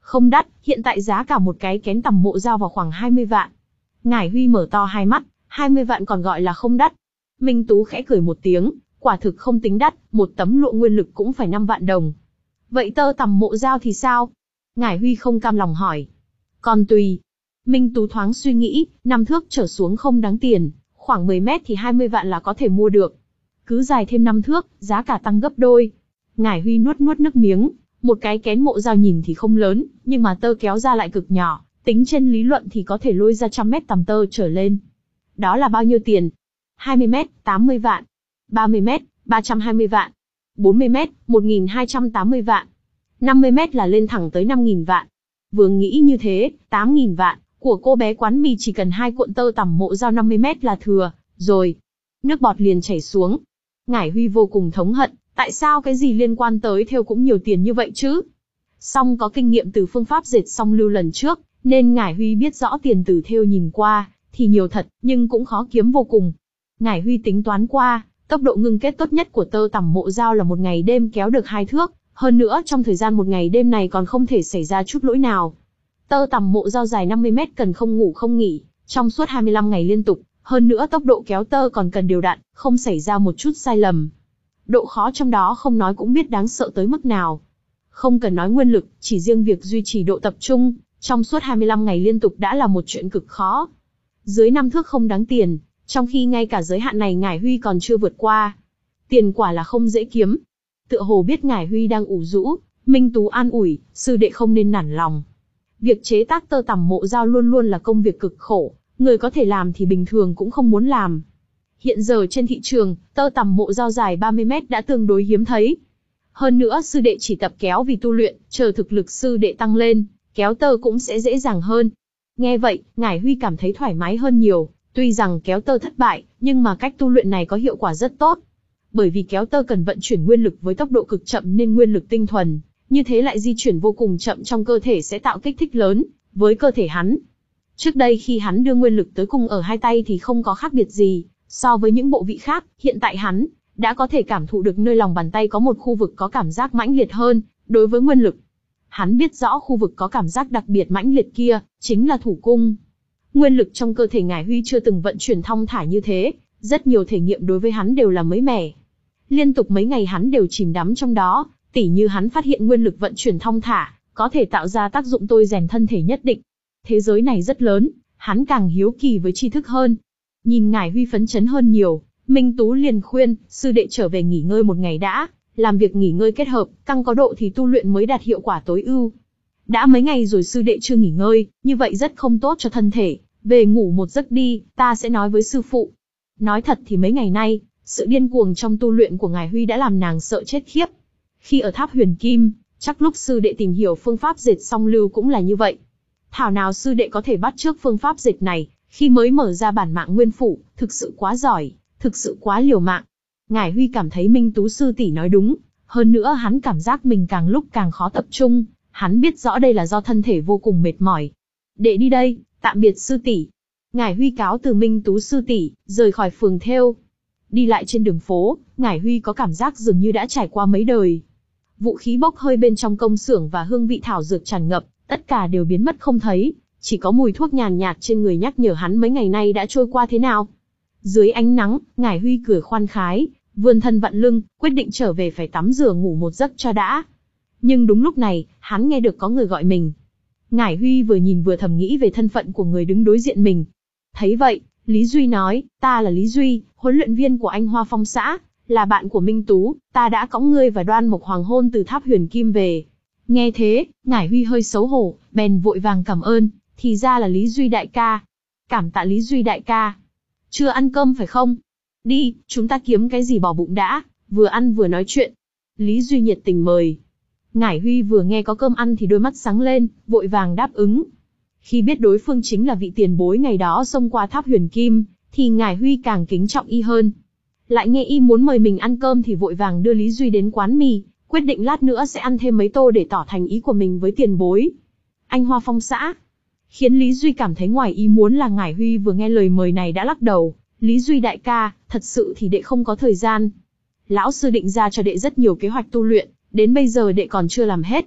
Không đắt, hiện tại giá cả một cái kén tằm mộ dao vào khoảng hai mươi vạn. Ngải Huy mở to hai mắt, hai mươi vạn còn gọi là không đắt. Minh Tú khẽ cười một tiếng, quả thực không tính đắt, một tấm lụa nguyên lực cũng phải năm vạn đồng. Vậy tơ tằm mộ dao thì sao? Ngải Huy không cam lòng hỏi. Còn tùy. Minh Tú thoáng suy nghĩ, năm thước trở xuống không đáng tiền, khoảng mười mét thì hai mươi vạn là có thể mua được. Cứ dài thêm năm thước, giá cả tăng gấp đôi. Ngải Huy nuốt nuốt nước miếng, một cái kén mộ dao nhìn thì không lớn, nhưng mà tơ kéo ra lại cực nhỏ, tính trên lý luận thì có thể lôi ra trăm mét tằm tơ trở lên. Đó là bao nhiêu tiền? hai mươi mét, tám mươi vạn. ba mươi mét, ba trăm hai mươi vạn. bốn mươi mét, một nghìn hai trăm tám mươi vạn. năm mươi mét là lên thẳng tới năm nghìn vạn. Vừa nghĩ như thế, tám nghìn vạn, của cô bé quán mì chỉ cần hai cuộn tơ tằm mộ dao năm mươi mét là thừa, rồi. Nước bọt liền chảy xuống. Ngải Huy vô cùng thống hận, tại sao cái gì liên quan tới thêu cũng nhiều tiền như vậy chứ? Song có kinh nghiệm từ phương pháp dệt song lưu lần trước, nên Ngải Huy biết rõ tiền từ thêu nhìn qua, thì nhiều thật, nhưng cũng khó kiếm vô cùng. Ngải Huy tính toán qua, tốc độ ngưng kết tốt nhất của tơ tằm mộ dao là một ngày đêm kéo được hai thước, hơn nữa trong thời gian một ngày đêm này còn không thể xảy ra chút lỗi nào. Tơ tằm mộ dao dài năm mươi mét cần không ngủ không nghỉ, trong suốt hai mươi lăm ngày liên tục, hơn nữa tốc độ kéo tơ còn cần đều đặn, không xảy ra một chút sai lầm. Độ khó trong đó không nói cũng biết đáng sợ tới mức nào. Không cần nói nguyên lực, chỉ riêng việc duy trì độ tập trung, trong suốt hai mươi lăm ngày liên tục đã là một chuyện cực khó. Dưới năm thước không đáng tiền, trong khi ngay cả giới hạn này Ngải Huy còn chưa vượt qua. Tiền quả là không dễ kiếm. Tựa hồ biết Ngải Huy đang ủ rũ, Minh Tú an ủi, sư đệ không nên nản lòng. Việc chế tác tơ tằm mộ dao luôn luôn là công việc cực khổ, người có thể làm thì bình thường cũng không muốn làm. Hiện giờ trên thị trường, tơ tằm mộ dao dài ba mươi mét đã tương đối hiếm thấy. Hơn nữa sư đệ chỉ tập kéo vì tu luyện, chờ thực lực sư đệ tăng lên, kéo tơ cũng sẽ dễ dàng hơn. Nghe vậy, Ngải Huy cảm thấy thoải mái hơn nhiều, tuy rằng kéo tơ thất bại, nhưng mà cách tu luyện này có hiệu quả rất tốt. Bởi vì kéo tơ cần vận chuyển nguyên lực với tốc độ cực chậm nên nguyên lực tinh thuần, như thế lại di chuyển vô cùng chậm trong cơ thể sẽ tạo kích thích lớn với cơ thể hắn. Trước đây khi hắn đưa nguyên lực tới cùng ở hai tay thì không có khác biệt gì so với những bộ vị khác, hiện tại hắn đã có thể cảm thụ được nơi lòng bàn tay có một khu vực có cảm giác mãnh liệt hơn đối với nguyên lực. Hắn biết rõ khu vực có cảm giác đặc biệt mãnh liệt kia chính là thủ cung. Nguyên lực trong cơ thể Ngải Huy chưa từng vận chuyển thong thả như thế, rất nhiều thể nghiệm đối với hắn đều là mới mẻ. Liên tục mấy ngày hắn đều chìm đắm trong đó, tỉ như hắn phát hiện nguyên lực vận chuyển thong thả, có thể tạo ra tác dụng tôi rèn thân thể nhất định. Thế giới này rất lớn, hắn càng hiếu kỳ với tri thức hơn. Nhìn Ngải Huy phấn chấn hơn nhiều, Minh Tú liền khuyên, sư đệ trở về nghỉ ngơi một ngày đã, làm việc nghỉ ngơi kết hợp, căng có độ thì tu luyện mới đạt hiệu quả tối ưu. Đã mấy ngày rồi sư đệ chưa nghỉ ngơi, như vậy rất không tốt cho thân thể, về ngủ một giấc đi, ta sẽ nói với sư phụ. Nói thật thì mấy ngày nay, sự điên cuồng trong tu luyện của Ngải Huy đã làm nàng sợ chết khiếp. Khi ở tháp Huyền Kim, chắc lúc sư đệ tìm hiểu phương pháp dệt song lưu cũng là như vậy. Thảo nào sư đệ có thể bắt chước phương pháp dệt này, khi mới mở ra bản mạng nguyên phủ, thực sự quá giỏi, thực sự quá liều mạng. Ngải Huy cảm thấy Minh Tú sư tỷ nói đúng, hơn nữa hắn cảm giác mình càng lúc càng khó tập trung, hắn biết rõ đây là do thân thể vô cùng mệt mỏi. Đệ đi đây, tạm biệt sư tỷ. Ngải Huy cáo từ Minh Tú sư tỷ, rời khỏi phường thêu. Đi lại trên đường phố, Ngải Huy có cảm giác dường như đã trải qua mấy đời. Vũ khí bốc hơi bên trong công xưởng và hương vị thảo dược tràn ngập, tất cả đều biến mất không thấy, chỉ có mùi thuốc nhàn nhạt trên người nhắc nhở hắn mấy ngày nay đã trôi qua thế nào. Dưới ánh nắng, Ngải Huy cười khoan khái, vươn thân vặn lưng, quyết định trở về phải tắm rửa ngủ một giấc cho đã. Nhưng đúng lúc này, hắn nghe được có người gọi mình. Ngải Huy vừa nhìn vừa thầm nghĩ về thân phận của người đứng đối diện mình. Thấy vậy, Lý Duy nói, ta là Lý Duy, huấn luyện viên của anh Hoa Phong xã, là bạn của Minh Tú, ta đã cõng ngươi và Đoan Mộc Hoàng hôn từ tháp Huyền Kim về. Nghe thế, Ngải Huy hơi xấu hổ, bèn vội vàng cảm ơn, thì ra là Lý Duy đại ca. Cảm tạ Lý Duy đại ca. Chưa ăn cơm phải không? Đi, chúng ta kiếm cái gì bỏ bụng đã, vừa ăn vừa nói chuyện. Lý Duy nhiệt tình mời. Ngải Huy vừa nghe có cơm ăn thì đôi mắt sáng lên, vội vàng đáp ứng. Khi biết đối phương chính là vị tiền bối ngày đó xông qua tháp Huyền Kim, thì Ngải Huy càng kính trọng y hơn. Lại nghe y muốn mời mình ăn cơm thì vội vàng đưa Lý Duy đến quán mì, quyết định lát nữa sẽ ăn thêm mấy tô để tỏ thành ý của mình với tiền bối. Anh Hoa Phong xã. Khiến Lý Duy cảm thấy ngoài ý muốn là Ngải Huy vừa nghe lời mời này đã lắc đầu. Lý Duy đại ca, thật sự thì đệ không có thời gian. Lão sư định ra cho đệ rất nhiều kế hoạch tu luyện, đến bây giờ đệ còn chưa làm hết.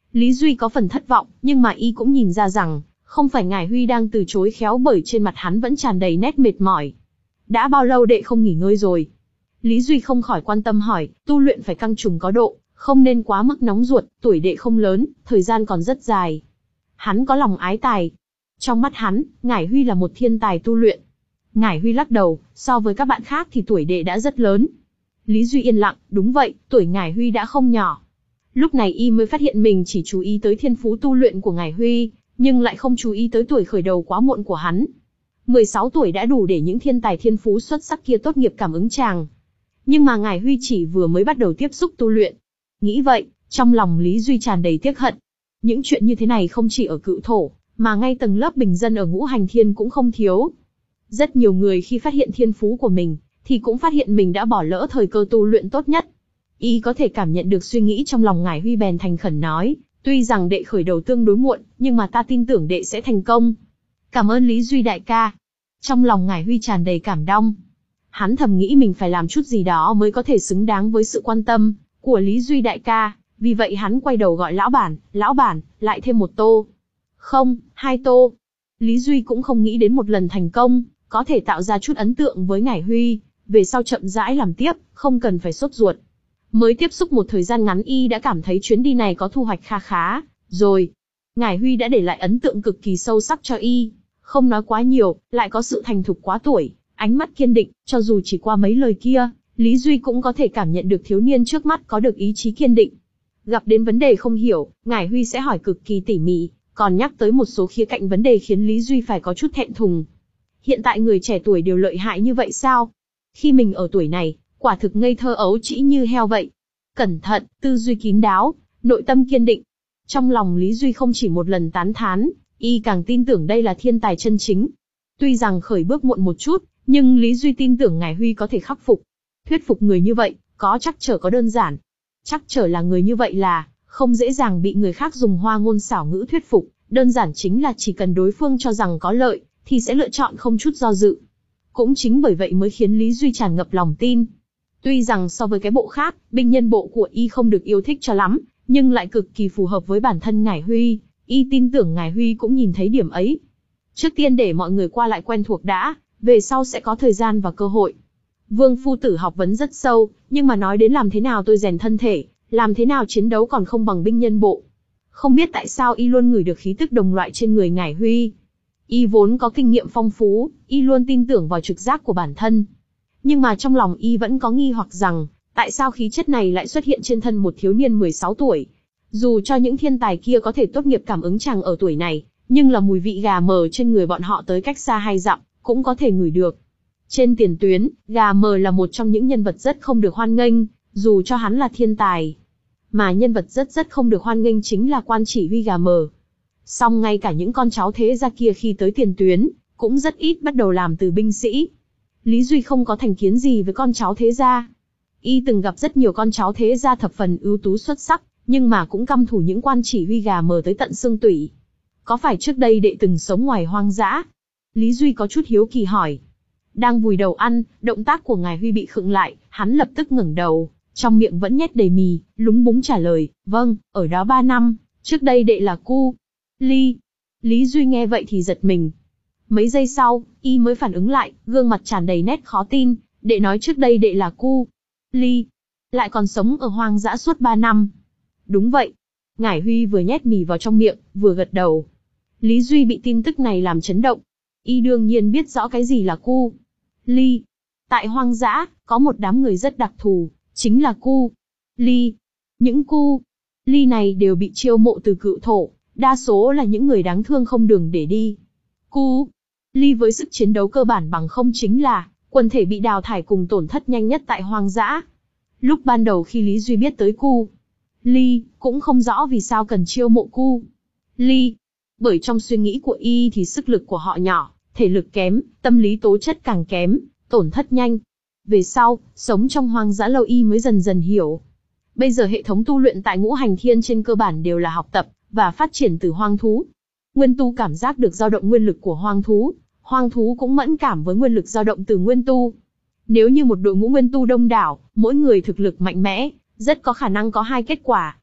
Lý Duy có phần thất vọng, nhưng mà y cũng nhìn ra rằng, không phải Ngải Huy đang từ chối khéo bởi trên mặt hắn vẫn tràn đầy nét mệt mỏi. Đã bao lâu đệ không nghỉ ngơi rồi? Lý Duy không khỏi quan tâm hỏi, tu luyện phải căng trùng có độ, không nên quá mức nóng ruột, tuổi đệ không lớn, thời gian còn rất dài. Hắn có lòng ái tài. Trong mắt hắn, Ngải Huy là một thiên tài tu luyện. Ngải Huy lắc đầu, so với các bạn khác thì tuổi đệ đã rất lớn. Lý Duy yên lặng, đúng vậy, tuổi Ngải Huy đã không nhỏ. Lúc này y mới phát hiện mình chỉ chú ý tới thiên phú tu luyện của Ngải Huy, nhưng lại không chú ý tới tuổi khởi đầu quá muộn của hắn. mười sáu tuổi đã đủ để những thiên tài thiên phú xuất sắc kia tốt nghiệp cảm ứng chàng. Nhưng mà Ngải Huy chỉ vừa mới bắt đầu tiếp xúc tu luyện. Nghĩ vậy, trong lòng Lý Duy tràn đầy tiếc hận. Những chuyện như thế này không chỉ ở Cự Thổ, mà ngay tầng lớp bình dân ở Ngũ Hành Thiên cũng không thiếu. Rất nhiều người khi phát hiện thiên phú của mình, thì cũng phát hiện mình đã bỏ lỡ thời cơ tu luyện tốt nhất. Y có thể cảm nhận được suy nghĩ trong lòng Ngải Huy bèn thành khẩn nói, tuy rằng đệ khởi đầu tương đối muộn, nhưng mà ta tin tưởng đệ sẽ thành công. Cảm ơn Lý Duy đại ca. Trong lòng Ngải Huy tràn đầy cảm động. Hắn thầm nghĩ mình phải làm chút gì đó mới có thể xứng đáng với sự quan tâm của Lý Duy đại ca, vì vậy hắn quay đầu gọi lão bản, lão bản, lại thêm một tô. Không, hai tô. Lý Duy cũng không nghĩ đến một lần thành công, có thể tạo ra chút ấn tượng với Ngải Huy, về sau chậm rãi làm tiếp, không cần phải sốt ruột. Mới tiếp xúc một thời gian ngắn y đã cảm thấy chuyến đi này có thu hoạch kha khá, rồi. Ngải Huy đã để lại ấn tượng cực kỳ sâu sắc cho y, không nói quá nhiều, lại có sự thành thục quá tuổi, ánh mắt kiên định, cho dù chỉ qua mấy lời kia, Lý Duy cũng có thể cảm nhận được thiếu niên trước mắt có được ý chí kiên định. Gặp đến vấn đề không hiểu, Ngải Huy sẽ hỏi cực kỳ tỉ mỉ, còn nhắc tới một số khía cạnh vấn đề khiến Lý Duy phải có chút thẹn thùng. Hiện tại người trẻ tuổi đều lợi hại như vậy sao? Khi mình ở tuổi này, quả thực ngây thơ ấu trĩ như heo vậy. Cẩn thận, tư duy kín đáo, nội tâm kiên định. Trong lòng Lý Duy không chỉ một lần tán thán, y càng tin tưởng đây là thiên tài chân chính. Tuy rằng khởi bước muộn một chút, nhưng Lý Duy tin tưởng Ngải Huy có thể khắc phục. Thuyết phục người như vậy, có chắc trở có đơn giản. Chắc trở là người như vậy là, không dễ dàng bị người khác dùng hoa ngôn xảo ngữ thuyết phục, đơn giản chính là chỉ cần đối phương cho rằng có lợi, thì sẽ lựa chọn không chút do dự. Cũng chính bởi vậy mới khiến Lý Duy tràn ngập lòng tin. Tuy rằng so với cái bộ khác, binh nhân bộ của y không được yêu thích cho lắm, nhưng lại cực kỳ phù hợp với bản thân Ngải Huy, y tin tưởng Ngải Huy cũng nhìn thấy điểm ấy. Trước tiên để mọi người qua lại quen thuộc đã, về sau sẽ có thời gian và cơ hội. Vương phu tử học vấn rất sâu, nhưng mà nói đến làm thế nào tôi rèn thân thể, làm thế nào chiến đấu còn không bằng binh nhân bộ. Không biết tại sao y luôn ngửi được khí tức đồng loại trên người Ngải Huy. Y vốn có kinh nghiệm phong phú, y luôn tin tưởng vào trực giác của bản thân. Nhưng mà trong lòng y vẫn có nghi hoặc rằng, tại sao khí chất này lại xuất hiện trên thân một thiếu niên mười sáu tuổi. Dù cho những thiên tài kia có thể tốt nghiệp cảm ứng chàng ở tuổi này, nhưng là mùi vị gà mờ trên người bọn họ tới cách xa hai dặm, cũng có thể ngửi được. Trên tiền tuyến, gà mờ là một trong những nhân vật rất không được hoan nghênh, dù cho hắn là thiên tài. Mà nhân vật rất rất không được hoan nghênh chính là quan chỉ huy gà mờ. Song ngay cả những con cháu thế gia kia khi tới tiền tuyến, cũng rất ít bắt đầu làm từ binh sĩ. Lý Duy không có thành kiến gì với con cháu thế gia. Y từng gặp rất nhiều con cháu thế gia thập phần ưu tú xuất sắc, nhưng mà cũng căm thù những quan chỉ huy gà mờ tới tận xương tủy. Có phải trước đây đệ từng sống ngoài hoang dã? Lý Duy có chút hiếu kỳ hỏi. Đang vùi đầu ăn, động tác của Ngải Huy bị khựng lại, hắn lập tức ngẩng đầu, trong miệng vẫn nhét đầy mì, lúng búng trả lời, vâng, ở đó ba năm, trước đây đệ là Cu Ly. Lý Duy nghe vậy thì giật mình. Mấy giây sau, y mới phản ứng lại, gương mặt tràn đầy nét khó tin, đệ nói trước đây đệ là Cu Ly, lại còn sống ở hoang dã suốt ba năm. Đúng vậy. Ngải Huy vừa nhét mì vào trong miệng, vừa gật đầu. Lý Duy bị tin tức này làm chấn động. Y đương nhiên biết rõ cái gì là Cu Ly. Tại hoang dã, có một đám người rất đặc thù, chính là Cu Ly. Những Cu Ly này đều bị chiêu mộ từ Cự Thổ, đa số là những người đáng thương không đường để đi. Cu Ly với sức chiến đấu cơ bản bằng không chính là quần thể bị đào thải cùng tổn thất nhanh nhất tại hoang dã. Lúc ban đầu khi Lý Duy biết tới Cu Ly, cũng không rõ vì sao cần chiêu mộ Cu Ly. Bởi trong suy nghĩ của y thì sức lực của họ nhỏ, thể lực kém, tâm lý tố chất càng kém, tổn thất nhanh. Về sau, sống trong hoang dã lâu y mới dần dần hiểu. Bây giờ hệ thống tu luyện tại Ngũ Hành Thiên trên cơ bản đều là học tập và phát triển từ hoang thú. Nguyên tu cảm giác được dao động nguyên lực của hoang thú, hoang thú cũng mẫn cảm với nguyên lực dao động từ nguyên tu. Nếu như một đội ngũ nguyên tu đông đảo, mỗi người thực lực mạnh mẽ, rất có khả năng có hai kết quả.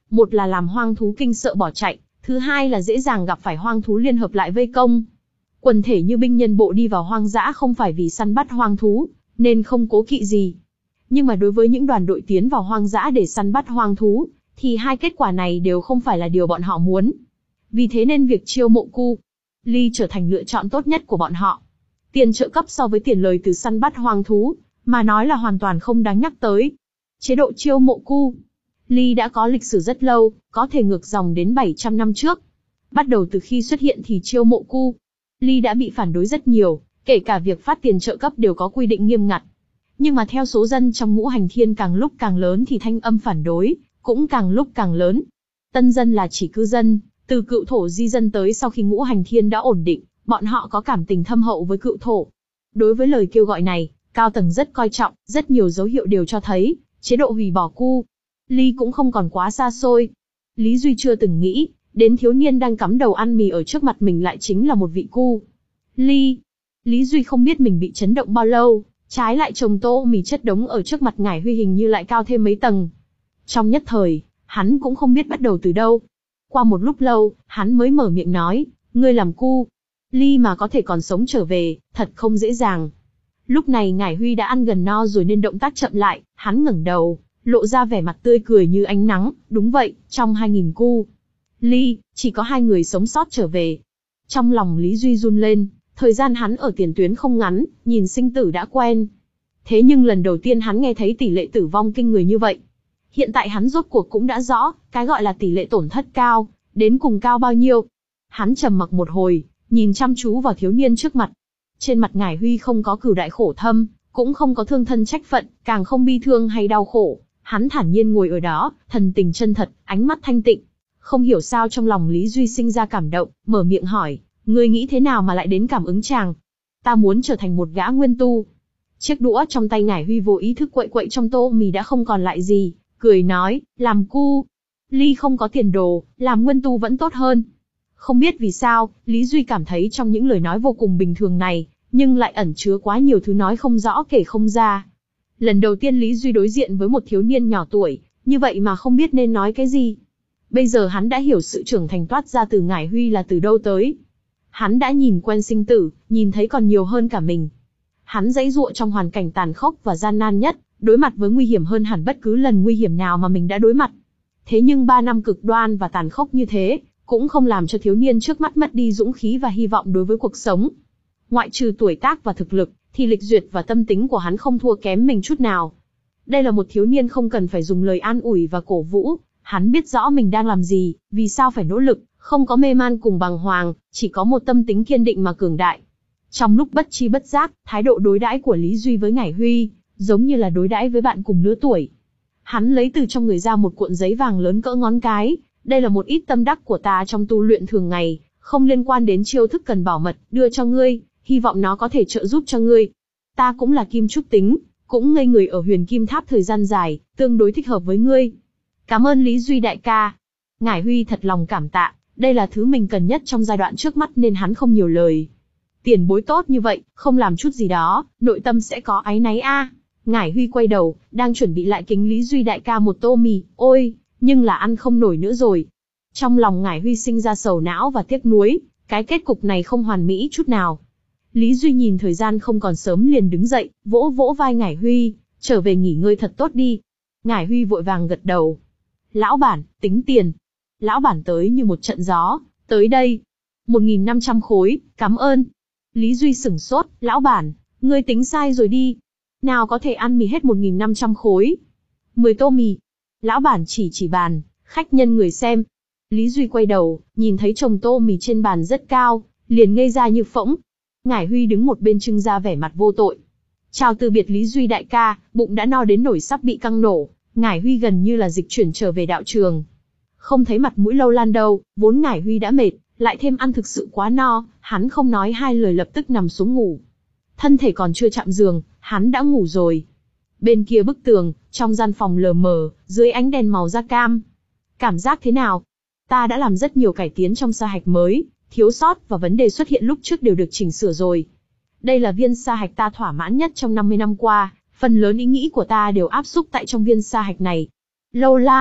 một là làm hoang thú kinh sợ bỏ chạy, thứ hai là dễ dàng gặp phải hoang thú liên hợp lại vây công. Quần thể như binh nhân bộ đi vào hoang dã không phải vì săn bắt hoang thú, nên không cố kỵ gì. Nhưng mà đối với những đoàn đội tiến vào hoang dã để săn bắt hoang thú, thì hai kết quả này đều không phải là điều bọn họ muốn. Vì thế nên việc chiêu mộ cu Ly trở thành lựa chọn tốt nhất của bọn họ. Tiền trợ cấp so với tiền lời từ săn bắt hoang thú, mà nói là hoàn toàn không đáng nhắc tới. Chế độ chiêu mộ cu Ly đã có lịch sử rất lâu, có thể ngược dòng đến bảy trăm năm trước. Bắt đầu từ khi xuất hiện thì chiêu mộ cu Ly đã bị phản đối rất nhiều, kể cả việc phát tiền trợ cấp đều có quy định nghiêm ngặt. Nhưng mà theo số dân trong Ngũ Hành Thiên càng lúc càng lớn thì thanh âm phản đối cũng càng lúc càng lớn. Tân dân là chỉ cư dân, từ cựu thổ di dân tới sau khi Ngũ Hành Thiên đã ổn định, bọn họ có cảm tình thâm hậu với cựu thổ. Đối với lời kêu gọi này, cao tầng rất coi trọng, rất nhiều dấu hiệu đều cho thấy, chế độ hủy bỏ cu Ly cũng không còn quá xa xôi. Lý Duy chưa từng nghĩ, đến thiếu niên đang cắm đầu ăn mì ở trước mặt mình lại chính là một vị cu Ly. Lý Duy không biết mình bị chấn động bao lâu, trái lại chồng tô mì chất đống ở trước mặt Ngải Huy hình như lại cao thêm mấy tầng. Trong nhất thời, hắn cũng không biết bắt đầu từ đâu. Qua một lúc lâu, hắn mới mở miệng nói, ngươi làm cu Ly mà có thể còn sống trở về, thật không dễ dàng. Lúc này Ngải Huy đã ăn gần no rồi nên động tác chậm lại, hắn ngẩng đầu, lộ ra vẻ mặt tươi cười như ánh nắng, đúng vậy, trong hai nghìn cu Ly, chỉ có hai người sống sót trở về. Trong lòng Lý Duy run lên, thời gian hắn ở tiền tuyến không ngắn, nhìn sinh tử đã quen. Thế nhưng lần đầu tiên hắn nghe thấy tỷ lệ tử vong kinh người như vậy. Hiện tại hắn rốt cuộc cũng đã rõ, cái gọi là tỷ lệ tổn thất cao, đến cùng cao bao nhiêu. Hắn trầm mặc một hồi, nhìn chăm chú vào thiếu niên trước mặt. Trên mặt Ngải Huy không có cửu đại khổ thâm, cũng không có thương thân trách phận, càng không bi thương hay đau khổ. Hắn thản nhiên ngồi ở đó, thần tình chân thật, ánh mắt thanh tịnh. Không hiểu sao trong lòng Lý Duy sinh ra cảm động, mở miệng hỏi, ngươi nghĩ thế nào mà lại đến cảm ứng chàng? Ta muốn trở thành một gã nguyên tu. Chiếc đũa trong tay Ngải Huy vô ý thức quậy quậy trong tô mì đã không còn lại gì, cười nói, làm cu Ly không có tiền đồ, làm nguyên tu vẫn tốt hơn. Không biết vì sao, Lý Duy cảm thấy trong những lời nói vô cùng bình thường này, nhưng lại ẩn chứa quá nhiều thứ nói không rõ kể không ra. Lần đầu tiên Lý Duy đối diện với một thiếu niên nhỏ tuổi, như vậy mà không biết nên nói cái gì. Bây giờ hắn đã hiểu sự trưởng thành toát ra từ Ngải Huy là từ đâu tới. Hắn đã nhìn quen sinh tử, nhìn thấy còn nhiều hơn cả mình. Hắn giãy giụa trong hoàn cảnh tàn khốc và gian nan nhất, đối mặt với nguy hiểm hơn hẳn bất cứ lần nguy hiểm nào mà mình đã đối mặt. Thế nhưng ba năm cực đoan và tàn khốc như thế, cũng không làm cho thiếu niên trước mắt mất đi dũng khí và hy vọng đối với cuộc sống. Ngoại trừ tuổi tác và thực lực, thì lịch duyệt và tâm tính của hắn không thua kém mình chút nào. Đây là một thiếu niên không cần phải dùng lời an ủi và cổ vũ, hắn biết rõ mình đang làm gì, vì sao phải nỗ lực, không có mê man cùng bàng hoàng, chỉ có một tâm tính kiên định mà cường đại. Trong lúc bất chi bất giác, thái độ đối đãi của Lý Duy với Ngải Huy, giống như là đối đãi với bạn cùng lứa tuổi. Hắn lấy từ trong người ra một cuộn giấy vàng lớn cỡ ngón cái, đây là một ít tâm đắc của ta trong tu luyện thường ngày, không liên quan đến chiêu thức cần bảo mật, đưa cho ngươi, hy vọng nó có thể trợ giúp cho ngươi. Ta cũng là kim trúc tính, cũng ngây người ở Huyền Kim Tháp thời gian dài, tương đối thích hợp với ngươi. Cảm ơn Lý Duy đại ca. Ngải Huy thật lòng cảm tạ, đây là thứ mình cần nhất trong giai đoạn trước mắt nên hắn không nhiều lời. Tiền bối tốt như vậy, không làm chút gì đó, nội tâm sẽ có áy náy a. À. Ngải Huy quay đầu, đang chuẩn bị lại kính Lý Duy đại ca một tô mì, ôi, nhưng là ăn không nổi nữa rồi. Trong lòng Ngải Huy sinh ra sầu não và tiếc nuối, cái kết cục này không hoàn mỹ chút nào. Lý Duy nhìn thời gian không còn sớm liền đứng dậy, vỗ vỗ vai Ngải Huy, trở về nghỉ ngơi thật tốt đi. Ngải Huy vội vàng gật đầu. Lão bản, tính tiền. Lão bản tới như một trận gió, tới đây. một nghìn năm trăm khối, cảm ơn. Lý Duy sửng sốt, lão bản, ngươi tính sai rồi đi. Nào có thể ăn mì hết một nghìn năm trăm khối. mười tô mì. Lão bản chỉ chỉ bàn, khách nhân người xem. Lý Duy quay đầu, nhìn thấy chồng tô mì trên bàn rất cao, liền ngây ra như phỗng. Ngải Huy đứng một bên trưng ra vẻ mặt vô tội. Chào từ biệt Lý Duy đại ca, bụng đã no đến nổi sắp bị căng nổ. Ngải Huy gần như là dịch chuyển trở về đạo trường. Không thấy mặt mũi Lâu Lan đâu, vốn Ngải Huy đã mệt, lại thêm ăn thực sự quá no, hắn không nói hai lời lập tức nằm xuống ngủ. Thân thể còn chưa chạm giường, hắn đã ngủ rồi. Bên kia bức tường, trong gian phòng lờ mờ, dưới ánh đèn màu da cam. Cảm giác thế nào? Ta đã làm rất nhiều cải tiến trong sa hạch mới, thiếu sót và vấn đề xuất hiện lúc trước đều được chỉnh sửa rồi. Đây là viên sa hạch ta thỏa mãn nhất trong năm mươi năm qua, phần lớn ý nghĩ của ta đều áp xúc tại trong viên sa hạch này. Lâu Lan,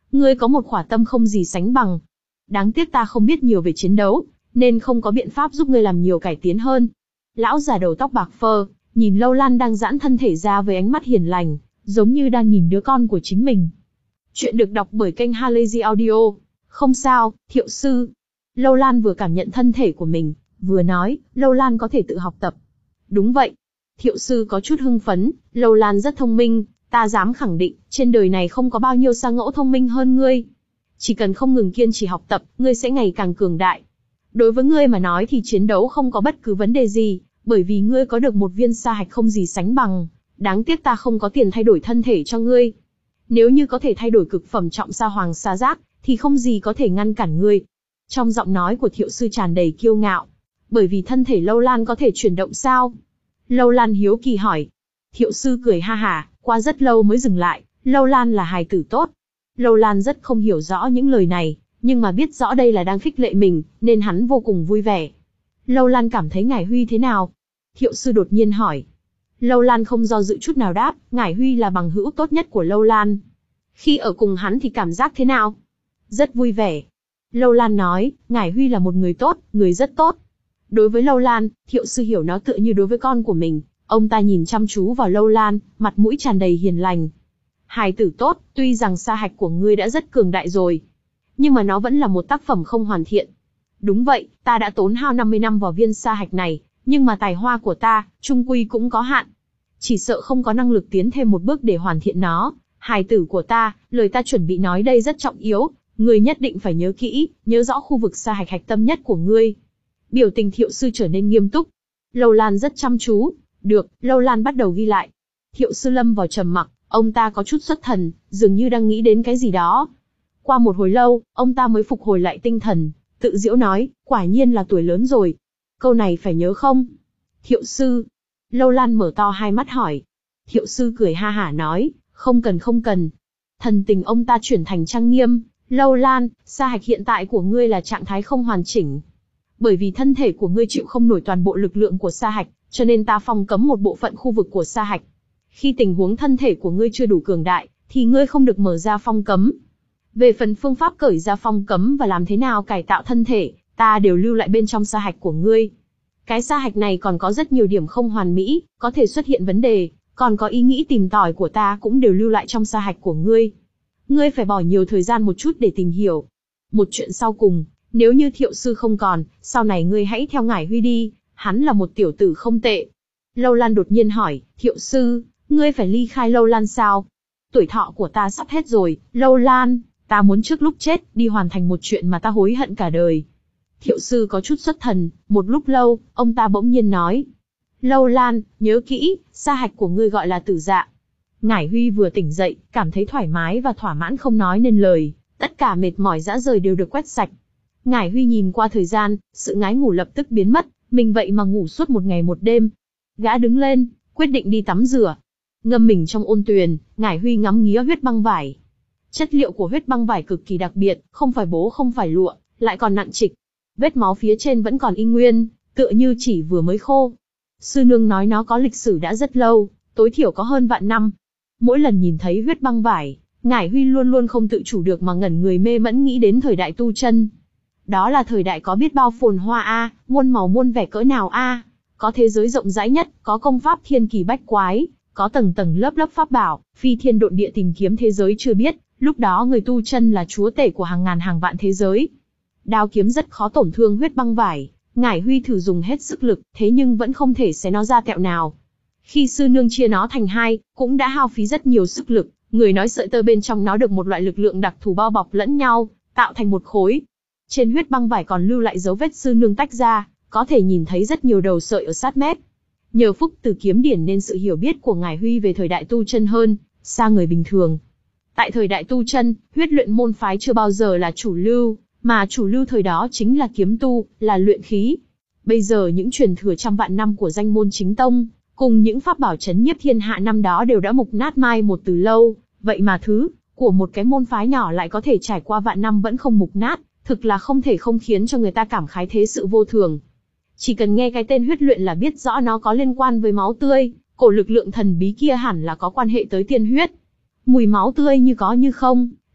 ngươi có một khỏa tâm không gì sánh bằng. Đáng tiếc ta không biết nhiều về chiến đấu, nên không có biện pháp giúp ngươi làm nhiều cải tiến hơn. Lão già đầu tóc bạc phơ, nhìn Lâu Lan đang giãn thân thể ra với ánh mắt hiền lành, giống như đang nhìn đứa con của chính mình. Chuyện được đọc bởi kênh Halazy Audio. Không sao, Thiệu sư. Lâu Lan vừa cảm nhận thân thể của mình, vừa nói, Lâu Lan có thể tự học tập. Đúng vậy. Thiệu sư có chút hưng phấn, Lâu Lan rất thông minh, ta dám khẳng định, trên đời này không có bao nhiêu sa ngẫu thông minh hơn ngươi. Chỉ cần không ngừng kiên trì học tập, ngươi sẽ ngày càng cường đại. Đối với ngươi mà nói thì chiến đấu không có bất cứ vấn đề gì, bởi vì ngươi có được một viên sa hạch không gì sánh bằng. Đáng tiếc ta không có tiền thay đổi thân thể cho ngươi. Nếu như có thể thay đổi cực phẩm trọng sa hoàng sa giác, thì không gì có thể ngăn cản ngươi. Trong giọng nói của Thiệu sư tràn đầy kiêu ngạo. Bởi vì thân thể Lâu Lan có thể chuyển động sao? Lâu Lan hiếu kỳ hỏi. Thiệu sư cười ha hả, qua rất lâu mới dừng lại, Lâu Lan là hài tử tốt. Lâu Lan rất không hiểu rõ những lời này, nhưng mà biết rõ đây là đang khích lệ mình, nên hắn vô cùng vui vẻ. Lâu Lan cảm thấy Ngải Huy thế nào? Thiệu sư đột nhiên hỏi. Lâu Lan không do dự chút nào đáp, Ngải Huy là bằng hữu tốt nhất của Lâu Lan. Khi ở cùng hắn thì cảm giác thế nào? Rất vui vẻ. Lâu Lan nói, Ngải Huy là một người tốt, người rất tốt. Đối với Lâu Lan, Thiệu sư hiểu nó tựa như đối với con của mình. Ông ta nhìn chăm chú vào Lâu Lan, mặt mũi tràn đầy hiền lành. Hài tử tốt, tuy rằng sa hạch của ngươi đã rất cường đại rồi, nhưng mà nó vẫn là một tác phẩm không hoàn thiện. Đúng vậy, ta đã tốn hao năm mươi năm vào viên sa hạch này, nhưng mà tài hoa của ta, chung quy cũng có hạn. Chỉ sợ không có năng lực tiến thêm một bước để hoàn thiện nó. Hài tử của ta, lời ta chuẩn bị nói đây rất trọng yếu, ngươi nhất định phải nhớ kỹ, nhớ rõ khu vực sa hạch hạch tâm nhất của ngươi. Biểu tình Thiệu sư trở nên nghiêm túc. Lâu Lan rất chăm chú. Được, Lâu Lan bắt đầu ghi lại. Thiệu sư lâm vào trầm mặc, ông ta có chút xuất thần, dường như đang nghĩ đến cái gì đó. Qua một hồi lâu, ông ta mới phục hồi lại tinh thần, tự giễu nói, quả nhiên là tuổi lớn rồi. Câu này phải nhớ không? Thiệu sư. Lâu Lan mở to hai mắt hỏi. Thiệu sư cười ha hả nói, không cần không cần. Thần tình ông ta chuyển thành trang nghiêm. Lâu Lan, sa hạch hiện tại của ngươi là trạng thái không hoàn chỉnh. Bởi vì thân thể của ngươi chịu không nổi toàn bộ lực lượng của sa hạch, cho nên ta phong cấm một bộ phận khu vực của sa hạch. Khi tình huống thân thể của ngươi chưa đủ cường đại, thì ngươi không được mở ra phong cấm. Về phần phương pháp cởi ra phong cấm và làm thế nào cải tạo thân thể, ta đều lưu lại bên trong sa hạch của ngươi. Cái sa hạch này còn có rất nhiều điểm không hoàn mỹ, có thể xuất hiện vấn đề, còn có ý nghĩ tìm tòi của ta cũng đều lưu lại trong sa hạch của ngươi. Ngươi phải bỏ nhiều thời gian một chút để tìm hiểu. Một chuyện sau cùng, nếu như Thiệu sư không còn, sau này ngươi hãy theo Ngải Huy đi, hắn là một tiểu tử không tệ. Lâu Lan đột nhiên hỏi, Thiệu sư, ngươi phải ly khai Lâu Lan sao? Tuổi thọ của ta sắp hết rồi, Lâu Lan, ta muốn trước lúc chết, đi hoàn thành một chuyện mà ta hối hận cả đời. Thiệu sư có chút xuất thần, một lúc lâu, ông ta bỗng nhiên nói. Lâu Lan, nhớ kỹ, sa hạch của ngươi gọi là tử dạ. Ngải Huy vừa tỉnh dậy, cảm thấy thoải mái và thỏa mãn không nói nên lời, tất cả mệt mỏi dã rời đều được quét sạch. Ngải Huy nhìn qua thời gian, sự ngái ngủ lập tức biến mất, mình vậy mà ngủ suốt một ngày một đêm. Gã đứng lên, quyết định đi tắm rửa. Ngâm mình trong ôn tuyền, Ngải Huy ngắm nghía huyết băng vải. Chất liệu của huyết băng vải cực kỳ đặc biệt, không phải bố không phải lụa, lại còn nặng trịch. Vết máu phía trên vẫn còn y nguyên, tựa như chỉ vừa mới khô. Sư nương nói nó có lịch sử đã rất lâu, tối thiểu có hơn vạn năm. Mỗi lần nhìn thấy huyết băng vải, Ngải Huy luôn luôn không tự chủ được mà ngẩn người mê mẫn nghĩ đến thời đại tu chân. Đó là thời đại có biết bao phồn hoa a, muôn màu muôn vẻ cỡ nào a, có thế giới rộng rãi nhất, có công pháp thiên kỳ bách quái, có tầng tầng lớp lớp pháp bảo, phi thiên độn địa tìm kiếm thế giới chưa biết, lúc đó người tu chân là chúa tể của hàng ngàn hàng vạn thế giới. Đao kiếm rất khó tổn thương huyết băng vải, Ngải Huy thử dùng hết sức lực, thế nhưng vẫn không thể xé nó ra tẹo nào. Khi sư nương chia nó thành hai, cũng đã hao phí rất nhiều sức lực, người nói sợi tơ bên trong nó được một loại lực lượng đặc thù bao bọc lẫn nhau, tạo thành một khối. Trên huyết băng vải còn lưu lại dấu vết sư nương tách ra, có thể nhìn thấy rất nhiều đầu sợi ở sát mép. Nhờ phúc từ kiếm điển nên sự hiểu biết của Ngải Huy về thời đại tu chân hơn, xa người bình thường. Tại thời đại tu chân, huyết luyện môn phái chưa bao giờ là chủ lưu, mà chủ lưu thời đó chính là kiếm tu, là luyện khí. Bây giờ những truyền thừa trăm vạn năm của danh môn chính tông, cùng những pháp bảo chấn nhiếp thiên hạ năm đó đều đã mục nát mai một từ lâu, vậy mà thứ của một cái môn phái nhỏ lại có thể trải qua vạn năm vẫn không mục nát, thực là không thể không khiến cho người ta cảm khái thế sự vô thường. Chỉ cần nghe cái tên huyết luyện là biết rõ nó có liên quan với máu tươi, cổ lực lượng thần bí kia hẳn là có quan hệ tới tiên huyết. Mùi máu tươi như có như không,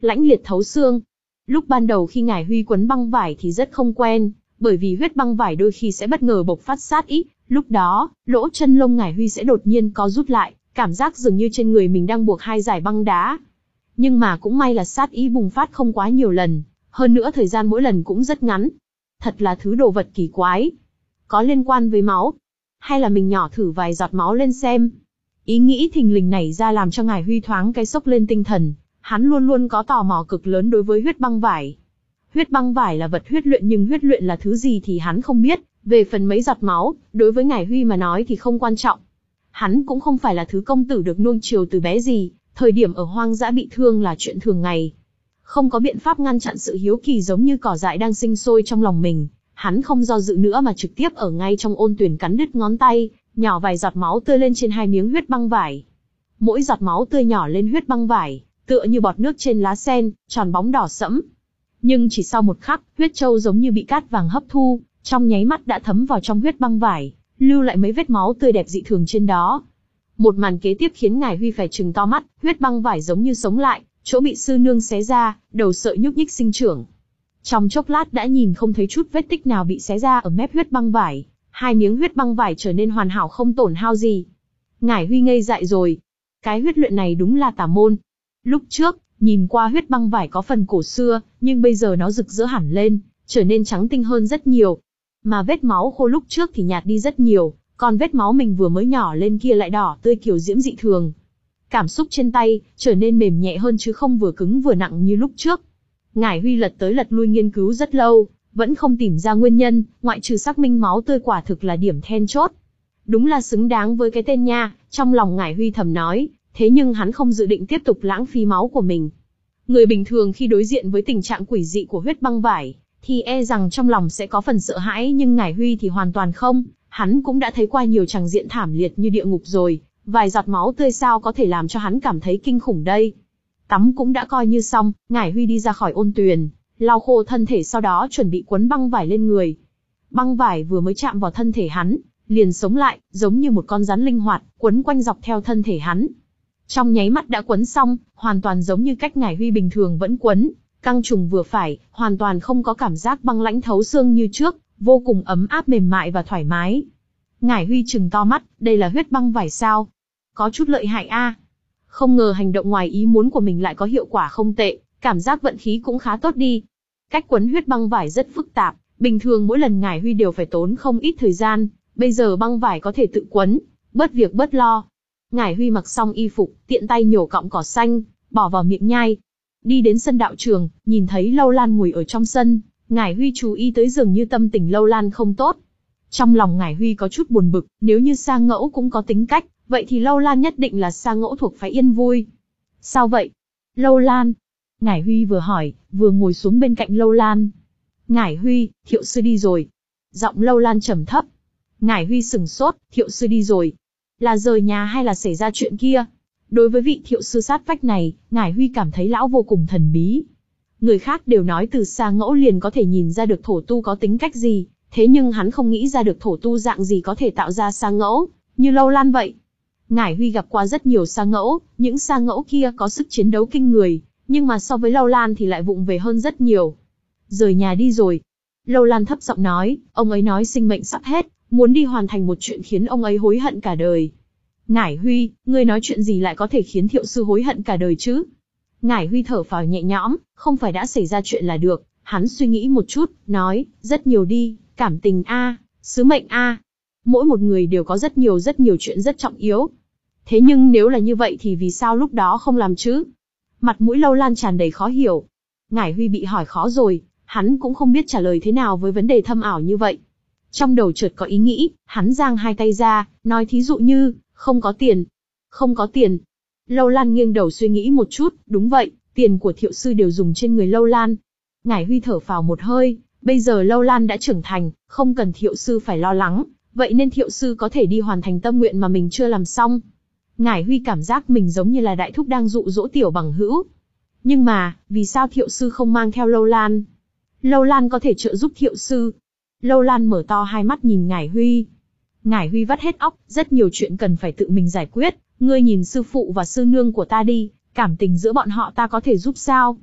lãnh liệt thấu xương. Lúc ban đầu khi Ngải Huy quấn băng vải thì rất không quen, bởi vì huyết băng vải đôi khi sẽ bất ngờ bộc phát sát ý, lúc đó, lỗ chân lông Ngải Huy sẽ đột nhiên co rút lại, cảm giác dường như trên người mình đang buộc hai dải băng đá. Nhưng mà cũng may là sát ý bùng phát không quá nhiều lần, hơn nữa thời gian mỗi lần cũng rất ngắn. Thật là thứ đồ vật kỳ quái. Có liên quan với máu? Hay là mình nhỏ thử vài giọt máu lên xem? Ý nghĩ thình lình nảy ra làm cho Ngải Huy thoáng cái sốc lên tinh thần, hắn luôn luôn có tò mò cực lớn đối với huyết băng vải. Huyết băng vải là vật huyết luyện nhưng huyết luyện là thứ gì thì hắn không biết, về phần mấy giọt máu, đối với Ngải Huy mà nói thì không quan trọng. Hắn cũng không phải là thứ công tử được nuông chiều từ bé gì, thời điểm ở hoang dã bị thương là chuyện thường ngày. Không có biện pháp ngăn chặn sự hiếu kỳ giống như cỏ dại đang sinh sôi trong lòng mình, hắn không do dự nữa mà trực tiếp ở ngay trong ôn tuyển cắn đứt ngón tay, nhỏ vài giọt máu tươi lên trên hai miếng huyết băng vải. Mỗi giọt máu tươi nhỏ lên huyết băng vải, tựa như bọt nước trên lá sen, tròn bóng đỏ sẫm. Nhưng chỉ sau một khắc, huyết châu giống như bị cát vàng hấp thu, trong nháy mắt đã thấm vào trong huyết băng vải, lưu lại mấy vết máu tươi đẹp dị thường trên đó. Một màn kế tiếp khiến Ngải Huy phải trừng to mắt, huyết băng vải giống như sống lại, chỗ bị sư nương xé ra, đầu sợi nhúc nhích sinh trưởng. Trong chốc lát đã nhìn không thấy chút vết tích nào bị xé ra ở mép huyết băng vải, hai miếng huyết băng vải trở nên hoàn hảo không tổn hao gì. Ngải Huy ngây dại rồi. Cái huyết luyện này đúng là tà môn. Lúc trước, nhìn qua huyết băng vải có phần cổ xưa, nhưng bây giờ nó rực rỡ hẳn lên, trở nên trắng tinh hơn rất nhiều. Mà vết máu khô lúc trước thì nhạt đi rất nhiều, còn vết máu mình vừa mới nhỏ lên kia lại đỏ tươi kiều diễm dị thường. Cảm xúc trên tay trở nên mềm nhẹ hơn chứ không vừa cứng vừa nặng như lúc trước. Ngải Huy lật tới lật lui nghiên cứu rất lâu, vẫn không tìm ra nguyên nhân, ngoại trừ xác minh máu tươi quả thực là điểm then chốt. Đúng là xứng đáng với cái tên nha, trong lòng Ngải Huy thầm nói, thế nhưng hắn không dự định tiếp tục lãng phí máu của mình. Người bình thường khi đối diện với tình trạng quỷ dị của huyết băng vải, thì e rằng trong lòng sẽ có phần sợ hãi, nhưng Ngải Huy thì hoàn toàn không, hắn cũng đã thấy qua nhiều tràng diện thảm liệt như địa ngục rồi, vài giọt máu tươi sao có thể làm cho hắn cảm thấy kinh khủng đây. Tắm cũng đã coi như xong, Ngải Huy đi ra khỏi ôn tuyền, lau khô thân thể sau đó chuẩn bị quấn băng vải lên người. Băng vải vừa mới chạm vào thân thể hắn, liền sống lại, giống như một con rắn linh hoạt, quấn quanh dọc theo thân thể hắn. Trong nháy mắt đã quấn xong, hoàn toàn giống như cách Ngải Huy bình thường vẫn quấn, căng trùng vừa phải, hoàn toàn không có cảm giác băng lãnh thấu xương như trước, vô cùng ấm áp mềm mại và thoải mái. Ngải Huy trừng to mắt, đây là huyết băng vải sao? Có chút lợi hại a. Không ngờ hành động ngoài ý muốn của mình lại có hiệu quả không tệ, cảm giác vận khí cũng khá tốt đi. Cách quấn huyết băng vải rất phức tạp, bình thường mỗi lần Ngải Huy đều phải tốn không ít thời gian, bây giờ băng vải có thể tự quấn, bớt việc bớt lo. Ngải Huy mặc xong y phục, tiện tay nhổ cọng cỏ xanh, bỏ vào miệng nhai. Đi đến sân đạo trường, nhìn thấy Lâu Lan ngồi ở trong sân, Ngải Huy chú ý tới dường như tâm tình Lâu Lan không tốt. Trong lòng Ngải Huy có chút buồn bực, nếu như Sa Ngẫu cũng có tính cách, vậy thì Lâu Lan nhất định là Sa Ngẫu thuộc phái Yên Vui. Sao vậy? Lâu Lan. Ngải Huy vừa hỏi, vừa ngồi xuống bên cạnh Lâu Lan. Ngải Huy, Thiệu sư đi rồi. Giọng Lâu Lan trầm thấp. Ngải Huy sừng sốt, Thiệu sư đi rồi. Là rời nhà hay là xảy ra chuyện kia? Đối với vị Thiệu sư sát vách này, Ngải Huy cảm thấy lão vô cùng thần bí. Người khác đều nói từ Sa Ngẫu liền có thể nhìn ra được thổ tu có tính cách gì, thế nhưng hắn không nghĩ ra được thổ tu dạng gì có thể tạo ra Sa Ngẫu, như Lâu Lan vậy. Ngải Huy gặp qua rất nhiều Sa Ngẫu, những Sa Ngẫu kia có sức chiến đấu kinh người, nhưng mà so với Lâu Lan thì lại vụng về hơn rất nhiều. Rời nhà đi rồi. Lâu Lan thấp giọng nói, ông ấy nói sinh mệnh sắp hết, muốn đi hoàn thành một chuyện khiến ông ấy hối hận cả đời. Ngải Huy, ngươi nói chuyện gì lại có thể khiến Thiệu sư hối hận cả đời chứ? Ngải Huy thở phào nhẹ nhõm, không phải đã xảy ra chuyện là được. Hắn suy nghĩ một chút, nói, rất nhiều đi, cảm tình a, sứ mệnh a. Mỗi một người đều có rất nhiều rất nhiều chuyện rất trọng yếu. Thế nhưng nếu là như vậy thì vì sao lúc đó không làm chứ? Mặt mũi Lâu Lan tràn đầy khó hiểu. Ngải Huy bị hỏi khó rồi, hắn cũng không biết trả lời thế nào với vấn đề thâm ảo như vậy. Trong đầu chợt có ý nghĩ, hắn giang hai tay ra, nói thí dụ như, không có tiền. Không có tiền. Lâu Lan nghiêng đầu suy nghĩ một chút, đúng vậy, tiền của Thiệu sư đều dùng trên người Lâu Lan. Ngải Huy thở phào một hơi, bây giờ Lâu Lan đã trưởng thành, không cần Thiệu sư phải lo lắng, vậy nên Thiệu sư có thể đi hoàn thành tâm nguyện mà mình chưa làm xong. Ngải Huy cảm giác mình giống như là đại thúc đang dụ dỗ tiểu bằng hữu. Nhưng mà, vì sao Thiệu sư không mang theo Lâu Lan? Lâu Lan có thể trợ giúp Thiệu sư. Lâu Lan mở to hai mắt nhìn Ngải Huy. Ngải Huy vắt hết óc, rất nhiều chuyện cần phải tự mình giải quyết, ngươi nhìn sư phụ và sư nương của ta đi, cảm tình giữa bọn họ ta có thể giúp sao?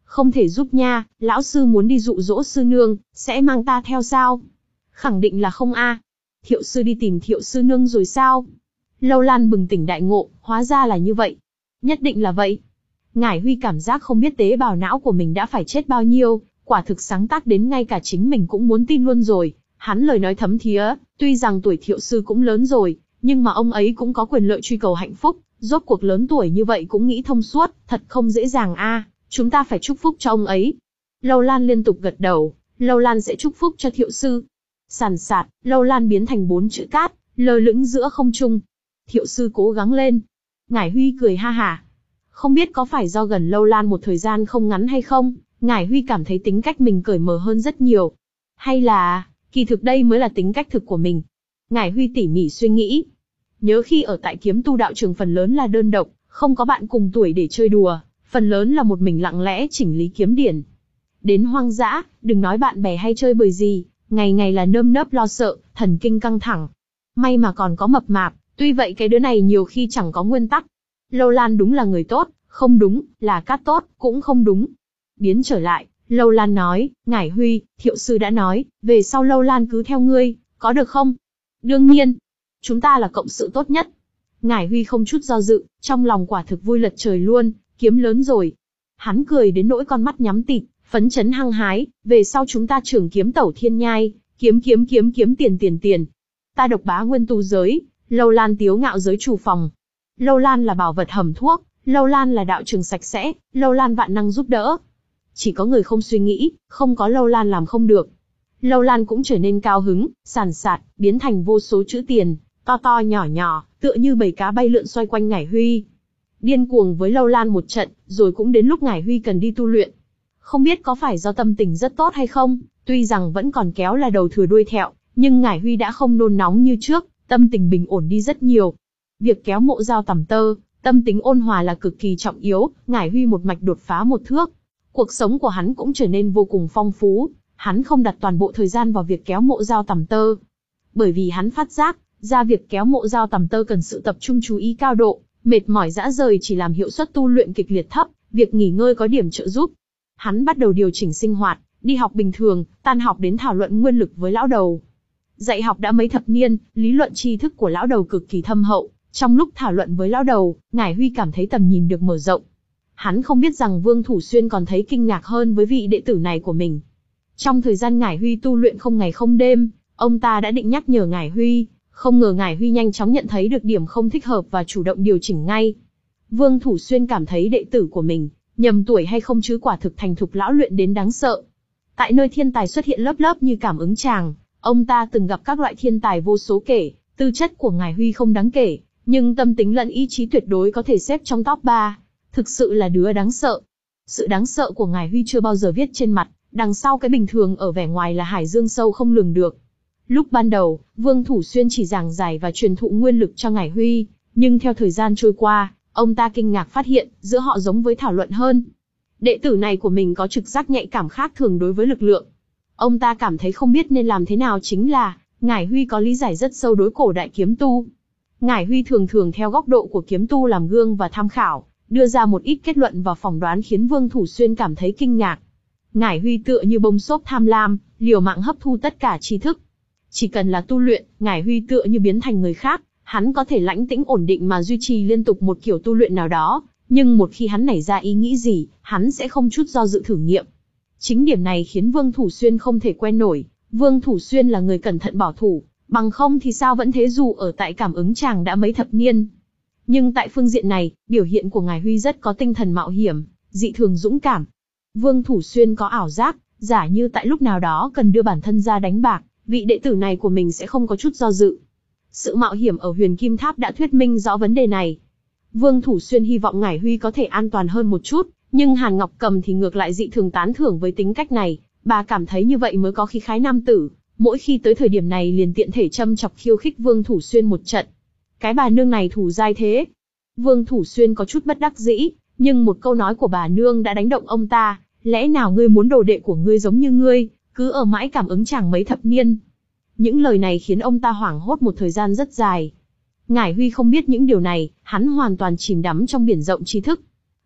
Không thể giúp nha, lão sư muốn đi dụ dỗ sư nương, sẽ mang ta theo sao? Khẳng định là không a. Thiệu sư đi tìm thiệu sư nương rồi sao? Lâu Lan bừng tỉnh đại ngộ, hóa ra là như vậy. Nhất định là vậy. Ngải Huy cảm giác không biết tế bào não của mình đã phải chết bao nhiêu, quả thực sáng tác đến ngay cả chính mình cũng muốn tin luôn rồi. Hắn lời nói thấm thía, tuy rằng tuổi thiệu sư cũng lớn rồi, nhưng mà ông ấy cũng có quyền lợi truy cầu hạnh phúc, rốt cuộc lớn tuổi như vậy cũng nghĩ thông suốt, thật không dễ dàng a. Chúng ta phải chúc phúc cho ông ấy. Lâu Lan liên tục gật đầu, Lâu Lan sẽ chúc phúc cho thiệu sư. Sàn sạt, Lâu Lan biến thành bốn chữ cát, lơ lửng giữa không trung. Thiệu sư cố gắng lên. Ngải Huy cười ha hả. Không biết có phải do gần Lâu Lan một thời gian không ngắn hay không, Ngải Huy cảm thấy tính cách mình cởi mở hơn rất nhiều. Hay là, kỳ thực đây mới là tính cách thực của mình. Ngải Huy tỉ mỉ suy nghĩ. Nhớ khi ở tại kiếm tu đạo trường phần lớn là đơn độc, không có bạn cùng tuổi để chơi đùa, phần lớn là một mình lặng lẽ chỉnh lý kiếm điển. Đến hoang dã, đừng nói bạn bè hay chơi bời gì, ngày ngày là nơm nớp lo sợ, thần kinh căng thẳng. May mà còn có mập mạp, tuy vậy cái đứa này nhiều khi chẳng có nguyên tắc. Lâu Lan đúng là người tốt, không đúng, là cát tốt, cũng không đúng. Biến trở lại, Lâu Lan nói, Ngải Huy, thiệu sư đã nói, về sau Lâu Lan cứ theo ngươi, có được không? Đương nhiên, chúng ta là cộng sự tốt nhất. Ngải Huy không chút do dự, trong lòng quả thực vui lật trời luôn, kiếm lớn rồi. Hắn cười đến nỗi con mắt nhắm tịt, phấn chấn hăng hái, về sau chúng ta trưởng kiếm tẩu thiên nhai, kiếm kiếm kiếm kiếm tiền tiền tiền. Ta độc bá nguyên tu giới, Lâu Lan tiếu ngạo giới chủ phòng. Lâu Lan là bảo vật hầm thuốc, Lâu Lan là đạo trường sạch sẽ, Lâu Lan vạn năng giúp đỡ. Chỉ có người không suy nghĩ, không có Lâu Lan làm không được. Lâu Lan cũng trở nên cao hứng, sàn sạt, biến thành vô số chữ tiền, to to nhỏ nhỏ, tựa như bầy cá bay lượn xoay quanh Ngải Huy. Điên cuồng với Lâu Lan một trận, rồi cũng đến lúc Ngải Huy cần đi tu luyện. Không biết có phải do tâm tình rất tốt hay không, tuy rằng vẫn còn kéo là đầu thừa đuôi thẹo, nhưng Ngải Huy đã không nôn nóng như trước, tâm tình bình ổn đi rất nhiều. Việc kéo mộ dao tằm tơ, tâm tính ôn hòa là cực kỳ trọng yếu, Ngải Huy một mạch đột phá một thước. Cuộc sống của hắn cũng trở nên vô cùng phong phú, hắn không đặt toàn bộ thời gian vào việc kéo mộ dao tằm tơ. Bởi vì hắn phát giác, ra việc kéo mộ dao tằm tơ cần sự tập trung chú ý cao độ, mệt mỏi dã rời chỉ làm hiệu suất tu luyện kịch liệt thấp, việc nghỉ ngơi có điểm trợ giúp. Hắn bắt đầu điều chỉnh sinh hoạt, đi học bình thường, tan học đến thảo luận nguyên lực với lão đầu. Dạy học đã mấy thập niên, lý luận tri thức của lão đầu cực kỳ thâm hậu, trong lúc thảo luận với lão đầu, Ngải Huy cảm thấy tầm nhìn được mở rộng. Hắn không biết rằng Vương Thủ Xuyên còn thấy kinh ngạc hơn với vị đệ tử này của mình. Trong thời gian Ngải Huy tu luyện không ngày không đêm, ông ta đã định nhắc nhở Ngải Huy, không ngờ Ngải Huy nhanh chóng nhận thấy được điểm không thích hợp và chủ động điều chỉnh ngay. Vương Thủ Xuyên cảm thấy đệ tử của mình, nhầm tuổi hay không chứ quả thực thành thục lão luyện đến đáng sợ. Tại nơi thiên tài xuất hiện lớp lớp như cảm ứng tràng, ông ta từng gặp các loại thiên tài vô số kể, tư chất của Ngải Huy không đáng kể, nhưng tâm tính lẫn ý chí tuyệt đối có thể xếp trong top ba. Thực sự là đứa đáng sợ. Sự đáng sợ của Ngải Huy chưa bao giờ viết trên mặt, đằng sau cái bình thường ở vẻ ngoài là hải dương sâu không lường được. Lúc ban đầu, Vương Thủ Xuyên chỉ giảng giải và truyền thụ nguyên lực cho Ngải Huy, nhưng theo thời gian trôi qua, ông ta kinh ngạc phát hiện, giữa họ giống với thảo luận hơn. Đệ tử này của mình có trực giác nhạy cảm khác thường đối với lực lượng. Ông ta cảm thấy không biết nên làm thế nào chính là, Ngải Huy có lý giải rất sâu đối cổ đại kiếm tu. Ngải Huy thường thường theo góc độ của kiếm tu làm gương và tham khảo, đưa ra một ít kết luận và phỏng đoán khiến Vương Thủ Xuyên cảm thấy kinh ngạc. Ngải Huy tựa như bông xốp tham lam, liều mạng hấp thu tất cả tri thức. Chỉ cần là tu luyện, Ngải Huy tựa như biến thành người khác, hắn có thể lãnh tĩnh ổn định mà duy trì liên tục một kiểu tu luyện nào đó, nhưng một khi hắn nảy ra ý nghĩ gì, hắn sẽ không chút do dự thử nghiệm. Chính điểm này khiến Vương Thủ Xuyên không thể quen nổi. Vương Thủ Xuyên là người cẩn thận bảo thủ, bằng không thì sao vẫn thế dù ở tại cảm ứng tràng đã mấy thập niên. Nhưng tại phương diện này, biểu hiện của Ngải Huy rất có tinh thần mạo hiểm, dị thường dũng cảm. Vương Thủ Xuyên có ảo giác, giả như tại lúc nào đó cần đưa bản thân ra đánh bạc, vị đệ tử này của mình sẽ không có chút do dự. Sự mạo hiểm ở Huyền Kim Tháp đã thuyết minh rõ vấn đề này. Vương Thủ Xuyên hy vọng Ngải Huy có thể an toàn hơn một chút, nhưng Hàn Ngọc Cầm thì ngược lại dị thường tán thưởng với tính cách này, bà cảm thấy như vậy mới có khí khái nam tử, mỗi khi tới thời điểm này liền tiện thể châm chọc khiêu khích Vương Thủ Xuyên một trận. Cái bà nương này thủ dai thế. Vương Thủ Xuyên có chút bất đắc dĩ, nhưng một câu nói của bà nương đã đánh động ông ta, lẽ nào ngươi muốn đồ đệ của ngươi giống như ngươi, cứ ở mãi cảm ứng chàng mấy thập niên. Những lời này khiến ông ta hoảng hốt một thời gian rất dài. Ngải Huy không biết những điều này, hắn hoàn toàn chìm đắm trong biển rộng tri thức.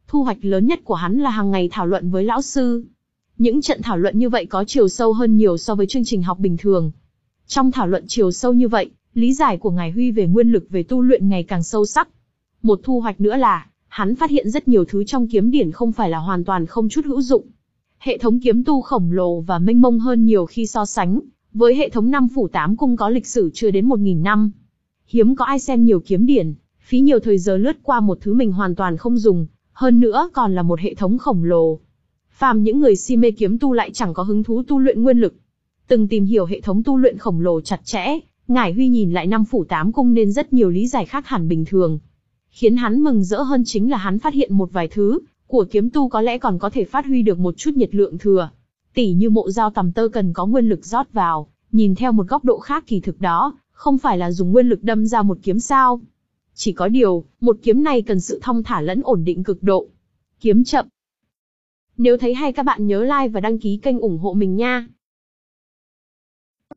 Thu hoạch lớn nhất của hắn là hàng ngày thảo luận với lão sư. Những trận thảo luận như vậy có chiều sâu hơn nhiều so với chương trình học bình thường. Trong thảo luận chiều sâu như vậy, lý giải của Ngải Huy về nguyên lực về tu luyện ngày càng sâu sắc. Một thu hoạch nữa là, hắn phát hiện rất nhiều thứ trong kiếm điển không phải là hoàn toàn không chút hữu dụng. Hệ thống kiếm tu khổng lồ và mênh mông hơn nhiều khi so sánh với hệ thống năm phủ tám cung có lịch sử chưa đến một nghìn năm. Hiếm có ai xem nhiều kiếm điển, phí nhiều thời giờ lướt qua một thứ mình hoàn toàn không dùng, hơn nữa còn là một hệ thống khổng lồ. Phàm những người si mê kiếm tu lại chẳng có hứng thú tu luyện nguyên lực. Từng tìm hiểu hệ thống tu luyện khổng lồ chặt chẽ, Ngải Huy nhìn lại năm phủ tám cung nên rất nhiều lý giải khác hẳn bình thường. Khiến hắn mừng rỡ hơn chính là hắn phát hiện một vài thứ của kiếm tu có lẽ còn có thể phát huy được một chút nhiệt lượng thừa. Tỉ như mộ dao tằm tơ cần có nguyên lực rót vào, nhìn theo một góc độ khác kỳ thực đó, không phải là dùng nguyên lực đâm ra một kiếm sao. Chỉ có điều, một kiếm này cần sự thong thả lẫn ổn định cực độ. Kiếm chậm. Nếu thấy hay các bạn nhớ like và đăng ký kênh ủng hộ mình nha.